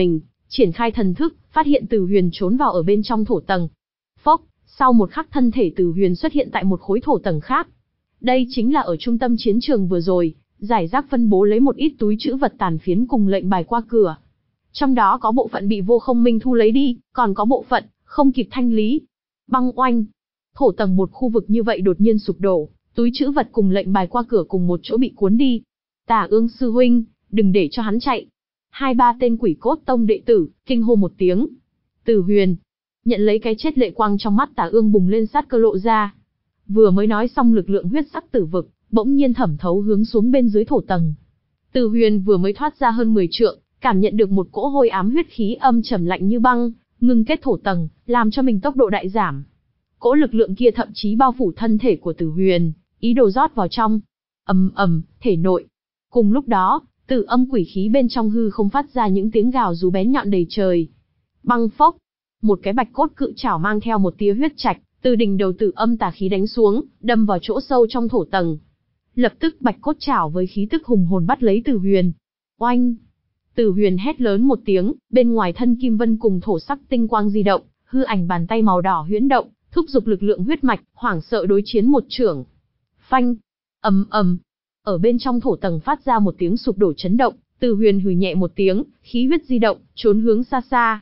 triển khai thần thức, phát hiện Từ Huyền trốn vào ở bên trong thổ tầng. Phốc, sau một khắc thân thể Từ Huyền xuất hiện tại một khối thổ tầng khác. Đây chính là ở trung tâm chiến trường vừa rồi, giải rác phân bố lấy một ít túi trữ vật tàn phiến cùng lệnh bài qua cửa. Trong đó có bộ phận bị Vô Không Minh thu lấy đi, còn có bộ phận không kịp thanh lý. Băng oanh, thổ tầng một khu vực như vậy đột nhiên sụp đổ, túi trữ vật cùng lệnh bài qua cửa cùng một chỗ bị cuốn đi. Tả Ương sư huynh, đừng để cho hắn chạy. Hai ba tên Quỷ Cốt Tông đệ tử kinh hô một tiếng. Từ Huyền nhận lấy cái chết, lệ quang trong mắt Tả Ương bùng lên, sát cơ lộ ra. Vừa mới nói xong, lực lượng huyết sắc tử vực bỗng nhiên thẩm thấu hướng xuống bên dưới thổ tầng. Từ Huyền vừa mới thoát ra hơn mười trượng, cảm nhận được một cỗ hôi ám huyết khí âm trầm lạnh như băng, ngưng kết thổ tầng, làm cho mình tốc độ đại giảm. Cỗ lực lượng kia thậm chí bao phủ thân thể của Từ Huyền, ý đồ rót vào trong. Ầm ầm, thể nội. Cùng lúc đó, tử âm quỷ khí bên trong hư không phát ra những tiếng gào rú bén nhọn đầy trời. Băng phốc, một cái bạch cốt cự trảo mang theo một tia huyết trạch, từ đỉnh đầu tử âm tà khí đánh xuống, đâm vào chỗ sâu trong thổ tầng. Lập tức bạch cốt trảo với khí tức hùng hồn bắt lấy Từ Huyền. Oanh! Từ Huyền hét lớn một tiếng, bên ngoài thân kim vân cùng thổ sắc tinh quang di động, hư ảnh bàn tay màu đỏ huyễn động, thúc giục lực lượng huyết mạch, hoảng sợ đối chiến một chưởng. Phanh! Ầm ầm! Ở bên trong thổ tầng phát ra một tiếng sụp đổ chấn động, Từ Huyền hừ nhẹ một tiếng, khí huyết di động, trốn hướng xa xa.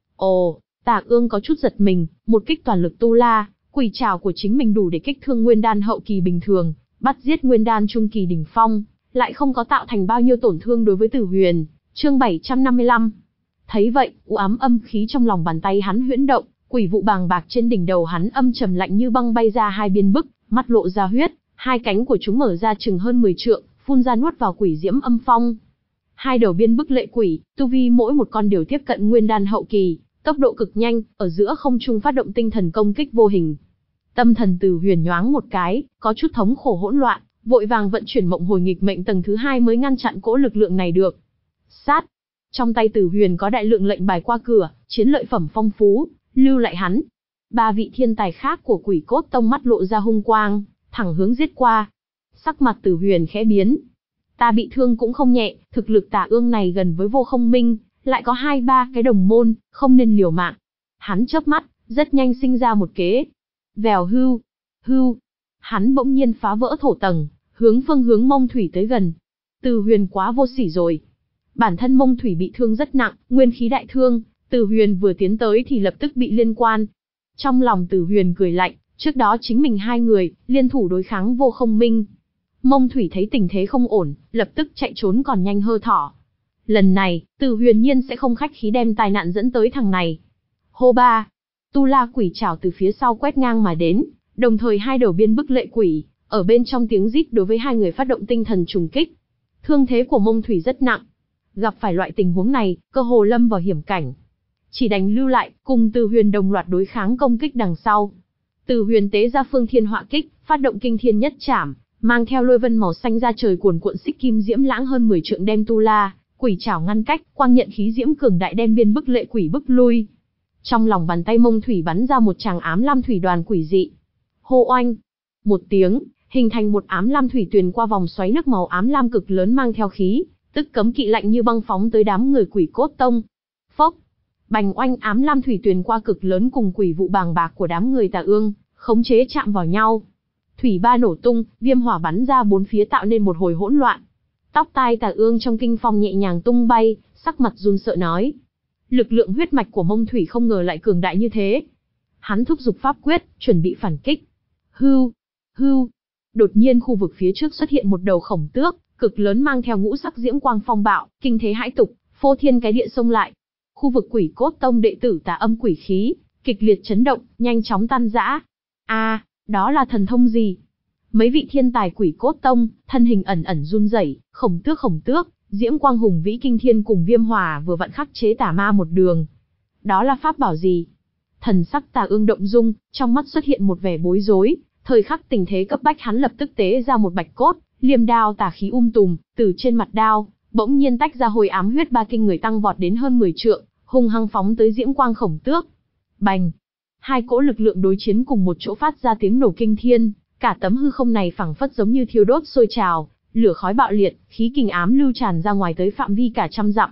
Ồ, Tả Ương có chút giật mình, một kích toàn lực tu la, quỷ trảo của chính mình đủ để kích thương nguyên đan hậu kỳ bình thường, bắt giết nguyên đan trung kỳ đỉnh phong, lại không có tạo thành bao nhiêu tổn thương đối với Từ Huyền. Chương bảy trăm năm mươi lăm. Thấy vậy, u ám âm khí trong lòng bàn tay hắn huyễn động, quỷ vụ bàng bạc trên đỉnh đầu hắn âm trầm lạnh như băng bay ra hai biên bức, mắt lộ ra huyết, hai cánh của chúng mở ra chừng hơn mười trượng, phun ra nuốt vào quỷ diễm âm phong. Hai đầu biên bức lệ quỷ, tu vi mỗi một con đều tiếp cận nguyên đan hậu kỳ, tốc độ cực nhanh, ở giữa không trung phát động tinh thần công kích vô hình. Tâm thần Từ Huyền nhoáng một cái, có chút thống khổ hỗn loạn, vội vàng vận chuyển mộng hồi nghịch mệnh tầng thứ hai mới ngăn chặn cỗ lực lượng này được. Sát! Trong tay Từ Huyền có đại lượng lệnh bài qua cửa, chiến lợi phẩm phong phú, lưu lại hắn. Ba vị thiên tài khác của Quỷ Cốt Tông mắt lộ ra hung quang, thẳng hướng giết qua. Sắc mặt Từ Huyền khẽ biến. Ta bị thương cũng không nhẹ, thực lực Tả Ương này gần với Vô Không Minh, lại có hai ba cái đồng môn, không nên liều mạng. Hắn chớp mắt, rất nhanh sinh ra một kế. Vèo hưu, hưu. Hắn bỗng nhiên phá vỡ thổ tầng, hướng phương hướng Mông Thủy tới gần. Từ Huyền quá vô sỉ rồi. Bản thân Mông Thủy bị thương rất nặng, nguyên khí đại thương, Từ Huyền vừa tiến tới thì lập tức bị liên quan. Trong lòng Từ Huyền cười lạnh, trước đó chính mình hai người, liên thủ đối kháng Vô Không Minh. Mông Thủy thấy tình thế không ổn, lập tức chạy trốn còn nhanh hơn thỏ. Lần này, Từ Huyền nhiên sẽ không khách khí đem tai nạn dẫn tới thằng này. Hô ba! Tu la quỷ trảo từ phía sau quét ngang mà đến, đồng thời hai đầu biên bức lệ quỷ, ở bên trong tiếng rít đối với hai người phát động tinh thần trùng kích. Thương thế của Mông Thủy rất nặng. Gặp phải loại tình huống này, cơ hồ lâm vào hiểm cảnh. Chỉ đành lưu lại, cùng Từ Huyền đồng loạt đối kháng công kích đằng sau. Từ Huyền tế ra phương thiên họa kích, phát động kinh thiên nhất trảm, mang theo lôi vân màu xanh ra trời cuồn cuộn xích kim diễm lãng hơn mười trượng đem tu la quỷ trảo ngăn cách, quang nhận khí diễm cường đại đem biên bức lệ quỷ bức lui. Trong lòng bàn tay Mông Thủy bắn ra một tràng ám lam thủy đoàn quỷ dị. Hô oanh! Một tiếng, hình thành một ám lam thủy tuyền qua vòng xoáy nước màu ám lam cực lớn mang theo khí tức cấm kỵ lạnh như băng phóng tới đám người Quỷ Cốt Tông. Phốc! Bành oanh, ám lam thủy tuyền qua cực lớn cùng quỷ vụ bàng bạc của đám người Tà Ương khống chế chạm vào nhau. Thủy ba nổ tung, viêm hỏa bắn ra bốn phía tạo nên một hồi hỗn loạn. Tóc tai Tà Ương trong kinh phong nhẹ nhàng tung bay, sắc mặt run sợ nói: lực lượng huyết mạch của Mông Thủy không ngờ lại cường đại như thế. Hắn thúc giục pháp quyết, chuẩn bị phản kích. Hưu, hưu. Đột nhiên khu vực phía trước xuất hiện một đầu khổng tước cực lớn mang theo ngũ sắc diễm quang phong bạo, kinh thế hãi tục, phô thiên cái địa xông lại. Khu vực Quỷ Cốt Tông đệ tử Tà Âm quỷ khí kịch liệt chấn động, nhanh chóng tan rã. A, à, đó là thần thông gì? Mấy vị thiên tài Quỷ Cốt Tông, thân hình ẩn ẩn run rẩy, khổng tước khổng tước, diễm quang hùng vĩ kinh thiên cùng viêm hỏa vừa vặn khắc chế tà ma một đường. Đó là pháp bảo gì? Thần sắc Tà Ương động dung, trong mắt xuất hiện một vẻ bối rối, thời khắc tình thế cấp bách hắn lập tức tế ra một bạch cốt, liêm đao tà khí um tùm, từ trên mặt đao, bỗng nhiên tách ra hồi ám huyết ba kinh người tăng vọt đến hơn mười trượng, hung hăng phóng tới diễm quang khổng tước. Bành! Hai cỗ lực lượng đối chiến cùng một chỗ phát ra tiếng nổ kinh thiên, cả tấm hư không này phảng phất giống như thiêu đốt sôi trào, lửa khói bạo liệt, khí kình ám lưu tràn ra ngoài tới phạm vi cả trăm dặm.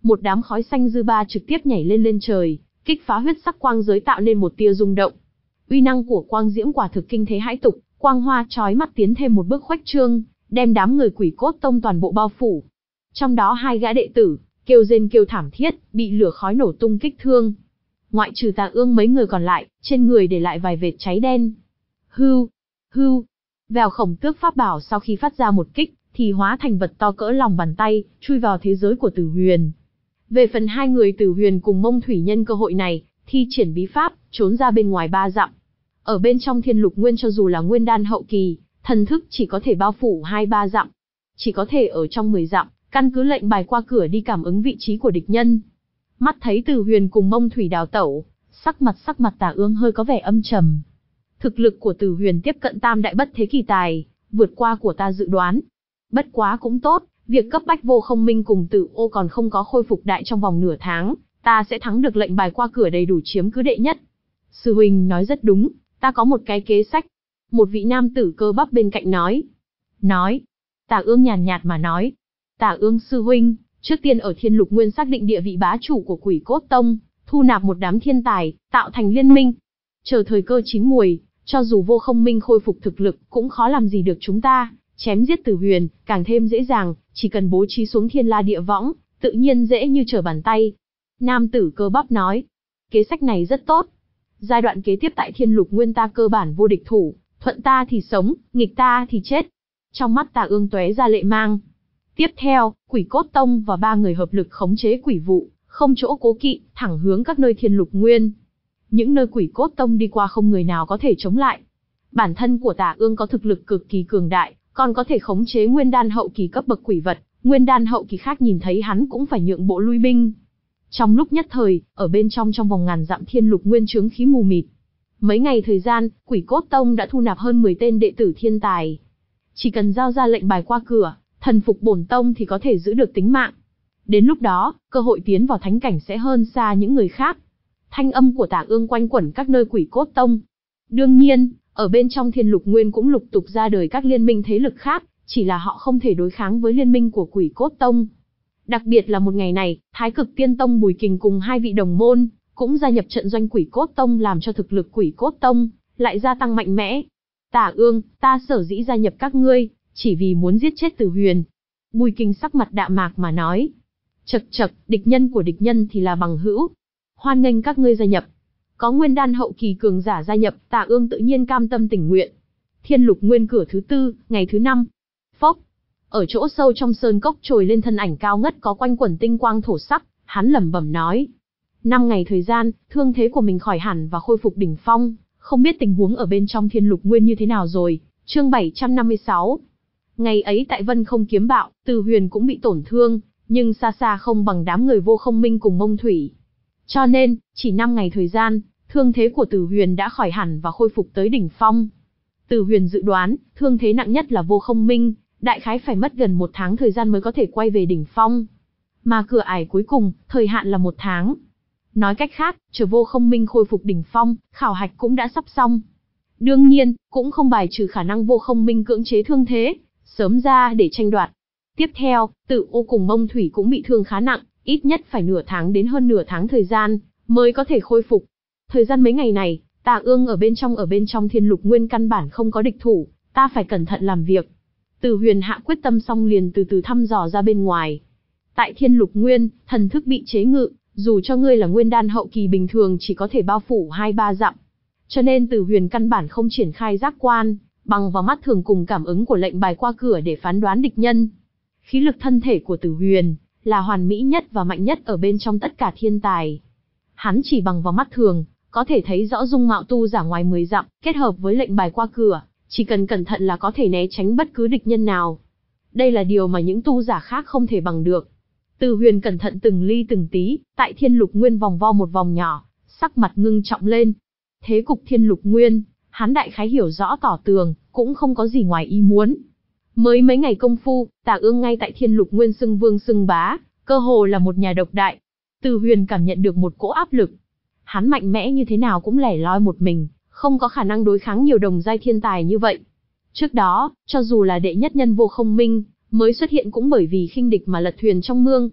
Một đám khói xanh dư ba trực tiếp nhảy lên lên trời, kích phá huyết sắc quang giới tạo nên một tia rung động. Uy năng của quang diễm quả thực kinh thế hãi tục, quang hoa chói mắt tiến thêm một bước khuếch trương, đem đám người Quỷ Cốt Tông toàn bộ bao phủ. Trong đó hai gã đệ tử, kêu rên kêu thảm thiết, bị lửa khói nổ tung kích thương. Ngoại trừ Tà Ương mấy người còn lại, trên người để lại vài vệt cháy đen. Hưu, hưu. Vèo Khổng Tước pháp bảo sau khi phát ra một kích, thì hóa thành vật to cỡ lòng bàn tay, chui vào thế giới của Tử Huyền. Về phần hai người Tử Huyền cùng Mông Thủy nhân cơ hội này, thi triển bí pháp, trốn ra bên ngoài ba dặm. Ở bên trong Thiên Lục Nguyên cho dù là nguyên đan hậu kỳ, thần thức chỉ có thể bao phủ hai ba dặm. Chỉ có thể ở trong mười dặm, căn cứ lệnh bài qua cửa đi cảm ứng vị trí của địch nhân. Mắt thấy Tử Huyền cùng Mông Thủy đào tẩu, sắc mặt sắc mặt Tà Ương hơi có vẻ âm trầm. Thực lực của Tử Huyền tiếp cận tam đại bất thế kỳ tài, vượt qua của ta dự đoán. Bất quá cũng tốt, việc cấp bách Vô Không Minh cùng Tử Ô còn không có khôi phục đại trong vòng nửa tháng, ta sẽ thắng được lệnh bài qua cửa đầy đủ chiếm cứ đệ nhất. Sư huynh nói rất đúng, ta có một cái kế sách. Một vị nam tử cơ bắp bên cạnh nói. Nói. Tà Ương nhàn nhạt mà nói. Tà Ương sư huynh, trước tiên ở Thiên Lục Nguyên xác định địa vị bá chủ của Quỷ Cốt Tông, thu nạp một đám thiên tài, tạo thành liên minh. Chờ thời cơ chín muồi, cho dù Vô Không Minh khôi phục thực lực, cũng khó làm gì được chúng ta. Chém giết Tử Huyền, càng thêm dễ dàng, chỉ cần bố trí xuống thiên la địa võng, tự nhiên dễ như trở bàn tay. Nam tử cơ bắp nói. Kế sách này rất tốt. Giai đoạn kế tiếp tại Thiên Lục Nguyên ta cơ bản vô địch thủ, thuận ta thì sống, nghịch ta thì chết. Trong mắt Tà Ương tóe ra lệ mang. Tiếp theo, Quỷ Cốt Tông và ba người hợp lực khống chế quỷ vụ, không chỗ cố kỵ, thẳng hướng các nơi Thiên Lục Nguyên. Những nơi Quỷ Cốt Tông đi qua không người nào có thể chống lại. Bản thân của Tà Ương có thực lực cực kỳ cường đại, còn có thể khống chế nguyên đan hậu kỳ cấp bậc quỷ vật, nguyên đan hậu kỳ khác nhìn thấy hắn cũng phải nhượng bộ lui binh. Trong lúc nhất thời, ở bên trong trong vòng ngàn dặm Thiên Lục Nguyên chướng khí mù mịt. Mấy ngày thời gian, Quỷ Cốt Tông đã thu nạp hơn mười tên đệ tử thiên tài. Chỉ cần giao ra lệnh bài qua cửa, thần phục bổn tông thì có thể giữ được tính mạng. Đến lúc đó, cơ hội tiến vào thánh cảnh sẽ hơn xa những người khác. Thanh âm của Tà Ương quanh quẩn các nơi Quỷ Cốt Tông. Đương nhiên, ở bên trong Thiên Lục Nguyên cũng lục tục ra đời các liên minh thế lực khác, chỉ là họ không thể đối kháng với liên minh của Quỷ Cốt Tông. Đặc biệt là một ngày này, Thái Cực Tiên Tông Bùi Kình cùng hai vị đồng môn, cũng gia nhập trận doanh Quỷ Cốt Tông làm cho thực lực Quỷ Cốt Tông lại gia tăng mạnh mẽ. Tà Ương, ta sở dĩ gia nhập các ngươi, chỉ vì muốn giết chết Tử Huyền. Bùi Kình sắc mặt đạm mạc mà nói. Chậc chậc, địch nhân của địch nhân thì là bằng hữu. Hoan nghênh các ngươi gia nhập. Có nguyên đan hậu kỳ cường giả gia nhập, Tà Ương tự nhiên cam tâm tình nguyện. Thiên Lục Nguyên cửa thứ tư, ngày thứ năm. Phốc. Ở chỗ sâu trong sơn cốc trồi lên thân ảnh cao ngất có quanh quẩn tinh quang thổ sắc, hắn lẩm bẩm nói. Năm ngày thời gian, thương thế của mình khỏi hẳn và khôi phục đỉnh phong, không biết tình huống ở bên trong Thiên Lục Nguyên như thế nào rồi. Chương bảy trăm năm mươi sáu. Ngày ấy tại Vân Không Kiếm Bạo, Tử Huyền cũng bị tổn thương, nhưng xa xa không bằng đám người Vô Không Minh cùng Mông Thủy. Cho nên, chỉ năm ngày thời gian, thương thế của Tử Huyền đã khỏi hẳn và khôi phục tới đỉnh phong. Tử Huyền dự đoán, thương thế nặng nhất là Vô Không Minh, đại khái phải mất gần một tháng thời gian mới có thể quay về đỉnh phong. Mà cửa ải cuối cùng, thời hạn là một tháng. Nói cách khác, chờ Vô Không Minh khôi phục đỉnh phong, khảo hạch cũng đã sắp xong. Đương nhiên, cũng không bài trừ khả năng Vô Không Minh cưỡng chế thương thế, sớm ra để tranh đoạt. Tiếp theo, Tử Ô cùng Mông Thủy cũng bị thương khá nặng, ít nhất phải nửa tháng đến hơn nửa tháng thời gian, mới có thể khôi phục. Thời gian mấy ngày này, Tà Ương ở bên trong ở bên trong Thiên Lục Nguyên căn bản không có địch thủ, ta phải cẩn thận làm việc. Tử Huyền hạ quyết tâm xong liền từ từ thăm dò ra bên ngoài. Tại Thiên Lục Nguyên, thần thức bị chế ngự, dù cho ngươi là nguyên đan hậu kỳ bình thường chỉ có thể bao phủ hai ba dặm. Cho nên Tử Huyền căn bản không triển khai giác quan, bằng vào mắt thường cùng cảm ứng của lệnh bài qua cửa để phán đoán địch nhân. Khí lực thân thể của Tử Huyền là hoàn mỹ nhất và mạnh nhất ở bên trong tất cả thiên tài. Hắn chỉ bằng vào mắt thường, có thể thấy rõ dung mạo tu giả ngoài mười dặm, kết hợp với lệnh bài qua cửa, chỉ cần cẩn thận là có thể né tránh bất cứ địch nhân nào. Đây là điều mà những tu giả khác không thể bằng được. Tử Huyền cẩn thận từng ly từng tí, tại Thiên Lục Nguyên vòng vo một vòng nhỏ, sắc mặt ngưng trọng lên. Thế cục Thiên Lục Nguyên, hắn đại khái hiểu rõ tỏ tường, cũng không có gì ngoài ý muốn. Mới mấy ngày công phu, Tà Ương ngay tại Thiên Lục Nguyên xưng vương xưng bá, cơ hồ là một nhà độc đại. Tử Huyền cảm nhận được một cỗ áp lực. Hắn mạnh mẽ như thế nào cũng lẻ loi một mình, không có khả năng đối kháng nhiều đồng giai thiên tài như vậy. Trước đó, cho dù là đệ nhất nhân Vô Không Minh, mới xuất hiện cũng bởi vì khinh địch mà lật thuyền trong mương.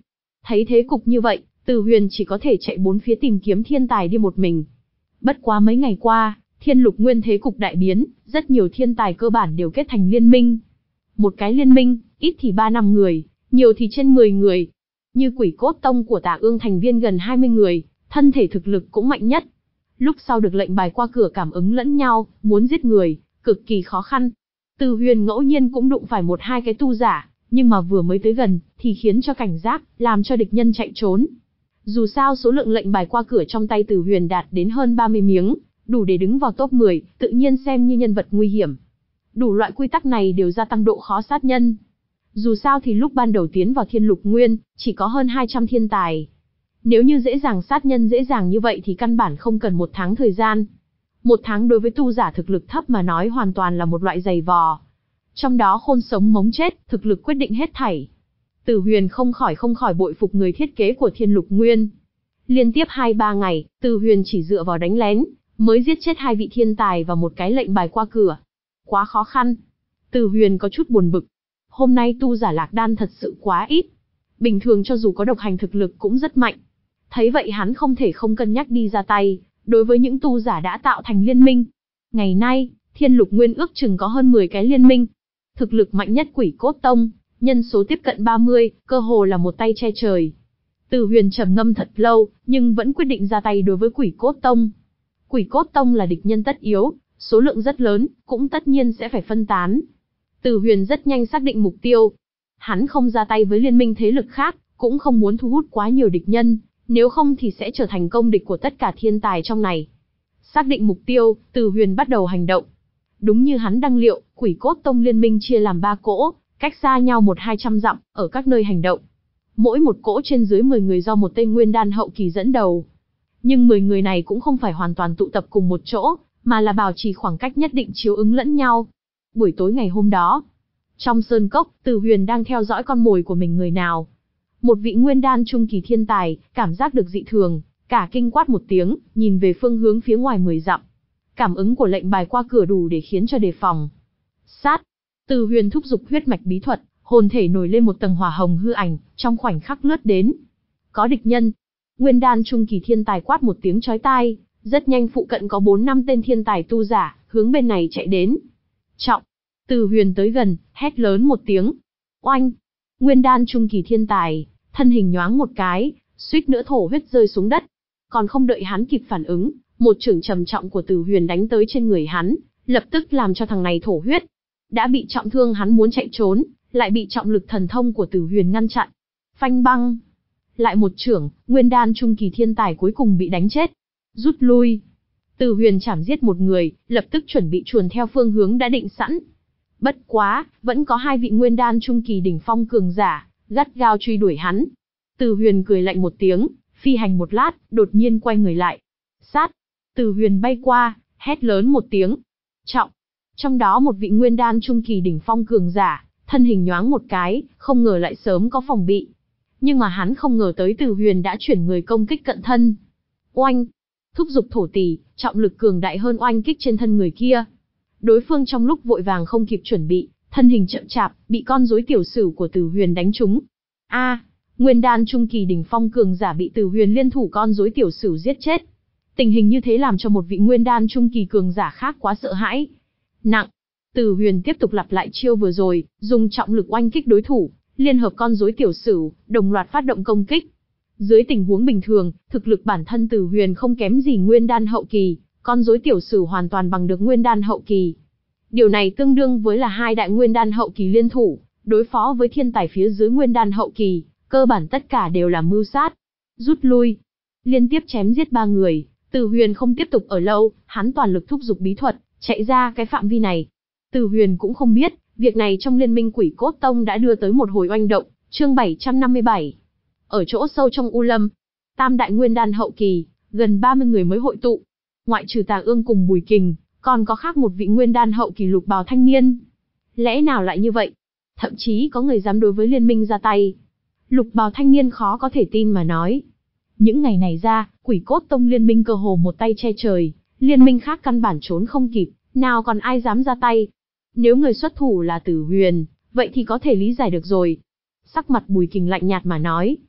Thấy thế cục như vậy, Từ Huyền chỉ có thể chạy bốn phía tìm kiếm thiên tài đi một mình. Bất quá mấy ngày qua, Thiên Lục Nguyên thế cục đại biến, rất nhiều thiên tài cơ bản đều kết thành liên minh. Một cái liên minh, ít thì ba năm người, nhiều thì trên mười người. Như Quỷ Cốt Tông của Tả Ương thành viên gần hai mươi người, thân thể thực lực cũng mạnh nhất. Lúc sau được lệnh bài qua cửa cảm ứng lẫn nhau, muốn giết người, cực kỳ khó khăn. Từ Huyền ngẫu nhiên cũng đụng phải một hai cái tu giả, nhưng mà vừa mới tới gần, thì khiến cho cảnh giác, làm cho địch nhân chạy trốn. Dù sao số lượng lệnh bài qua cửa trong tay Từ Huyền đạt đến hơn ba mươi miếng, đủ để đứng vào top mười, tự nhiên xem như nhân vật nguy hiểm. Đủ loại quy tắc này đều gia tăng độ khó sát nhân. Dù sao thì lúc ban đầu tiến vào Thiên Lục Nguyên, chỉ có hơn hai trăm thiên tài. Nếu như dễ dàng sát nhân dễ dàng như vậy thì căn bản không cần một tháng thời gian. Một tháng đối với tu giả thực lực thấp mà nói hoàn toàn là một loại giày vò. Trong đó khôn sống mống chết, thực lực quyết định hết thảy. Từ Huyền không khỏi không khỏi bội phục người thiết kế của Thiên Lục Nguyên. Liên tiếp hai ba ngày, Từ Huyền chỉ dựa vào đánh lén, mới giết chết hai vị thiên tài và một cái lệnh bài qua cửa. Quá khó khăn. Từ Huyền có chút buồn bực. Hôm nay tu giả Lạc Đan thật sự quá ít. Bình thường cho dù có độc hành thực lực cũng rất mạnh. Thấy vậy hắn không thể không cân nhắc đi ra tay, đối với những tu giả đã tạo thành liên minh. Ngày nay, Thiên Lục Nguyên ước chừng có hơn mười cái liên minh. Thực lực mạnh nhất Quỷ Cốt Tông, nhân số tiếp cận ba mươi, cơ hồ là một tay che trời. Từ Huyền trầm ngâm thật lâu, nhưng vẫn quyết định ra tay đối với Quỷ Cốt Tông. Quỷ Cốt Tông là địch nhân tất yếu, số lượng rất lớn, cũng tất nhiên sẽ phải phân tán. Từ Huyền rất nhanh xác định mục tiêu. Hắn không ra tay với liên minh thế lực khác, cũng không muốn thu hút quá nhiều địch nhân, nếu không thì sẽ trở thành công địch của tất cả thiên tài trong này. Xác định mục tiêu, Từ Huyền bắt đầu hành động. Đúng như hắn đăng liệu, Quỷ Cốt Tông liên minh chia làm ba cỗ, cách xa nhau một hai trăm dặm, ở các nơi hành động. Mỗi một cỗ trên dưới mười người do một tên nguyên đan hậu kỳ dẫn đầu. Nhưng mười người này cũng không phải hoàn toàn tụ tập cùng một chỗ, mà là bảo trì khoảng cách nhất định chiếu ứng lẫn nhau. Buổi tối ngày hôm đó, trong sơn cốc, Từ Huyền đang theo dõi con mồi của mình người nào. Một vị nguyên đan trung kỳ thiên tài, cảm giác được dị thường, cả kinh quát một tiếng, nhìn về phương hướng phía ngoài mười dặm. Cảm ứng của lệnh bài qua cửa đủ để khiến cho đề phòng. Sát. Từ Huyền thúc giục huyết mạch bí thuật, hồn thể nổi lên một tầng hỏa hồng hư ảnh, trong khoảnh khắc lướt đến. Có địch nhân. Nguyên đan trung kỳ thiên tài quát một tiếng chói tai, rất nhanh phụ cận có bốn năm tên thiên tài tu giả, hướng bên này chạy đến. Trọng. Từ Huyền tới gần, hét lớn một tiếng. Oanh. Nguyên đan trung kỳ thiên tài, thân hình nhoáng một cái, suýt nữa thổ huyết rơi xuống đất. Còn không đợi hắn kịp phản ứng, một chưởng trầm trọng của Từ Huyền đánh tới trên người hắn, lập tức làm cho thằng này thổ huyết. Đã bị trọng thương hắn muốn chạy trốn, lại bị trọng lực thần thông của Từ Huyền ngăn chặn. Phanh băng. Lại một chưởng, nguyên đan trung kỳ thiên tài cuối cùng bị đánh chết. Rút lui. Từ Huyền chảm giết một người, lập tức chuẩn bị chuồn theo phương hướng đã định sẵn. Bất quá, vẫn có hai vị nguyên đan trung kỳ đỉnh phong cường giả, gắt gao truy đuổi hắn. Từ Huyền cười lạnh một tiếng, phi hành một lát, đột nhiên quay người lại. Sát. Từ Huyền bay qua, hét lớn một tiếng. Trọng. Trong đó một vị nguyên đan trung kỳ đỉnh phong cường giả, thân hình nhoáng một cái, không ngờ lại sớm có phòng bị. Nhưng mà hắn không ngờ tới Từ Huyền đã chuyển người công kích cận thân. Oanh. Thúc giục thổ tỷ, trọng lực cường đại hơn oanh kích trên thân người kia. Đối phương trong lúc vội vàng không kịp chuẩn bị, thân hình chậm chạp, bị con rối tiểu sử của Từ Huyền đánh trúng. A, à, nguyên đan trung kỳ đỉnh phong cường giả bị Từ Huyền liên thủ con rối tiểu sử giết chết. Tình hình như thế làm cho một vị nguyên đan trung kỳ cường giả khác quá sợ hãi. Nặng. Từ Huyền tiếp tục lặp lại chiêu vừa rồi, dùng trọng lực oanh kích đối thủ, liên hợp con rối tiểu sử, đồng loạt phát động công kích. Dưới tình huống bình thường, thực lực bản thân Từ Huyền không kém gì nguyên đan hậu kỳ, con rối tiểu sử hoàn toàn bằng được nguyên đan hậu kỳ. Điều này tương đương với là hai đại nguyên đan hậu kỳ liên thủ, đối phó với thiên tài phía dưới nguyên đan hậu kỳ, cơ bản tất cả đều là mưu sát. Rút lui. Liên tiếp chém giết ba người, Từ Huyền không tiếp tục ở lâu, hắn toàn lực thúc giục bí thuật, chạy ra cái phạm vi này. Từ Huyền cũng không biết, việc này trong liên minh Quỷ Cốt Tông đã đưa tới một hồi oanh động, chương bảy trăm năm mươi bảy. Ở chỗ sâu trong U Lâm, tam đại nguyên đan hậu kỳ, gần ba mươi người mới hội tụ. Ngoại trừ Tà Ương cùng Bùi Kình, còn có khác một vị nguyên đan hậu kỳ lục bào thanh niên. Lẽ nào lại như vậy? Thậm chí có người dám đối với liên minh ra tay. Lục bào thanh niên khó có thể tin mà nói. Những ngày này ra, Quỷ Cốt Tông liên minh cơ hồ một tay che trời, liên minh khác căn bản trốn không kịp, nào còn ai dám ra tay. Nếu người xuất thủ là Tử Huyền, vậy thì có thể lý giải được rồi. Sắc mặt Bùi Kình lạnh nhạt mà nói.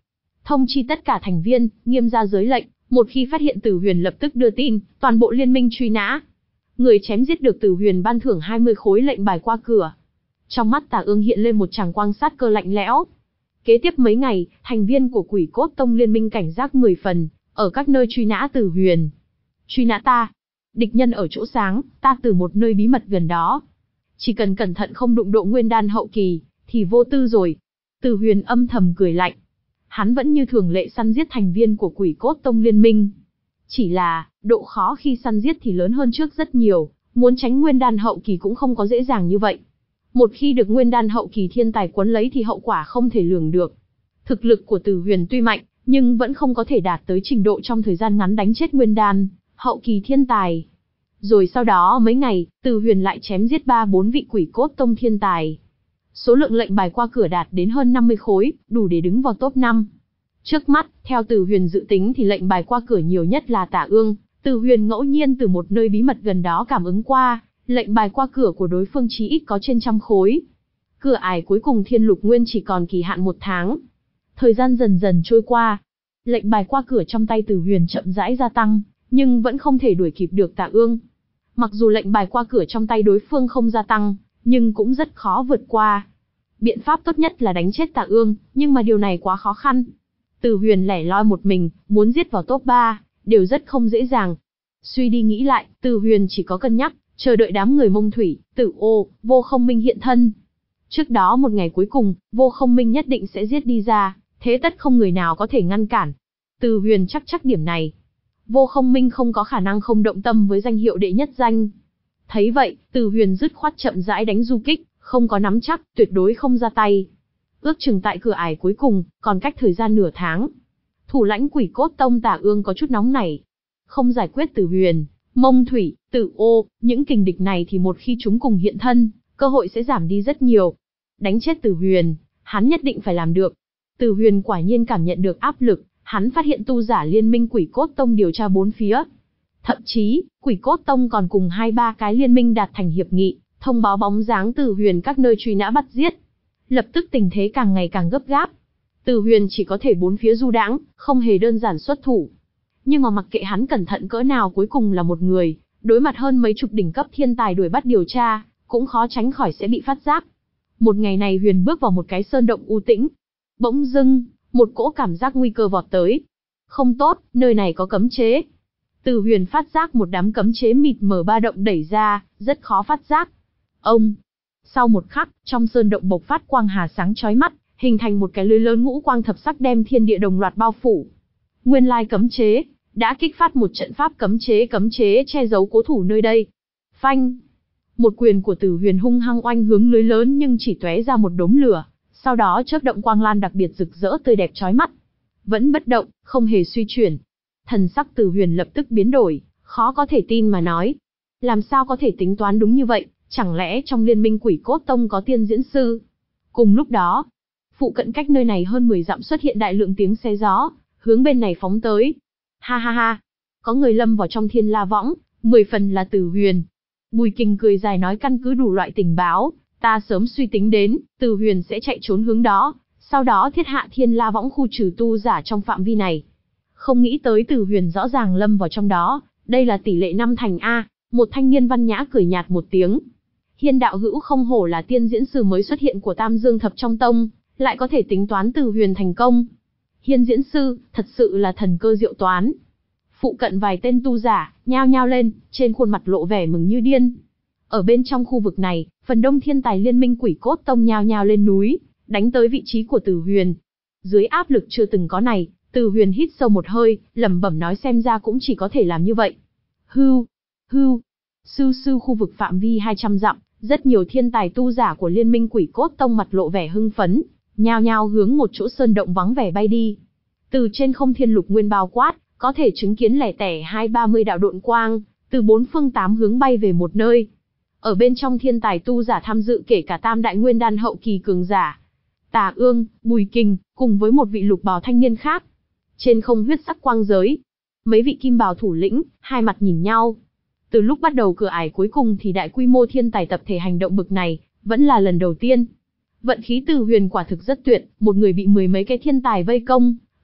thông chi tất cả thành viên, nghiêm ra giới lệnh, một khi phát hiện Tử Huyền lập tức đưa tin, toàn bộ liên minh truy nã. Người chém giết được Tử Huyền ban thưởng hai mươi khối lệnh bài qua cửa. Trong mắt Tà Ương hiện lên một tràng quang sát cơ lạnh lẽo. Kế tiếp mấy ngày, thành viên của Quỷ Cốt Tông liên minh cảnh giác mười phần, ở các nơi truy nã Tử Huyền. Truy nã ta. Địch nhân ở chỗ sáng, ta từ một nơi bí mật gần đó. Chỉ cần cẩn thận không đụng độ nguyên đan hậu kỳ, thì vô tư rồi. Tử Huyền âm thầm cười lạnh. Hắn vẫn như thường lệ săn giết thành viên của Quỷ Cốt Tông liên minh. Chỉ là, độ khó khi săn giết thì lớn hơn trước rất nhiều, muốn tránh nguyên đan hậu kỳ cũng không có dễ dàng như vậy. Một khi được nguyên đan hậu kỳ thiên tài quấn lấy thì hậu quả không thể lường được. Thực lực của Tử Huyền tuy mạnh, nhưng vẫn không có thể đạt tới trình độ trong thời gian ngắn đánh chết nguyên đan hậu kỳ thiên tài. Rồi sau đó mấy ngày, Tử Huyền lại chém giết ba bốn vị Quỷ Cốt Tông thiên tài. Số lượng lệnh bài qua cửa đạt đến hơn năm mươi khối, đủ để đứng vào top năm. Trước mắt, theo Tử Huyền dự tính thì lệnh bài qua cửa nhiều nhất là Tả Ương. Tử Huyền ngẫu nhiên từ một nơi bí mật gần đó cảm ứng qua, lệnh bài qua cửa của đối phương chí ít có trên trăm khối. Cửa ải cuối cùng Thiên Lục Nguyên chỉ còn kỳ hạn một tháng. Thời gian dần dần trôi qua. Lệnh bài qua cửa trong tay Tử Huyền chậm rãi gia tăng, nhưng vẫn không thể đuổi kịp được Tả Ương. Mặc dù lệnh bài qua cửa trong tay đối phương không gia tăng, nhưng cũng rất khó vượt qua. Biện pháp tốt nhất là đánh chết Tả Ương, nhưng mà điều này quá khó khăn. Tử Huyền lẻ loi một mình, muốn giết vào top ba, đều rất không dễ dàng. Suy đi nghĩ lại, Tử Huyền chỉ có cân nhắc, chờ đợi đám người Mông Thủy, Tử Ô, Vô Không Minh hiện thân. Trước đó một ngày cuối cùng, Vô Không Minh nhất định sẽ giết đi ra, thế tất không người nào có thể ngăn cản. Tử Huyền chắc chắc điểm này. Vô Không Minh không có khả năng không động tâm với danh hiệu đệ nhất danh. Thấy vậy, Tử Huyền dứt khoát chậm rãi đánh du kích, không có nắm chắc, tuyệt đối không ra tay. Ước chừng tại cửa ải cuối cùng, còn cách thời gian nửa tháng. Thủ lãnh Quỷ Cốt Tông Tả Ương có chút nóng nảy. Không giải quyết Tử Huyền, Mông Thủy, Tử Ô, những kình địch này thì một khi chúng cùng hiện thân, cơ hội sẽ giảm đi rất nhiều. Đánh chết Tử Huyền, hắn nhất định phải làm được. Tử Huyền quả nhiên cảm nhận được áp lực, hắn phát hiện tu giả liên minh Quỷ Cốt Tông điều tra bốn phía. Thậm chí, Quỷ Cốt Tông còn cùng hai ba cái liên minh đạt thành hiệp nghị, thông báo bóng dáng Tử Huyền các nơi truy nã bắt giết. Lập tức tình thế càng ngày càng gấp gáp. Tử Huyền chỉ có thể bốn phía du đãng, không hề đơn giản xuất thủ. Nhưng mà mặc kệ hắn cẩn thận cỡ nào cuối cùng là một người, đối mặt hơn mấy chục đỉnh cấp thiên tài đuổi bắt điều tra, cũng khó tránh khỏi sẽ bị phát giác. Một ngày này Huyền bước vào một cái sơn động u tĩnh. Bỗng dưng, một cỗ cảm giác nguy cơ vọt tới. Không tốt, nơi này có cấm chế. Tử Huyền phát giác một đám cấm chế mịt mờ ba động đẩy ra, rất khó phát giác. Ông! Sau một khắc, trong sơn động bộc phát quang hà sáng chói mắt, hình thành một cái lưới lớn ngũ quang thập sắc đem thiên địa đồng loạt bao phủ. Nguyên lai cấm chế, đã kích phát một trận pháp cấm chế cấm chế che giấu cố thủ nơi đây. Phanh! Một quyền của Tử Huyền hung hăng oanh hướng lưới lớn nhưng chỉ tóe ra một đốm lửa, sau đó chớp động quang lan đặc biệt rực rỡ tươi đẹp chói mắt. Vẫn bất động, không hề suy chuyển. Thần sắc Tử Huyền lập tức biến đổi, khó có thể tin mà nói. Làm sao có thể tính toán đúng như vậy, chẳng lẽ trong liên minh Quỷ Cốt Tông có tiên diễn sư? Cùng lúc đó, phụ cận cách nơi này hơn mười dặm xuất hiện đại lượng tiếng xe gió, hướng bên này phóng tới. Ha ha ha, có người lâm vào trong thiên la võng, mười phần là Tử Huyền. Bùi Kình cười dài nói căn cứ đủ loại tình báo, ta sớm suy tính đến, Tử Huyền sẽ chạy trốn hướng đó, sau đó thiết hạ thiên la võng khu trừ tu giả trong phạm vi này. Không nghĩ tới Tử Huyền rõ ràng lâm vào trong đó, đây là tỷ lệ năm thành A, một thanh niên văn nhã cười nhạt một tiếng. Hiên đạo hữu không hổ là tiên diễn sư mới xuất hiện của Tam Dương Thập trong tông, lại có thể tính toán Tử Huyền thành công. Hiên diễn sư, thật sự là thần cơ diệu toán. Phụ cận vài tên tu giả, nhao nhao lên, trên khuôn mặt lộ vẻ mừng như điên. Ở bên trong khu vực này, phần đông thiên tài liên minh Quỷ Cốt Tông nhao nhao lên núi, đánh tới vị trí của Tử Huyền. Dưới áp lực chưa từng có này, Tử Huyền hít sâu một hơi, lẩm bẩm nói xem ra cũng chỉ có thể làm như vậy. Hưu, hưu, sư sư khu vực phạm vi hai trăm dặm, rất nhiều thiên tài tu giả của liên minh Quỷ Cốt Tông mặt lộ vẻ hưng phấn, nhao nhao hướng một chỗ sơn động vắng vẻ bay đi. Từ trên không thiên lục nguyên bao quát, có thể chứng kiến lẻ tẻ hai ba mươi đạo độn quang, từ bốn phương tám hướng bay về một nơi. Ở bên trong thiên tài tu giả tham dự kể cả tam đại nguyên đan hậu kỳ cường giả, Tà Ương, Bùi Kình, cùng với một vị lục bào thanh niên khác. Trên không huyết sắc quang giới, mấy vị kim bào thủ lĩnh, hai mặt nhìn nhau. Từ lúc bắt đầu cửa ải cuối cùng thì đại quy mô thiên tài tập thể hành động bực này, vẫn là lần đầu tiên. Vận khí Tử Huyền quả thực rất tuyệt, một người bị mười mấy cái thiên tài vây công,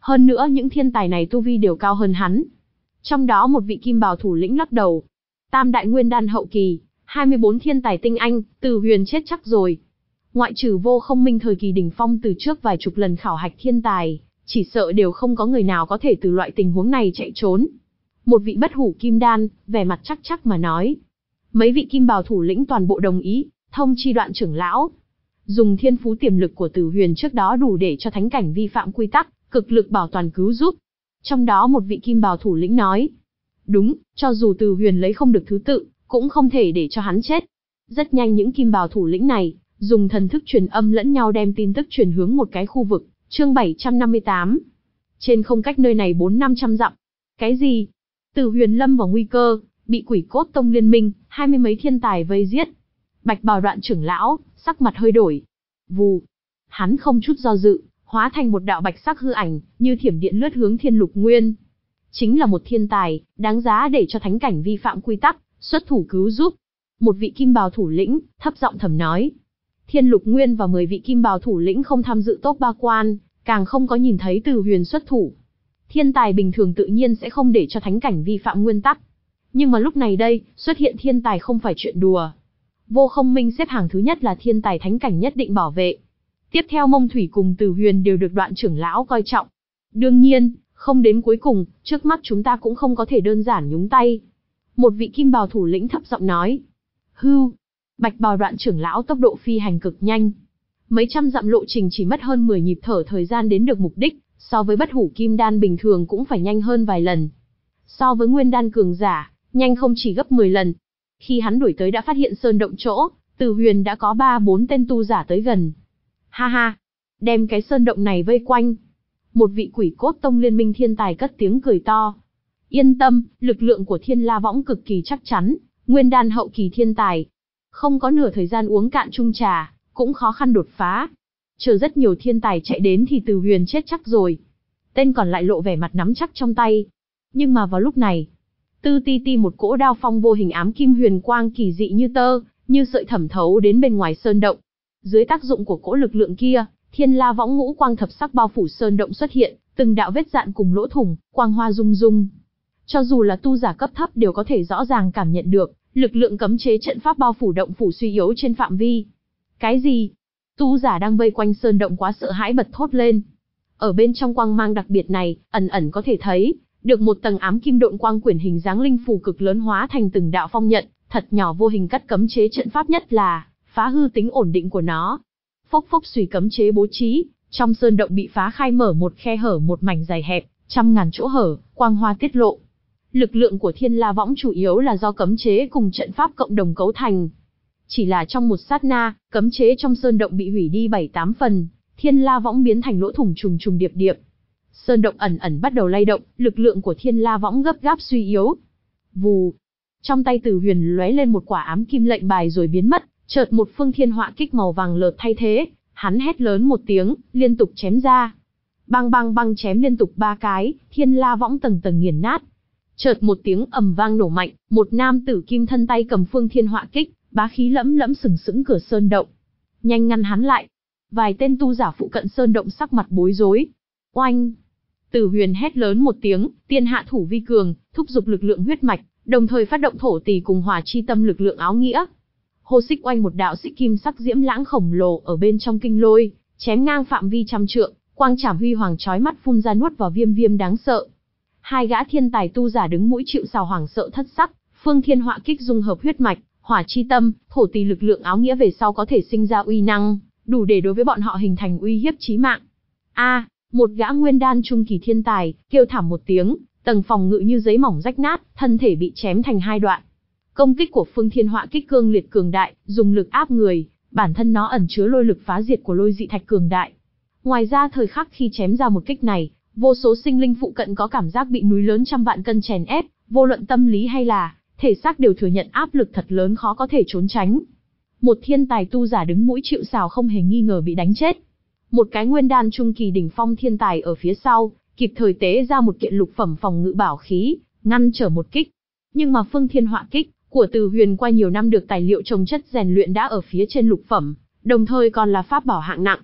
Hơn nữa những thiên tài này tu vi đều cao hơn hắn. Trong đó một vị kim bào thủ lĩnh lắc đầu. Tam đại nguyên đan hậu kỳ, hai mươi bốn thiên tài tinh anh, Từ Huyền chết chắc rồi. Ngoại trừ Vô Không Minh thời kỳ đỉnh phong từ trước vài chục lần khảo hạch thiên tài, chỉ sợ đều không có người nào có thể từ loại tình huống này chạy trốn. Một vị bất hủ kim đan, vẻ mặt chắc chắc mà nói. Mấy vị kim bào thủ lĩnh toàn bộ đồng ý, thông chi Đoạn trưởng lão. Dùng thiên phú tiềm lực của Từ Huyền trước đó đủ để cho thánh cảnh vi phạm quy tắc, cực lực bảo toàn cứu giúp. Trong đó một vị kim bào thủ lĩnh nói. Đúng, cho dù Từ Huyền lấy không được thứ tự, cũng không thể để cho hắn chết. Rất nhanh những kim bào thủ lĩnh này, dùng thần thức truyền âm lẫn nhau đem tin tức truyền hướng một cái khu vực. Chương bảy trăm năm mươi tám. Trên không cách nơi này bốn năm trăm dặm. Cái gì? Từ Huyền lâm vào nguy cơ, bị Quỷ Cốt Tông liên minh, hai mươi mấy thiên tài vây giết. Bạch bào Đoạn trưởng lão, sắc mặt hơi đổi. Vù. Hắn không chút do dự, hóa thành một đạo bạch sắc hư ảnh, như thiểm điện lướt hướng Thiên Lục Nguyên. Chính là một thiên tài, đáng giá để cho thánh cảnh vi phạm quy tắc, xuất thủ cứu giúp. Một vị kim bào thủ lĩnh, thấp giọng thầm nói. Thiên Lục Nguyên và mười vị kim bào thủ lĩnh không tham dự top ba quan, càng không có nhìn thấy Từ Huyền xuất thủ. Thiên tài bình thường tự nhiên sẽ không để cho thánh cảnh vi phạm nguyên tắc. Nhưng mà lúc này đây, xuất hiện thiên tài không phải chuyện đùa. Vô Không Minh xếp hàng thứ nhất là thiên tài thánh cảnh nhất định bảo vệ. Tiếp theo Mông Thủy cùng Từ Huyền đều được Đoạn trưởng lão coi trọng. Đương nhiên, không đến cuối cùng, trước mắt chúng ta cũng không có thể đơn giản nhúng tay. Một vị kim bào thủ lĩnh thấp giọng nói. Hưu. Bạch bào Đoạn trưởng lão tốc độ phi hành cực nhanh. Mấy trăm dặm lộ trình chỉ mất hơn mười nhịp thở thời gian đến được mục đích, so với bất hủ kim đan bình thường cũng phải nhanh hơn vài lần. So với nguyên đan cường giả, nhanh không chỉ gấp mười lần. Khi hắn đuổi tới đã phát hiện sơn động chỗ, Từ Huyền đã có ba bốn tên tu giả tới gần. Ha ha, đem cái sơn động này vây quanh. Một vị Quỷ Cốt Tông liên minh thiên tài cất tiếng cười to. Yên tâm, lực lượng của Thiên La Võng cực kỳ chắc chắn, nguyên đan hậu kỳ thiên tài. Không có nửa thời gian uống cạn chung trà, cũng khó khăn đột phá. Chờ rất nhiều thiên tài chạy đến thì Từ Huyền chết chắc rồi. Tên còn lại lộ vẻ mặt nắm chắc trong tay. Nhưng mà vào lúc này, tư ti ti một cỗ đao phong vô hình ám kim huyền quang kỳ dị như tơ, như sợi thẩm thấu đến bên ngoài sơn động. Dưới tác dụng của cỗ lực lượng kia, Thiên La Võng ngũ quang thập sắc bao phủ sơn động xuất hiện, từng đạo vết dạn cùng lỗ thủng, quang hoa rung rung. Cho dù là tu giả cấp thấp đều có thể rõ ràng cảm nhận được, lực lượng cấm chế trận pháp bao phủ động phủ suy yếu trên phạm vi. Cái gì? Tu giả đang vây quanh sơn động quá sợ hãi bật thốt lên. Ở bên trong quang mang đặc biệt này, ẩn ẩn có thể thấy được một tầng ám kim độn quang quyển hình dáng linh phù cực lớn hóa thành từng đạo phong nhận, thật nhỏ vô hình cắt cấm chế trận pháp, nhất là phá hư tính ổn định của nó. Phốc phốc xùy cấm chế bố trí, trong sơn động bị phá khai mở một khe hở một mảnh dài hẹp, trăm ngàn chỗ hở, quang hoa tiết lộ. Lực lượng của Thiên La Võng chủ yếu là do cấm chế cùng trận pháp cộng đồng cấu thành. Chỉ là trong một sát na, cấm chế trong sơn động bị hủy đi bảy tám phần, Thiên La Võng biến thành lỗ thủng trùng trùng điệp điệp. Sơn động ẩn ẩn bắt đầu lay động, lực lượng của Thiên La Võng gấp gáp suy yếu. Vù. Trong tay Từ Huyền lóe lên một quả ám kim lệnh bài rồi biến mất, chợt một phương thiên họa kích màu vàng lợt thay thế, hắn hét lớn một tiếng, liên tục chém ra. Bang bang bang chém liên tục ba cái, Thiên La Võng tầng tầng nghiền nát. Chợt một tiếng ầm vang nổ mạnh, một nam tử kim thân tay cầm phương thiên họa kích, bá khí lẫm lẫm sừng sững cửa sơn động. Nhanh ngăn hắn lại. Vài tên tu giả phụ cận sơn động sắc mặt bối rối. Oanh! Từ Huyền hét lớn một tiếng, tiên hạ thủ vi cường, thúc giục lực lượng huyết mạch, đồng thời phát động thổ tỷ cùng hỏa chi tâm lực lượng áo nghĩa. Hô xích oanh, một đạo xích kim sắc diễm lãng khổng lồ ở bên trong kinh lôi, chém ngang phạm vi trăm trượng, quang trảm huy hoàng chói mắt phun ra nuốt vào viêm viêm đáng sợ. Hai gã thiên tài tu giả đứng mũi chịu sào hoảng sợ thất sắc, phương thiên họa kích dung hợp huyết mạch, hỏa chi tâm, thổ tỷ lực lượng áo nghĩa về sau có thể sinh ra uy năng, đủ để đối với bọn họ hình thành uy hiếp chí mạng. A, một gã nguyên đan trung kỳ thiên tài kêu thảm một tiếng, tầng phòng ngự như giấy mỏng rách nát, thân thể bị chém thành hai đoạn. Công kích của phương thiên họa kích cương liệt cường đại, dùng lực áp người, bản thân nó ẩn chứa lôi lực phá diệt của lôi dị thạch cường đại. Ngoài ra thời khắc khi chém ra một kích này, vô số sinh linh phụ cận có cảm giác bị núi lớn trăm vạn cân chèn ép, vô luận tâm lý hay là thể xác đều thừa nhận áp lực thật lớn khó có thể trốn tránh. Một thiên tài tu giả đứng mũi chịu sào không hề nghi ngờ bị đánh chết. Một cái nguyên đan trung kỳ đỉnh phong thiên tài ở phía sau, kịp thời tế ra một kiện lục phẩm phòng ngự bảo khí, ngăn trở một kích. Nhưng mà phương thiên họa kích của Từ Huyền qua nhiều năm được tài liệu trồng chất rèn luyện đã ở phía trên lục phẩm, đồng thời còn là pháp bảo hạng nặng.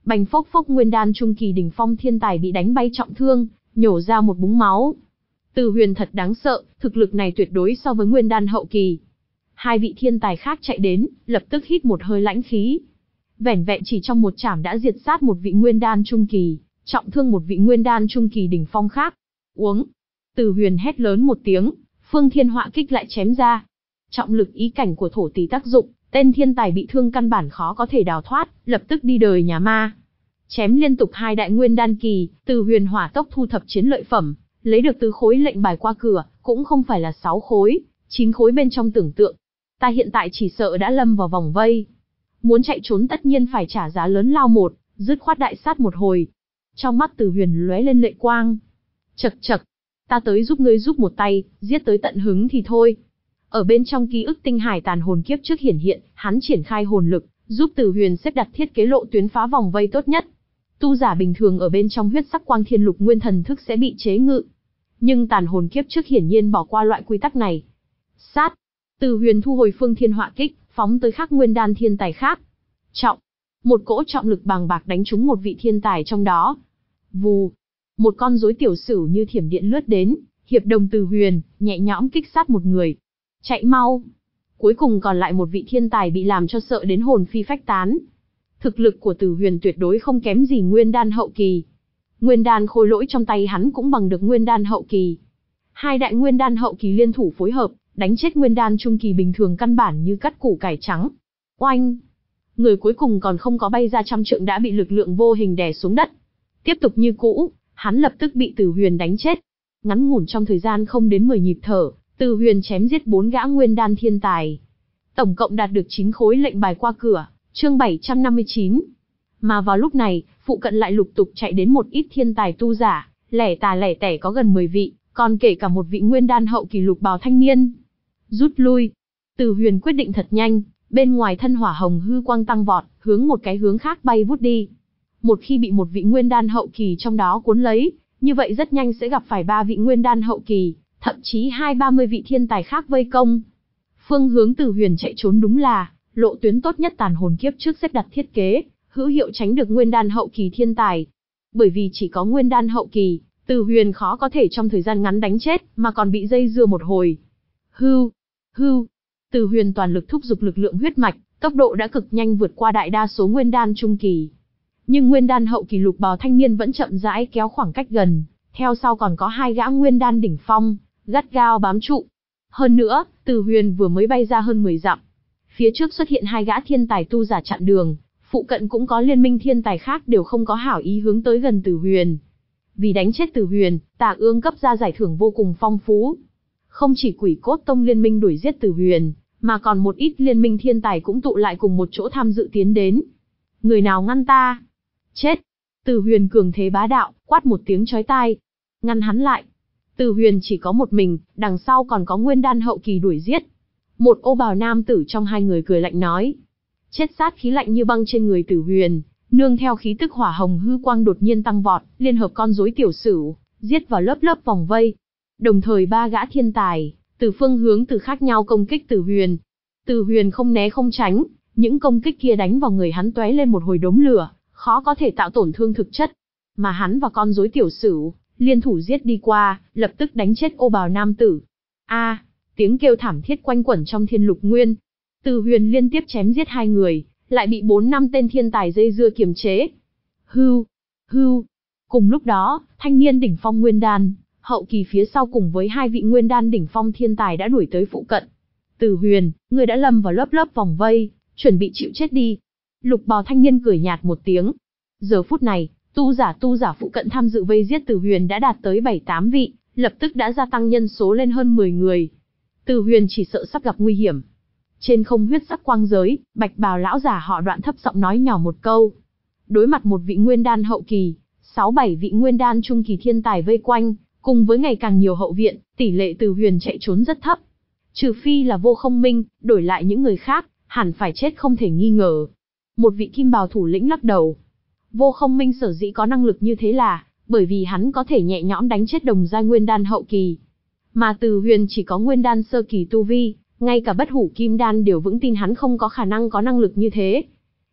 Bành phốc phốc, nguyên đan trung kỳ đỉnh phong thiên tài bị đánh bay trọng thương, nhổ ra một búng máu. Từ Huyền thật đáng sợ, thực lực này tuyệt đối so với nguyên đan hậu kỳ. Hai vị thiên tài khác chạy đến, lập tức hít một hơi lãnh khí. Vẻn vẹn chỉ trong một chảm đã diệt sát một vị nguyên đan trung kỳ, trọng thương một vị nguyên đan trung kỳ đỉnh phong khác. Uống. Từ Huyền hét lớn một tiếng, Phương Thiên Họa kích lại chém ra. Trọng lực ý cảnh của thổ tỷ tác dụng, tên thiên tài bị thương căn bản khó có thể đào thoát, lập tức đi đời nhà ma. Chém liên tục hai đại nguyên đan kỳ, Từ Huyền hỏa tốc thu thập chiến lợi phẩm, lấy được tứ khối lệnh bài qua cửa, cũng không phải là sáu khối, chín khối bên trong tưởng tượng. Ta hiện tại chỉ sợ đã lâm vào vòng vây. Muốn chạy trốn tất nhiên phải trả giá lớn lao một, dứt khoát đại sát một hồi. Trong mắt Từ Huyền lóe lên lệ quang. Chậc chậc, ta tới giúp ngươi giúp một tay, giết tới tận hứng thì thôi. Ở bên trong ký ức tinh hải tàn hồn kiếp trước hiển hiện, hắn triển khai hồn lực, giúp Từ Huyền xếp đặt thiết kế lộ tuyến phá vòng vây tốt nhất. Tu giả bình thường ở bên trong huyết sắc quang thiên lục nguyên thần thức sẽ bị chế ngự. Nhưng tàn hồn kiếp trước hiển nhiên bỏ qua loại quy tắc này. Sát. Từ Huyền thu hồi Phương Thiên Họa kích, phóng tới khắc nguyên đan thiên tài khác. Trọng. Một cỗ trọng lực bàng bạc đánh trúng một vị thiên tài trong đó. Vù. Một con rối tiểu sửu như thiểm điện lướt đến, hiệp đồng Từ Huyền, nhẹ nhõm kích sát một người. Chạy mau. Cuối cùng còn lại một vị thiên tài bị làm cho sợ đến hồn phi phách tán. Thực lực của Từ Huyền tuyệt đối không kém gì nguyên đan hậu kỳ. Nguyên đan khôi lỗi trong tay hắn cũng bằng được nguyên đan hậu kỳ. Hai đại nguyên đan hậu kỳ liên thủ phối hợp, đánh chết nguyên đan trung kỳ bình thường căn bản như cắt củ cải trắng. Oanh! Người cuối cùng còn không có bay ra trăm trượng đã bị lực lượng vô hình đè xuống đất. Tiếp tục như cũ, hắn lập tức bị Từ Huyền đánh chết. Ngắn ngủn trong thời gian không đến mười nhịp thở, Từ Huyền chém giết bốn gã nguyên đan thiên tài. Tổng cộng đạt được chín khối lệnh bài qua cửa, chương bảy trăm năm mươi chín. Mà vào lúc này, phụ cận lại lục tục chạy đến một ít thiên tài tu giả, lẻ tà lẻ tẻ có gần mười vị, còn kể cả một vị nguyên đan hậu kỳ lục bào thanh niên. Rút lui. Từ Huyền quyết định thật nhanh, bên ngoài thân hỏa hồng hư quang tăng vọt, hướng một cái hướng khác bay vút đi. Một khi bị một vị nguyên đan hậu kỳ trong đó cuốn lấy, như vậy rất nhanh sẽ gặp phải ba vị nguyên đan hậu kỳ, thậm chí hai ba mươi vị thiên tài khác vây công. Phương hướng Từ Huyền chạy trốn đúng là lộ tuyến tốt nhất tàn hồn kiếp trước xếp đặt thiết kế, hữu hiệu tránh được nguyên đan hậu kỳ thiên tài. Bởi vì chỉ có nguyên đan hậu kỳ, Từ Huyền khó có thể trong thời gian ngắn đánh chết, mà còn bị dây dưa một hồi. Hưu, hưu. Từ Huyền toàn lực thúc giục lực lượng huyết mạch, tốc độ đã cực nhanh vượt qua đại đa số nguyên đan trung kỳ. Nhưng nguyên đan hậu kỳ lục bào thanh niên vẫn chậm rãi kéo khoảng cách gần, theo sau còn có hai gã nguyên đan đỉnh phong, gắt gao bám trụ. Hơn nữa, Từ Huyền vừa mới bay ra hơn mười dặm. Phía trước xuất hiện hai gã thiên tài tu giả chặn đường, phụ cận cũng có liên minh thiên tài khác đều không có hảo ý hướng tới gần Từ Huyền. Vì đánh chết Từ Huyền, Tà Ương cấp ra giải thưởng vô cùng phong phú. Không chỉ Quỷ Cốt Tông liên minh đuổi giết Từ Huyền, mà còn một ít liên minh thiên tài cũng tụ lại cùng một chỗ tham dự tiến đến. Người nào ngăn ta? Chết! Từ Huyền cường thế bá đạo, quát một tiếng chói tai. Ngăn hắn lại. Từ Huyền chỉ có một mình, đằng sau còn có nguyên đan hậu kỳ đuổi giết. Một ô bào nam tử trong hai người cười lạnh nói. Chết sát khí lạnh như băng trên người Từ Huyền, nương theo khí tức hỏa hồng hư quang đột nhiên tăng vọt, liên hợp con rối tiểu sửu, giết vào lớp lớp vòng vây. Đồng thời ba gã thiên tài, từ phương hướng từ khác nhau công kích Từ Huyền. Từ Huyền không né không tránh, những công kích kia đánh vào người hắn tóe lên một hồi đốm lửa, khó có thể tạo tổn thương thực chất. Mà hắn và con rối tiểu sửu, liên thủ giết đi qua, lập tức đánh chết ô bào nam tử. A, tiếng kêu thảm thiết quanh quẩn trong thiên lục nguyên. Từ Huyền liên tiếp chém giết hai người, lại bị bốn năm tên thiên tài dây dưa kiềm chế. Hưu, hưu. Cùng lúc đó, thanh niên đỉnh phong nguyên đan, hậu kỳ phía sau cùng với hai vị nguyên đan đỉnh phong thiên tài đã đuổi tới phụ cận. Từ Huyền, ngươi đã lâm vào lớp lớp vòng vây, chuẩn bị chịu chết đi. Lục bào thanh niên cười nhạt một tiếng. Giờ phút này, tu giả tu giả phụ cận tham dự vây giết Từ Huyền đã đạt tới bảy tám vị, lập tức đã gia tăng nhân số lên hơn mười người. Từ Huyền chỉ sợ sắp gặp nguy hiểm. Trên không huyết sắc quang giới, bạch bào lão giả họ Đoạn thấp giọng nói nhỏ một câu. Đối mặt một vị nguyên đan hậu kỳ, sáu bảy vị nguyên đan trung kỳ thiên tài vây quanh, cùng với ngày càng nhiều hậu viện, tỷ lệ Từ Huyền chạy trốn rất thấp. Trừ phi là Vô Không Minh, đổi lại những người khác, hẳn phải chết không thể nghi ngờ. Một vị kim bào thủ lĩnh lắc đầu. Vô Không Minh sở dĩ có năng lực như thế là, bởi vì hắn có thể nhẹ nhõm đánh chết đồng giai nguyên đan hậu kỳ. Mà Từ Huyền chỉ có nguyên đan sơ kỳ tu vi, ngay cả bất hủ kim đan đều vững tin hắn không có khả năng có năng lực như thế.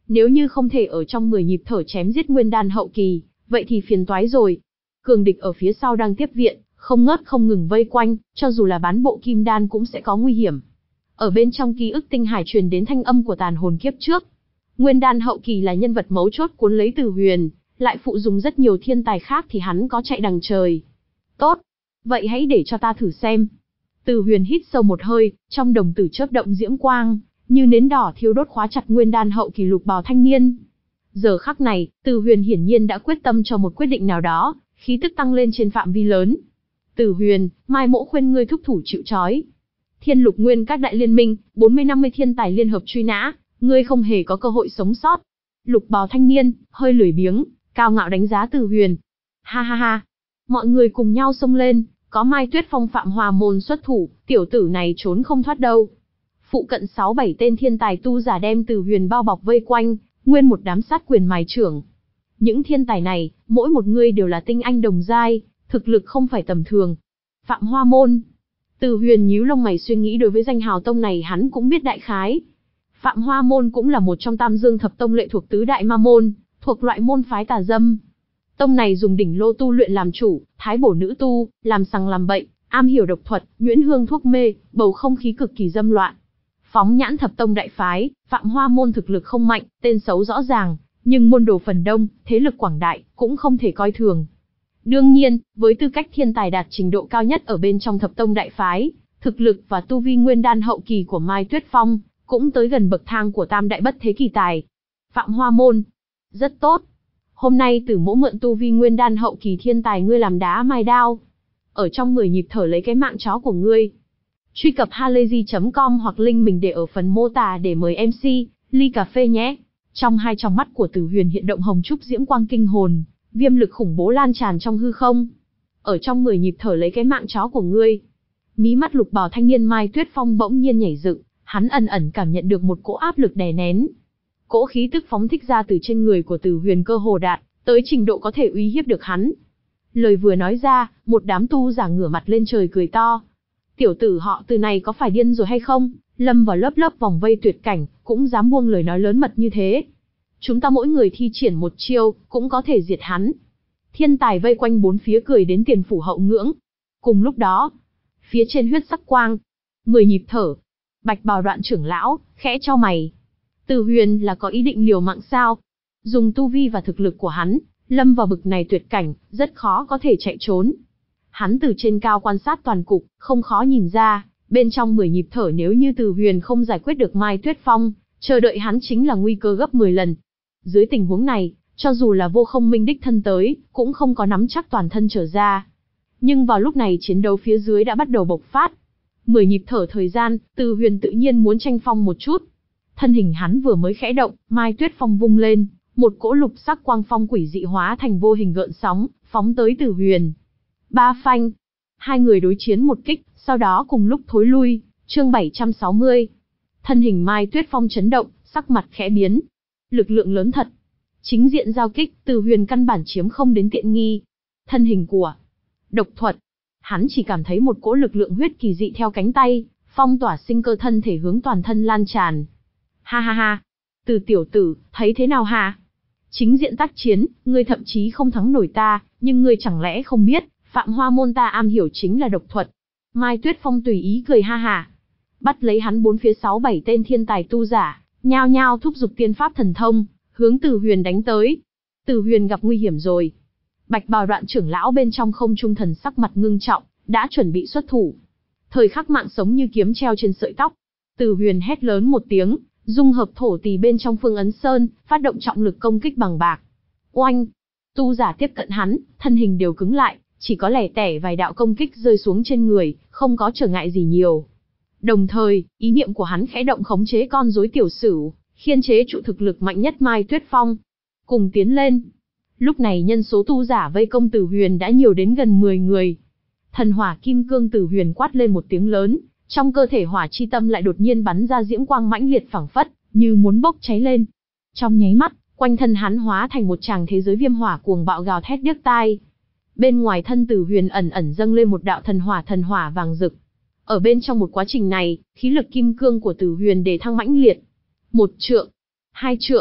Nếu như không thể ở trong mười nhịp thở chém giết nguyên đan hậu kỳ, vậy thì phiền toái rồi. Cường địch ở phía sau đang tiếp viện, không ngớt không ngừng vây quanh, cho dù là bán bộ kim đan cũng sẽ có nguy hiểm. Ở bên trong ký ức tinh hải truyền đến thanh âm của tàn hồn kiếp trước. Nguyên đan hậu kỳ là nhân vật mấu chốt cuốn lấy Từ Huyền, lại phụ dùng rất nhiều thiên tài khác thì hắn có chạy đằng trời. Tốt, vậy hãy để cho ta thử xem. Từ Huyền hít sâu một hơi, trong đồng tử chớp động diễm quang, như nến đỏ thiêu đốt khóa chặt nguyên đan hậu kỳ lục bào thanh niên. Giờ khắc này, Từ Huyền hiển nhiên đã quyết tâm cho một quyết định nào đó, khí tức tăng lên trên phạm vi lớn. Từ Huyền, Mai Mỗ khuyên ngươi thúc thủ chịu trói. Thiên Lục Nguyên các đại liên minh, bốn mươi năm mươi thiên tài liên hợp truy nã, ngươi không hề có cơ hội sống sót. Lục bào thanh niên, hơi lười biếng, cao ngạo đánh giá Từ Huyền. Ha ha ha, mọi người cùng nhau xông lên, có Mai Tuyết Phong Phạm Hòa môn xuất thủ, tiểu tử này trốn không thoát đâu. Phụ cận sáu bảy tên thiên tài tu giả đem Từ Huyền bao bọc vây quanh, nguyên một đám sát quyền mài trưởng. Những thiên tài này, mỗi một người đều là tinh anh đồng giai, thực lực không phải tầm thường. Phạm Hoa môn. Từ Huyền nhíu lông mày suy nghĩ, đối với danh hào tông này hắn cũng biết đại khái. Phạm Hoa môn cũng là một trong Tam Dương thập tông lệ thuộc tứ đại ma môn, thuộc loại môn phái tà dâm. Tông này dùng đỉnh lô tu luyện làm chủ, thái bổ nữ tu, làm sằng làm bậy, am hiểu độc thuật, nhuyễn hương thuốc mê, bầu không khí cực kỳ dâm loạn. Phóng nhãn thập tông đại phái, Phạm Hoa môn thực lực không mạnh, tên xấu rõ ràng, nhưng môn đồ phần đông, thế lực quảng đại, cũng không thể coi thường. Đương nhiên, với tư cách thiên tài đạt trình độ cao nhất ở bên trong thập tông đại phái, thực lực và tu vi nguyên đan hậu kỳ của Mai Tuyết Phong, cũng tới gần bậc thang của tam đại bất thế kỳ tài. Phạm Hoa môn. Rất tốt. Hôm nay Tử Mỗ mượn tu vi nguyên đan hậu kỳ thiên tài ngươi làm đá mài đao. Ở trong mười nhịp thở lấy cái mạng chó của ngươi. Truy cập halayzi chấm com hoặc link mình để ở phần mô tả để mời em xê, ly cà phê nhé. Trong hai tròng mắt của Tử Huyền hiện động hồng trúc diễm quang kinh hồn, viêm lực khủng bố lan tràn trong hư không. Ở trong mười nhịp thở lấy cái mạng chó của ngươi. Mí mắt lục bào thanh niên Mai Tuyết Phong bỗng nhiên nhảy dựng, hắn ẩn ẩn cảm nhận được một cỗ áp lực đè nén. Cỗ khí tức phóng thích ra từ trên người của Tử Huyền cơ hồ đạt tới trình độ có thể uy hiếp được hắn. Lời vừa nói ra, một đám tu giả ngửa mặt lên trời cười to. Tiểu tử họ Từ này có phải điên rồi hay không, lâm vào lớp lớp vòng vây tuyệt cảnh, cũng dám buông lời nói lớn mật như thế. Chúng ta mỗi người thi triển một chiêu, cũng có thể diệt hắn. Thiên tài vây quanh bốn phía cười đến tiền phủ hậu ngưỡng. Cùng lúc đó, phía trên huyết sắc quang, mười nhịp thở, Bạch Bào Đoạn trưởng lão khẽ chau mày. Từ Huyền là có ý định liều mạng sao? Dùng tu vi và thực lực của hắn, lâm vào bực này tuyệt cảnh, rất khó có thể chạy trốn. Hắn từ trên cao quan sát toàn cục, không khó nhìn ra, bên trong mười nhịp thở nếu như Từ Huyền không giải quyết được Mai Tuyết Phong, chờ đợi hắn chính là nguy cơ gấp mười lần. Dưới tình huống này, cho dù là Vô Không Minh đích thân tới, cũng không có nắm chắc toàn thân trở ra. Nhưng vào lúc này chiến đấu phía dưới đã bắt đầu bộc phát. Mười nhịp thở thời gian, Từ Huyền tự nhiên muốn tranh phong một chút. Thân hình hắn vừa mới khẽ động, Mai Tuyết Phong vung lên, một cỗ lục sắc quang phong quỷ dị hóa thành vô hình gợn sóng, phóng tới Từ Huyền. Ba phanh. Hai người đối chiến một kích, sau đó cùng lúc thối lui. Chương bảy trăm sáu mươi. Thân hình Mai Tuyết Phong chấn động, sắc mặt khẽ biến. Lực lượng lớn thật. Chính diện giao kích, Từ Huyền căn bản chiếm không đến tiện nghi. Thân hình của độc thuật. Hắn chỉ cảm thấy một cỗ lực lượng huyết kỳ dị theo cánh tay, phong tỏa sinh cơ thân thể hướng toàn thân lan tràn. Ha ha ha. Từ tiểu tử, thấy thế nào hả? Chính diện tác chiến, ngươi thậm chí không thắng nổi ta, nhưng ngươi chẳng lẽ không biết, Phạm Hoa môn ta am hiểu chính là độc thuật. Mai Tuyết Phong tùy ý cười ha ha. Bắt lấy hắn bốn phía sáu bảy tên thiên tài tu giả, nhao nhao thúc giục tiên pháp thần thông, hướng Từ Huyền đánh tới. Từ Huyền gặp nguy hiểm rồi. Bạch Bào Đoạn trưởng lão bên trong không trung thần sắc mặt ngưng trọng, đã chuẩn bị xuất thủ. Thời khắc mạng sống như kiếm treo trên sợi tóc. Từ Huyền hét lớn một tiếng, dung hợp thổ tỳ bên trong Phương Ấn Sơn, phát động trọng lực công kích bằng bạc. Oanh! Tu giả tiếp cận hắn, thân hình đều cứng lại, chỉ có lẻ tẻ vài đạo công kích rơi xuống trên người, không có trở ngại gì nhiều. Đồng thời, ý niệm của hắn khẽ động khống chế con rối tiểu sửu, khiên chế trụ thực lực mạnh nhất Mai Tuyết Phong. Cùng tiến lên. Lúc này nhân số tu giả vây công Từ Huyền đã nhiều đến gần mười người. Thần hỏa kim cương Từ Huyền quát lên một tiếng lớn, trong cơ thể hỏa chi tâm lại đột nhiên bắn ra diễm quang mãnh liệt phảng phất, như muốn bốc cháy lên. Trong nháy mắt, quanh thân hắn hóa thành một tràng thế giới viêm hỏa cuồng bạo gào thét điếc tai. Bên ngoài thân Từ Huyền ẩn ẩn dâng lên một đạo thần hỏa thần hỏa vàng rực. Ở bên trong một quá trình này, khí lực kim cương của Từ Huyền đề thăng mãnh liệt. Một trượng, hai trượng,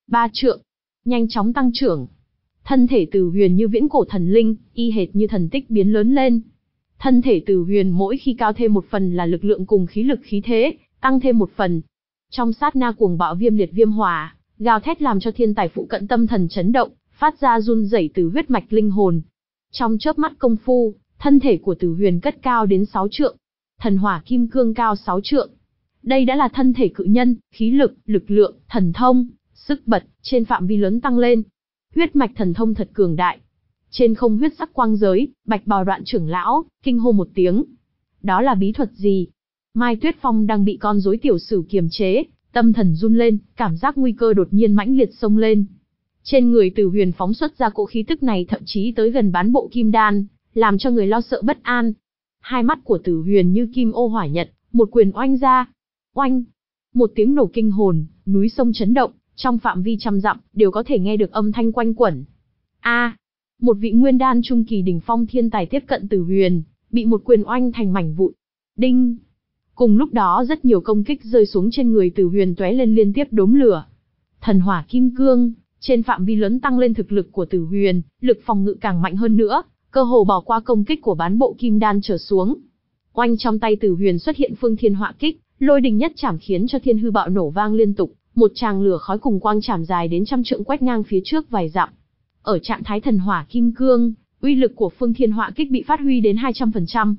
ba trượng, nhanh chóng tăng trưởng. Thân thể Từ Huyền như viễn cổ thần linh, y hệt như thần tích biến lớn lên. Thân thể Từ Huyền mỗi khi cao thêm một phần là lực lượng cùng khí lực khí thế, tăng thêm một phần. Trong sát na cuồng bạo viêm liệt viêm hỏa, gào thét làm cho thiên tài phụ cận tâm thần chấn động, phát ra run rẩy từ huyết mạch linh hồn. Trong chớp mắt công phu, thân thể của Từ Huyền cất cao đến sáu trượng. Thần hỏa kim cương cao sáu trượng. Đây đã là thân thể cự nhân, khí lực, lực lượng, thần thông, sức bật, trên phạm vi lớn tăng lên. Huyết mạch thần thông thật cường đại. Trên không huyết sắc quang giới, Bạch Bào Đoạn trưởng lão kinh hô một tiếng. Đó là bí thuật gì? Mai Tuyết Phong đang bị con rối tiểu sử kiềm chế, tâm thần run lên, cảm giác nguy cơ đột nhiên mãnh liệt xông lên. Trên người Từ Huyền phóng xuất ra cỗ khí tức này thậm chí tới gần bán bộ kim đan, làm cho người lo sợ bất an. Hai mắt của Từ Huyền như kim ô hỏa nhật, một quyền oanh ra. Oanh! Một tiếng nổ kinh hồn, núi sông chấn động, trong phạm vi trăm dặm đều có thể nghe được âm thanh quanh quẩn. A! Một vị nguyên đan trung kỳ đỉnh phong thiên tài tiếp cận Từ Huyền, bị một quyền oanh thành mảnh vụn. Đinh! Cùng lúc đó rất nhiều công kích rơi xuống trên người Từ Huyền tóe lên liên tiếp đốm lửa. Thần hỏa kim cương, trên phạm vi lớn tăng lên thực lực của Từ Huyền, lực phòng ngự càng mạnh hơn nữa, cơ hồ bỏ qua công kích của bán bộ kim đan trở xuống. Oanh, trong tay Từ Huyền xuất hiện phương thiên hỏa kích, lôi đình nhất chảm khiến cho thiên hư bạo nổ vang liên tục, một tràng lửa khói cùng quang chảm dài đến trăm trượng quét ngang phía trước vài dặm. Ở trạng thái thần hỏa kim cương, uy lực của phương thiên hỏa kích bị phát huy đến hai trăm phần trăm.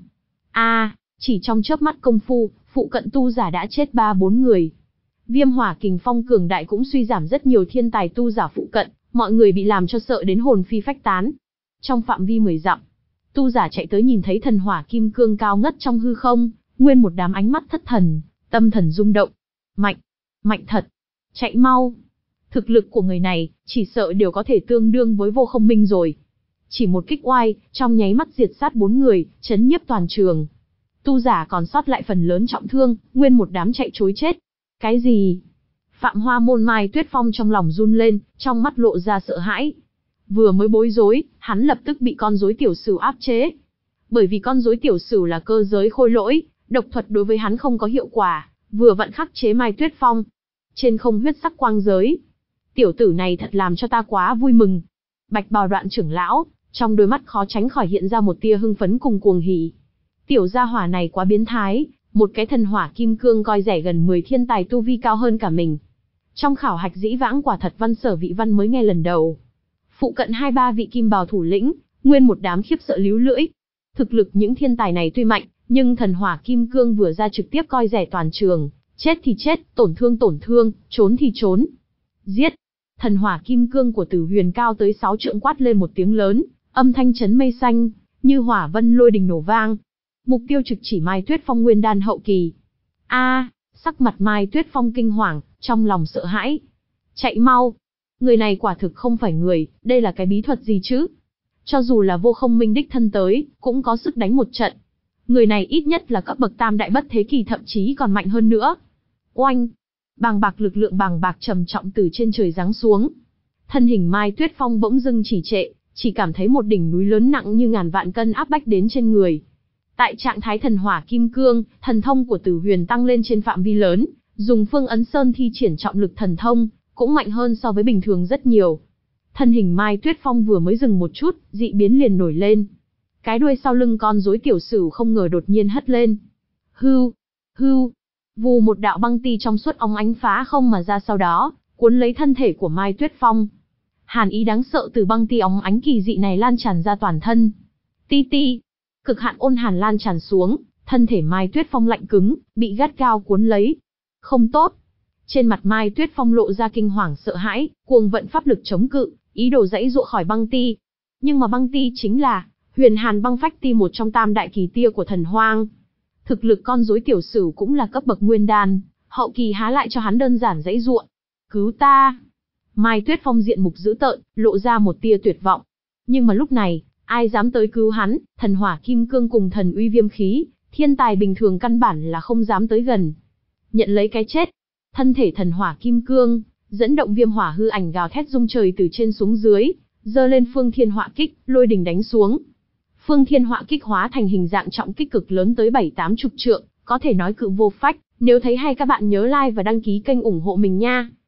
A, chỉ trong chớp mắt công phu, phụ cận tu giả đã chết ba bốn người. Viêm hỏa kình phong cường đại cũng suy giảm rất nhiều thiên tài tu giả phụ cận, mọi người bị làm cho sợ đến hồn phi phách tán. Trong phạm vi mười dặm, tu giả chạy tới nhìn thấy thần hỏa kim cương cao ngất trong hư không, nguyên một đám ánh mắt thất thần, tâm thần rung động. Mạnh, mạnh thật, chạy mau. Thực lực của người này, chỉ sợ đều có thể tương đương với Vô Không Minh rồi. Chỉ một kích oai, trong nháy mắt diệt sát bốn người, chấn nhiếp toàn trường. Tu giả còn sót lại phần lớn trọng thương, nguyên một đám chạy trối chết. Cái gì? Phạm Hoa Môn Mai Tuyết Phong trong lòng run lên, trong mắt lộ ra sợ hãi. Vừa mới bối rối, hắn lập tức bị con rối tiểu sửu áp chế. Bởi vì con rối tiểu sửu là cơ giới khôi lỗi, độc thuật đối với hắn không có hiệu quả, vừa vặn khắc chế Mai Tuyết Phong. Trên không huyết sắc quang giới. Tiểu tử này thật làm cho ta quá vui mừng. Bạch Bào Đoạn trưởng lão, trong đôi mắt khó tránh khỏi hiện ra một tia hưng phấn cùng cuồng hỉ. Tiểu gia hỏa này quá biến thái, một cái thần hỏa kim cương coi rẻ gần mười thiên tài tu vi cao hơn cả mình. Trong khảo hạch dĩ vãng quả thật văn sở vị văn mới nghe lần đầu. Phụ cận hai ba vị kim bào thủ lĩnh, nguyên một đám khiếp sợ líu lưỡi. Thực lực những thiên tài này tuy mạnh, nhưng thần hỏa kim cương vừa ra trực tiếp coi rẻ toàn trường, chết thì chết, tổn thương tổn thương, trốn thì trốn. Giết! Thần hỏa kim cương của Từ Huyền cao tới sáu trượng quát lên một tiếng lớn, âm thanh chấn mây xanh, như hỏa vân lôi đình nổ vang. Mục tiêu trực chỉ Mai Tuyết Phong nguyên đan hậu kỳ. A, sắc mặt Mai Tuyết Phong kinh hoàng, trong lòng sợ hãi. Chạy mau! Người này quả thực không phải người, đây là cái bí thuật gì chứ? Cho dù là Vô Không Minh đích thân tới, cũng có sức đánh một trận. Người này ít nhất là cấp bậc tam đại bất thế kỳ, thậm chí còn mạnh hơn nữa. Oanh! Bàng bạc lực lượng bàng bạc trầm trọng từ trên trời giáng xuống. Thân hình Mai Tuyết Phong bỗng dưng chỉ trệ, chỉ cảm thấy một đỉnh núi lớn nặng như ngàn vạn cân áp bách đến trên người. Tại trạng thái thần hỏa kim cương, thần thông của Từ Huyền tăng lên trên phạm vi lớn, dùng Phương Ấn Sơn thi triển trọng lực thần thông, cũng mạnh hơn so với bình thường rất nhiều. Thân hình Mai Tuyết Phong vừa mới dừng một chút, dị biến liền nổi lên. Cái đuôi sau lưng con rối tiểu sửu không ngờ đột nhiên hất lên. Hưu, hưu, vù, một đạo băng ti trong suốt óng ánh phá không mà ra, sau đó cuốn lấy thân thể của Mai Tuyết Phong. Hàn ý đáng sợ từ băng ti óng ánh kỳ dị này lan tràn ra toàn thân. Ti ti, cực hạn ôn hàn lan tràn xuống, thân thể Mai Tuyết Phong lạnh cứng, bị gắt gao cuốn lấy. Không tốt. Trên mặt Mai Tuyết Phong lộ ra kinh hoàng sợ hãi, cuồng vận pháp lực chống cự, ý đồ giãy giụa khỏi băng ti. Nhưng mà băng ti chính là Huyền Hàn Băng Phách Ti, một trong tam đại kỳ tia của thần hoang. Thực lực con rối tiểu sửu cũng là cấp bậc nguyên đan, hậu kỳ há lại cho hắn đơn giản giãy giụa. Cứu ta! Mai Tuyết Phong diện mục dữ tợn, lộ ra một tia tuyệt vọng. Nhưng mà lúc này, ai dám tới cứu hắn? Thần hỏa kim cương cùng thần uy viêm khí, thiên tài bình thường căn bản là không dám tới gần. Nhận lấy cái chết. Thân thể thần hỏa kim cương, dẫn động viêm hỏa hư ảnh gào thét rung trời từ trên xuống dưới, giơ lên phương thiên hỏa kích, lôi đình đánh xuống. Phương thiên hỏa kích hóa thành hình dạng trọng kích cực lớn tới bảy tám chục trượng, có thể nói cự vô phách. Nếu thấy hay các bạn nhớ like và đăng ký kênh ủng hộ mình nha.